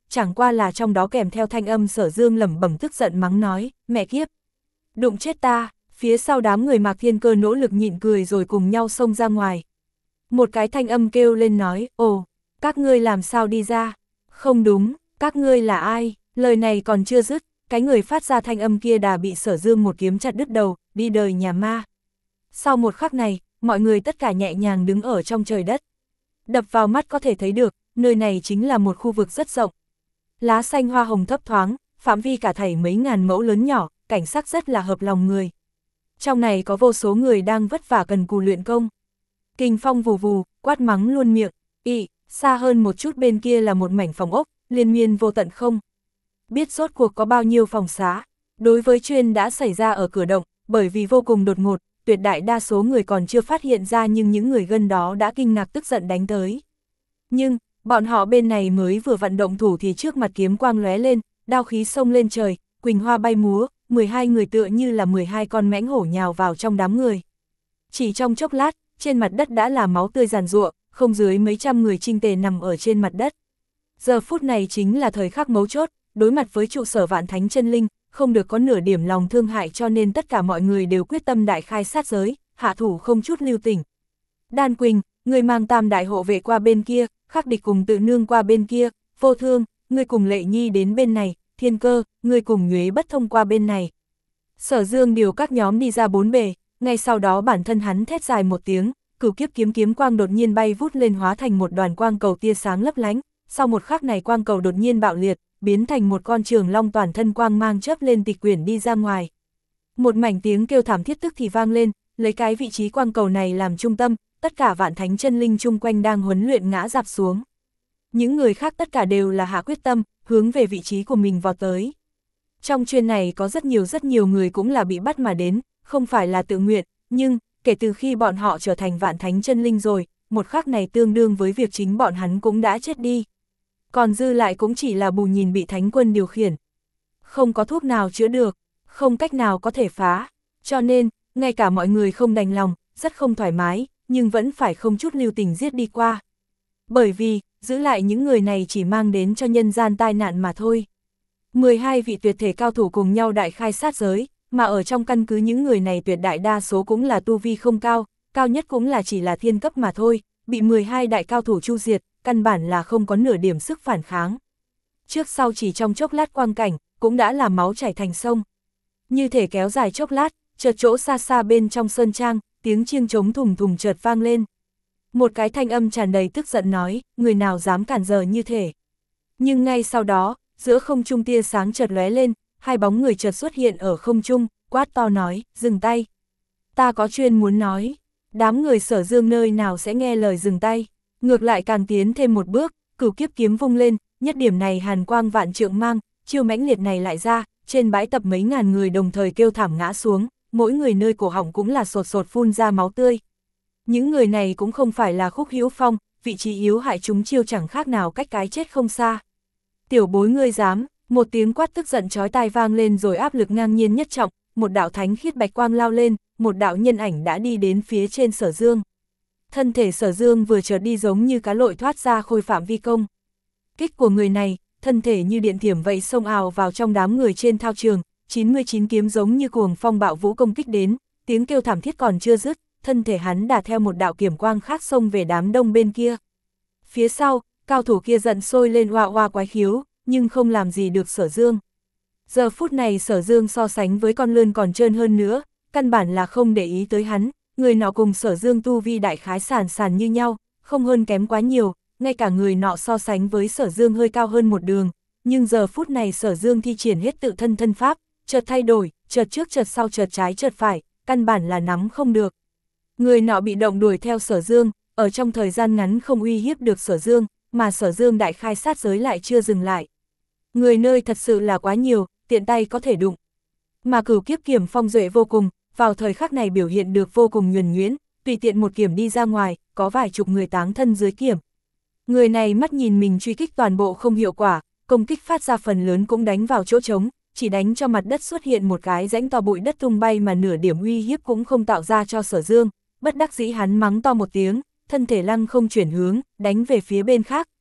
Speaker 1: chẳng qua là trong đó kèm theo thanh âm Sở Dương lẩm bẩm tức giận mắng nói, mẹ kiếp, đụng chết ta. Phía sau đám người Mạc Thiên Cơ nỗ lực nhịn cười rồi cùng nhau xông ra ngoài. Một cái thanh âm kêu lên nói, ồ, các ngươi làm sao đi ra? Không đúng, các ngươi là ai? Lời này còn chưa dứt, cái người phát ra thanh âm kia đã bị Sở Dương một kiếm chặt đứt đầu, đi đời nhà ma. Sau một khắc này, mọi người tất cả nhẹ nhàng đứng ở trong trời đất. Đập vào mắt có thể thấy được, nơi này chính là một khu vực rất rộng. Lá xanh hoa hồng thấp thoáng, phạm vi cả thảy mấy ngàn mẫu lớn nhỏ, cảnh sắc rất là hợp lòng người. Trong này có vô số người đang vất vả cần cù luyện công. Kình phong vù vù, quát mắng luôn miệng, ị, xa hơn một chút bên kia là một mảnh phòng ốc, liên miên vô tận không. Biết rốt cuộc có bao nhiêu phòng xá, đối với chuyện đã xảy ra ở cửa động, bởi vì vô cùng đột ngột, tuyệt đại đa số người còn chưa phát hiện ra nhưng những người gần đó đã kinh ngạc tức giận đánh tới. Nhưng, bọn họ bên này mới vừa vận động thủ thì trước mặt kiếm quang lóe lên, đao khí xông lên trời, quỳnh hoa bay múa, mười hai người tựa như là mười hai con mãnh hổ nhào vào trong đám người. Chỉ trong chốc lát, trên mặt đất đã là máu tươi giàn giụa, không dưới mấy trăm người chinh tề nằm ở trên mặt đất. Giờ phút này chính là thời khắc mấu chốt, đối mặt với trụ sở Vạn Thánh Chân Linh, không được có nửa điểm lòng thương hại cho nên tất cả mọi người đều quyết tâm đại khai sát giới, hạ thủ không chút lưu tình. Đan Quỳnh, người mang tam đại hộ vệ qua bên kia, Khắc Địch cùng Tự Nương qua bên kia, Vô Thương, người cùng Lệ Nhi đến bên này, Thiên Cơ, người cùng Nhuế Bất Thông qua bên này. Sở Dương điều các nhóm đi ra bốn bề, ngay sau đó bản thân hắn thét dài một tiếng, cửu kiếp kiếm kiếm quang đột nhiên bay vút lên hóa thành một đoàn quang cầu tia sáng lấp lánh, sau một khắc này quang cầu đột nhiên bạo liệt, biến thành một con trường long toàn thân quang mang chớp lên tịch quyển đi ra ngoài. Một mảnh tiếng kêu thảm thiết tức thì vang lên, lấy cái vị trí quang cầu này làm trung tâm, tất cả Vạn Thánh Chân Linh chung quanh đang huấn luyện ngã rạp xuống. Những người khác tất cả đều là hạ quyết tâm, hướng về vị trí của mình vào tới. Trong chuyên này có rất nhiều rất nhiều người cũng là bị bắt mà đến, không phải là tự nguyện, nhưng, kể từ khi bọn họ trở thành Vạn Thánh Chân Linh rồi, một khắc này tương đương với việc chính bọn hắn cũng đã chết đi. Còn dư lại cũng chỉ là bù nhìn bị Thánh Quân điều khiển. Không có thuốc nào chữa được, không cách nào có thể phá, cho nên, ngay cả mọi người không đành lòng, rất không thoải mái, nhưng vẫn phải không chút lưu tình giết đi qua. Bởi vì, giữ lại những người này chỉ mang đến cho nhân gian tai nạn mà thôi. mười hai vị tuyệt thể cao thủ cùng nhau đại khai sát giới, mà ở trong căn cứ những người này tuyệt đại đa số cũng là tu vi không cao, cao nhất cũng là chỉ là thiên cấp mà thôi, bị mười hai đại cao thủ chu diệt, căn bản là không có nửa điểm sức phản kháng. Trước sau chỉ trong chốc lát quang cảnh, cũng đã là máu chảy thành sông. Như thể kéo dài chốc lát, chợt chỗ xa xa bên trong sơn trang, tiếng chiêng trống thùng thùng chợt vang lên. Một cái thanh âm tràn đầy tức giận nói, người nào dám cản giờ như thể. Nhưng ngay sau đó, giữa không trung tia sáng chợt lóe lên, hai bóng người chợt xuất hiện ở không trung, quát to nói, dừng tay. Ta có chuyên muốn nói, đám người Sở Dương nơi nào sẽ nghe lời dừng tay, ngược lại càng tiến thêm một bước, cửu kiếp kiếm vung lên, nhất điểm này hàn quang vạn trượng mang, chiêu mãnh liệt này lại ra, trên bãi tập mấy ngàn người đồng thời kêu thảm ngã xuống, mỗi người nơi cổ họng cũng là sột sột phun ra máu tươi. Những người này cũng không phải là Khúc Hữu Phong, vị trí yếu hại chúng chiêu chẳng khác nào cách cái chết không xa. Tiểu bối ngươi dám, một tiếng quát tức giận chói tai vang lên rồi áp lực ngang nhiên nhất trọng, một đạo thánh khiết bạch quang lao lên, một đạo nhân ảnh đã đi đến phía trên Sở Dương. Thân thể Sở Dương vừa chợt đi giống như cá lội thoát ra khôi phạm vi công. Kích của người này, thân thể như điện thiểm vậy xông ào vào trong đám người trên thao trường, chín mươi chín kiếm giống như cuồng phong bạo vũ công kích đến, tiếng kêu thảm thiết còn chưa dứt, thân thể hắn đã theo một đạo kiểm quang khác xông về đám đông bên kia. Phía sau, cao thủ kia giận sôi lên oa oa quái khiếu, nhưng không làm gì được Sở Dương. Giờ phút này Sở Dương so sánh với con lươn còn trơn hơn nữa, căn bản là không để ý tới hắn, người nọ cùng Sở Dương tu vi đại khái sàn sàn như nhau, không hơn kém quá nhiều, ngay cả người nọ so sánh với Sở Dương hơi cao hơn một đường, nhưng giờ phút này Sở Dương thi triển hết tự thân thân pháp, chợt thay đổi, chợt trước chợt sau chợt trái chợt phải, căn bản là nắm không được. Người nọ bị động đuổi theo Sở Dương, ở trong thời gian ngắn không uy hiếp được Sở Dương, mà Sở Dương đại khai sát giới lại chưa dừng lại. Người nơi thật sự là quá nhiều, tiện tay có thể đụng. Mà cửu kiếp kiểm phong duệ vô cùng, vào thời khắc này biểu hiện được vô cùng nhuần nhuyễn, tùy tiện một kiểm đi ra ngoài, có vài chục người táng thân dưới kiểm. Người này mắt nhìn mình truy kích toàn bộ không hiệu quả, công kích phát ra phần lớn cũng đánh vào chỗ trống, chỉ đánh cho mặt đất xuất hiện một cái rãnh to bụi đất tung bay mà nửa điểm uy hiếp cũng không tạo ra cho Sở Dương, bất đắc dĩ hắn mắng to một tiếng, thân thể lăng không chuyển hướng, đánh về phía bên khác,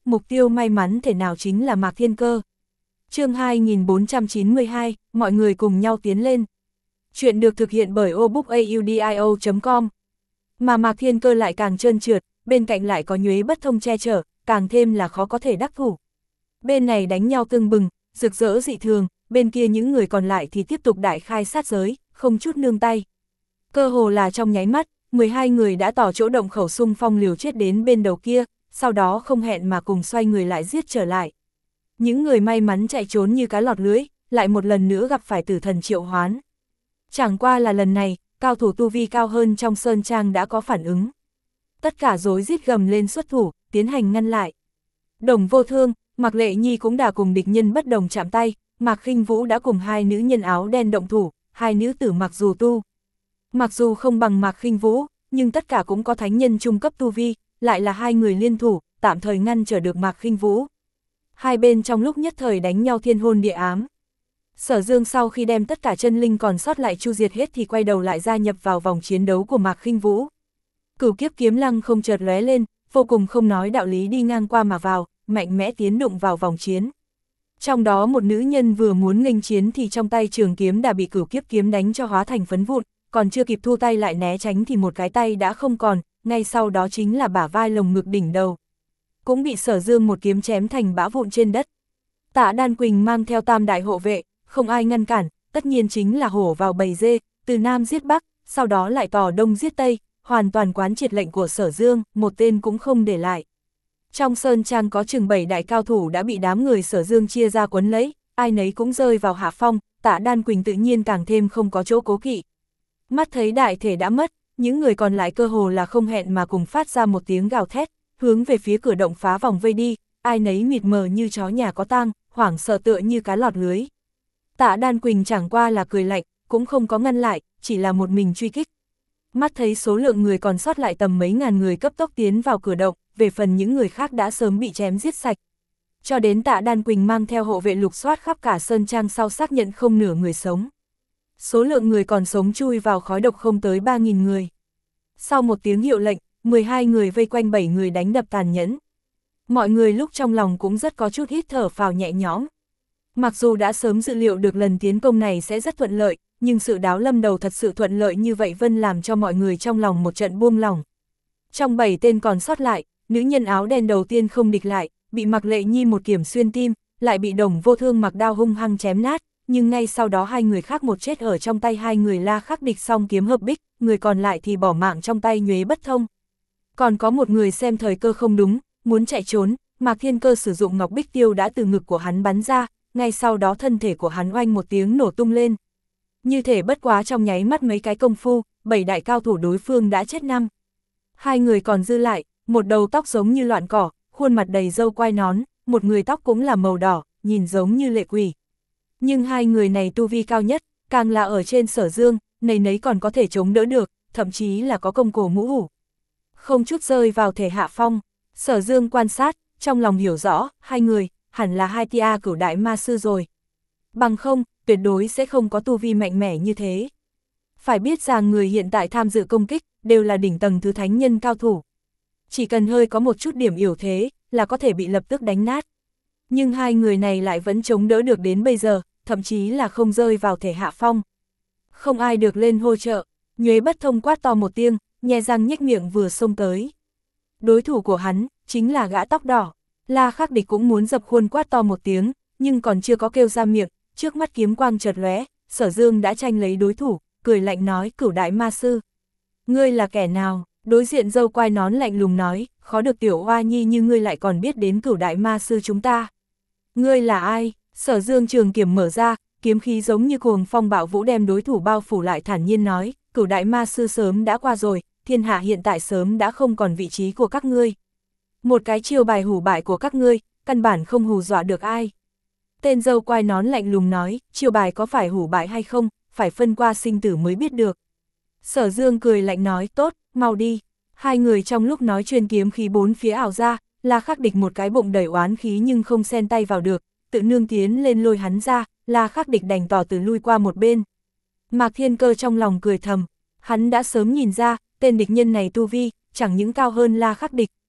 Speaker 1: mục tiêu may mắn thể nào chính là Mạc Thiên Cơ. Chương hai nghìn bốn trăm chín mươi hai, mọi người cùng nhau tiến lên. Chuyện được thực hiện bởi obookaudio chấm com. Mà Mạc Thiên Cơ lại càng trơn trượt, bên cạnh lại có Nhuế Bất Thông che chở, càng thêm là khó có thể đắc thủ. Bên này đánh nhau tưng bừng, rực rỡ dị thường, bên kia những người còn lại thì tiếp tục đại khai sát giới, không chút nương tay. Cơ hồ là trong nháy mắt, mười hai người đã tỏ chỗ động khẩu xung phong liều chết đến bên đầu kia, sau đó không hẹn mà cùng xoay người lại giết trở lại. Những người may mắn chạy trốn như cá lọt lưới, lại một lần nữa gặp phải tử thần triệu hoán. Chẳng qua là lần này, cao thủ tu vi cao hơn trong sơn trang đã có phản ứng. Tất cả rối rít gầm lên xuất thủ, tiến hành ngăn lại. Đồng Vô Thương, Mạc Lệ Nhi cũng đã cùng địch nhân bất đồng chạm tay, Mạc Khinh Vũ đã cùng hai nữ nhân áo đen động thủ, hai nữ tử mặc dù tu. Mặc dù không bằng Mạc Khinh Vũ, nhưng tất cả cũng có thánh nhân trung cấp tu vi, lại là hai người liên thủ, tạm thời ngăn trở được Mạc Khinh Vũ. Hai bên trong lúc nhất thời đánh nhau thiên hôn địa ám. Sở Dương sau khi đem tất cả chân linh còn sót lại chu diệt hết thì quay đầu lại gia nhập vào vòng chiến đấu của Mạc Khinh Vũ. Cửu kiếp kiếm lăng không chợt lóe lên, vô cùng không nói đạo lý đi ngang qua mà vào, mạnh mẽ tiến đụng vào vòng chiến. Trong đó một nữ nhân vừa muốn nghênh chiến thì trong tay trường kiếm đã bị cửu kiếp kiếm đánh cho hóa thành phấn vụn, còn chưa kịp thu tay lại né tránh thì một cái tay đã không còn, ngay sau đó chính là bả vai lồng ngực đỉnh đầu. Cũng bị Sở Dương một kiếm chém thành bã vụn trên đất. Tạ Đan Quỳnh mang theo tam đại hộ vệ, không ai ngăn cản, tất nhiên chính là hổ vào bầy dê, từ Nam giết Bắc, sau đó lại tỏ Đông giết Tây, hoàn toàn quán triệt lệnh của Sở Dương, một tên cũng không để lại. Trong sơn trang có chừng bảy đại cao thủ đã bị đám người Sở Dương chia ra quấn lấy, ai nấy cũng rơi vào hạ phong, Tạ Đan Quỳnh tự nhiên càng thêm không có chỗ cố kỵ. Mắt thấy đại thể đã mất, những người còn lại cơ hồ là không hẹn mà cùng phát ra một tiếng gào thét, hướng về phía cửa động phá vòng vây đi, ai nấy mịt mờ như chó nhà có tang, hoảng sợ tựa như cá lọt lưới. Tạ Đan Quỳnh chẳng qua là cười lạnh, cũng không có ngăn lại, chỉ là một mình truy kích. Mắt thấy số lượng người còn sót lại tầm mấy ngàn người cấp tốc tiến vào cửa động, về phần những người khác đã sớm bị chém giết sạch. Cho đến Tạ Đan Quỳnh mang theo hộ vệ lục soát khắp cả sơn trang sau xác nhận không nửa người sống. Số lượng người còn sống chui vào khói độc không tới ba nghìn người. Sau một tiếng hiệu lệnh, mười hai người vây quanh bảy người đánh đập tàn nhẫn. Mọi người lúc trong lòng cũng rất có chút hít thở phào nhẹ nhõm. Mặc dù đã sớm dự liệu được lần tiến công này sẽ rất thuận lợi, nhưng sự đáo lâm đầu thật sự thuận lợi như vậy vân làm cho mọi người trong lòng một trận buông lòng. Trong bảy tên còn sót lại, nữ nhân áo đen đầu tiên không địch lại, bị Mạc Lệ Nhi một kiếm xuyên tim, lại bị Đồng Vô Thương mặc đao hung hăng chém nát, nhưng ngay sau đó hai người khác một chết ở trong tay hai người La Khắc Địch song kiếm hợp bích, người còn lại thì bỏ mạng trong tay Nhuế Bất Thông. Còn có một người xem thời cơ không đúng, muốn chạy trốn, Mạc Thiên Cơ sử dụng ngọc bích tiêu đã từ ngực của hắn bắn ra, ngay sau đó thân thể của hắn oanh một tiếng nổ tung lên. Như thể bất quá trong nháy mắt mấy cái công phu, bảy đại cao thủ đối phương đã chết năm. Hai người còn dư lại, một đầu tóc giống như loạn cỏ, khuôn mặt đầy râu quai nón, một người tóc cũng là màu đỏ, nhìn giống như lệ quỷ. Nhưng hai người này tu vi cao nhất, càng là ở trên Sở Dương, nấy nấy còn có thể chống đỡ được, thậm chí là có công cổ mũ hủ. Không chút rơi vào thể hạ phong, Sở Dương quan sát, trong lòng hiểu rõ, hai người, hẳn là hai tia cửu đại ma sư rồi. Bằng không, tuyệt đối sẽ không có tu vi mạnh mẽ như thế. Phải biết rằng người hiện tại tham dự công kích, đều là đỉnh tầng thứ thánh nhân cao thủ. Chỉ cần hơi có một chút điểm yểu thế, là có thể bị lập tức đánh nát. Nhưng hai người này lại vẫn chống đỡ được đến bây giờ, thậm chí là không rơi vào thể hạ phong. Không ai được lên hỗ trợ, Nhuế Bất Thông quát to một tiếng, nhe răng nhếch miệng vừa xông tới. Đối thủ của hắn, chính là gã tóc đỏ. La Khắc Địch cũng muốn dập khuôn quát to một tiếng, nhưng còn chưa có kêu ra miệng, trước mắt kiếm quang chợt lóe, Sở Dương đã tranh lấy đối thủ, cười lạnh nói cửu đại ma sư. Ngươi là kẻ nào? Đối diện dâu quai nón lạnh lùng nói, khó được tiểu oa nhi như ngươi lại còn biết đến cửu đại ma sư chúng ta. Ngươi là ai? Sở Dương trường kiếm mở ra, kiếm khí giống như cuồng phong bạo vũ đem đối thủ bao phủ lại thản nhiên nói, cửu đại ma sư sớm đã qua rồi, thiên hạ hiện tại sớm đã không còn vị trí của các ngươi. Một cái chiêu bài hủ bại của các ngươi, căn bản không hù dọa được ai. Tên dâu quai nón lạnh lùng nói, chiêu bài có phải hủ bại hay không, phải phân qua sinh tử mới biết được. Sở Dương cười lạnh nói, tốt, mau đi. Hai người trong lúc nói chuyên kiếm khí bốn phía ảo ra, La Khắc Địch một cái bụng đầy oán khí nhưng không xen tay vào được, tự nương tiến lên lôi hắn ra, La Khắc Địch đành tỏ từ lui qua một bên. Mạc Thiên Cơ trong lòng cười thầm, hắn đã sớm nhìn ra, tên địch nhân này tu vi, chẳng những cao hơn La Khắc Địch,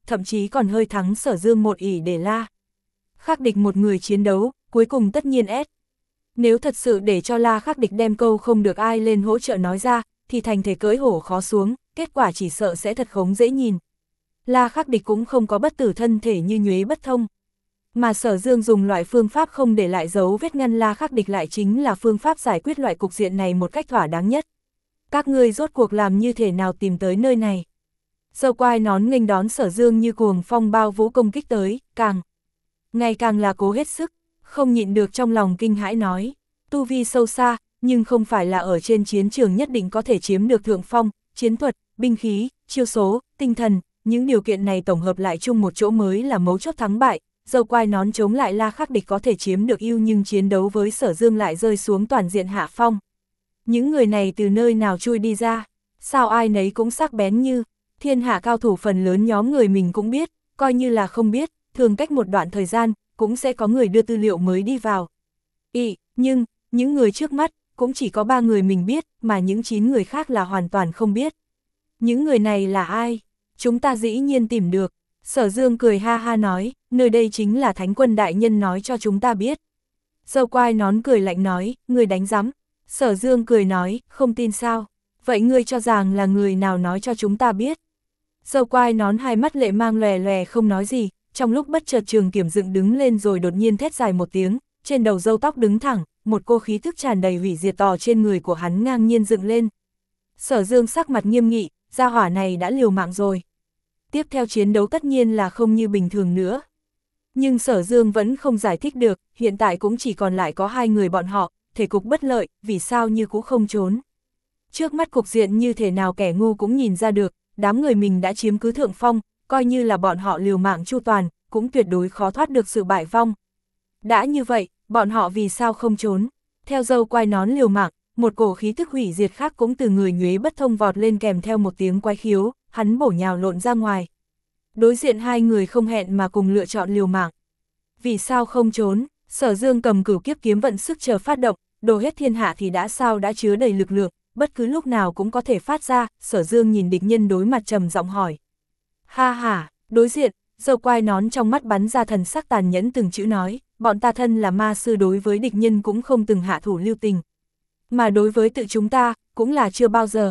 Speaker 1: thậm chí còn hơi thắng Sở Dương một ỷ để La Khắc Địch một người chiến đấu, cuối cùng tất nhiên ép. Nếu thật sự để cho La Khắc Địch đem câu không được ai lên hỗ trợ nói ra, thì thành thể cưỡi hổ khó xuống, kết quả chỉ sợ sẽ thật khống dễ nhìn. La Khắc Địch cũng không có bất tử thân thể như Nhuế Bất Thông. Mà Sở Dương dùng loại phương pháp không để lại dấu vết ngăn La Khắc Địch lại chính là phương pháp giải quyết loại cục diện này một cách thỏa đáng nhất. Các ngươi rốt cuộc làm như thế nào tìm tới nơi này? Dâu quai nón nghênh đón Sở Dương như cuồng phong bao vũ công kích tới, càng ngày càng là cố hết sức, không nhịn được trong lòng kinh hãi nói, tu vi sâu xa, nhưng không phải là ở trên chiến trường nhất định có thể chiếm được thượng phong, chiến thuật, binh khí, chiêu số, tinh thần, những điều kiện này tổng hợp lại chung một chỗ mới là mấu chốt thắng bại. Dâu quai nón chống lại La Khắc Địch có thể chiếm được ưu nhưng chiến đấu với Sở Dương lại rơi xuống toàn diện hạ phong. Những người này từ nơi nào chui đi ra, sao ai nấy cũng sắc bén như, thiên hạ cao thủ phần lớn nhóm người mình cũng biết, coi như là không biết, thường cách một đoạn thời gian, cũng sẽ có người đưa tư liệu mới đi vào. Ý, nhưng, những người trước mắt, cũng chỉ có ba người mình biết, mà những chín người khác là hoàn toàn không biết. Những người này là ai? Chúng ta dĩ nhiên tìm được. Sở Dương cười ha ha nói, nơi đây chính là Thánh Quân đại nhân nói cho chúng ta biết. Dâu quai nón cười lạnh nói, người đánh rắm. Sở Dương cười nói, không tin sao? Vậy ngươi cho rằng là người nào nói cho chúng ta biết? Dâu quai nón hai mắt lệ mang lòe lòe không nói gì, trong lúc bất chợt trường kiểm dựng đứng lên rồi đột nhiên thét dài một tiếng, trên đầu râu tóc đứng thẳng, một cô khí thức tràn đầy hủy diệt tỏ trên người của hắn ngang nhiên dựng lên. Sở Dương sắc mặt nghiêm nghị, gia hỏa này đã liều mạng rồi. Tiếp theo chiến đấu tất nhiên là không như bình thường nữa. Nhưng Sở Dương vẫn không giải thích được, hiện tại cũng chỉ còn lại có hai người bọn họ, thể cục bất lợi, vì sao như cũng không trốn. Trước mắt cục diện như thế nào kẻ ngu cũng nhìn ra được, đám người mình đã chiếm cứ thượng phong, coi như là bọn họ liều mạng chu toàn, cũng tuyệt đối khó thoát được sự bại vong. Đã như vậy, bọn họ vì sao không trốn? Theo dâu quai nón liều mạng, một cổ khí thức hủy diệt khác cũng từ người Nhuế Bất Thông vọt lên kèm theo một tiếng quái khiếu, hắn bổ nhào lộn ra ngoài. Đối diện hai người không hẹn mà cùng lựa chọn liều mạng. Vì sao không trốn? Sở Dương cầm cửu kiếp kiếm vận sức chờ phát động, đồ hết thiên hạ thì đã sao đã chứa đầy lực lượng, bất cứ lúc nào cũng có thể phát ra. Sở Dương nhìn địch nhân đối mặt trầm giọng hỏi. Ha ha, đối diện, dâu quai nón trong mắt bắn ra thần sắc tàn nhẫn từng chữ nói, bọn ta thân là ma sư đối với địch nhân cũng không từng hạ thủ lưu tình. Mà đối với tự chúng ta, cũng là chưa bao giờ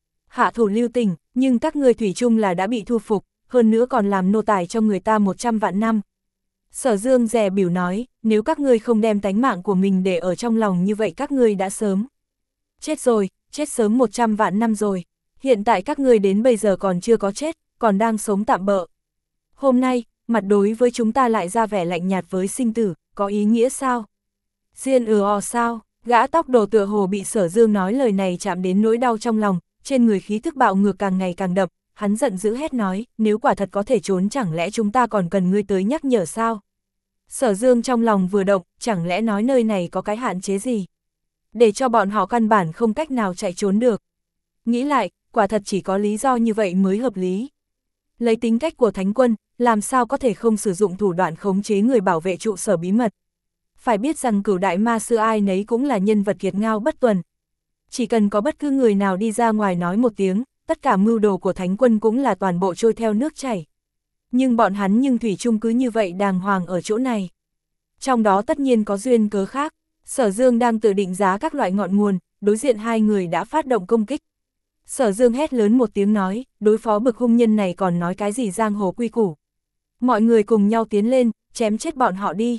Speaker 1: hạ thủ lưu tình, nhưng các ngươi thủy chung là đã bị thu phục, hơn nữa còn làm nô tài cho người ta một trăm vạn năm. Sở Dương dè biểu nói, nếu các ngươi không đem tánh mạng của mình để ở trong lòng như vậy các ngươi đã sớm chết rồi, chết sớm một trăm vạn năm rồi. Hiện tại các ngươi đến bây giờ còn chưa có chết, còn đang sống tạm bợ. Hôm nay, mặt đối với chúng ta lại ra vẻ lạnh nhạt với sinh tử, có ý nghĩa sao? Diên ừ ò sao? Gã tóc đồ tựa hồ bị Sở Dương nói lời này chạm đến nỗi đau trong lòng, trên người khí thức bạo ngược càng ngày càng đậm, hắn giận dữ hét nói, nếu quả thật có thể trốn chẳng lẽ chúng ta còn cần ngươi tới nhắc nhở sao? Sở Dương trong lòng vừa động, chẳng lẽ nói nơi này có cái hạn chế gì? Để cho bọn họ căn bản không cách nào chạy trốn được. Nghĩ lại, quả thật chỉ có lý do như vậy mới hợp lý. Lấy tính cách của Thánh Quân, làm sao có thể không sử dụng thủ đoạn khống chế người bảo vệ trụ sở bí mật. Phải biết rằng cửu đại ma sư ai nấy cũng là nhân vật kiệt ngao bất tuần. Chỉ cần có bất cứ người nào đi ra ngoài nói một tiếng, tất cả mưu đồ của Thánh Quân cũng là toàn bộ trôi theo nước chảy. Nhưng bọn hắn nhưng thủy chung cứ như vậy đàng hoàng ở chỗ này. Trong đó tất nhiên có duyên cớ khác, Sở Dương đang tự định giá các loại ngọn nguồn, đối diện hai người đã phát động công kích. Sở Dương hét lớn một tiếng nói, đối phó bực hung nhân này còn nói cái gì giang hồ quy củ. Mọi người cùng nhau tiến lên, chém chết bọn họ đi.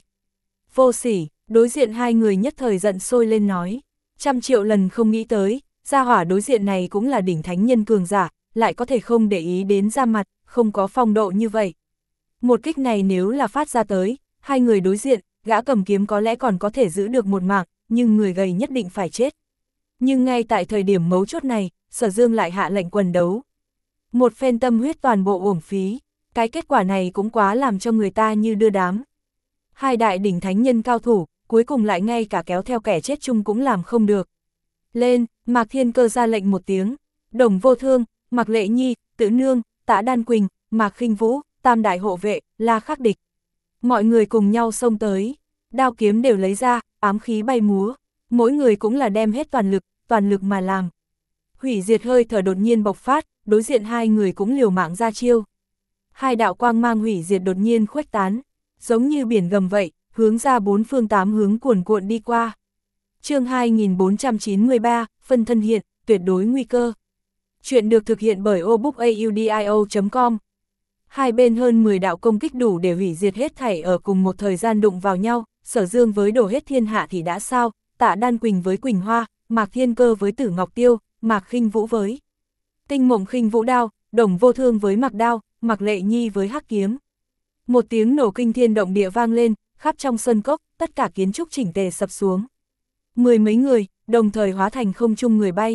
Speaker 1: Vô sỉ, đối diện hai người nhất thời giận sôi lên nói, trăm triệu lần không nghĩ tới, gia hỏa đối diện này cũng là đỉnh thánh nhân cường giả, lại có thể không để ý đến da mặt, không có phong độ như vậy. Một kích này nếu là phát ra tới, hai người đối diện, gã cầm kiếm có lẽ còn có thể giữ được một mạng, nhưng người gầy nhất định phải chết. Nhưng ngay tại thời điểm mấu chốt này, Sở Dương lại hạ lệnh quần đấu. Một phen tâm huyết toàn bộ uổng phí, cái kết quả này cũng quá làm cho người ta như đưa đám. Hai đại đỉnh thánh nhân cao thủ, cuối cùng lại ngay cả kéo theo kẻ chết chung cũng làm không được. Lên, Mạc Thiên Cơ ra lệnh một tiếng, Đồng Vô Thương, Mạc Lệ Nhi, Tử Nương, Tạ Đan Quỳnh, Mạc Khinh Vũ, Tam Đại Hộ Vệ, La Khắc Địch. Mọi người cùng nhau xông tới, đao kiếm đều lấy ra, ám khí bay múa, mỗi người cũng là đem hết toàn lực, toàn lực mà làm. Hủy diệt hơi thở đột nhiên bộc phát, đối diện hai người cũng liều mạng ra chiêu. Hai đạo quang mang hủy diệt đột nhiên khuếch tán, giống như biển gầm vậy, hướng ra bốn phương tám hướng cuồn cuộn đi qua. Chương hai nghìn bốn trăm chín mươi ba, phân thân hiện, tuyệt đối nguy cơ. Chuyện được thực hiện bởi obookaudio chấm com. Hai bên hơn mười đạo công kích đủ để hủy diệt hết thảy ở cùng một thời gian đụng vào nhau, Sở Dương với đổ hết thiên hạ thì đã sao, Tạ Đan Quỳnh với Quỳnh Hoa, Mạc Thiên Cơ với Tử Ngọc Tiêu, Mạc Khinh Vũ với Tinh Mộng Khinh Vũ đao, Đồng Vô Thương với Mạc đao, Mạc Lệ Nhi với Hắc kiếm. Một tiếng nổ kinh thiên động địa vang lên, khắp trong sân cốc, tất cả kiến trúc chỉnh tề sập xuống. Mười mấy người, đồng thời hóa thành không trung người bay.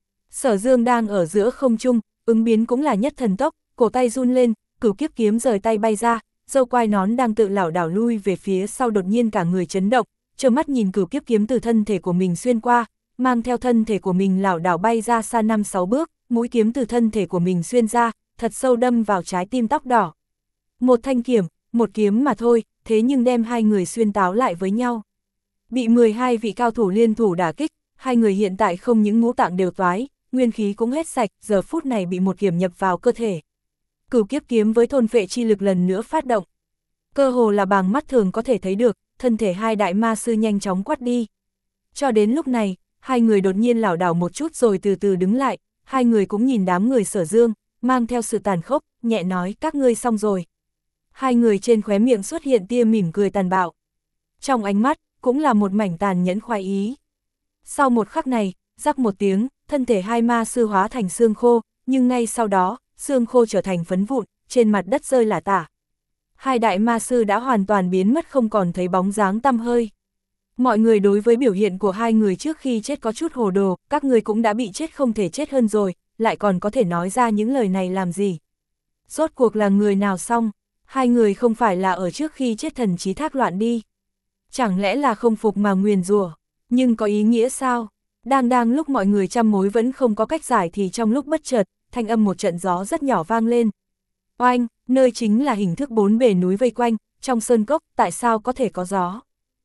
Speaker 1: Sở Dương đang ở giữa không trung, ứng biến cũng là nhất thần tốc, cổ tay run lên, Cửu Kiếp kiếm rời tay bay ra, dâu quai nón đang tự lảo đảo lui về phía sau, đột nhiên cả người chấn động, trơ mắt nhìn Cửu Kiếp kiếm từ thân thể của mình xuyên qua, mang theo thân thể của mình lảo đảo bay ra xa năm sáu bước, mũi kiếm từ thân thể của mình xuyên ra, thật sâu đâm vào trái tim tóc đỏ. Một thanh kiếm, một kiếm mà thôi, thế nhưng đem hai người xuyên táo lại với nhau. Bị mười hai vị cao thủ liên thủ đả kích, hai người hiện tại không những ngũ tạng đều toái, nguyên khí cũng hết sạch, giờ phút này bị một kiếm nhập vào cơ thể. Cửu Kiếp kiếm với thôn phệ chi lực lần nữa phát động. Cơ hồ là bằng mắt thường có thể thấy được, thân thể hai đại ma sư nhanh chóng quát đi. Cho đến lúc này, hai người đột nhiên lảo đảo một chút rồi từ từ đứng lại, hai người cũng nhìn đám người Sở Dương, mang theo sự tàn khốc, nhẹ nói các ngươi xong rồi. Hai người trên khóe miệng xuất hiện tia mỉm cười tàn bạo. Trong ánh mắt, cũng là một mảnh tàn nhẫn khoái ý. Sau một khắc này, rắc một tiếng, thân thể hai ma sư hóa thành xương khô, nhưng ngay sau đó, xương khô trở thành phấn vụn, trên mặt đất rơi lả tả. Hai đại ma sư đã hoàn toàn biến mất, không còn thấy bóng dáng tăm hơi. Mọi người đối với biểu hiện của hai người trước khi chết có chút hồ đồ, các người cũng đã bị chết không thể chết hơn rồi, lại còn có thể nói ra những lời này làm gì. Rốt cuộc là người nào xong, hai người không phải là ở trước khi chết thần trí thác loạn đi. Chẳng lẽ là không phục mà nguyền rủa, nhưng có ý nghĩa sao? Đang đang lúc mọi người trăm mối vẫn không có cách giải thì trong lúc bất chợt, thanh âm một trận gió rất nhỏ vang lên. Oanh, nơi chính là hình thức bốn bề núi vây quanh, trong sơn cốc, tại sao có thể có gió?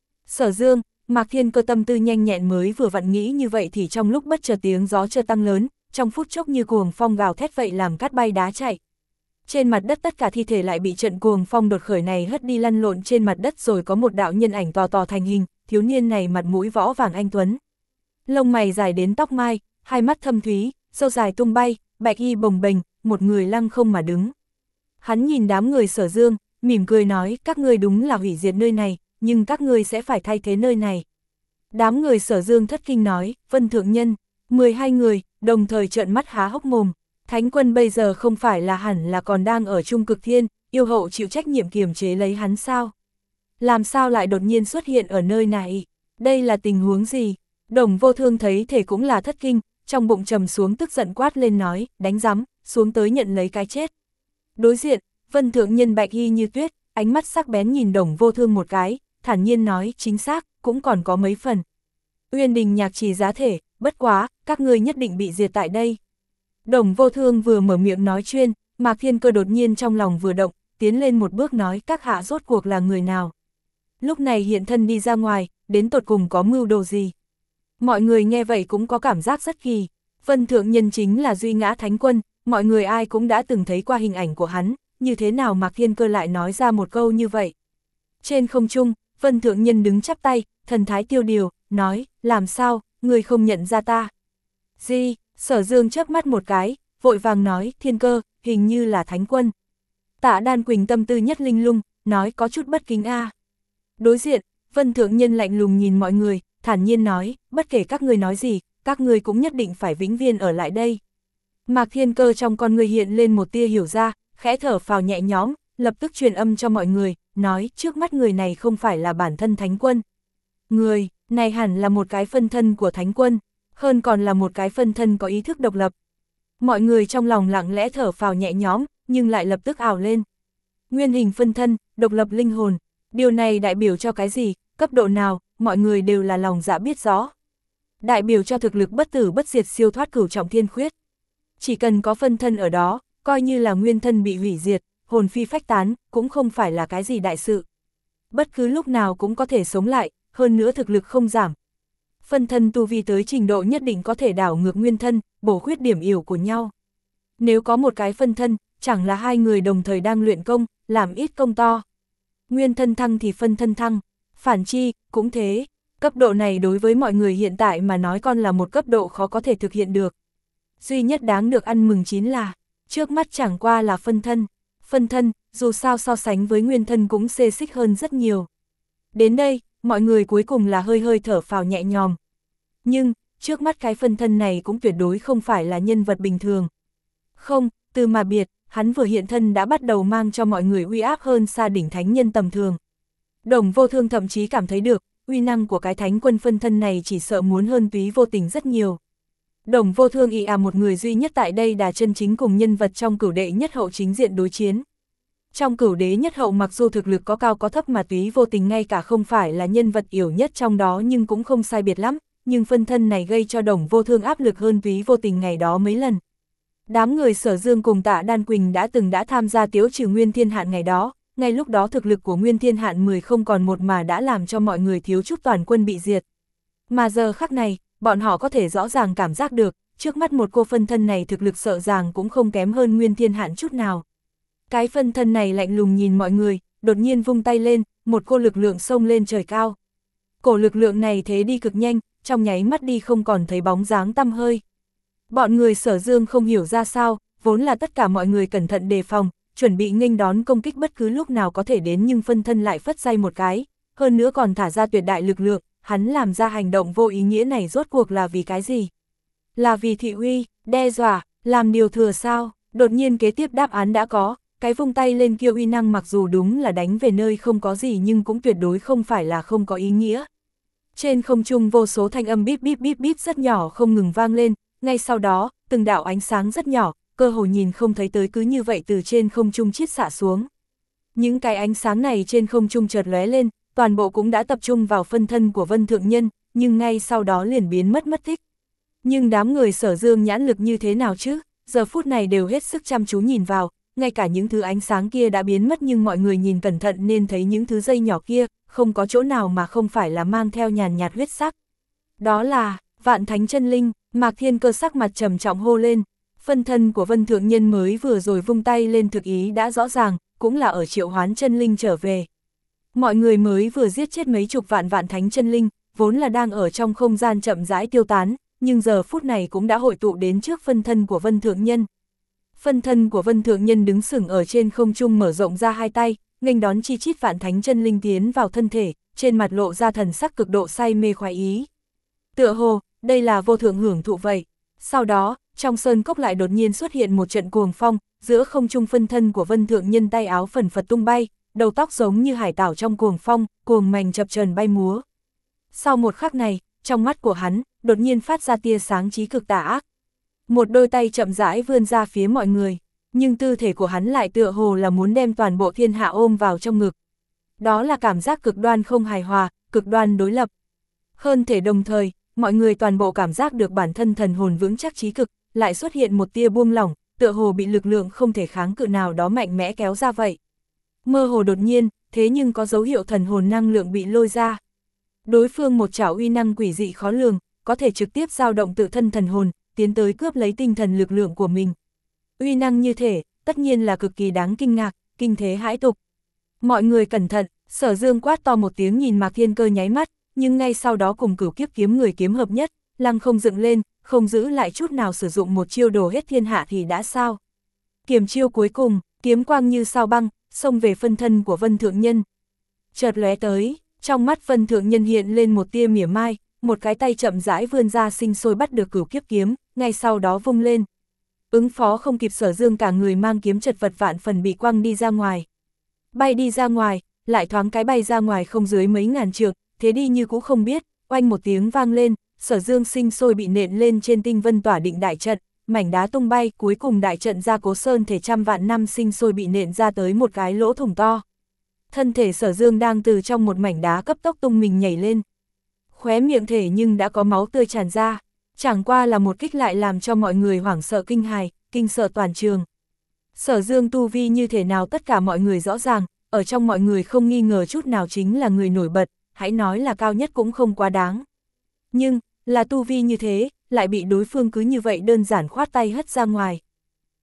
Speaker 1: Sở Dương, Mạc Thiên Cơ tâm tư nhanh nhẹn mới vừa vặn nghĩ như vậy thì trong lúc bất chợt tiếng gió chợt tăng lớn, trong phút chốc như cuồng phong gào thét vậy làm cát bay đá chạy. Trên mặt đất tất cả thi thể lại bị trận cuồng phong đột khởi này hất đi lăn lộn trên mặt đất, rồi có một đạo nhân ảnh to to thành hình, thiếu niên này mặt mũi võ vàng anh tuấn. Lông mày dài đến tóc mai, hai mắt thâm thúy, râu dài tung bay, bạch y bồng bềnh, một người lăng không mà đứng. Hắn nhìn đám người Sở Dương, mỉm cười nói, các ngươi đúng là hủy diệt nơi này, nhưng các ngươi sẽ phải thay thế nơi này. Đám người Sở Dương thất kinh nói, Vân Thượng Nhân, mười hai người, đồng thời trợn mắt há hốc mồm. Thánh quân bây giờ không phải là hẳn là còn đang ở Trung Cực Thiên, yêu hậu chịu trách nhiệm kiềm chế lấy hắn sao? Làm sao lại đột nhiên xuất hiện ở nơi này? Đây là tình huống gì? Đồng Vô Thương thấy thể cũng là thất kinh, trong bụng trầm xuống tức giận quát lên nói, đánh rắm, xuống tới nhận lấy cái chết. Đối diện, Vân Thượng Nhân bạch y như tuyết, ánh mắt sắc bén nhìn Đồng Vô Thương một cái, thản nhiên nói, chính xác, cũng còn có mấy phần. Uyên Đình Nhạc Trì giá thể, bất quá, các ngươi nhất định bị diệt tại đây. Đồng Vô Thương vừa mở miệng nói chuyên, Mạc Thiên Cơ đột nhiên trong lòng vừa động, tiến lên một bước nói, các hạ rốt cuộc là người nào? Lúc này hiện thân đi ra ngoài, đến tột cùng có mưu đồ gì? Mọi người nghe vậy cũng có cảm giác rất kỳ. Vân Thượng Nhân chính là Duy Ngã Thánh Quân, mọi người ai cũng đã từng thấy qua hình ảnh của hắn, như thế nào Mạc Thiên Cơ lại nói ra một câu như vậy? Trên không trung, Vân Thượng Nhân đứng chắp tay, thần thái tiêu điều, nói, làm sao, người không nhận ra ta? Gì? Sở Dương chớp mắt một cái, vội vàng nói, Thiên Cơ, hình như là Thánh Quân. Tạ Đan Quỳnh tâm tư nhất linh lung, nói có chút bất kính a. À. Đối diện, Vân Thượng Nhân lạnh lùng nhìn mọi người, thản nhiên nói, bất kể các ngươi nói gì, các ngươi cũng nhất định phải vĩnh viễn ở lại đây. Mạc Thiên Cơ trong con người hiện lên một tia hiểu ra, khẽ thở phào nhẹ nhõm, lập tức truyền âm cho mọi người, nói trước mắt người này không phải là bản thân Thánh Quân. Người này hẳn là một cái phân thân của Thánh Quân, hơn còn là một cái phân thân có ý thức độc lập. Mọi người trong lòng lặng lẽ thở phào nhẹ nhõm, nhưng lại lập tức ảo lên. Nguyên hình phân thân, độc lập linh hồn, điều này đại biểu cho cái gì, cấp độ nào, mọi người đều là lòng dạ biết rõ. Đại biểu cho thực lực bất tử bất diệt siêu thoát cửu trọng thiên khuyết. Chỉ cần có phân thân ở đó, coi như là nguyên thân bị hủy diệt, hồn phi phách tán, cũng không phải là cái gì đại sự. Bất cứ lúc nào cũng có thể sống lại, hơn nữa thực lực không giảm. Phân thân tu vi tới trình độ nhất định có thể đảo ngược nguyên thân, bổ khuyết điểm yếu của nhau. Nếu có một cái phân thân, chẳng là hai người đồng thời đang luyện công, làm ít công to. Nguyên thân thăng thì phân thân thăng, phản chi, cũng thế. Cấp độ này đối với mọi người hiện tại mà nói còn là một cấp độ khó có thể thực hiện được. Duy nhất đáng được ăn mừng chính là, trước mắt chẳng qua là phân thân. Phân thân, dù sao so sánh với nguyên thân cũng xê xích hơn rất nhiều. Đến đây, mọi người cuối cùng là hơi hơi thở phào nhẹ nhõm. Nhưng, trước mắt cái phân thân này cũng tuyệt đối không phải là nhân vật bình thường. Không, từ mà biệt, hắn vừa hiện thân đã bắt đầu mang cho mọi người uy áp hơn xa đỉnh thánh nhân tầm thường. Đồng Vô Thương thậm chí cảm thấy được, uy năng của cái thánh quân phân thân này chỉ sợ muốn hơn Túy Vô Tình rất nhiều. Đồng Vô Thương ý à một người duy nhất tại đây đã chân chính cùng nhân vật trong cửu đệ nhất hậu chính diện đối chiến. Trong cửu đế nhất hậu mặc dù thực lực có cao có thấp mà Túy Vô Tình ngay cả không phải là nhân vật yếu nhất trong đó nhưng cũng không sai biệt lắm, nhưng phân thân này gây cho Đồng Vô Thương áp lực hơn Túy Vô Tình ngày đó mấy lần. Đám người Sở Dương cùng Tạ Đan Quỳnh đã từng đã tham gia tiếu trừ Nguyên Thiên Hạn ngày đó, ngay lúc đó thực lực của Nguyên Thiên Hạn mười không còn một mà đã làm cho mọi người thiếu chút toàn quân bị diệt. Mà giờ khắc này, bọn họ có thể rõ ràng cảm giác được, trước mắt một cô phân thân này thực lực sợ ràng cũng không kém hơn Nguyên Thiên Hạn chút nào. Cái phân thân này lạnh lùng nhìn mọi người, đột nhiên vung tay lên, một cô lực lượng xông lên trời cao. Cổ lực lượng này thế đi cực nhanh, trong nháy mắt đi không còn thấy bóng dáng tăm hơi. Bọn người Sở Dương không hiểu ra sao, vốn là tất cả mọi người cẩn thận đề phòng, chuẩn bị nghênh đón công kích bất cứ lúc nào có thể đến nhưng phân thân lại phất tay một cái, hơn nữa còn thả ra tuyệt đại lực lượng, hắn làm ra hành động vô ý nghĩa này rốt cuộc là vì cái gì? Là vì thị uy, đe dọa, làm điều thừa sao? Đột nhiên kế tiếp đáp án đã có, cái vung tay lên kia uy năng mặc dù đúng là đánh về nơi không có gì nhưng cũng tuyệt đối không phải là không có ý nghĩa. Trên không trung vô số thanh âm bíp bíp bíp bíp rất nhỏ không ngừng vang lên, ngay sau đó, từng đạo ánh sáng rất nhỏ, cơ hồ nhìn không thấy tới cứ như vậy từ trên không trung chiết xạ xuống. Những cái ánh sáng này trên không trung chợt lóe lên, toàn bộ cũng đã tập trung vào phân thân của Vân Thượng Nhân, nhưng ngay sau đó liền biến mất mất tích. Nhưng đám người Sở Dương nhãn lực như thế nào chứ, giờ phút này đều hết sức chăm chú nhìn vào, ngay cả những thứ ánh sáng kia đã biến mất nhưng mọi người nhìn cẩn thận nên thấy những thứ dây nhỏ kia, không có chỗ nào mà không phải là mang theo nhàn nhạt huyết sắc. Đó là Vạn Thánh Chân Linh. Mạc Thiên Cơ sắc mặt trầm trọng hô lên, phân thân của Vân Thượng Nhân mới vừa rồi vung tay lên thực ý đã rõ ràng, cũng là ở triệu hoán chân linh trở về. Mọi người mới vừa giết chết mấy chục vạn vạn thánh chân linh, vốn là đang ở trong không gian chậm rãi tiêu tán, nhưng giờ phút này cũng đã hội tụ đến trước phân thân của Vân Thượng Nhân. Phân thân của Vân Thượng Nhân đứng sừng ở trên không trung mở rộng ra hai tay, nghênh đón chi chít vạn thánh chân linh tiến vào thân thể, trên mặt lộ ra thần sắc cực độ say mê khoái ý. Tựa hồ, đây là vô thượng hưởng thụ vậy. Sau đó, trong sơn cốc lại đột nhiên xuất hiện một trận cuồng phong, giữa không trung phân thân của Vân Thượng Nhân tay áo phần phật tung bay, đầu tóc giống như hải tảo trong cuồng phong, cuồng mành chập chờn bay múa. Sau một khắc này, trong mắt của hắn, đột nhiên phát ra tia sáng chí cực tà ác. Một đôi tay chậm rãi vươn ra phía mọi người, nhưng tư thể của hắn lại tựa hồ là muốn đem toàn bộ thiên hạ ôm vào trong ngực. Đó là cảm giác cực đoan không hài hòa, cực đoan đối lập. Hơn thể đồng thời, mọi người toàn bộ cảm giác được bản thân thần hồn vững chắc chí cực, lại xuất hiện một tia buông lỏng, tựa hồ bị lực lượng không thể kháng cự nào đó mạnh mẽ kéo ra vậy. Mơ hồ đột nhiên, thế nhưng có dấu hiệu thần hồn năng lượng bị lôi ra. Đối phương một chảo uy năng quỷ dị khó lường, có thể trực tiếp dao động tự thân thần hồn, tiến tới cướp lấy tinh thần lực lượng của mình. Uy năng như thể, tất nhiên là cực kỳ đáng kinh ngạc, kinh thế hãi tục. Mọi người cẩn thận, Sở Dương quát to một tiếng nhìn Mạc Thiên Cơ nháy mắt, nhưng ngay sau đó cùng Cửu Kiếp kiếm người kiếm hợp nhất, lăng không dựng lên, không giữ lại chút nào sử dụng một chiêu đồ hết thiên hạ thì đã sao. Kiếm chiêu cuối cùng, kiếm quang như sao băng, xông về phân thân của Vân Thượng Nhân. Chợt lóe tới, trong mắt Vân Thượng Nhân hiện lên một tia mỉa mai, một cái tay chậm rãi vươn ra sinh sôi bắt được Cửu Kiếp kiếm, ngay sau đó vung lên. Ứng phó không kịp Sở Dương cả người mang kiếm chật vật vạn phần bị quăng đi ra ngoài. Bay đi ra ngoài, lại thoáng cái bay ra ngoài không dưới mấy ngàn trượng, thế đi như cũng không biết, oanh một tiếng vang lên, Sở Dương sinh sôi bị nện lên trên tinh vân tỏa định đại trận, mảnh đá tung bay, cuối cùng đại trận gia cố sơn thể trăm vạn năm sinh sôi bị nện ra tới một cái lỗ thủng to. Thân thể Sở Dương đang từ trong một mảnh đá cấp tốc tung mình nhảy lên. Khóe miệng thể nhưng đã có máu tươi tràn ra, chẳng qua là một kích lại làm cho mọi người hoảng sợ kinh hài, kinh sợ toàn trường. Sở Dương tu vi như thế nào tất cả mọi người rõ ràng, ở trong mọi người không nghi ngờ chút nào chính là người nổi bật, hãy nói là cao nhất cũng không quá đáng. Nhưng, là tu vi như thế, lại bị đối phương cứ như vậy đơn giản khoát tay hất ra ngoài.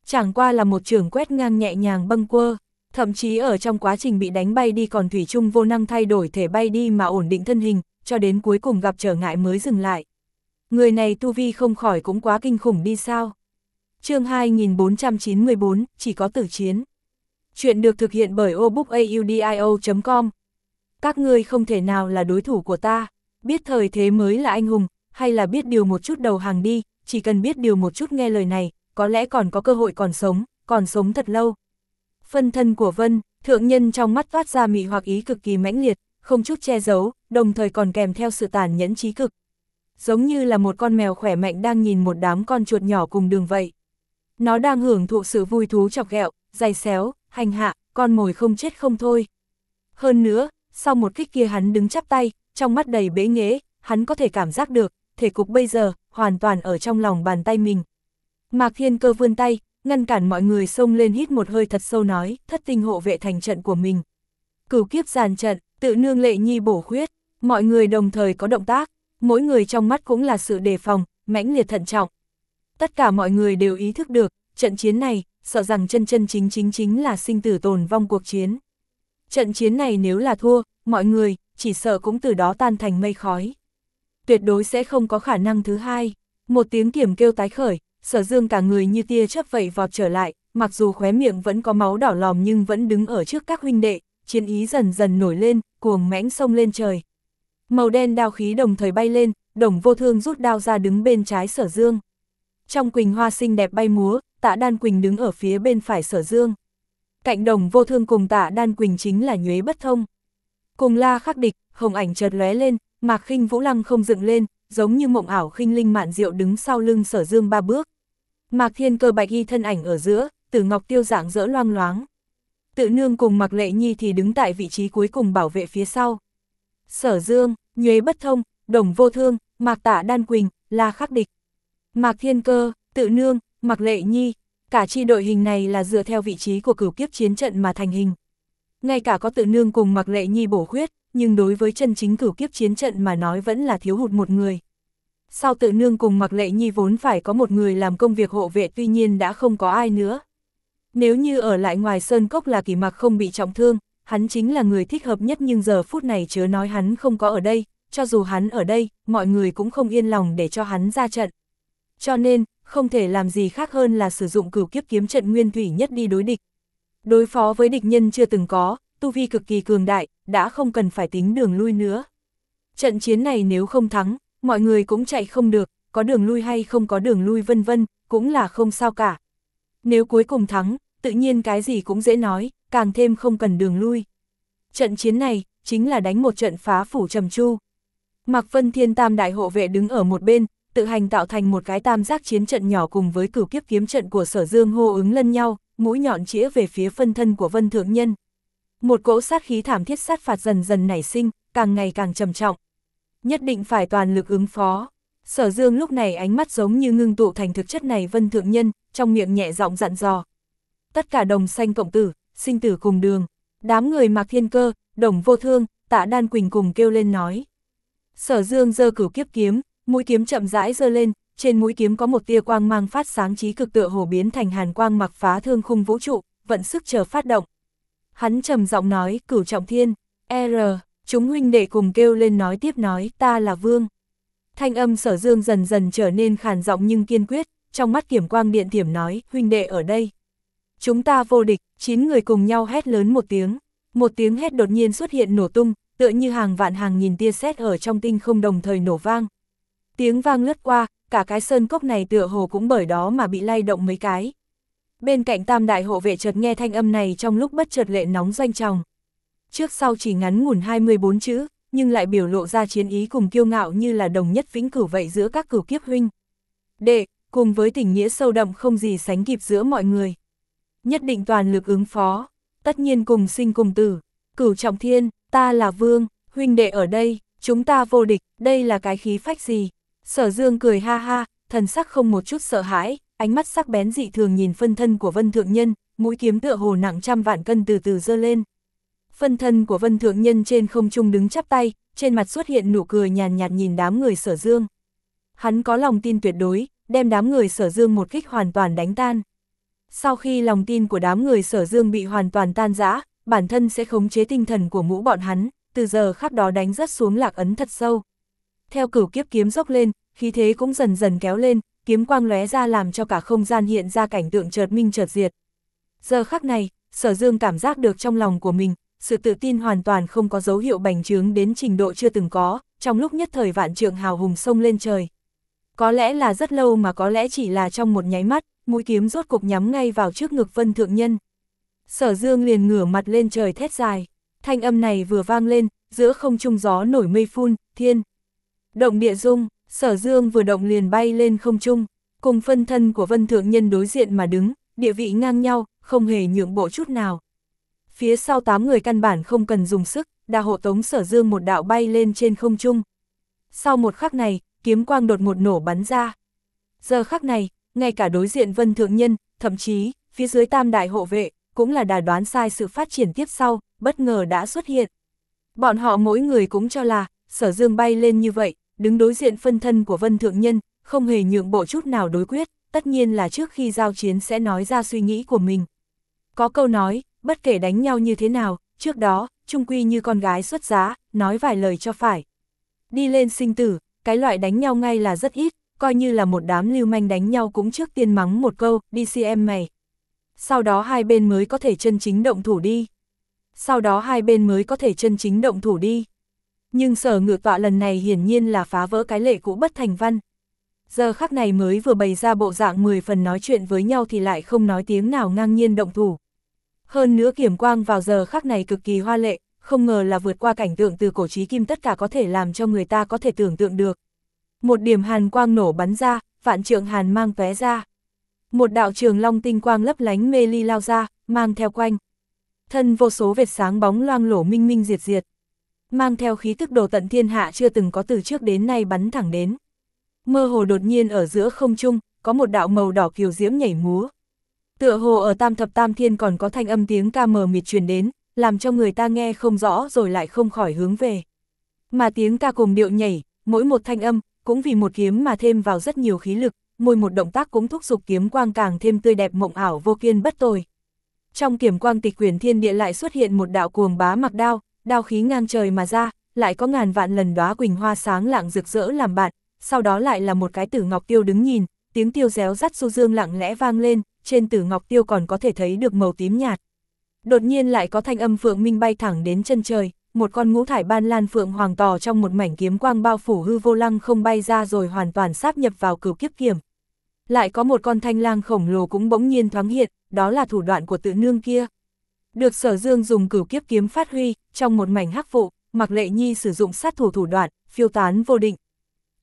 Speaker 1: Chẳng qua là một chưởng quét ngang nhẹ nhàng bâng quơ, thậm chí ở trong quá trình bị đánh bay đi còn thủy chung vô năng thay đổi thể bay đi mà ổn định thân hình, cho đến cuối cùng gặp trở ngại mới dừng lại. Người này tu vi không khỏi cũng quá kinh khủng đi sao. Chương hai nghìn bốn trăm chín mươi bốn, chỉ có tử chiến. Chuyện được thực hiện bởi obookaudio chấm com. Các ngươi không thể nào là đối thủ của ta, biết thời thế mới là anh hùng, hay là biết điều một chút đầu hàng đi, chỉ cần biết điều một chút nghe lời này, có lẽ còn có cơ hội còn sống, còn sống thật lâu. Phân thân của Vân, thượng nhân trong mắt toát ra mị hoặc ý cực kỳ mãnh liệt, không chút che giấu, đồng thời còn kèm theo sự tàn nhẫn trí cực. Giống như là một con mèo khỏe mạnh đang nhìn một đám con chuột nhỏ cùng đường vậy. Nó đang hưởng thụ sự vui thú chọc ghẹo, giày xéo, hành hạ, con mồi không chết không thôi. Hơn nữa, sau một kích kia hắn đứng chắp tay, trong mắt đầy bế nghễ, hắn có thể cảm giác được, thể cục bây giờ, hoàn toàn ở trong lòng bàn tay mình. Mạc Thiên Cơ vươn tay, ngăn cản mọi người xông lên hít một hơi thật sâu nói, thất tinh hộ vệ thành trận của mình. Cửu kiếp giàn trận, tự nương Lệ Nhi bổ khuyết, mọi người đồng thời có động tác, mỗi người trong mắt cũng là sự đề phòng, mãnh liệt thận trọng. Tất cả mọi người đều ý thức được, trận chiến này, sợ rằng chân chân chính chính chính là sinh tử tồn vong cuộc chiến. Trận chiến này nếu là thua, mọi người, chỉ sợ cũng từ đó tan thành mây khói. Tuyệt đối sẽ không có khả năng thứ hai. Một tiếng kiểm kêu tái khởi, Sở Dương cả người như tia chớp vậy vọt trở lại, mặc dù khóe miệng vẫn có máu đỏ lòm nhưng vẫn đứng ở trước các huynh đệ, chiến ý dần dần nổi lên, cuồng mãnh xông lên trời. Màu đen đao khí đồng thời bay lên, Đồng Vô Thương rút đao ra đứng bên trái Sở Dương. Trong quỳnh hoa xinh đẹp bay múa, Tạ Đan Quỳnh đứng ở phía bên phải Sở Dương. Cạnh Đồng Vô Thương cùng Tạ Đan Quỳnh chính là Nhuế Bất Thông. Cùng La khắc địch, hồng ảnh chợt lóe lên, Mạc Khinh Vũ lăng không dựng lên, giống như mộng ảo khinh linh mạn diệu đứng sau lưng Sở Dương ba bước. Mạc Thiên Cơ bạch y thân ảnh ở giữa, Tử Ngọc Tiêu dạng dỡ loang loáng. Tự nương cùng Mạc Lệ Nhi thì đứng tại vị trí cuối cùng bảo vệ phía sau. Sở Dương, Nhuế Bất Thông, Đồng Vô Thương, Mạc Tạ Đan Quỳnh, La khắc địch. Mạc Thiên Cơ, Tự nương, Mạc Lệ Nhi, cả chi đội hình này là dựa theo vị trí của cửu kiếp chiến trận mà thành hình. Ngay cả có Tự nương cùng Mạc Lệ Nhi bổ khuyết, nhưng đối với chân chính cửu kiếp chiến trận mà nói vẫn là thiếu hụt một người. Sau Tự nương cùng Mạc Lệ Nhi vốn phải có một người làm công việc hộ vệ, tuy nhiên đã không có ai nữa. Nếu như ở lại ngoài sơn cốc là Kỷ Mặc không bị trọng thương, hắn chính là người thích hợp nhất, nhưng giờ phút này chớ nói hắn không có ở đây, cho dù hắn ở đây, mọi người cũng không yên lòng để cho hắn ra trận. Cho nên, không thể làm gì khác hơn là sử dụng cửu kiếp kiếm trận nguyên thủy nhất đi đối địch. Đối phó với địch nhân chưa từng có, tu vi cực kỳ cường đại, đã không cần phải tính đường lui nữa. Trận chiến này nếu không thắng, mọi người cũng chạy không được, có đường lui hay không có đường lui vân vân, cũng là không sao cả. Nếu cuối cùng thắng, tự nhiên cái gì cũng dễ nói, càng thêm không cần đường lui. Trận chiến này, chính là đánh một trận phá phủ trầm chu. Mạc Vân Thiên tam đại hộ vệ đứng ở một bên, tự hành tạo thành một cái tam giác chiến trận nhỏ cùng với cửu kiếp kiếm trận của Sở Dương hô ứng lẫn nhau, mũi nhọn chĩa về phía phân thân của Vân Thượng Nhân. Một cỗ sát khí thảm thiết sát phạt dần dần nảy sinh, càng ngày càng trầm trọng. Nhất định phải toàn lực ứng phó. Sở Dương lúc này ánh mắt giống như ngưng tụ thành thực chất này Vân Thượng Nhân, trong miệng nhẹ giọng dặn dò. Tất cả đồng sanh cộng tử, sinh tử cùng đường. Đám người Mạc Thiên Cơ, Đồng Vô Thương, Tạ Đan Quỳnh cùng kêu lên nói. Sở Dương giơ cửu kiếp kiếm, mũi kiếm chậm rãi giơ lên, trên mũi kiếm có một tia quang mang phát sáng chí cực tựa hồ biến thành hàn quang mặc phá thương khung vũ trụ, vận sức chờ phát động. Hắn trầm giọng nói, Cửu Trọng Thiên, R, chúng huynh đệ cùng kêu lên nói tiếp nói, ta là Vương. Thanh âm Sở Dương dần dần trở nên khàn giọng nhưng kiên quyết, trong mắt kiểm quang điện thiểm nói, huynh đệ ở đây. Chúng ta vô địch, chín người cùng nhau hét lớn một tiếng. Một tiếng hét đột nhiên xuất hiện nổ tung, tựa như hàng vạn hàng nghìn tia sét ở trong tinh không đồng thời nổ vang. Tiếng vang lướt qua, cả cái sơn cốc này tựa hồ cũng bởi đó mà bị lay động mấy cái. Bên cạnh tam đại hộ vệ chợt nghe thanh âm này trong lúc bất chợt lệ nóng doanh tròng. Trước sau chỉ ngắn ngủn hai mươi bốn chữ, nhưng lại biểu lộ ra chiến ý cùng kiêu ngạo như là đồng nhất vĩnh cửu vậy giữa các cửu kiếp huynh đệ, cùng với tình nghĩa sâu đậm không gì sánh kịp giữa mọi người. Nhất định toàn lực ứng phó, tất nhiên cùng sinh cùng tử. Cửu Trọng Thiên, ta là Vương, huynh đệ ở đây, chúng ta vô địch, đây là cái khí phách gì? Sở Dương cười ha ha, thần sắc không một chút sợ hãi, ánh mắt sắc bén dị thường nhìn phân thân của Vân Thượng Nhân, mũi kiếm tựa hồ nặng trăm vạn cân từ từ giơ lên. Phân thân của Vân Thượng Nhân trên không trung đứng chắp tay, trên mặt xuất hiện nụ cười nhàn nhạt nhìn đám người Sở Dương. Hắn có lòng tin tuyệt đối, đem đám người Sở Dương một kích hoàn toàn đánh tan. Sau khi lòng tin của đám người Sở Dương bị hoàn toàn tan rã, bản thân sẽ khống chế tinh thần của mũ bọn hắn, từ giờ khắc đó đánh rất xuống lạc ấn thật sâu. Theo cửu kiếp kiếm dốc lên, khí thế cũng dần dần kéo lên, kiếm quang lóe ra làm cho cả không gian hiện ra cảnh tượng chợt minh chợt diệt. Giờ khắc này, Sở Dương cảm giác được trong lòng của mình, sự tự tin hoàn toàn không có dấu hiệu bành trướng đến trình độ chưa từng có, trong lúc nhất thời vạn trượng hào hùng sông lên trời. Có lẽ là rất lâu mà có lẽ chỉ là trong một nháy mắt, mũi kiếm rốt cục nhắm ngay vào trước ngực Vân Thượng Nhân. Sở Dương liền ngửa mặt lên trời thét dài, thanh âm này vừa vang lên, giữa không trung gió nổi mây phun, thiên động địa rung, Sở Dương vừa động liền bay lên không trung, cùng phân thân của Vân Thượng Nhân đối diện mà đứng, địa vị ngang nhau, không hề nhượng bộ chút nào. Phía sau tám người căn bản không cần dùng sức, đã hộ tống Sở Dương một đạo bay lên trên không trung. Sau một khắc này, kiếm quang đột ngột nổ bắn ra. Giờ khắc này, ngay cả đối diện Vân Thượng Nhân, thậm chí, phía dưới tam đại hộ vệ, cũng là đã đoán sai sự phát triển tiếp sau, bất ngờ đã xuất hiện. Bọn họ mỗi người cũng cho là, Sở Dương bay lên như vậy, đứng đối diện phân thân của Vân Thượng Nhân, không hề nhượng bộ chút nào đối quyết, tất nhiên là trước khi giao chiến sẽ nói ra suy nghĩ của mình. Có câu nói, bất kể đánh nhau như thế nào, trước đó, chung quy như con gái xuất giá, nói vài lời cho phải. Đi lên sinh tử, cái loại đánh nhau ngay là rất ít, coi như là một đám lưu manh đánh nhau cũng trước tiên mắng một câu, đi xem mày. Sau đó hai bên mới có thể chân chính động thủ đi. Sau đó hai bên mới có thể chân chính động thủ đi. Nhưng Sở Ngự Tọa lần này hiển nhiên là phá vỡ cái lệ cũ bất thành văn. Giờ khắc này mới vừa bày ra bộ dạng mười phần nói chuyện với nhau thì lại không nói tiếng nào ngang nhiên động thủ. Hơn nữa kiểm quang vào giờ khắc này cực kỳ hoa lệ, không ngờ là vượt qua cảnh tượng từ cổ chí kim tất cả có thể làm cho người ta có thể tưởng tượng được. Một điểm hàn quang nổ bắn ra, vạn trượng hàn mang tóe ra. Một đạo trường long tinh quang lấp lánh mê ly lao ra, mang theo quanh thân vô số vệt sáng bóng loang lổ minh minh diệt diệt. Mang theo khí tức đồ tận thiên hạ chưa từng có từ trước đến nay bắn thẳng đến. Mơ hồ đột nhiên ở giữa không trung, có một đạo màu đỏ kiều diễm nhảy múa. Tựa hồ ở tam thập tam thiên còn có thanh âm tiếng ca mờ mịt truyền đến, làm cho người ta nghe không rõ rồi lại không khỏi hướng về. Mà tiếng ca cùng điệu nhảy, mỗi một thanh âm, cũng vì một kiếm mà thêm vào rất nhiều khí lực, mỗi một động tác cũng thúc giục kiếm quang càng thêm tươi đẹp mộng ảo vô kiên bất tồi. Trong kiếm quang tịch quyển thiên địa lại xuất hiện một đạo cuồng bá mặc đao, đao khí ngang trời mà ra, lại có ngàn vạn lần đóa quỳnh hoa sáng lạng rực rỡ làm bạn, sau đó lại là một cái tử ngọc tiêu đứng nhìn, tiếng tiêu réo rắt du dương lặng lẽ vang lên, trên tử ngọc tiêu còn có thể thấy được màu tím nhạt. Đột nhiên lại có thanh âm phượng minh bay thẳng đến chân trời, một con ngũ thải ban lan phượng hoàng tò trong một mảnh kiếm quang bao phủ hư vô lăng không bay ra rồi hoàn toàn sáp nhập vào cửu kiếp kiếm. Lại có một con thanh lang khổng lồ cũng bỗng nhiên thoáng hiện, đó là thủ đoạn của tự nương kia. Được Sở Dương dùng cửu kiếp kiếm phát huy, trong một mảnh hắc vụ, Mạc Lệ Nhi sử dụng sát thủ thủ đoạn, phiêu tán vô định.